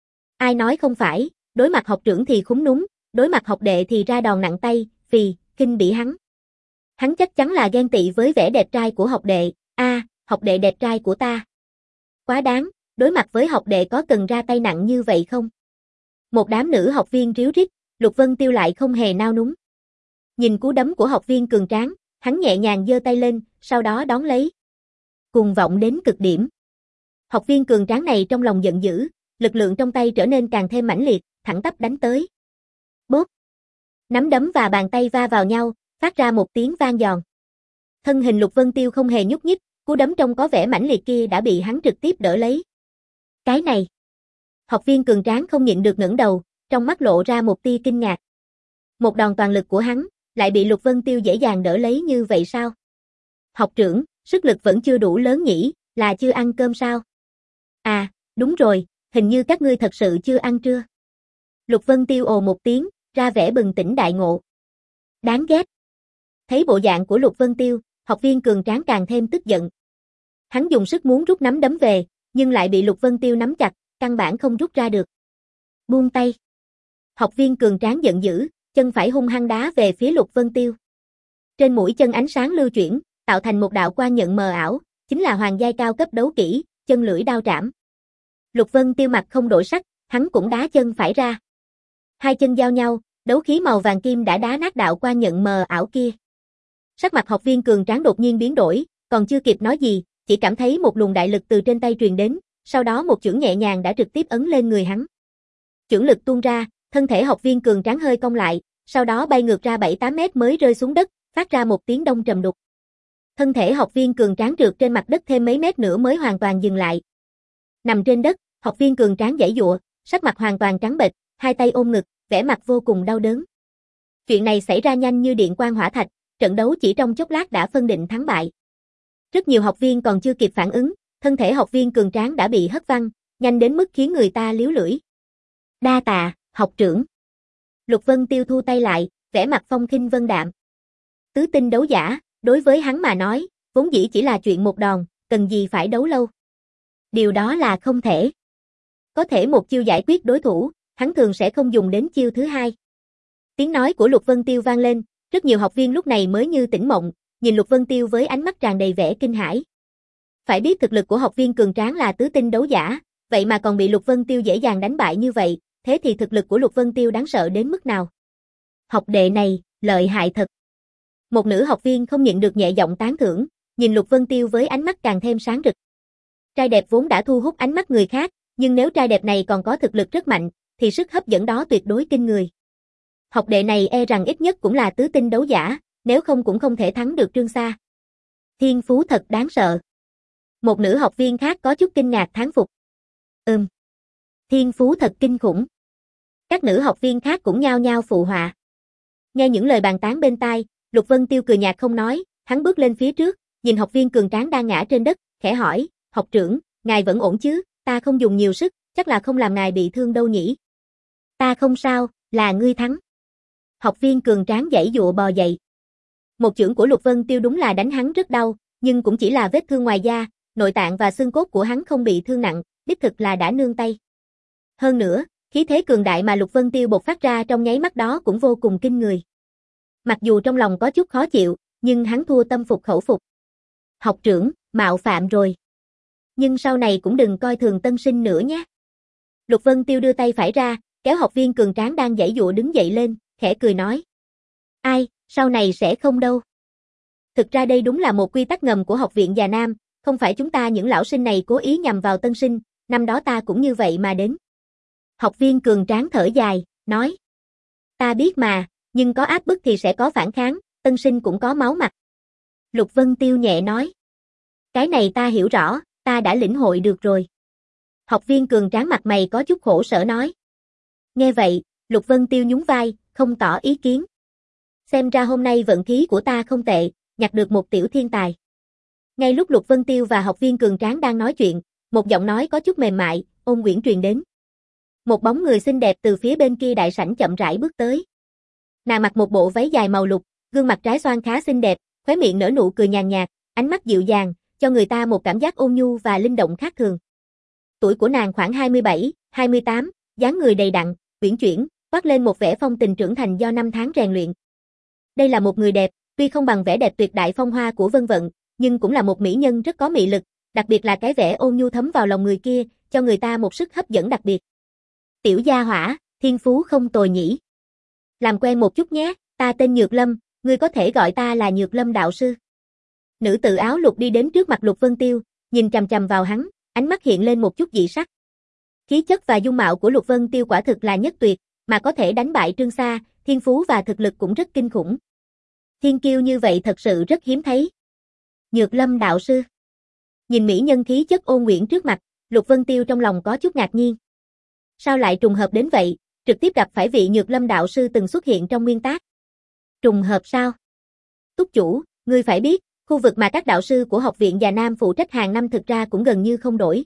Ai nói không phải, đối mặt học trưởng thì khúm núm, đối mặt học đệ thì ra đòn nặng tay, phì, khinh bỉ hắn. Hắn chắc chắn là ghen tị với vẻ đẹp trai của học đệ, a, à, học đệ đẹp trai của ta. Quá đáng, đối mặt với học đệ có cần ra tay nặng như vậy không? Một đám nữ học viên ríu rít, Lục Vân Tiêu lại không hề nao núng. Nhìn cú đấm của học viên cường tráng, hắn nhẹ nhàng giơ tay lên, sau đó đón lấy. Cuồng vọng đến cực điểm. Học viên cường tráng này trong lòng giận dữ, lực lượng trong tay trở nên càng thêm mãnh liệt, thẳng tắp đánh tới. Bốp. Nắm đấm và bàn tay va vào nhau, phát ra một tiếng vang giòn. Thân hình Lục Vân Tiêu không hề nhúc nhích, cú đấm trông có vẻ mãnh liệt kia đã bị hắn trực tiếp đỡ lấy. Cái này. Học viên cường tráng không nhịn được ngẩng đầu, trong mắt lộ ra một tia kinh ngạc. Một đòn toàn lực của hắn, lại bị Lục Vân Tiêu dễ dàng đỡ lấy như vậy sao? Học trưởng, sức lực vẫn chưa đủ lớn nhỉ, là chưa ăn cơm sao? À, đúng rồi, hình như các ngươi thật sự chưa ăn trưa. Lục Vân Tiêu ồ một tiếng, ra vẻ bừng tỉnh đại ngộ. Đáng ghét. Thấy bộ dạng của Lục Vân Tiêu, học viên cường tráng càng thêm tức giận. Hắn dùng sức muốn rút nắm đấm về, nhưng lại bị Lục Vân Tiêu nắm chặt, căn bản không rút ra được. Buông tay. Học viên cường tráng giận dữ, chân phải hung hăng đá về phía Lục Vân Tiêu. Trên mũi chân ánh sáng lưu chuyển, tạo thành một đạo quang nhận mờ ảo, chính là hoàng giai cao cấp đấu kỹ, chân lưỡi đao trảm. Lục Vân Tiêu mặt không đổi sắc, hắn cũng đá chân phải ra. Hai chân giao nhau, đấu khí màu vàng kim đã đá nát đạo quan nhận mờ ảo kia. Sắc mặt học viên cường tráng đột nhiên biến đổi, còn chưa kịp nói gì, chỉ cảm thấy một luồng đại lực từ trên tay truyền đến, sau đó một chưởng nhẹ nhàng đã trực tiếp ấn lên người hắn. Chưởng lực tuôn ra, thân thể học viên cường tráng hơi cong lại, sau đó bay ngược ra bảy tám mét mới rơi xuống đất, phát ra một tiếng đông trầm đục. Thân thể học viên cường tráng trượt trên mặt đất thêm mấy mét nữa mới hoàn toàn dừng lại. Nằm trên đất, học viên cường tráng giãy giụa, sắc mặt hoàn toàn trắng bệch, hai tay ôm ngực, vẻ mặt vô cùng đau đớn. Chuyện này xảy ra nhanh như điện quang hỏa thạch, trận đấu chỉ trong chốc lát đã phân định thắng bại. Rất nhiều học viên còn chưa kịp phản ứng, thân thể học viên cường tráng đã bị hất văng, nhanh đến mức khiến người ta liếu lưỡi. Đa tạ, học trưởng. Lục Vân Tiêu thu tay lại, vẻ mặt phong khinh vân đạm. Tứ tinh đấu giả, đối với hắn mà nói, vốn dĩ chỉ là chuyện một đòn, cần gì phải đấu lâu. Điều đó là không thể. Có thể một chiêu giải quyết đối thủ, hắn thường sẽ không dùng đến chiêu thứ hai. Tiếng nói của Lục Vân Tiêu vang lên, rất nhiều học viên lúc này mới như tỉnh mộng, nhìn Lục Vân Tiêu với ánh mắt tràn đầy vẻ kinh hãi. Phải biết thực lực của học viên cường tráng là tứ tinh đấu giả, vậy mà còn bị Lục Vân Tiêu dễ dàng đánh bại như vậy, thế thì thực lực của Lục Vân Tiêu đáng sợ đến mức nào? Học đệ này, lợi hại thật. Một nữ học viên không nhịn được nhẹ giọng tán thưởng, nhìn Lục Vân Tiêu với ánh mắt càng thêm sáng rực. Trai đẹp vốn đã thu hút ánh mắt người khác, nhưng nếu trai đẹp này còn có thực lực rất mạnh, thì sức hấp dẫn đó tuyệt đối kinh người. Học đệ này e rằng ít nhất cũng là tứ tinh đấu giả, nếu không cũng không thể thắng được Trương Sa. Thiên phú thật đáng sợ. Một nữ học viên khác có chút kinh ngạc thán phục. Ừm. Thiên phú thật kinh khủng. Các nữ học viên khác cũng nhao nhao phụ họa. Nghe những lời bàn tán bên tai, Lục Vân Tiêu cười nhạt không nói, hắn bước lên phía trước, nhìn học viên cường tráng đang ngã trên đất, khẽ hỏi, học trưởng, ngài vẫn ổn chứ, ta không dùng nhiều sức, chắc là không làm ngài bị thương đâu nhỉ. Ta không sao, là ngươi thắng. Học viên cường tráng giãy giụa bò dậy. Một chưởng của Lục Vân Tiêu đúng là đánh hắn rất đau, nhưng cũng chỉ là vết thương ngoài da, nội tạng và xương cốt của hắn không bị thương nặng, đích thực là đã nương tay. Hơn nữa, khí thế cường đại mà Lục Vân Tiêu bộc phát ra trong nháy mắt đó cũng vô cùng kinh người. Mặc dù trong lòng có chút khó chịu, nhưng hắn thua tâm phục khẩu phục. Học trưởng, mạo phạm rồi. Nhưng sau này cũng đừng coi thường tân sinh nữa nhé. Lục Vân Tiêu đưa tay phải ra, kéo học viên cường tráng đang giãy giụa đứng dậy lên, khẽ cười nói. Ai, sau này sẽ không đâu. Thực ra đây đúng là một quy tắc ngầm của học viện Già Nam, không phải chúng ta những lão sinh này cố ý nhằm vào tân sinh, năm đó ta cũng như vậy mà đến. Học viên cường tráng thở dài, nói. Ta biết mà, nhưng có áp bức thì sẽ có phản kháng, tân sinh cũng có máu mặt. Lục Vân Tiêu nhẹ nói. Cái này ta hiểu rõ, ta đã lĩnh hội được rồi. Học viên cường tráng mặt mày có chút khổ sở nói. Nghe vậy, Lục Vân Tiêu nhún vai, không tỏ ý kiến. Xem ra hôm nay vận khí của ta không tệ, nhặt được một tiểu thiên tài. Ngay lúc Lục Vân Tiêu và học viên cường tráng đang nói chuyện, một giọng nói có chút mềm mại, ôn quyển truyền đến. Một bóng người xinh đẹp từ phía bên kia đại sảnh chậm rãi bước tới. Nàng mặc một bộ váy dài màu lục, gương mặt trái xoan khá xinh đẹp, khóe miệng nở nụ cười nhàn nhạt, ánh mắt dịu dàng, cho người ta một cảm giác ôn nhu và linh động khác thường. Tuổi của nàng khoảng hai mươi bảy, hai mươi tám, dáng người đầy đặn, uyển chuyển, toát lên một vẻ phong tình trưởng thành do năm tháng rèn luyện. Đây là một người đẹp, tuy không bằng vẻ đẹp tuyệt đại phong hoa của Vân Vận, nhưng cũng là một mỹ nhân rất có mị lực, đặc biệt là cái vẻ ôn nhu thấm vào lòng người kia, cho người ta một sức hấp dẫn đặc biệt. Tiểu gia hỏa, thiên phú không tồi nhỉ. Làm quen một chút nhé, ta tên Nhược Lâm, ngươi có thể gọi ta là Nhược Lâm đạo sư. Nữ tử áo lục đi đến trước mặt Lục Vân Tiêu, nhìn chằm chằm vào hắn, ánh mắt hiện lên một chút dị sắc. Khí chất và dung mạo của Lục Vân Tiêu quả thực là nhất tuyệt, mà có thể đánh bại Trương Sa, thiên phú và thực lực cũng rất kinh khủng. Thiên kiêu như vậy thật sự rất hiếm thấy. Nhược Lâm đạo sư. Nhìn mỹ nhân khí chất ôn quyển trước mặt, Lục Vân Tiêu trong lòng có chút ngạc nhiên. Sao lại trùng hợp đến vậy, trực tiếp gặp phải vị Nhược Lâm đạo sư từng xuất hiện trong nguyên tác. Trùng hợp sao? Túc chủ, ngươi phải biết, khu vực mà các đạo sư của học viện Già Nam phụ trách hàng năm thực ra cũng gần như không đổi.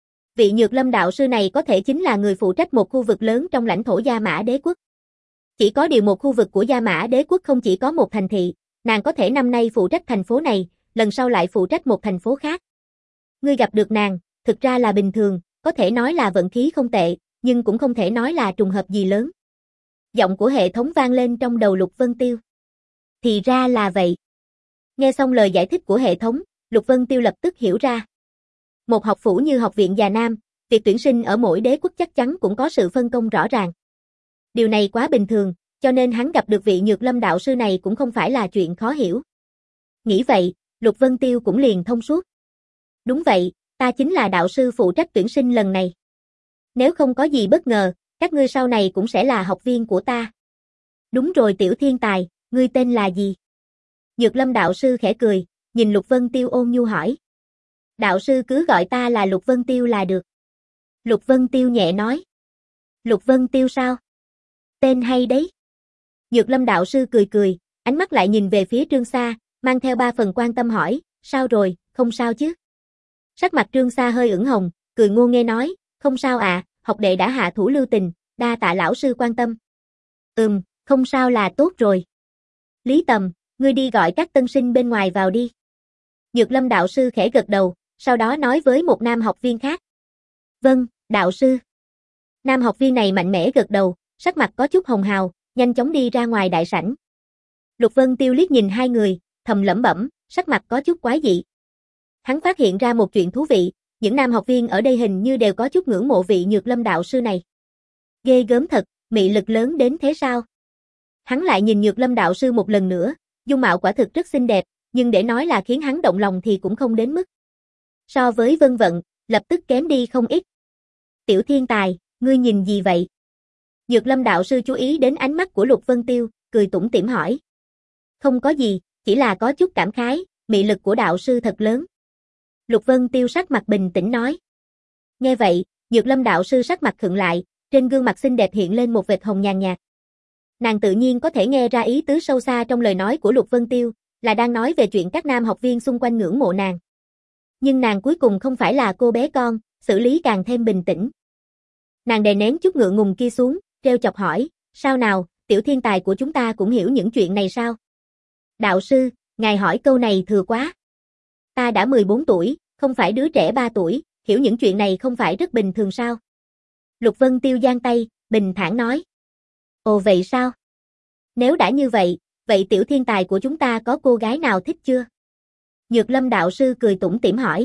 Vị Nhược Lâm đạo sư này có thể chính là người phụ trách một khu vực lớn trong lãnh thổ Gia Mã Đế quốc. Chỉ có điều một khu vực của Gia Mã Đế quốc không chỉ có một thành thị, nàng có thể năm nay phụ trách thành phố này, lần sau lại phụ trách một thành phố khác. Ngươi gặp được nàng, thực ra là bình thường, có thể nói là vận khí không tệ, nhưng cũng không thể nói là trùng hợp gì lớn. Giọng của hệ thống vang lên trong đầu Lục Vân Tiêu. Thì ra là vậy. Nghe xong lời giải thích của hệ thống, Lục Vân Tiêu lập tức hiểu ra. Một học phủ như Học viện Già Nam, việc tuyển sinh ở mỗi đế quốc chắc chắn cũng có sự phân công rõ ràng. Điều này quá bình thường, cho nên hắn gặp được vị Nhược Lâm đạo sư này cũng không phải là chuyện khó hiểu. Nghĩ vậy, Lục Vân Tiêu cũng liền thông suốt. Đúng vậy, ta chính là đạo sư phụ trách tuyển sinh lần này. Nếu không có gì bất ngờ, các ngươi sau này cũng sẽ là học viên của ta. Đúng rồi tiểu thiên tài, ngươi tên là gì? Nhược Lâm đạo sư khẽ cười, nhìn Lục Vân Tiêu ôn nhu hỏi. Đạo sư cứ gọi ta là Lục Vân Tiêu là được. Lục Vân Tiêu nhẹ nói. Lục Vân Tiêu sao? Tên hay đấy. Nhược Lâm đạo sư cười cười, ánh mắt lại nhìn về phía Trương Sa, mang theo ba phần quan tâm hỏi, sao rồi, không sao chứ? Sắc mặt Trương Sa hơi ửng hồng, cười ngô nghê nói, không sao ạ, à, học đệ đã hạ thủ lưu tình, đa tạ lão sư quan tâm. Ừm, không sao là tốt rồi. Lý Tầm, ngươi đi gọi các tân sinh bên ngoài vào đi. Nhược Lâm đạo sư khẽ gật đầu, sau đó nói với một nam học viên khác. Vâng, đạo sư. Nam học viên này mạnh mẽ gật đầu, sắc mặt có chút hồng hào, nhanh chóng đi ra ngoài đại sảnh. Lục Vân Tiêu liếc nhìn hai người, thầm lẩm bẩm, sắc mặt có chút quái dị. Hắn phát hiện ra một chuyện thú vị, những nam học viên ở đây hình như đều có chút ngưỡng mộ vị Nhược Lâm đạo sư này. Ghê gớm thật, mị lực lớn đến thế sao? Hắn lại nhìn Nhược Lâm đạo sư một lần nữa, dung mạo quả thực rất xinh đẹp, nhưng để nói là khiến hắn động lòng thì cũng không đến mức. So với Vân Vận, lập tức kém đi không ít. Tiểu thiên tài, ngươi nhìn gì vậy? Nhược Lâm đạo sư chú ý đến ánh mắt của Lục Vân Tiêu, cười tủm tỉm hỏi. Không có gì, chỉ là có chút cảm khái, mị lực của đạo sư thật lớn. Lục Vân Tiêu sắc mặt bình tĩnh nói. Nghe vậy, Nhược Lâm đạo sư sắc mặt khựng lại, trên gương mặt xinh đẹp hiện lên một vệt hồng nhàn nhạt. Nàng tự nhiên có thể nghe ra ý tứ sâu xa trong lời nói của Lục Vân Tiêu, là đang nói về chuyện các nam học viên xung quanh ngưỡng mộ nàng. Nhưng nàng cuối cùng không phải là cô bé con, xử lý càng thêm bình tĩnh. Nàng đè nén chút ngượng ngùng kia xuống, trêu chọc hỏi, sao nào, tiểu thiên tài của chúng ta cũng hiểu những chuyện này sao? Đạo sư, ngài hỏi câu này thừa quá. Ta đã mười bốn tuổi, không phải đứa trẻ ba tuổi, hiểu những chuyện này không phải rất bình thường sao? Lục Vân Tiêu giang tay, bình thản nói. Ồ vậy sao? Nếu đã như vậy, vậy tiểu thiên tài của chúng ta có cô gái nào thích chưa? Nhược Lâm đạo sư cười tủm tỉm hỏi.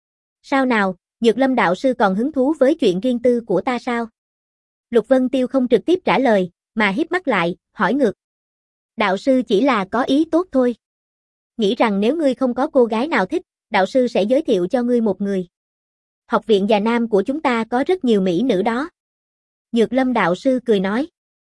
Sao nào, Nhược Lâm đạo sư còn hứng thú với chuyện riêng tư của ta sao? Lục Vân Tiêu không trực tiếp trả lời, mà híp mắt lại, hỏi ngược. Đạo sư chỉ là có ý tốt thôi. Nghĩ rằng nếu ngươi không có cô gái nào thích, đạo sư sẽ giới thiệu cho ngươi một người. Học viện Già Nam của chúng ta có rất nhiều mỹ nữ đó. Nhược Lâm đạo sư cười nói.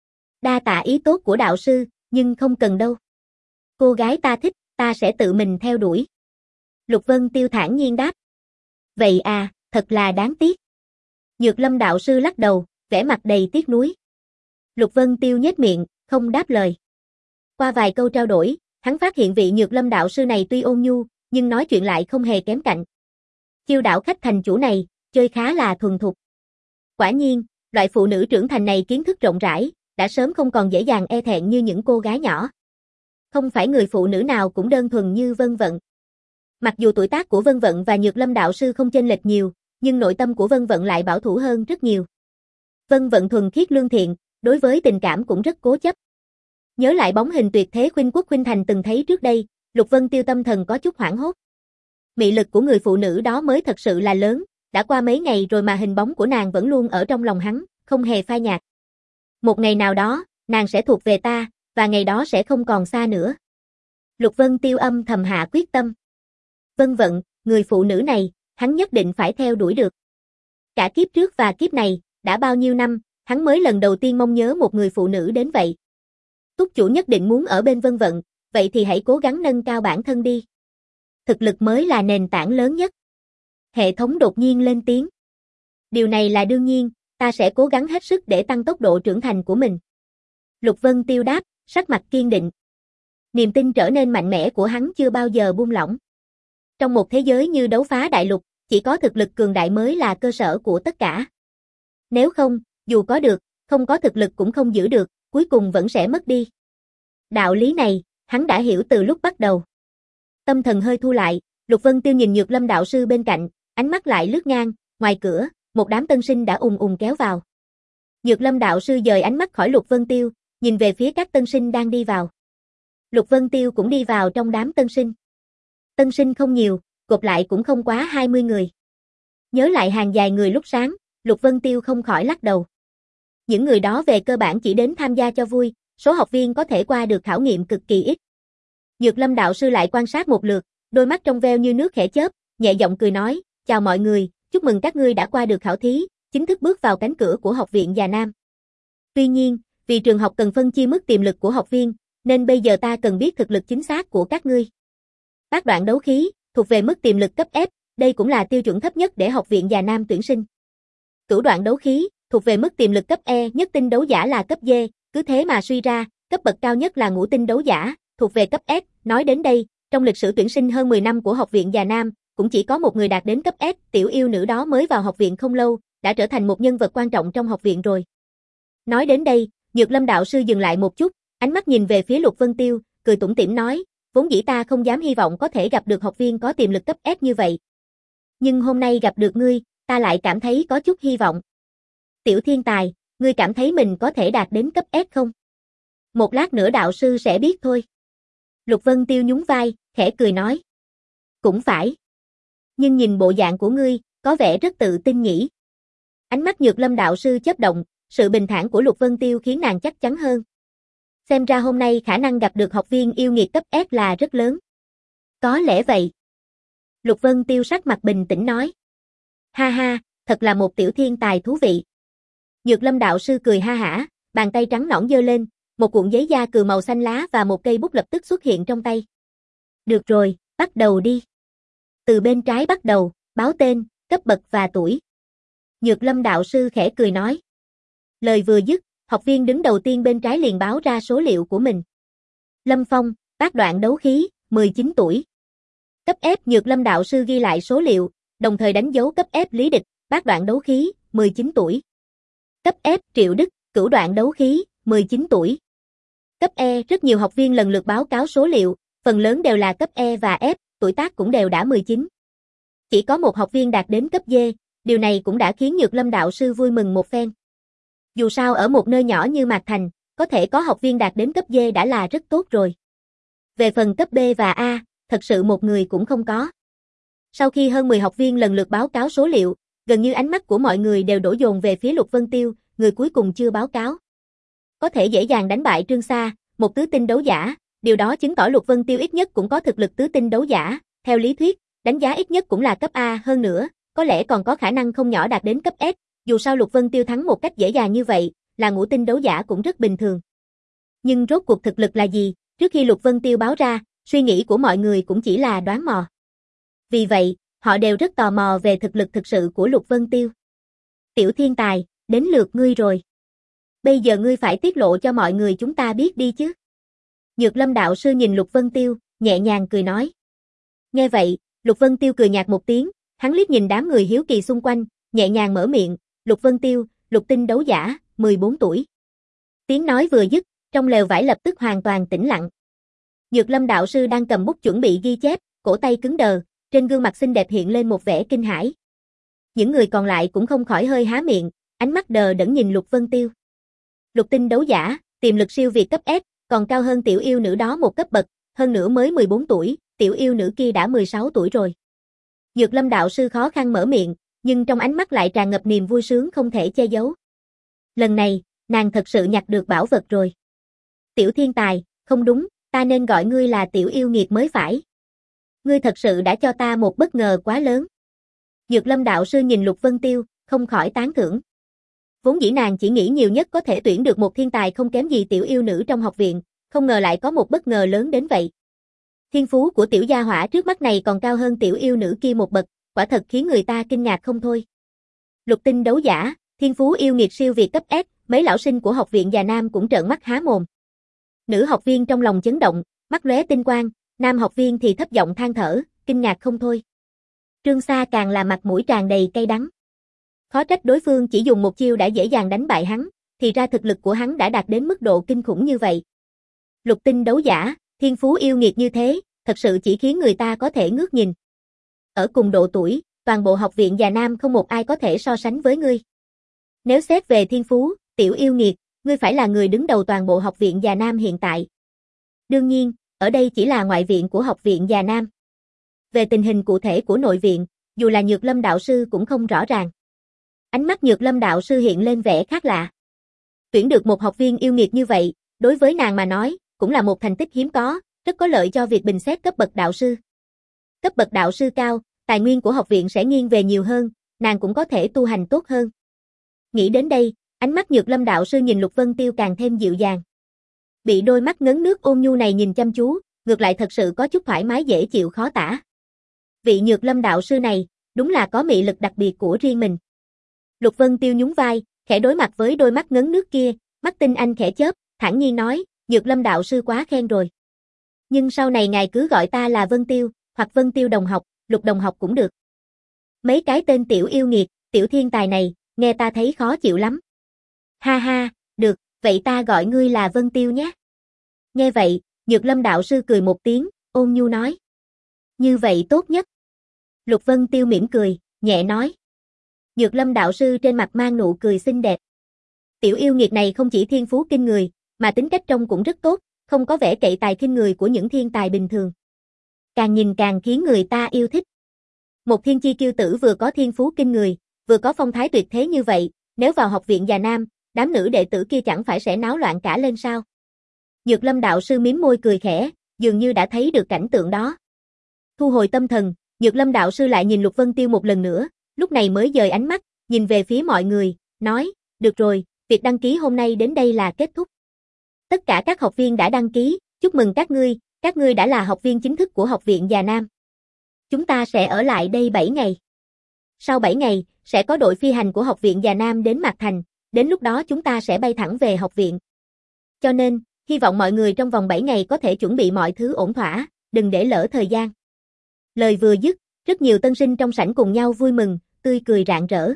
Đa tạ ý tốt của đạo sư, nhưng không cần đâu. Cô gái ta thích, ta sẽ tự mình theo đuổi. Lục Vân Tiêu thản nhiên đáp. Vậy à, thật là đáng tiếc. Nhược Lâm đạo sư lắc đầu, vẻ mặt đầy tiếc nuối. Lục Vân Tiêu nhếch miệng, không đáp lời. Qua vài câu trao đổi, hắn phát hiện vị Nhược Lâm đạo sư này tuy ôn nhu, nhưng nói chuyện lại không hề kém cạnh. Chiêu đảo khách thành chủ này, chơi khá là thuần thục. Quả nhiên, loại phụ nữ trưởng thành này kiến thức rộng rãi, đã sớm không còn dễ dàng e thẹn như những cô gái nhỏ. Không phải người phụ nữ nào cũng đơn thuần như Vân Vận. Mặc dù tuổi tác của Vân Vận và Nhược Lâm đạo sư không chênh lệch nhiều, nhưng nội tâm của Vân Vận lại bảo thủ hơn rất nhiều. Vân Vận thuần khiết lương thiện, đối với tình cảm cũng rất cố chấp. Nhớ lại bóng hình tuyệt thế khuynh quốc khuynh thành từng thấy trước đây, Lục Vân Tiêu tâm thần có chút hoảng hốt. Mị lực của người phụ nữ đó mới thật sự là lớn, đã qua mấy ngày rồi mà hình bóng của nàng vẫn luôn ở trong lòng hắn, không hề phai nhạt. Một ngày nào đó, nàng sẽ thuộc về ta, và ngày đó sẽ không còn xa nữa. Lục Vân Tiêu âm thầm hạ quyết tâm. Vân Vận, người phụ nữ này, hắn nhất định phải theo đuổi được. Cả kiếp trước và kiếp này, đã bao nhiêu năm, hắn mới lần đầu tiên mong nhớ một người phụ nữ đến vậy. Túc chủ nhất định muốn ở bên Vân Vận, vậy thì hãy cố gắng nâng cao bản thân đi. Thực lực mới là nền tảng lớn nhất. Hệ thống đột nhiên lên tiếng. Điều này là đương nhiên, ta sẽ cố gắng hết sức để tăng tốc độ trưởng thành của mình. Lục Vân Tiêu đáp, sắc mặt kiên định. Niềm tin trở nên mạnh mẽ của hắn chưa bao giờ buông lỏng. Trong một thế giới như đấu phá đại lục, chỉ có thực lực cường đại mới là cơ sở của tất cả. Nếu không, dù có được, không có thực lực cũng không giữ được, cuối cùng vẫn sẽ mất đi. Đạo lý này, hắn đã hiểu từ lúc bắt đầu. Tâm thần hơi thu lại, Lục Vân Tiêu nhìn Nhược Lâm đạo sư bên cạnh, ánh mắt lại lướt ngang, ngoài cửa, một đám tân sinh đã ùn ùn kéo vào. Nhược Lâm đạo sư dời ánh mắt khỏi Lục Vân Tiêu, nhìn về phía các tân sinh đang đi vào. Lục Vân Tiêu cũng đi vào trong đám tân sinh. Tân sinh không nhiều, gộp lại cũng không quá hai mươi người. Nhớ lại hàng dài người lúc sáng, Lục Vân Tiêu không khỏi lắc đầu. Những người đó về cơ bản chỉ đến tham gia cho vui, số học viên có thể qua được khảo nghiệm cực kỳ ít. Nhược Lâm đạo sư lại quan sát một lượt, đôi mắt trong veo như nước khẽ chớp, nhẹ giọng cười nói, chào mọi người, chúc mừng các ngươi đã qua được khảo thí, chính thức bước vào cánh cửa của học viện Già Nam. Tuy nhiên, vì trường học cần phân chia mức tiềm lực của học viên, nên bây giờ ta cần biết thực lực chính xác của các ngươi. Bát đoạn đấu khí, thuộc về mức tiềm lực cấp F, đây cũng là tiêu chuẩn thấp nhất để học viện Già Nam tuyển sinh. Cửu đoạn đấu khí, thuộc về mức tiềm lực cấp E, nhất tinh đấu giả là cấp D, cứ thế mà suy ra, cấp bậc cao nhất là ngũ tinh đấu giả, thuộc về cấp S. Nói đến đây, trong lịch sử tuyển sinh hơn mười năm của học viện Già Nam, cũng chỉ có một người đạt đến cấp S, tiểu yêu nữ đó mới vào học viện không lâu, đã trở thành một nhân vật quan trọng trong học viện rồi. Nói đến đây, Nhược Lâm đạo sư dừng lại một chút, ánh mắt nhìn về phía Lục Vân Tiêu, cười tủm tỉm nói, vốn dĩ ta không dám hy vọng có thể gặp được học viên có tiềm lực cấp S như vậy. Nhưng hôm nay gặp được ngươi, ta lại cảm thấy có chút hy vọng. Tiểu thiên tài, ngươi cảm thấy mình có thể đạt đến cấp S không? Một lát nữa đạo sư sẽ biết thôi. Lục Vân Tiêu nhún vai, khẽ cười nói. Cũng phải. Nhưng nhìn bộ dạng của ngươi, có vẻ rất tự tin nhỉ. Ánh mắt Nhược Lâm đạo sư chớp động, sự bình thản của Lục Vân Tiêu khiến nàng chắc chắn hơn. Xem ra hôm nay khả năng gặp được học viên yêu nghiệt cấp S là rất lớn. Có lẽ vậy. Lục Vân Tiêu sắc mặt bình tĩnh nói. Ha ha, thật là một tiểu thiên tài thú vị. Nhược Lâm đạo sư cười ha hả, bàn tay trắng nõn giơ lên, một cuộn giấy da cừ màu xanh lá và một cây bút lập tức xuất hiện trong tay. Được rồi, bắt đầu đi. Từ bên trái bắt đầu, báo tên, cấp bậc và tuổi. Nhược Lâm đạo sư khẽ cười nói. Lời vừa dứt, học viên đứng đầu tiên bên trái liền báo ra số liệu của mình. Lâm Phong, bát đoạn đấu khí, mười chín tuổi. Cấp F Nhược Lâm đạo sư ghi lại số liệu, đồng thời đánh dấu cấp F Lý Địch, bát đoạn đấu khí, mười chín tuổi. Cấp F Triệu Đức, cửu đoạn đấu khí, mười chín tuổi. Cấp E rất nhiều học viên lần lượt báo cáo số liệu, phần lớn đều là cấp E và F, tuổi tác cũng đều đã mười chín. Chỉ có một học viên đạt đến cấp D, điều này cũng đã khiến Nhược Lâm đạo sư vui mừng một phen. Dù sao ở một nơi nhỏ như Mạc Thành, có thể có học viên đạt đến cấp D đã là rất tốt rồi. Về phần cấp B và A, thật sự một người cũng không có. Sau khi hơn mười học viên lần lượt báo cáo số liệu, gần như ánh mắt của mọi người đều đổ dồn về phía Lục Vân Tiêu, người cuối cùng chưa báo cáo. Có thể dễ dàng đánh bại Trương Sa, một tứ tinh đấu giả, điều đó chứng tỏ Lục Vân Tiêu ít nhất cũng có thực lực tứ tinh đấu giả, theo lý thuyết, đánh giá ít nhất cũng là cấp A hơn nữa, có lẽ còn có khả năng không nhỏ đạt đến cấp S, dù sao Lục Vân Tiêu thắng một cách dễ dàng như vậy, là ngũ tinh đấu giả cũng rất bình thường. Nhưng rốt cuộc thực lực là gì, trước khi Lục Vân Tiêu báo ra, suy nghĩ của mọi người cũng chỉ là đoán mò. Vì vậy, họ đều rất tò mò về thực lực thực sự của Lục Vân Tiêu. Tiểu thiên tài, đến lượt ngươi rồi. Bây giờ ngươi phải tiết lộ cho mọi người chúng ta biết đi chứ. Nhược Lâm đạo sư nhìn Lục Vân Tiêu, nhẹ nhàng cười nói. Nghe vậy, Lục Vân Tiêu cười nhạt một tiếng, hắn liếc nhìn đám người hiếu kỳ xung quanh, nhẹ nhàng mở miệng, Lục Vân Tiêu, lục tinh đấu giả, mười bốn tuổi. Tiếng nói vừa dứt, trong lều vải lập tức hoàn toàn tĩnh lặng. Nhược Lâm đạo sư đang cầm bút chuẩn bị ghi chép, cổ tay cứng đờ, trên gương mặt xinh đẹp hiện lên một vẻ kinh hãi. Những người còn lại cũng không khỏi hơi há miệng, ánh mắt đờ đẫn nhìn Lục Vân Tiêu. Lục tinh đấu giả, tiềm lực siêu việt cấp S, còn cao hơn tiểu yêu nữ đó một cấp bậc, hơn nữa mới mười bốn tuổi, tiểu yêu nữ kia đã mười sáu tuổi rồi. Nhược Lâm đạo sư khó khăn mở miệng, nhưng trong ánh mắt lại tràn ngập niềm vui sướng không thể che giấu. Lần này, nàng thật sự nhặt được bảo vật rồi. Tiểu thiên tài, không đúng, ta nên gọi ngươi là tiểu yêu nghiệt mới phải. Ngươi thật sự đã cho ta một bất ngờ quá lớn. Nhược Lâm đạo sư nhìn Lục Vân Tiêu, không khỏi tán thưởng. Vốn dĩ nàng chỉ nghĩ nhiều nhất có thể tuyển được một thiên tài không kém gì tiểu yêu nữ trong học viện, không ngờ lại có một bất ngờ lớn đến vậy. Thiên phú của tiểu gia hỏa trước mắt này còn cao hơn tiểu yêu nữ kia một bậc, quả thật khiến người ta kinh ngạc không thôi. Lục tinh đấu giả, thiên phú yêu nghiệt siêu việt cấp S, mấy lão sinh của học viện Già Nam cũng trợn mắt há mồm. Nữ học viên trong lòng chấn động, mắt lóe tinh quang, nam học viên thì thấp giọng than thở, kinh ngạc không thôi. Trương Sa càng là mặt mũi tràn đầy cay đắng. Khó trách đối phương chỉ dùng một chiêu đã dễ dàng đánh bại hắn, thì ra thực lực của hắn đã đạt đến mức độ kinh khủng như vậy. Lục tinh đấu giả, thiên phú yêu nghiệt như thế, thật sự chỉ khiến người ta có thể ngước nhìn. Ở cùng độ tuổi, toàn bộ học viện Già Nam không một ai có thể so sánh với ngươi. Nếu xét về thiên phú, tiểu yêu nghiệt, ngươi phải là người đứng đầu toàn bộ học viện Già Nam hiện tại. Đương nhiên, ở đây chỉ là ngoại viện của học viện Già Nam. Về tình hình cụ thể của nội viện, dù là Nhược Lâm đạo sư cũng không rõ ràng. Ánh mắt Nhược Lâm đạo sư hiện lên vẻ khác lạ. Tuyển được một học viên yêu nghiệt như vậy, đối với nàng mà nói, cũng là một thành tích hiếm có, rất có lợi cho việc bình xét cấp bậc đạo sư. Cấp bậc đạo sư cao, tài nguyên của học viện sẽ nghiêng về nhiều hơn, nàng cũng có thể tu hành tốt hơn. Nghĩ đến đây, ánh mắt Nhược Lâm đạo sư nhìn Lục Vân Tiêu càng thêm dịu dàng. Bị đôi mắt ngấn nước ôn nhu này nhìn chăm chú, ngược lại thật sự có chút thoải mái dễ chịu khó tả. Vị Nhược Lâm đạo sư này, đúng là có mị lực đặc biệt của riêng mình. Lục Vân Tiêu nhún vai, khẽ đối mặt với đôi mắt ngấn nước kia, mắt tinh anh khẽ chớp, thản nhiên nói, Nhược Lâm đạo sư quá khen rồi. Nhưng sau này ngài cứ gọi ta là Vân Tiêu, hoặc Vân Tiêu đồng học, Lục đồng học cũng được. Mấy cái tên tiểu yêu nghiệt, tiểu thiên tài này, nghe ta thấy khó chịu lắm. Ha ha, được, vậy ta gọi ngươi là Vân Tiêu nhé. Nghe vậy, Nhược Lâm đạo sư cười một tiếng, ôn nhu nói. Như vậy tốt nhất. Lục Vân Tiêu mỉm cười, nhẹ nói. Nhược Lâm đạo sư trên mặt mang nụ cười xinh đẹp. Tiểu yêu nghiệt này không chỉ thiên phú kinh người, mà tính cách trông cũng rất tốt, không có vẻ cậy tài khinh người của những thiên tài bình thường. Càng nhìn càng khiến người ta yêu thích. Một thiên chi kiêu tử vừa có thiên phú kinh người, vừa có phong thái tuyệt thế như vậy, nếu vào học viện già nam, đám nữ đệ tử kia chẳng phải sẽ náo loạn cả lên sao? Nhược Lâm đạo sư mím môi cười khẽ, dường như đã thấy được cảnh tượng đó. Thu hồi tâm thần, Nhược Lâm đạo sư lại nhìn Lục Vân Tiêu một lần nữa, lúc này mới dời ánh mắt, nhìn về phía mọi người, nói, được rồi, việc đăng ký hôm nay đến đây là kết thúc. Tất cả các học viên đã đăng ký, chúc mừng các ngươi, các ngươi đã là học viên chính thức của học viện già nam. Chúng ta sẽ ở lại đây bảy ngày. Sau bảy ngày, sẽ có đội phi hành của học viện già nam đến Mạc Thành, đến lúc đó chúng ta sẽ bay thẳng về học viện. Cho nên, hy vọng mọi người trong vòng bảy ngày có thể chuẩn bị mọi thứ ổn thỏa, đừng để lỡ thời gian. Lời vừa dứt, rất nhiều tân sinh trong sảnh cùng nhau vui mừng, tươi cười rạng rỡ.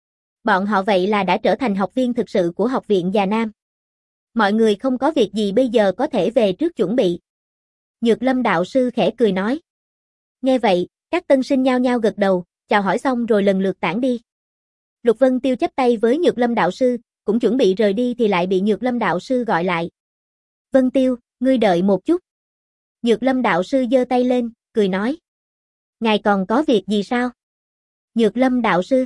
Bọn họ vậy là đã trở thành học viên thực sự của học viện già nam. Mọi người không có việc gì bây giờ có thể về trước chuẩn bị. Nhược Lâm đạo sư khẽ cười nói. Nghe vậy, các tân sinh nhao nhao gật đầu, chào hỏi xong rồi lần lượt tản đi. Lục Vân Tiêu chắp tay với Nhược Lâm đạo sư, cũng chuẩn bị rời đi thì lại bị Nhược Lâm đạo sư gọi lại. Vân Tiêu, ngươi đợi một chút. Nhược Lâm đạo sư giơ tay lên, cười nói. Ngài còn có việc gì sao? Nhược Lâm đạo sư.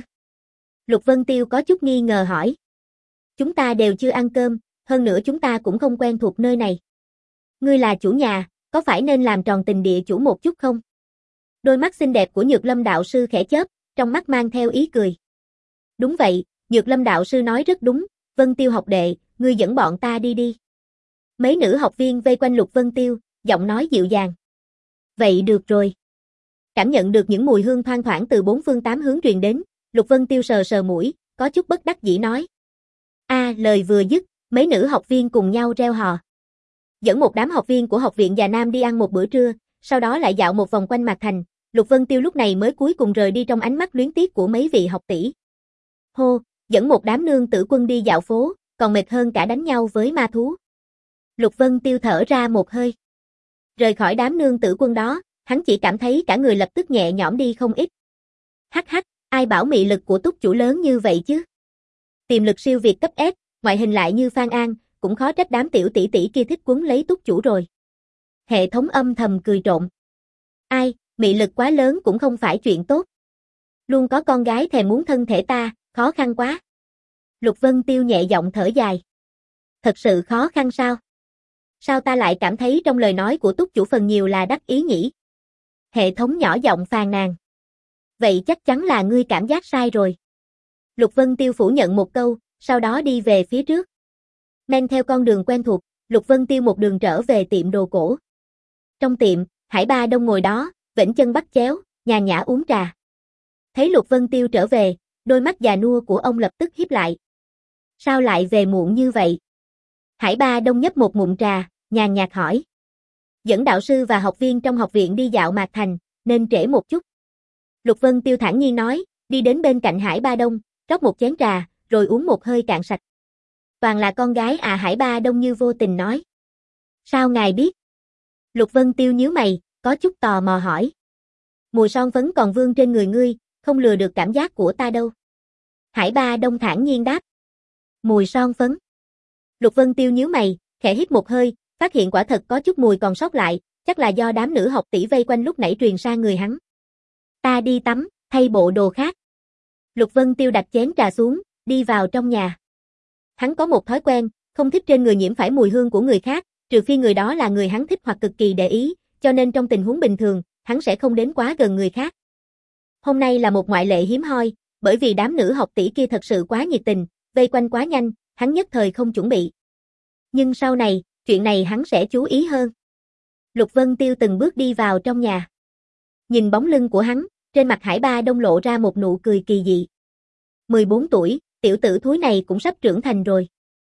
Lục Vân Tiêu có chút nghi ngờ hỏi. Chúng ta đều chưa ăn cơm, hơn nữa chúng ta cũng không quen thuộc nơi này. Ngươi là chủ nhà, có phải nên làm tròn tình địa chủ một chút không? Đôi mắt xinh đẹp của Nhược Lâm đạo sư khẽ chớp, trong mắt mang theo ý cười. Đúng vậy, Nhược Lâm đạo sư nói rất đúng, Vân Tiêu học đệ, ngươi dẫn bọn ta đi đi. Mấy nữ học viên vây quanh Lục Vân Tiêu, giọng nói dịu dàng. Vậy được rồi. Cảm nhận được những mùi hương thoang thoảng từ bốn phương tám hướng truyền đến, Lục Vân Tiêu sờ sờ mũi, có chút bất đắc dĩ nói. A, à, lời vừa dứt, mấy nữ học viên cùng nhau reo hò. Dẫn một đám học viên của học viện già nam đi ăn một bữa trưa, sau đó lại dạo một vòng quanh Mạc Thành, Lục Vân Tiêu lúc này mới cuối cùng rời đi trong ánh mắt luyến tiếc của mấy vị học tỷ. Hô, dẫn một đám nương tử quân đi dạo phố, còn mệt hơn cả đánh nhau với ma thú. Lục Vân Tiêu thở ra một hơi. Rời khỏi đám nương tử quân đó, hắn chỉ cảm thấy cả người lập tức nhẹ nhõm đi không ít. Hắc hắc, ai bảo mị lực của túc chủ lớn như vậy chứ? Tiềm lực siêu việt cấp S, ngoại hình lại như Phan An, cũng khó trách đám tiểu tỷ tỷ kia thích quấn lấy túc chủ rồi. Hệ thống âm thầm cười trộm. Ai, mị lực quá lớn cũng không phải chuyện tốt. Luôn có con gái thèm muốn thân thể ta, khó khăn quá. Lục Vân Tiêu nhẹ giọng thở dài. Thật sự khó khăn sao? Sao ta lại cảm thấy trong lời nói của túc chủ phần nhiều là đắc ý nhỉ? Hệ thống nhỏ giọng phàn nàn. Vậy chắc chắn là ngươi cảm giác sai rồi. Lục Vân Tiêu phủ nhận một câu, sau đó đi về phía trước. Men theo con đường quen thuộc, Lục Vân Tiêu một đường trở về tiệm đồ cổ. Trong tiệm, Hải Ba Đông ngồi đó, vểnh chân bắt chéo, nhàn nhã uống trà. Thấy Lục Vân Tiêu trở về, đôi mắt già nua của ông lập tức híp lại. Sao lại về muộn như vậy? Hải Ba Đông nhấp một ngụm trà, nhàn nhạt hỏi. Dẫn đạo sư và học viên trong học viện đi dạo Mạc Thành, nên trễ một chút. Lục Vân Tiêu thản nhiên nói, đi đến bên cạnh Hải Ba Đông, rót một chén trà, rồi uống một hơi cạn sạch. Toàn là con gái à? Hải Ba Đông như vô tình nói. Sao ngài biết? Lục Vân Tiêu nhíu mày, có chút tò mò hỏi. Mùi son phấn còn vương trên người ngươi, không lừa được cảm giác của ta đâu. Hải Ba Đông thản nhiên đáp. Mùi son phấn. Lục Vân Tiêu nhíu mày, khẽ hít một hơi, phát hiện quả thật có chút mùi còn sót lại, chắc là do đám nữ học tỷ vây quanh lúc nãy truyền sang người hắn. Ta đi tắm, thay bộ đồ khác. Lục Vân Tiêu đặt chén trà xuống, đi vào trong nhà. Hắn có một thói quen, không thích trên người nhiễm phải mùi hương của người khác, trừ phi người đó là người hắn thích hoặc cực kỳ để ý, cho nên trong tình huống bình thường, hắn sẽ không đến quá gần người khác. Hôm nay là một ngoại lệ hiếm hoi, bởi vì đám nữ học tỷ kia thật sự quá nhiệt tình, vây quanh quá nhanh, hắn nhất thời không chuẩn bị. Nhưng sau này, chuyện này hắn sẽ chú ý hơn. Lục Vân Tiêu từng bước đi vào trong nhà. Nhìn bóng lưng của hắn, trên mặt Hải Ba Đông lộ ra một nụ cười kỳ dị. mười bốn tuổi, tiểu tử thúi này cũng sắp trưởng thành rồi.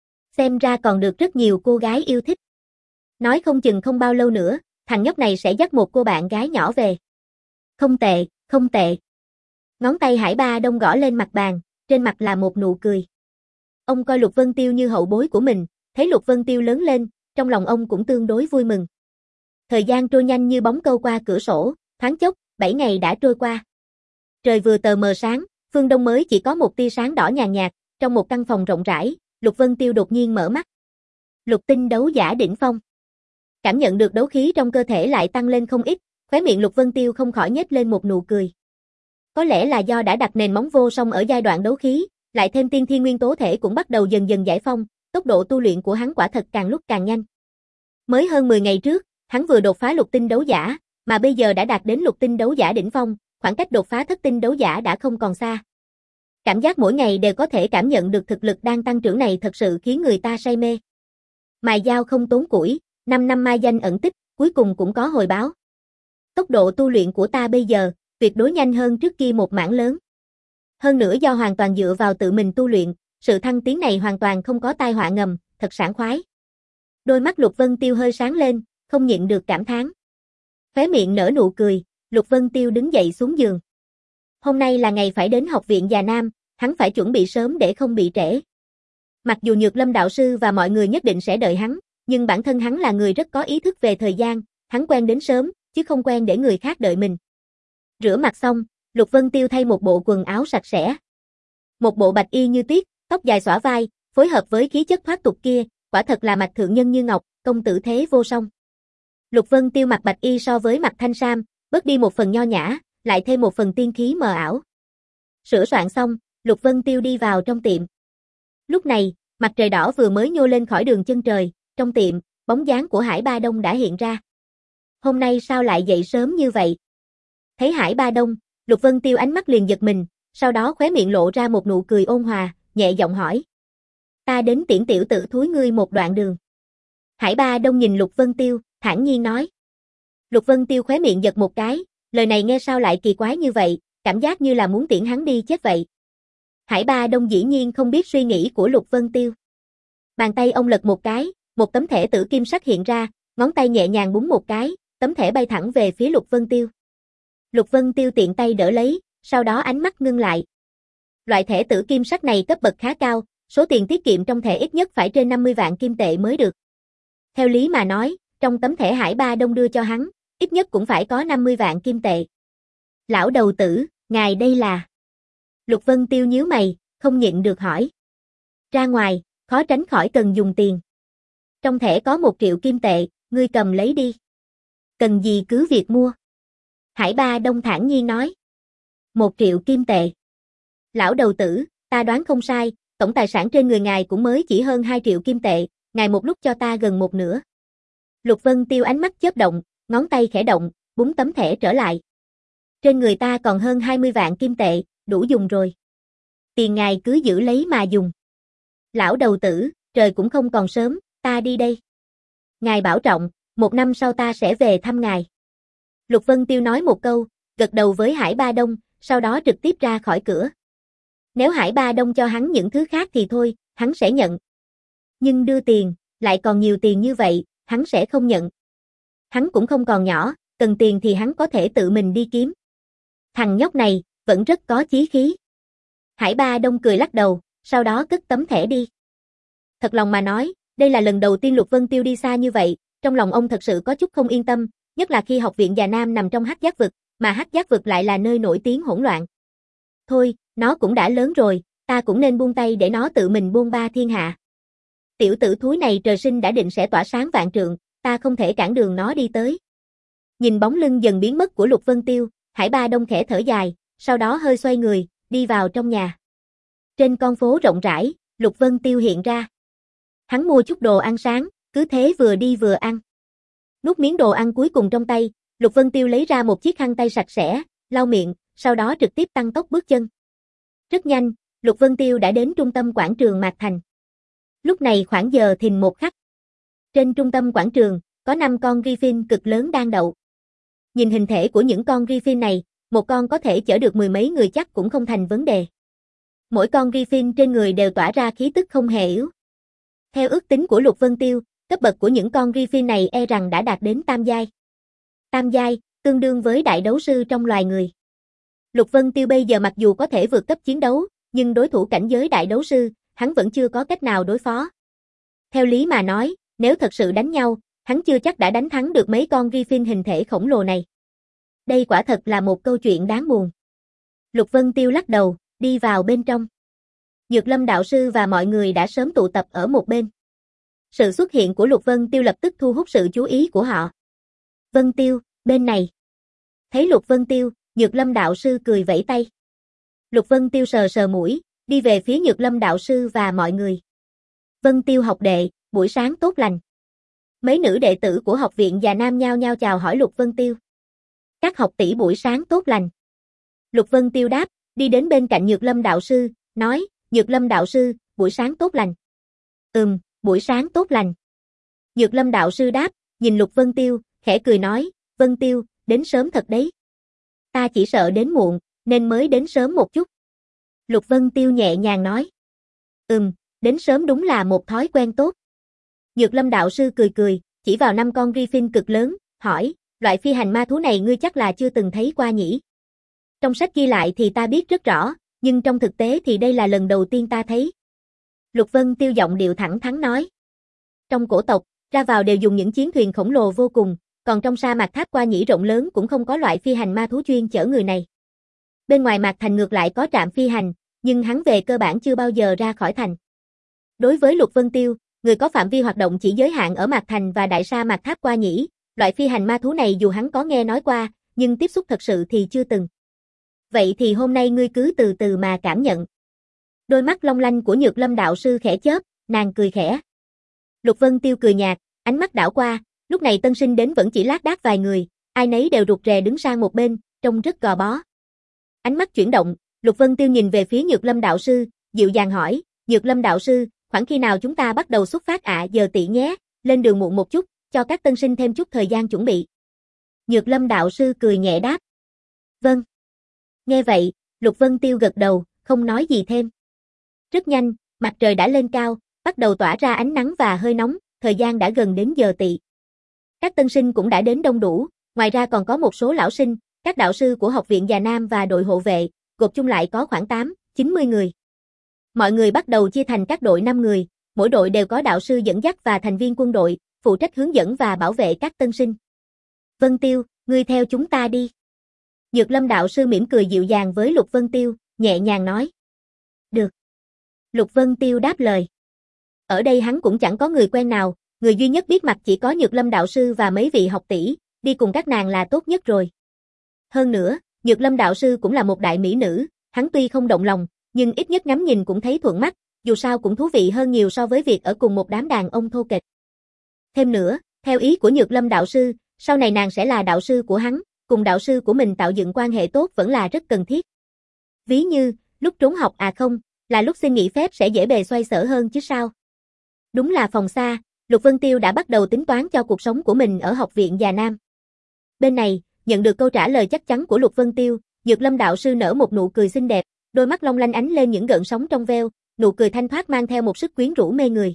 Xem ra còn được rất nhiều cô gái yêu thích. Nói không chừng không bao lâu nữa, thằng nhóc này sẽ dắt một cô bạn gái nhỏ về. Không tệ, không tệ. Ngón tay Hải Ba Đông gõ lên mặt bàn, trên mặt là một nụ cười. Ông coi Lục Vân Tiêu như hậu bối của mình, thấy Lục Vân Tiêu lớn lên, trong lòng ông cũng tương đối vui mừng. Thời gian trôi nhanh như bóng câu qua cửa sổ, thoáng chốc, bảy ngày đã trôi qua. Trời vừa tờ mờ sáng, phương đông mới chỉ có một tia sáng đỏ nhàn nhạt, trong một căn phòng rộng rãi, Lục Vân Tiêu đột nhiên mở mắt. Lục tinh đấu giả đỉnh phong. Cảm nhận được đấu khí trong cơ thể lại tăng lên không ít, khóe miệng Lục Vân Tiêu không khỏi nhếch lên một nụ cười. Có lẽ là do đã đặt nền móng vô song ở giai đoạn đấu khí, lại thêm tiên thiên nguyên tố thể cũng bắt đầu dần dần giải phong, tốc độ tu luyện của hắn quả thật càng lúc càng nhanh. Mới hơn mười ngày trước, hắn vừa đột phá lục tinh đấu giả, mà bây giờ đã đạt đến lục tinh đấu giả đỉnh phong, khoảng cách đột phá thất tinh đấu giả đã không còn xa. Cảm giác mỗi ngày đều có thể cảm nhận được thực lực đang tăng trưởng này thật sự khiến người ta say mê. Mài dao không tốn củi, năm năm mai danh ẩn tích, cuối cùng cũng có hồi báo. Tốc độ tu luyện của ta bây giờ, tuyệt đối nhanh hơn trước kia một mảng lớn. Hơn nữa do hoàn toàn dựa vào tự mình tu luyện, sự thăng tiến này hoàn toàn không có tai họa ngầm, thật sảng khoái. Đôi mắt Lục Vân Tiêu hơi sáng lên, không nhịn được cảm thán. Khóe miệng nở nụ cười, Lục Vân Tiêu đứng dậy xuống giường. Hôm nay là ngày phải đến học viện Già Nam, hắn phải chuẩn bị sớm để không bị trễ. Mặc dù Nhược Lâm đạo sư và mọi người nhất định sẽ đợi hắn, nhưng bản thân hắn là người rất có ý thức về thời gian, hắn quen đến sớm, chứ không quen để người khác đợi mình. Rửa mặt xong, Lục Vân Tiêu thay một bộ quần áo sạch sẽ. Một bộ bạch y như tuyết, tóc dài xõa vai, phối hợp với khí chất thoát tục kia, quả thật là mạch thượng nhân như ngọc, công tử thế vô song. Lục Vân Tiêu mặc bạch y so với mặc thanh sam, bớt đi một phần nho nhã, lại thêm một phần tiên khí mờ ảo. Sửa soạn xong, Lục Vân Tiêu đi vào trong tiệm. Lúc này, mặt trời đỏ vừa mới nhô lên khỏi đường chân trời, trong tiệm, bóng dáng của Hải Ba Đông đã hiện ra. Hôm nay sao lại dậy sớm như vậy? Thấy Hải Ba Đông, Lục Vân Tiêu ánh mắt liền giật mình, sau đó khóe miệng lộ ra một nụ cười ôn hòa, nhẹ giọng hỏi. Ta đến tiễn tiểu tử thúi ngươi một đoạn đường. Hải Ba Đông nhìn Lục Vân Tiêu, thản nhiên nói. Lục Vân Tiêu khóe miệng giật một cái, lời này nghe sao lại kỳ quái như vậy, cảm giác như là muốn tiễn hắn đi chết vậy. Hải Ba Đông dĩ nhiên không biết suy nghĩ của Lục Vân Tiêu. Bàn tay ông lật một cái, một tấm thẻ tử kim sắc hiện ra, ngón tay nhẹ nhàng búng một cái, tấm thẻ bay thẳng về phía Lục Vân Tiêu. Lục Vân Tiêu tiện tay đỡ lấy, sau đó ánh mắt ngưng lại. Loại thẻ tử kim sắc này cấp bậc khá cao, số tiền tiết kiệm trong thẻ ít nhất phải trên năm mươi vạn kim tệ mới được. Theo lý mà nói, trong tấm thẻ Hải Ba Đông đưa cho hắn, ít nhất cũng phải có năm mươi vạn kim tệ. Lão đầu tử, ngài đây là... Lục Vân Tiêu nhíu mày, không nhịn được hỏi. Ra ngoài, khó tránh khỏi cần dùng tiền. Trong thẻ có một triệu kim tệ, ngươi cầm lấy đi. Cần gì cứ việc mua. Hải Ba Đông thản nhiên nói. Một triệu kim tệ. Lão đầu tử, ta đoán không sai, tổng tài sản trên người ngài cũng mới chỉ hơn hai triệu kim tệ, ngài một lúc cho ta gần một nửa. Lục Vân Tiêu ánh mắt chớp động, ngón tay khẽ động, búng tấm thẻ trở lại. Trên người ta còn hơn hai mươi vạn kim tệ, đủ dùng rồi. Tiền ngài cứ giữ lấy mà dùng. Lão đầu tử, trời cũng không còn sớm, ta đi đây. Ngài bảo trọng, một năm sau ta sẽ về thăm ngài. Lục Vân Tiêu nói một câu, gật đầu với Hải Ba Đông, sau đó trực tiếp ra khỏi cửa. Nếu Hải Ba Đông cho hắn những thứ khác thì thôi, hắn sẽ nhận. Nhưng đưa tiền, lại còn nhiều tiền như vậy, hắn sẽ không nhận. Hắn cũng không còn nhỏ, cần tiền thì hắn có thể tự mình đi kiếm. Thằng nhóc này, vẫn rất có chí khí. Hải Ba Đông cười lắc đầu, sau đó cất tấm thẻ đi. Thật lòng mà nói, đây là lần đầu tiên Lục Vân Tiêu đi xa như vậy, trong lòng ông thật sự có chút không yên tâm, nhất là khi học viện Già Nam nằm trong Hắc Giác vực, mà Hắc Giác vực lại là nơi nổi tiếng hỗn loạn. Thôi, nó cũng đã lớn rồi, ta cũng nên buông tay để nó tự mình buông ba thiên hạ. Tiểu tử thúi này trời sinh đã định sẽ tỏa sáng vạn trượng, ta không thể cản đường nó đi tới. Nhìn bóng lưng dần biến mất của Lục Vân Tiêu, Hải Ba Đông khẽ thở dài, sau đó hơi xoay người, đi vào trong nhà. Trên con phố rộng rãi, Lục Vân Tiêu hiện ra. Hắn mua chút đồ ăn sáng, cứ thế vừa đi vừa ăn. Nuốt miếng đồ ăn cuối cùng trong tay, Lục Vân Tiêu lấy ra một chiếc khăn tay sạch sẽ, lau miệng, sau đó trực tiếp tăng tốc bước chân. Rất nhanh, Lục Vân Tiêu đã đến trung tâm quảng trường Mạc Thành. Lúc này khoảng giờ thìn một khắc. Trên trung tâm quảng trường, có năm con Griffin cực lớn đang đậu. Nhìn hình thể của những con Griffin này, một con có thể chở được mười mấy người chắc cũng không thành vấn đề. Mỗi con Griffin trên người đều tỏa ra khí tức không hề yếu. Theo ước tính của Lục Vân Tiêu, cấp bậc của những con Griffin này e rằng đã đạt đến tam giai. Tam giai, tương đương với đại đấu sư trong loài người. Lục Vân Tiêu bây giờ mặc dù có thể vượt cấp chiến đấu, nhưng đối thủ cảnh giới đại đấu sư, hắn vẫn chưa có cách nào đối phó. Theo lý mà nói, nếu thật sự đánh nhau, hắn chưa chắc đã đánh thắng được mấy con Griffin hình thể khổng lồ này. Đây quả thật là một câu chuyện đáng buồn. Lục Vân Tiêu lắc đầu, đi vào bên trong. Nhược Lâm đạo sư và mọi người đã sớm tụ tập ở một bên. Sự xuất hiện của Lục Vân Tiêu lập tức thu hút sự chú ý của họ. Vân Tiêu, bên này. Thấy Lục Vân Tiêu, Nhược Lâm đạo sư cười vẫy tay. Lục Vân Tiêu sờ sờ mũi, đi về phía Nhược Lâm đạo sư và mọi người. Vân Tiêu học đệ, buổi sáng tốt lành. Mấy nữ đệ tử của học viện Già Nam nhao nhao chào hỏi Lục Vân Tiêu. Các học tỷ buổi sáng tốt lành. Lục Vân Tiêu đáp, đi đến bên cạnh Nhược Lâm đạo sư, nói, Nhược Lâm đạo sư, buổi sáng tốt lành. Ừm, buổi sáng tốt lành. Nhược Lâm đạo sư đáp, nhìn Lục Vân Tiêu, khẽ cười nói, Vân Tiêu, đến sớm thật đấy. Ta chỉ sợ đến muộn, nên mới đến sớm một chút. Lục Vân Tiêu nhẹ nhàng nói. Ừm, đến sớm đúng là một thói quen tốt. Nhược Lâm đạo sư cười cười, chỉ vào năm con Griffin cực lớn, hỏi, loại phi hành ma thú này ngươi chắc là chưa từng thấy qua nhỉ? Trong sách ghi lại thì ta biết rất rõ, nhưng trong thực tế thì đây là lần đầu tiên ta thấy. Lục Vân Tiêu giọng điệu thẳng thắn nói. Trong cổ tộc, ra vào đều dùng những chiến thuyền khổng lồ vô cùng, còn trong sa mạc tháp qua nhĩ rộng lớn cũng không có loại phi hành ma thú chuyên chở người này. Bên ngoài Mạc Thành ngược lại có trạm phi hành, nhưng hắn về cơ bản chưa bao giờ ra khỏi thành. Đối với Lục Vân Tiêu, người có phạm vi hoạt động chỉ giới hạn ở Mạc Thành và đại sa mạc tháp qua nhĩ, loại phi hành ma thú này dù hắn có nghe nói qua, nhưng tiếp xúc thật sự thì chưa từng. Vậy thì hôm nay ngươi cứ từ từ mà cảm nhận. Đôi mắt long lanh của Nhược Lâm đạo sư khẽ chớp, nàng cười khẽ. Lục Vân Tiêu cười nhạt, ánh mắt đảo qua, lúc này tân sinh đến vẫn chỉ lác đác vài người, ai nấy đều rụt rè đứng sang một bên, trông rất gò bó. Ánh mắt chuyển động, Lục Vân Tiêu nhìn về phía Nhược Lâm đạo sư, dịu dàng hỏi, Nhược Lâm đạo sư, khoảng khi nào chúng ta bắt đầu xuất phát ạ? À, giờ tị nhé, lên đường muộn một chút, cho các tân sinh thêm chút thời gian chuẩn bị. Nhược Lâm đạo sư cười nhẹ đáp. Vâng. Nghe vậy, Lục Vân Tiêu gật đầu, không nói gì thêm. Rất nhanh, mặt trời đã lên cao, bắt đầu tỏa ra ánh nắng và hơi nóng, thời gian đã gần đến giờ tị. Các tân sinh cũng đã đến đông đủ, ngoài ra còn có một số lão sinh, các đạo sư của học viện Già Nam và đội hộ vệ, gộp chung lại có khoảng tám, chín mươi người. Mọi người bắt đầu chia thành các đội năm người, mỗi đội đều có đạo sư dẫn dắt và thành viên quân đội, phụ trách hướng dẫn và bảo vệ các tân sinh. Vân Tiêu, ngươi theo chúng ta đi. Nhược Lâm đạo sư mỉm cười dịu dàng với Lục Vân Tiêu, nhẹ nhàng nói. Được. Lục Vân Tiêu đáp lời. Ở đây hắn cũng chẳng có người quen nào, người duy nhất biết mặt chỉ có Nhược Lâm đạo sư và mấy vị học tỷ, đi cùng các nàng là tốt nhất rồi. Hơn nữa, Nhược Lâm đạo sư cũng là một đại mỹ nữ, hắn tuy không động lòng, nhưng ít nhất ngắm nhìn cũng thấy thuận mắt, dù sao cũng thú vị hơn nhiều so với việc ở cùng một đám đàn ông thô kệch. Thêm nữa, theo ý của Nhược Lâm đạo sư, sau này nàng sẽ là đạo sư của hắn, cùng đạo sư của mình tạo dựng quan hệ tốt vẫn là rất cần thiết. Ví như, lúc trốn học à không, là lúc xin nghỉ phép sẽ dễ bề xoay sở hơn chứ sao. Đúng là phòng xa, Lục Vân Tiêu đã bắt đầu tính toán cho cuộc sống của mình ở học viện Già Nam. Bên này, nhận được câu trả lời chắc chắn của Lục Vân Tiêu, Nhược Lâm đạo sư nở một nụ cười xinh đẹp, đôi mắt long lanh ánh lên những gợn sóng trong veo, nụ cười thanh thoát mang theo một sức quyến rũ mê người.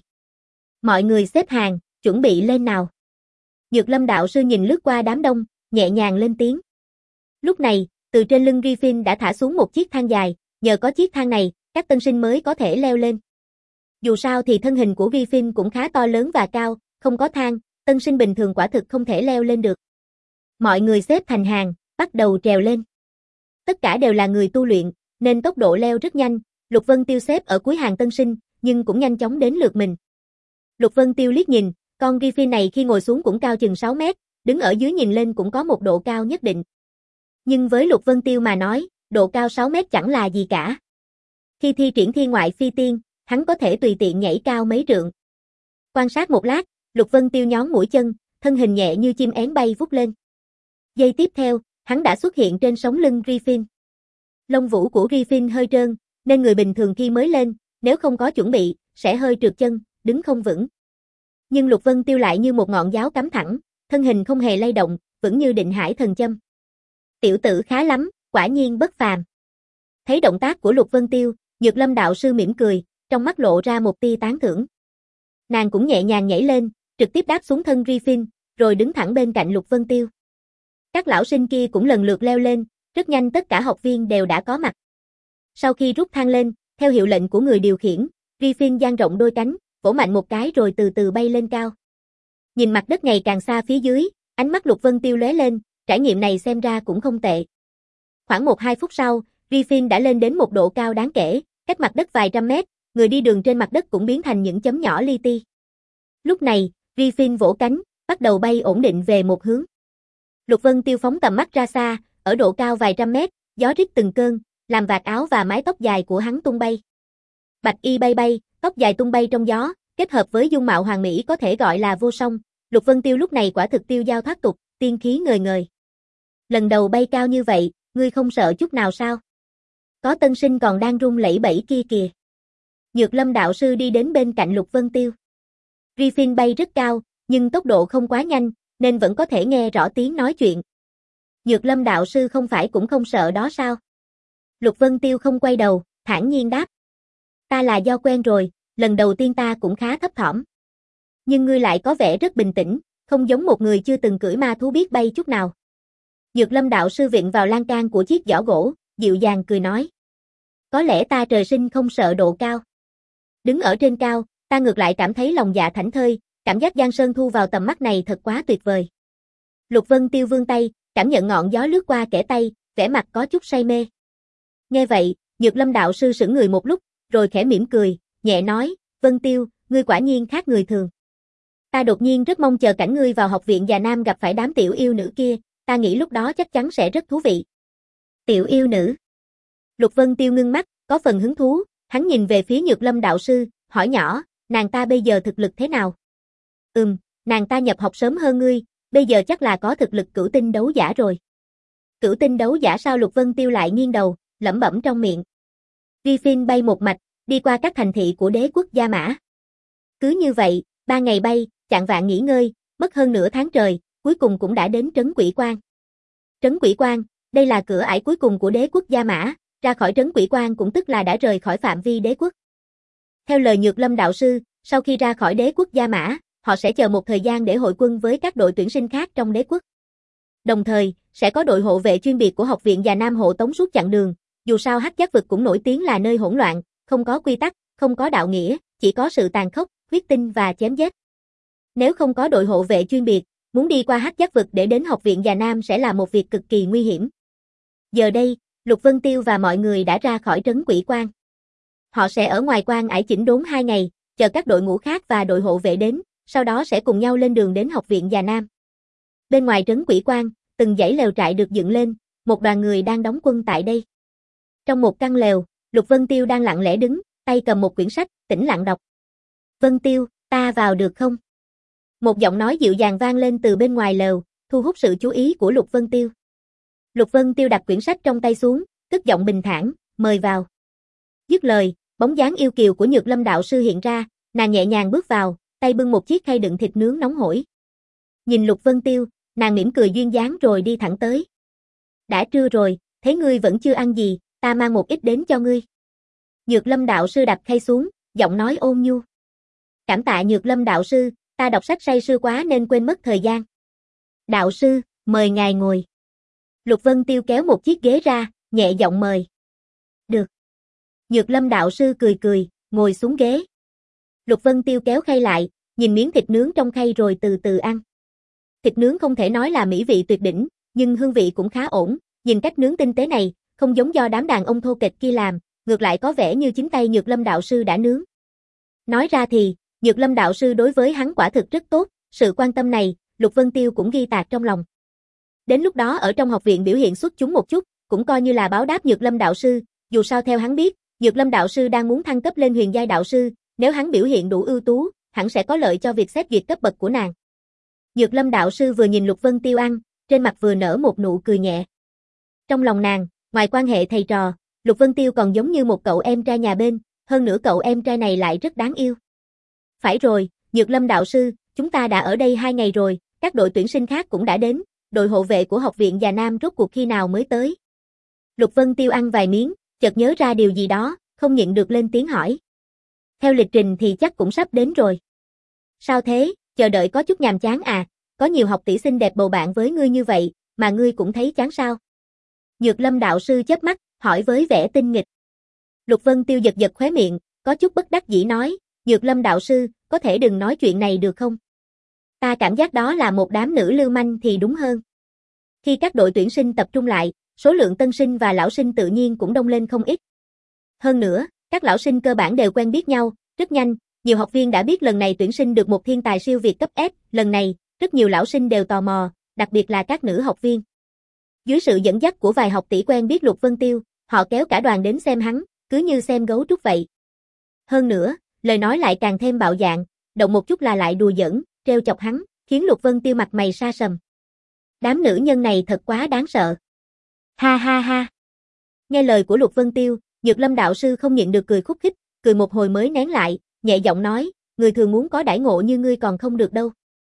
Mọi người xếp hàng, chuẩn bị lên nào. Nhược Lâm đạo sư nhìn lướt qua đám đông, nhẹ nhàng lên tiếng. Lúc này, từ trên lưng Griffin đã thả xuống một chiếc thang dài, nhờ có chiếc thang này, các tân sinh mới có thể leo lên. Dù sao thì thân hình của Griffin cũng khá to lớn và cao, không có thang, tân sinh bình thường quả thực không thể leo lên được. Mọi người xếp thành hàng, bắt đầu trèo lên. Tất cả đều là người tu luyện, nên tốc độ leo rất nhanh, Lục Vân Tiêu xếp ở cuối hàng tân sinh, nhưng cũng nhanh chóng đến lượt mình. Lục Vân Tiêu liếc nhìn, con Griffin này khi ngồi xuống cũng cao chừng sáu mét, đứng ở dưới nhìn lên cũng có một độ cao nhất định. Nhưng với Lục Vân Tiêu mà nói, độ cao sáu mét chẳng là gì cả. Khi thi triển thiên ngoại phi tiên, hắn có thể tùy tiện nhảy cao mấy trượng. Quan sát một lát, Lục Vân Tiêu nhón mũi chân, thân hình nhẹ như chim én bay vút lên. Giây tiếp theo, hắn đã xuất hiện trên sống lưng Griffin. Lông vũ của Griffin hơi trơn, nên người bình thường khi mới lên, nếu không có chuẩn bị, sẽ hơi trượt chân, đứng không vững. Nhưng Lục Vân Tiêu lại như một ngọn giáo cắm thẳng, thân hình không hề lay động, vững như định hải thần châm. Tiểu tử khá lắm, quả nhiên bất phàm. Thấy động tác của Lục Vân Tiêu, Nhược Lâm đạo sư mỉm cười, trong mắt lộ ra một tia tán thưởng. Nàng cũng nhẹ nhàng nhảy lên, trực tiếp đáp xuống thân Griffin, rồi đứng thẳng bên cạnh Lục Vân Tiêu. Các lão sinh kia cũng lần lượt leo lên, rất nhanh tất cả học viên đều đã có mặt. Sau khi rút thang lên, theo hiệu lệnh của người điều khiển, Griffin dang rộng đôi cánh, vỗ mạnh một cái rồi từ từ bay lên cao. Nhìn mặt đất ngày càng xa phía dưới, ánh mắt Lục Vân Tiêu lóe lên, trải nghiệm này xem ra cũng không tệ. Khoảng một hai phút sau, Griffin đã lên đến một độ cao đáng kể, cách mặt đất vài trăm mét, người đi đường trên mặt đất cũng biến thành những chấm nhỏ li ti. Lúc này, Griffin vỗ cánh, bắt đầu bay ổn định về một hướng. Lục Vân Tiêu phóng tầm mắt ra xa, ở độ cao vài trăm mét, gió rít từng cơn, làm vạt áo và mái tóc dài của hắn tung bay. Bạch y bay bay, tóc dài tung bay trong gió, kết hợp với dung mạo hoàn mỹ có thể gọi là vô song. Lục Vân Tiêu lúc này quả thực tiêu dao thoát tục, tiên khí ngời ngời. Lần đầu bay cao như vậy, ngươi không sợ chút nào sao? Có tân sinh còn đang run lẩy bẩy kia kìa. Nhược Lâm đạo sư đi đến bên cạnh Lục Vân Tiêu. Griffin bay rất cao, nhưng tốc độ không quá nhanh, nên vẫn có thể nghe rõ tiếng nói chuyện. Nhược Lâm đạo sư không phải cũng không sợ đó sao? Lục Vân Tiêu không quay đầu, thản nhiên đáp. Ta là do quen rồi, lần đầu tiên ta cũng khá thấp thỏm. Nhưng ngươi lại có vẻ rất bình tĩnh, không giống một người chưa từng cưỡi ma thú biết bay chút nào. Nhược Lâm đạo sư vịn vào lan can của chiếc giỏ gỗ, dịu dàng cười nói. Có lẽ ta trời sinh không sợ độ cao. Đứng ở trên cao, ta ngược lại cảm thấy lòng dạ thảnh thơi, cảm giác giang sơn thu vào tầm mắt này thật quá tuyệt vời. Lục Vân Tiêu vươn tay, cảm nhận ngọn gió lướt qua kẽ tay, vẻ mặt có chút say mê. Nghe vậy, Nhược Lâm đạo sư sững người một lúc, rồi khẽ mỉm cười, nhẹ nói, Vân Tiêu, ngươi quả nhiên khác người thường. Ta đột nhiên rất mong chờ cảnh ngươi vào học viện Già Nam gặp phải đám tiểu yêu nữ kia, ta nghĩ lúc đó chắc chắn sẽ rất thú vị. Tiểu yêu nữ. Lục Vân Tiêu ngưng mắt, có phần hứng thú, hắn nhìn về phía Nhược Lâm đạo sư, hỏi nhỏ, nàng ta bây giờ thực lực thế nào? Ừm, nàng ta nhập học sớm hơn ngươi, bây giờ chắc là có thực lực cửu tinh đấu giả rồi. Cửu tinh đấu giả sao? Lục Vân Tiêu lại nghiêng đầu, lẩm bẩm trong miệng. Griffin bay một mạch, đi qua các thành thị của đế quốc Gia Mã. Cứ như vậy, ba ngày bay, chạng vạng nghỉ ngơi, mất hơn nửa tháng trời, cuối cùng cũng đã đến Trấn Quỷ Quan. Trấn Quỷ Quan, đây là cửa ải cuối cùng của đế quốc Gia Mã, ra khỏi Trấn Quỷ Quan cũng tức là đã rời khỏi phạm vi đế quốc. Theo lời Nhược Lâm đạo sư, sau khi ra khỏi đế quốc Gia Mã, họ sẽ chờ một thời gian để hội quân với các đội tuyển sinh khác trong đế quốc. Đồng thời, sẽ có đội hộ vệ chuyên biệt của học viện Già Nam hộ tống suốt chặng đường, dù sao Hắc Giác vực cũng nổi tiếng là nơi hỗn loạn, không có quy tắc, không có đạo nghĩa, chỉ có sự tàn khốc, huyết tinh và chém giết. Nếu không có đội hộ vệ chuyên biệt, muốn đi qua Hắc Giác vực để đến học viện Già Nam sẽ là một việc cực kỳ nguy hiểm. Giờ đây, Lục Vân Tiêu và mọi người đã ra khỏi Trấn Quỷ Quan. Họ sẽ ở ngoài quan ải chỉnh đốn hai ngày, chờ các đội ngũ khác và đội hộ vệ đến, sau đó sẽ cùng nhau lên đường đến học viện Già Nam. Bên ngoài Trấn Quỷ Quan, từng dãy lều trại được dựng lên, một đoàn người đang đóng quân tại đây. Trong một căn lều, Lục Vân Tiêu đang lặng lẽ đứng, tay cầm một quyển sách, tĩnh lặng đọc. Vân Tiêu, ta vào được không? Một giọng nói dịu dàng vang lên từ bên ngoài lều, thu hút sự chú ý của Lục Vân Tiêu. Lục Vân Tiêu đặt quyển sách trong tay xuống, cất giọng bình thản, mời vào. Dứt lời, bóng dáng yêu kiều của Nhược Lâm đạo sư hiện ra, nàng nhẹ nhàng bước vào, tay bưng một chiếc khay đựng thịt nướng nóng hổi. Nhìn Lục Vân Tiêu, nàng mỉm cười duyên dáng rồi đi thẳng tới. Đã trưa rồi, thấy ngươi vẫn chưa ăn gì, ta mang một ít đến cho ngươi. Nhược Lâm đạo sư đặt khay xuống, giọng nói ôn nhu. Cảm tạ Nhược Lâm đạo sư, ta đọc sách say sưa quá nên quên mất thời gian. Đạo sư, mời ngài ngồi. Lục Vân Tiêu kéo một chiếc ghế ra, nhẹ giọng mời. Được. Nhược Lâm đạo sư cười cười, ngồi xuống ghế. Lục Vân Tiêu kéo khay lại, nhìn miếng thịt nướng trong khay rồi từ từ ăn. Thịt nướng không thể nói là mỹ vị tuyệt đỉnh, nhưng hương vị cũng khá ổn, nhìn cách nướng tinh tế này, không giống do đám đàn ông thô kệch kia làm, ngược lại có vẻ như chính tay Nhược Lâm đạo sư đã nướng. Nói ra thì, Nhược Lâm đạo sư đối với hắn quả thực rất tốt, sự quan tâm này, Lục Vân Tiêu cũng ghi tạc trong lòng. Đến lúc đó ở trong học viện biểu hiện xuất chúng một chút, cũng coi như là báo đáp Nhược Lâm đạo sư, dù sao theo hắn biết, Nhược Lâm đạo sư đang muốn thăng cấp lên huyền giai đạo sư, nếu hắn biểu hiện đủ ưu tú, hẳn sẽ có lợi cho việc xét duyệt cấp bậc của nàng. Nhược Lâm đạo sư vừa nhìn Lục Vân Tiêu ăn, trên mặt vừa nở một nụ cười nhẹ. Trong lòng nàng, ngoài quan hệ thầy trò, Lục Vân Tiêu còn giống như một cậu em trai nhà bên, hơn nữa cậu em trai này lại rất đáng yêu. Phải rồi, Nhược Lâm đạo sư, chúng ta đã ở đây hai ngày rồi, các đội tuyển sinh khác cũng đã đến, đội hộ vệ của học viện Già Nam rốt cuộc khi nào mới tới. Lục Vân Tiêu ăn vài miếng, chợt nhớ ra điều gì đó, không nhịn được lên tiếng hỏi. Theo lịch trình thì chắc cũng sắp đến rồi. Sao thế, chờ đợi có chút nhàm chán à, có nhiều học tỷ xinh đẹp bầu bạn với ngươi như vậy, mà ngươi cũng thấy chán sao? Nhược Lâm đạo sư chớp mắt, hỏi với vẻ tinh nghịch. Lục Vân Tiêu giật giật khóe miệng, có chút bất đắc dĩ nói, Nhược Lâm đạo sư, có thể đừng nói chuyện này được không? Ta cảm giác đó là một đám nữ lưu manh thì đúng hơn. Khi các đội tuyển sinh tập trung lại, số lượng tân sinh và lão sinh tự nhiên cũng đông lên không ít. Hơn nữa, các lão sinh cơ bản đều quen biết nhau, rất nhanh, nhiều học viên đã biết lần này tuyển sinh được một thiên tài siêu việt cấp S, lần này, rất nhiều lão sinh đều tò mò, đặc biệt là các nữ học viên. Dưới sự dẫn dắt của vài học tỷ quen biết Lục Vân Tiêu, họ kéo cả đoàn đến xem hắn, cứ như xem gấu trúc vậy. Hơn nữa, lời nói lại càng thêm bạo dạn, động một chút là lại đùa giỡn, trêu chọc hắn, khiến Lục Vân Tiêu mặt mày sa sầm. Đám nữ nhân này thật quá đáng sợ. Ha ha ha. Nghe lời của Lục Vân Tiêu, Nhược Lâm đạo sư không nhịn được cười khúc khích, cười một hồi mới nén lại, nhẹ giọng nói, người thường muốn có đãi ngộ như ngươi còn không được đâu.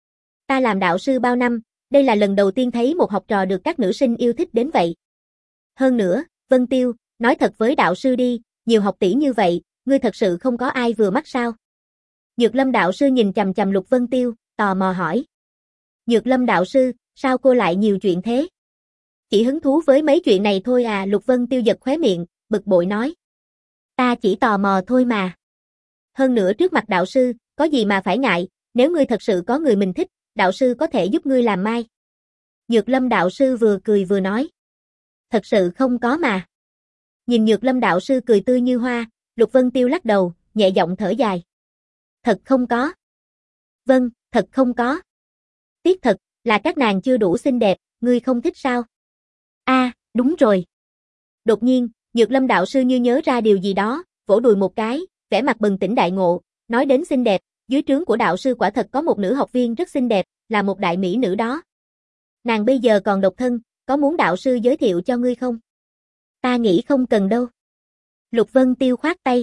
Ta làm đạo sư bao năm, đây là lần đầu tiên thấy một học trò được các nữ sinh yêu thích đến vậy. Hơn nữa, Vân Tiêu, nói thật với đạo sư đi, nhiều học tỷ như vậy, ngươi thật sự không có ai vừa mắt sao? Nhược Lâm đạo sư nhìn chằm chằm Lục Vân Tiêu, tò mò hỏi. Nhược Lâm đạo sư, sao cô lại nhiều chuyện thế? Chỉ hứng thú với mấy chuyện này thôi à, Lục Vân Tiêu giật khóe miệng, bực bội nói. Ta chỉ tò mò thôi mà. Hơn nữa trước mặt đạo sư, có gì mà phải ngại, nếu ngươi thật sự có người mình thích, đạo sư có thể giúp ngươi làm mai. Nhược Lâm đạo sư vừa cười vừa nói. Thật sự không có mà. Nhìn Nhược Lâm đạo sư cười tươi như hoa, Lục Vân Tiêu lắc đầu, nhẹ giọng thở dài. Thật không có. Vâng, thật không có. Tiếc thật, là các nàng chưa đủ xinh đẹp, ngươi không thích sao? A, à, đúng rồi. Đột nhiên, Nhược Lâm đạo sư như nhớ ra điều gì đó, vỗ đùi một cái, vẻ mặt bừng tỉnh đại ngộ, nói đến xinh đẹp, dưới trướng của đạo sư quả thật có một nữ học viên rất xinh đẹp, là một đại mỹ nữ đó. Nàng bây giờ còn độc thân, có muốn đạo sư giới thiệu cho ngươi không? Ta nghĩ không cần đâu. Lục Vân Tiêu khoát tay.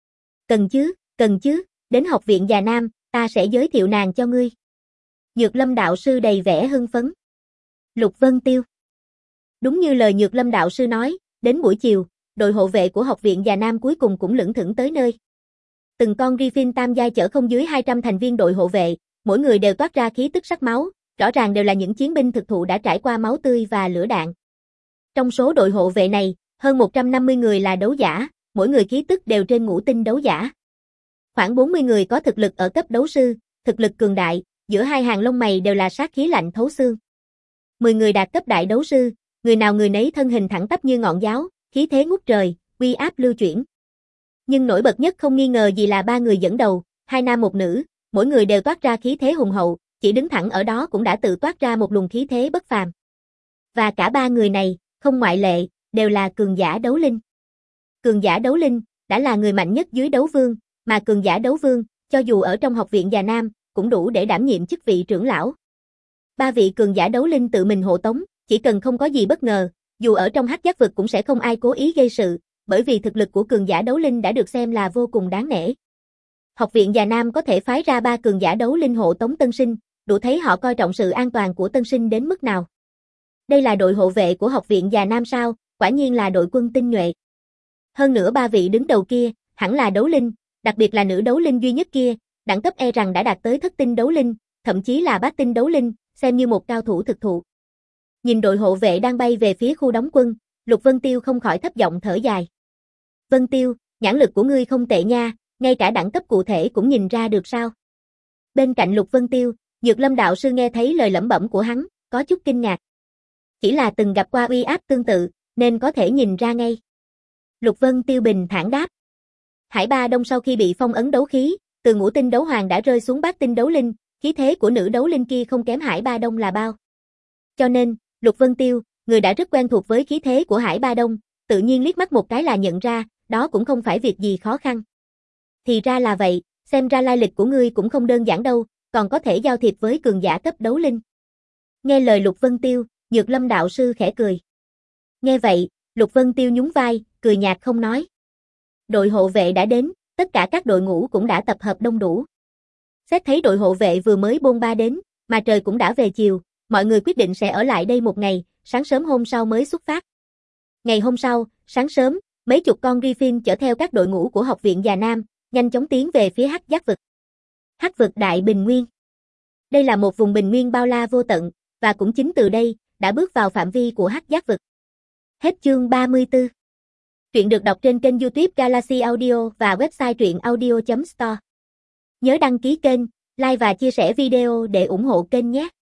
Cần chứ, cần chứ, đến học viện Già Nam, ta sẽ giới thiệu nàng cho ngươi. Nhược Lâm đạo sư đầy vẻ hưng phấn. Lục Vân Tiêu. Đúng như lời Nhược Lâm đạo sư nói, đến buổi chiều, đội hộ vệ của học viện Già Nam cuối cùng cũng lững thững tới nơi. Từng con Griffin tam giai chở không dưới hai trăm thành viên đội hộ vệ, mỗi người đều toát ra khí tức sắc máu, rõ ràng đều là những chiến binh thực thụ đã trải qua máu tươi và lửa đạn. Trong số đội hộ vệ này, hơn một trăm năm mươi người là đấu giả, mỗi người khí tức đều trên ngũ tinh đấu giả. Khoảng bốn mươi người có thực lực ở cấp đấu sư, thực lực cường đại, giữa hai hàng lông mày đều là sát khí lạnh thấu xương. mười người đạt cấp đại đấu sư, người nào người nấy thân hình thẳng tắp như ngọn giáo, khí thế ngút trời, uy áp lưu chuyển. Nhưng nổi bật nhất không nghi ngờ gì là ba người dẫn đầu, hai nam một nữ, mỗi người đều toát ra khí thế hùng hậu, chỉ đứng thẳng ở đó cũng đã tự toát ra một luồng khí thế bất phàm. Và cả ba người này, không ngoại lệ, đều là cường giả đấu linh. Cường giả đấu linh, đã là người mạnh nhất dưới đấu vương, mà cường giả đấu vương, cho dù ở trong học viện Già Nam, cũng đủ để đảm nhiệm chức vị trưởng lão. Ba vị cường giả đấu linh tự mình hộ tống, chỉ cần không có gì bất ngờ, dù ở trong hắc giác vực cũng sẽ không ai cố ý gây sự, bởi vì thực lực của cường giả đấu linh đã được xem là vô cùng đáng nể. Học viện Già Nam có thể phái ra ba cường giả đấu linh hộ tống tân sinh, đủ thấy họ coi trọng sự an toàn của tân sinh đến mức nào. Đây là đội hộ vệ của học viện Già Nam sao, quả nhiên là đội quân tinh nhuệ. Hơn nữa ba vị đứng đầu kia, hẳn là đấu linh, đặc biệt là nữ đấu linh duy nhất kia, đẳng cấp e rằng đã đạt tới thất tinh đấu linh, thậm chí là bát tinh đấu linh, xem như một cao thủ thực thụ. Nhìn đội hộ vệ đang bay về phía khu đóng quân, Lục Vân Tiêu không khỏi thấp giọng thở dài. Vân Tiêu, nhãn lực của ngươi không tệ nha, ngay cả đẳng cấp cụ thể cũng nhìn ra được sao? Bên cạnh Lục Vân Tiêu, Nhược Lâm đạo sư nghe thấy lời lẩm bẩm của hắn, có chút kinh ngạc. Chỉ là từng gặp qua uy áp tương tự, nên có thể nhìn ra ngay. Lục Vân Tiêu bình thản đáp. Hải Ba Đông sau khi bị phong ấn đấu khí, từ ngũ tinh đấu hoàng đã rơi xuống bát tinh đấu linh, khí thế của nữ đấu linh kia không kém Hải Ba Đông là bao. Cho nên, Lục Vân Tiêu, người đã rất quen thuộc với khí thế của Hải Ba Đông, tự nhiên liếc mắt một cái là nhận ra, đó cũng không phải việc gì khó khăn. Thì ra là vậy, xem ra lai lịch của ngươi cũng không đơn giản đâu, còn có thể giao thiệp với cường giả cấp đấu linh. Nghe lời Lục Vân Tiêu, Nhược Lâm đạo sư khẽ cười. Nghe vậy, Lục Vân Tiêu nhún vai, cười nhạt không nói. Đội hộ vệ đã đến, tất cả các đội ngũ cũng đã tập hợp đông đủ. Xét thấy đội hộ vệ vừa mới bôn ba đến, mà trời cũng đã về chiều, mọi người quyết định sẽ ở lại đây một ngày, sáng sớm hôm sau mới xuất phát. Ngày hôm sau, sáng sớm, mấy chục con Griffin chở theo các đội ngũ của học viện Già Nam, nhanh chóng tiến về phía Hắc Giác vực. Hắc vực Đại Bình Nguyên. Đây là một vùng bình nguyên bao la vô tận, và cũng chính từ đây, đã bước vào phạm vi của Hắc Giác vực. Hết chương ba mươi tư. Truyện được đọc trên kênh YouTube Galaxy Audio và website truyện audio chấm store. Nhớ đăng ký kênh, like và chia sẻ video để ủng hộ kênh nhé.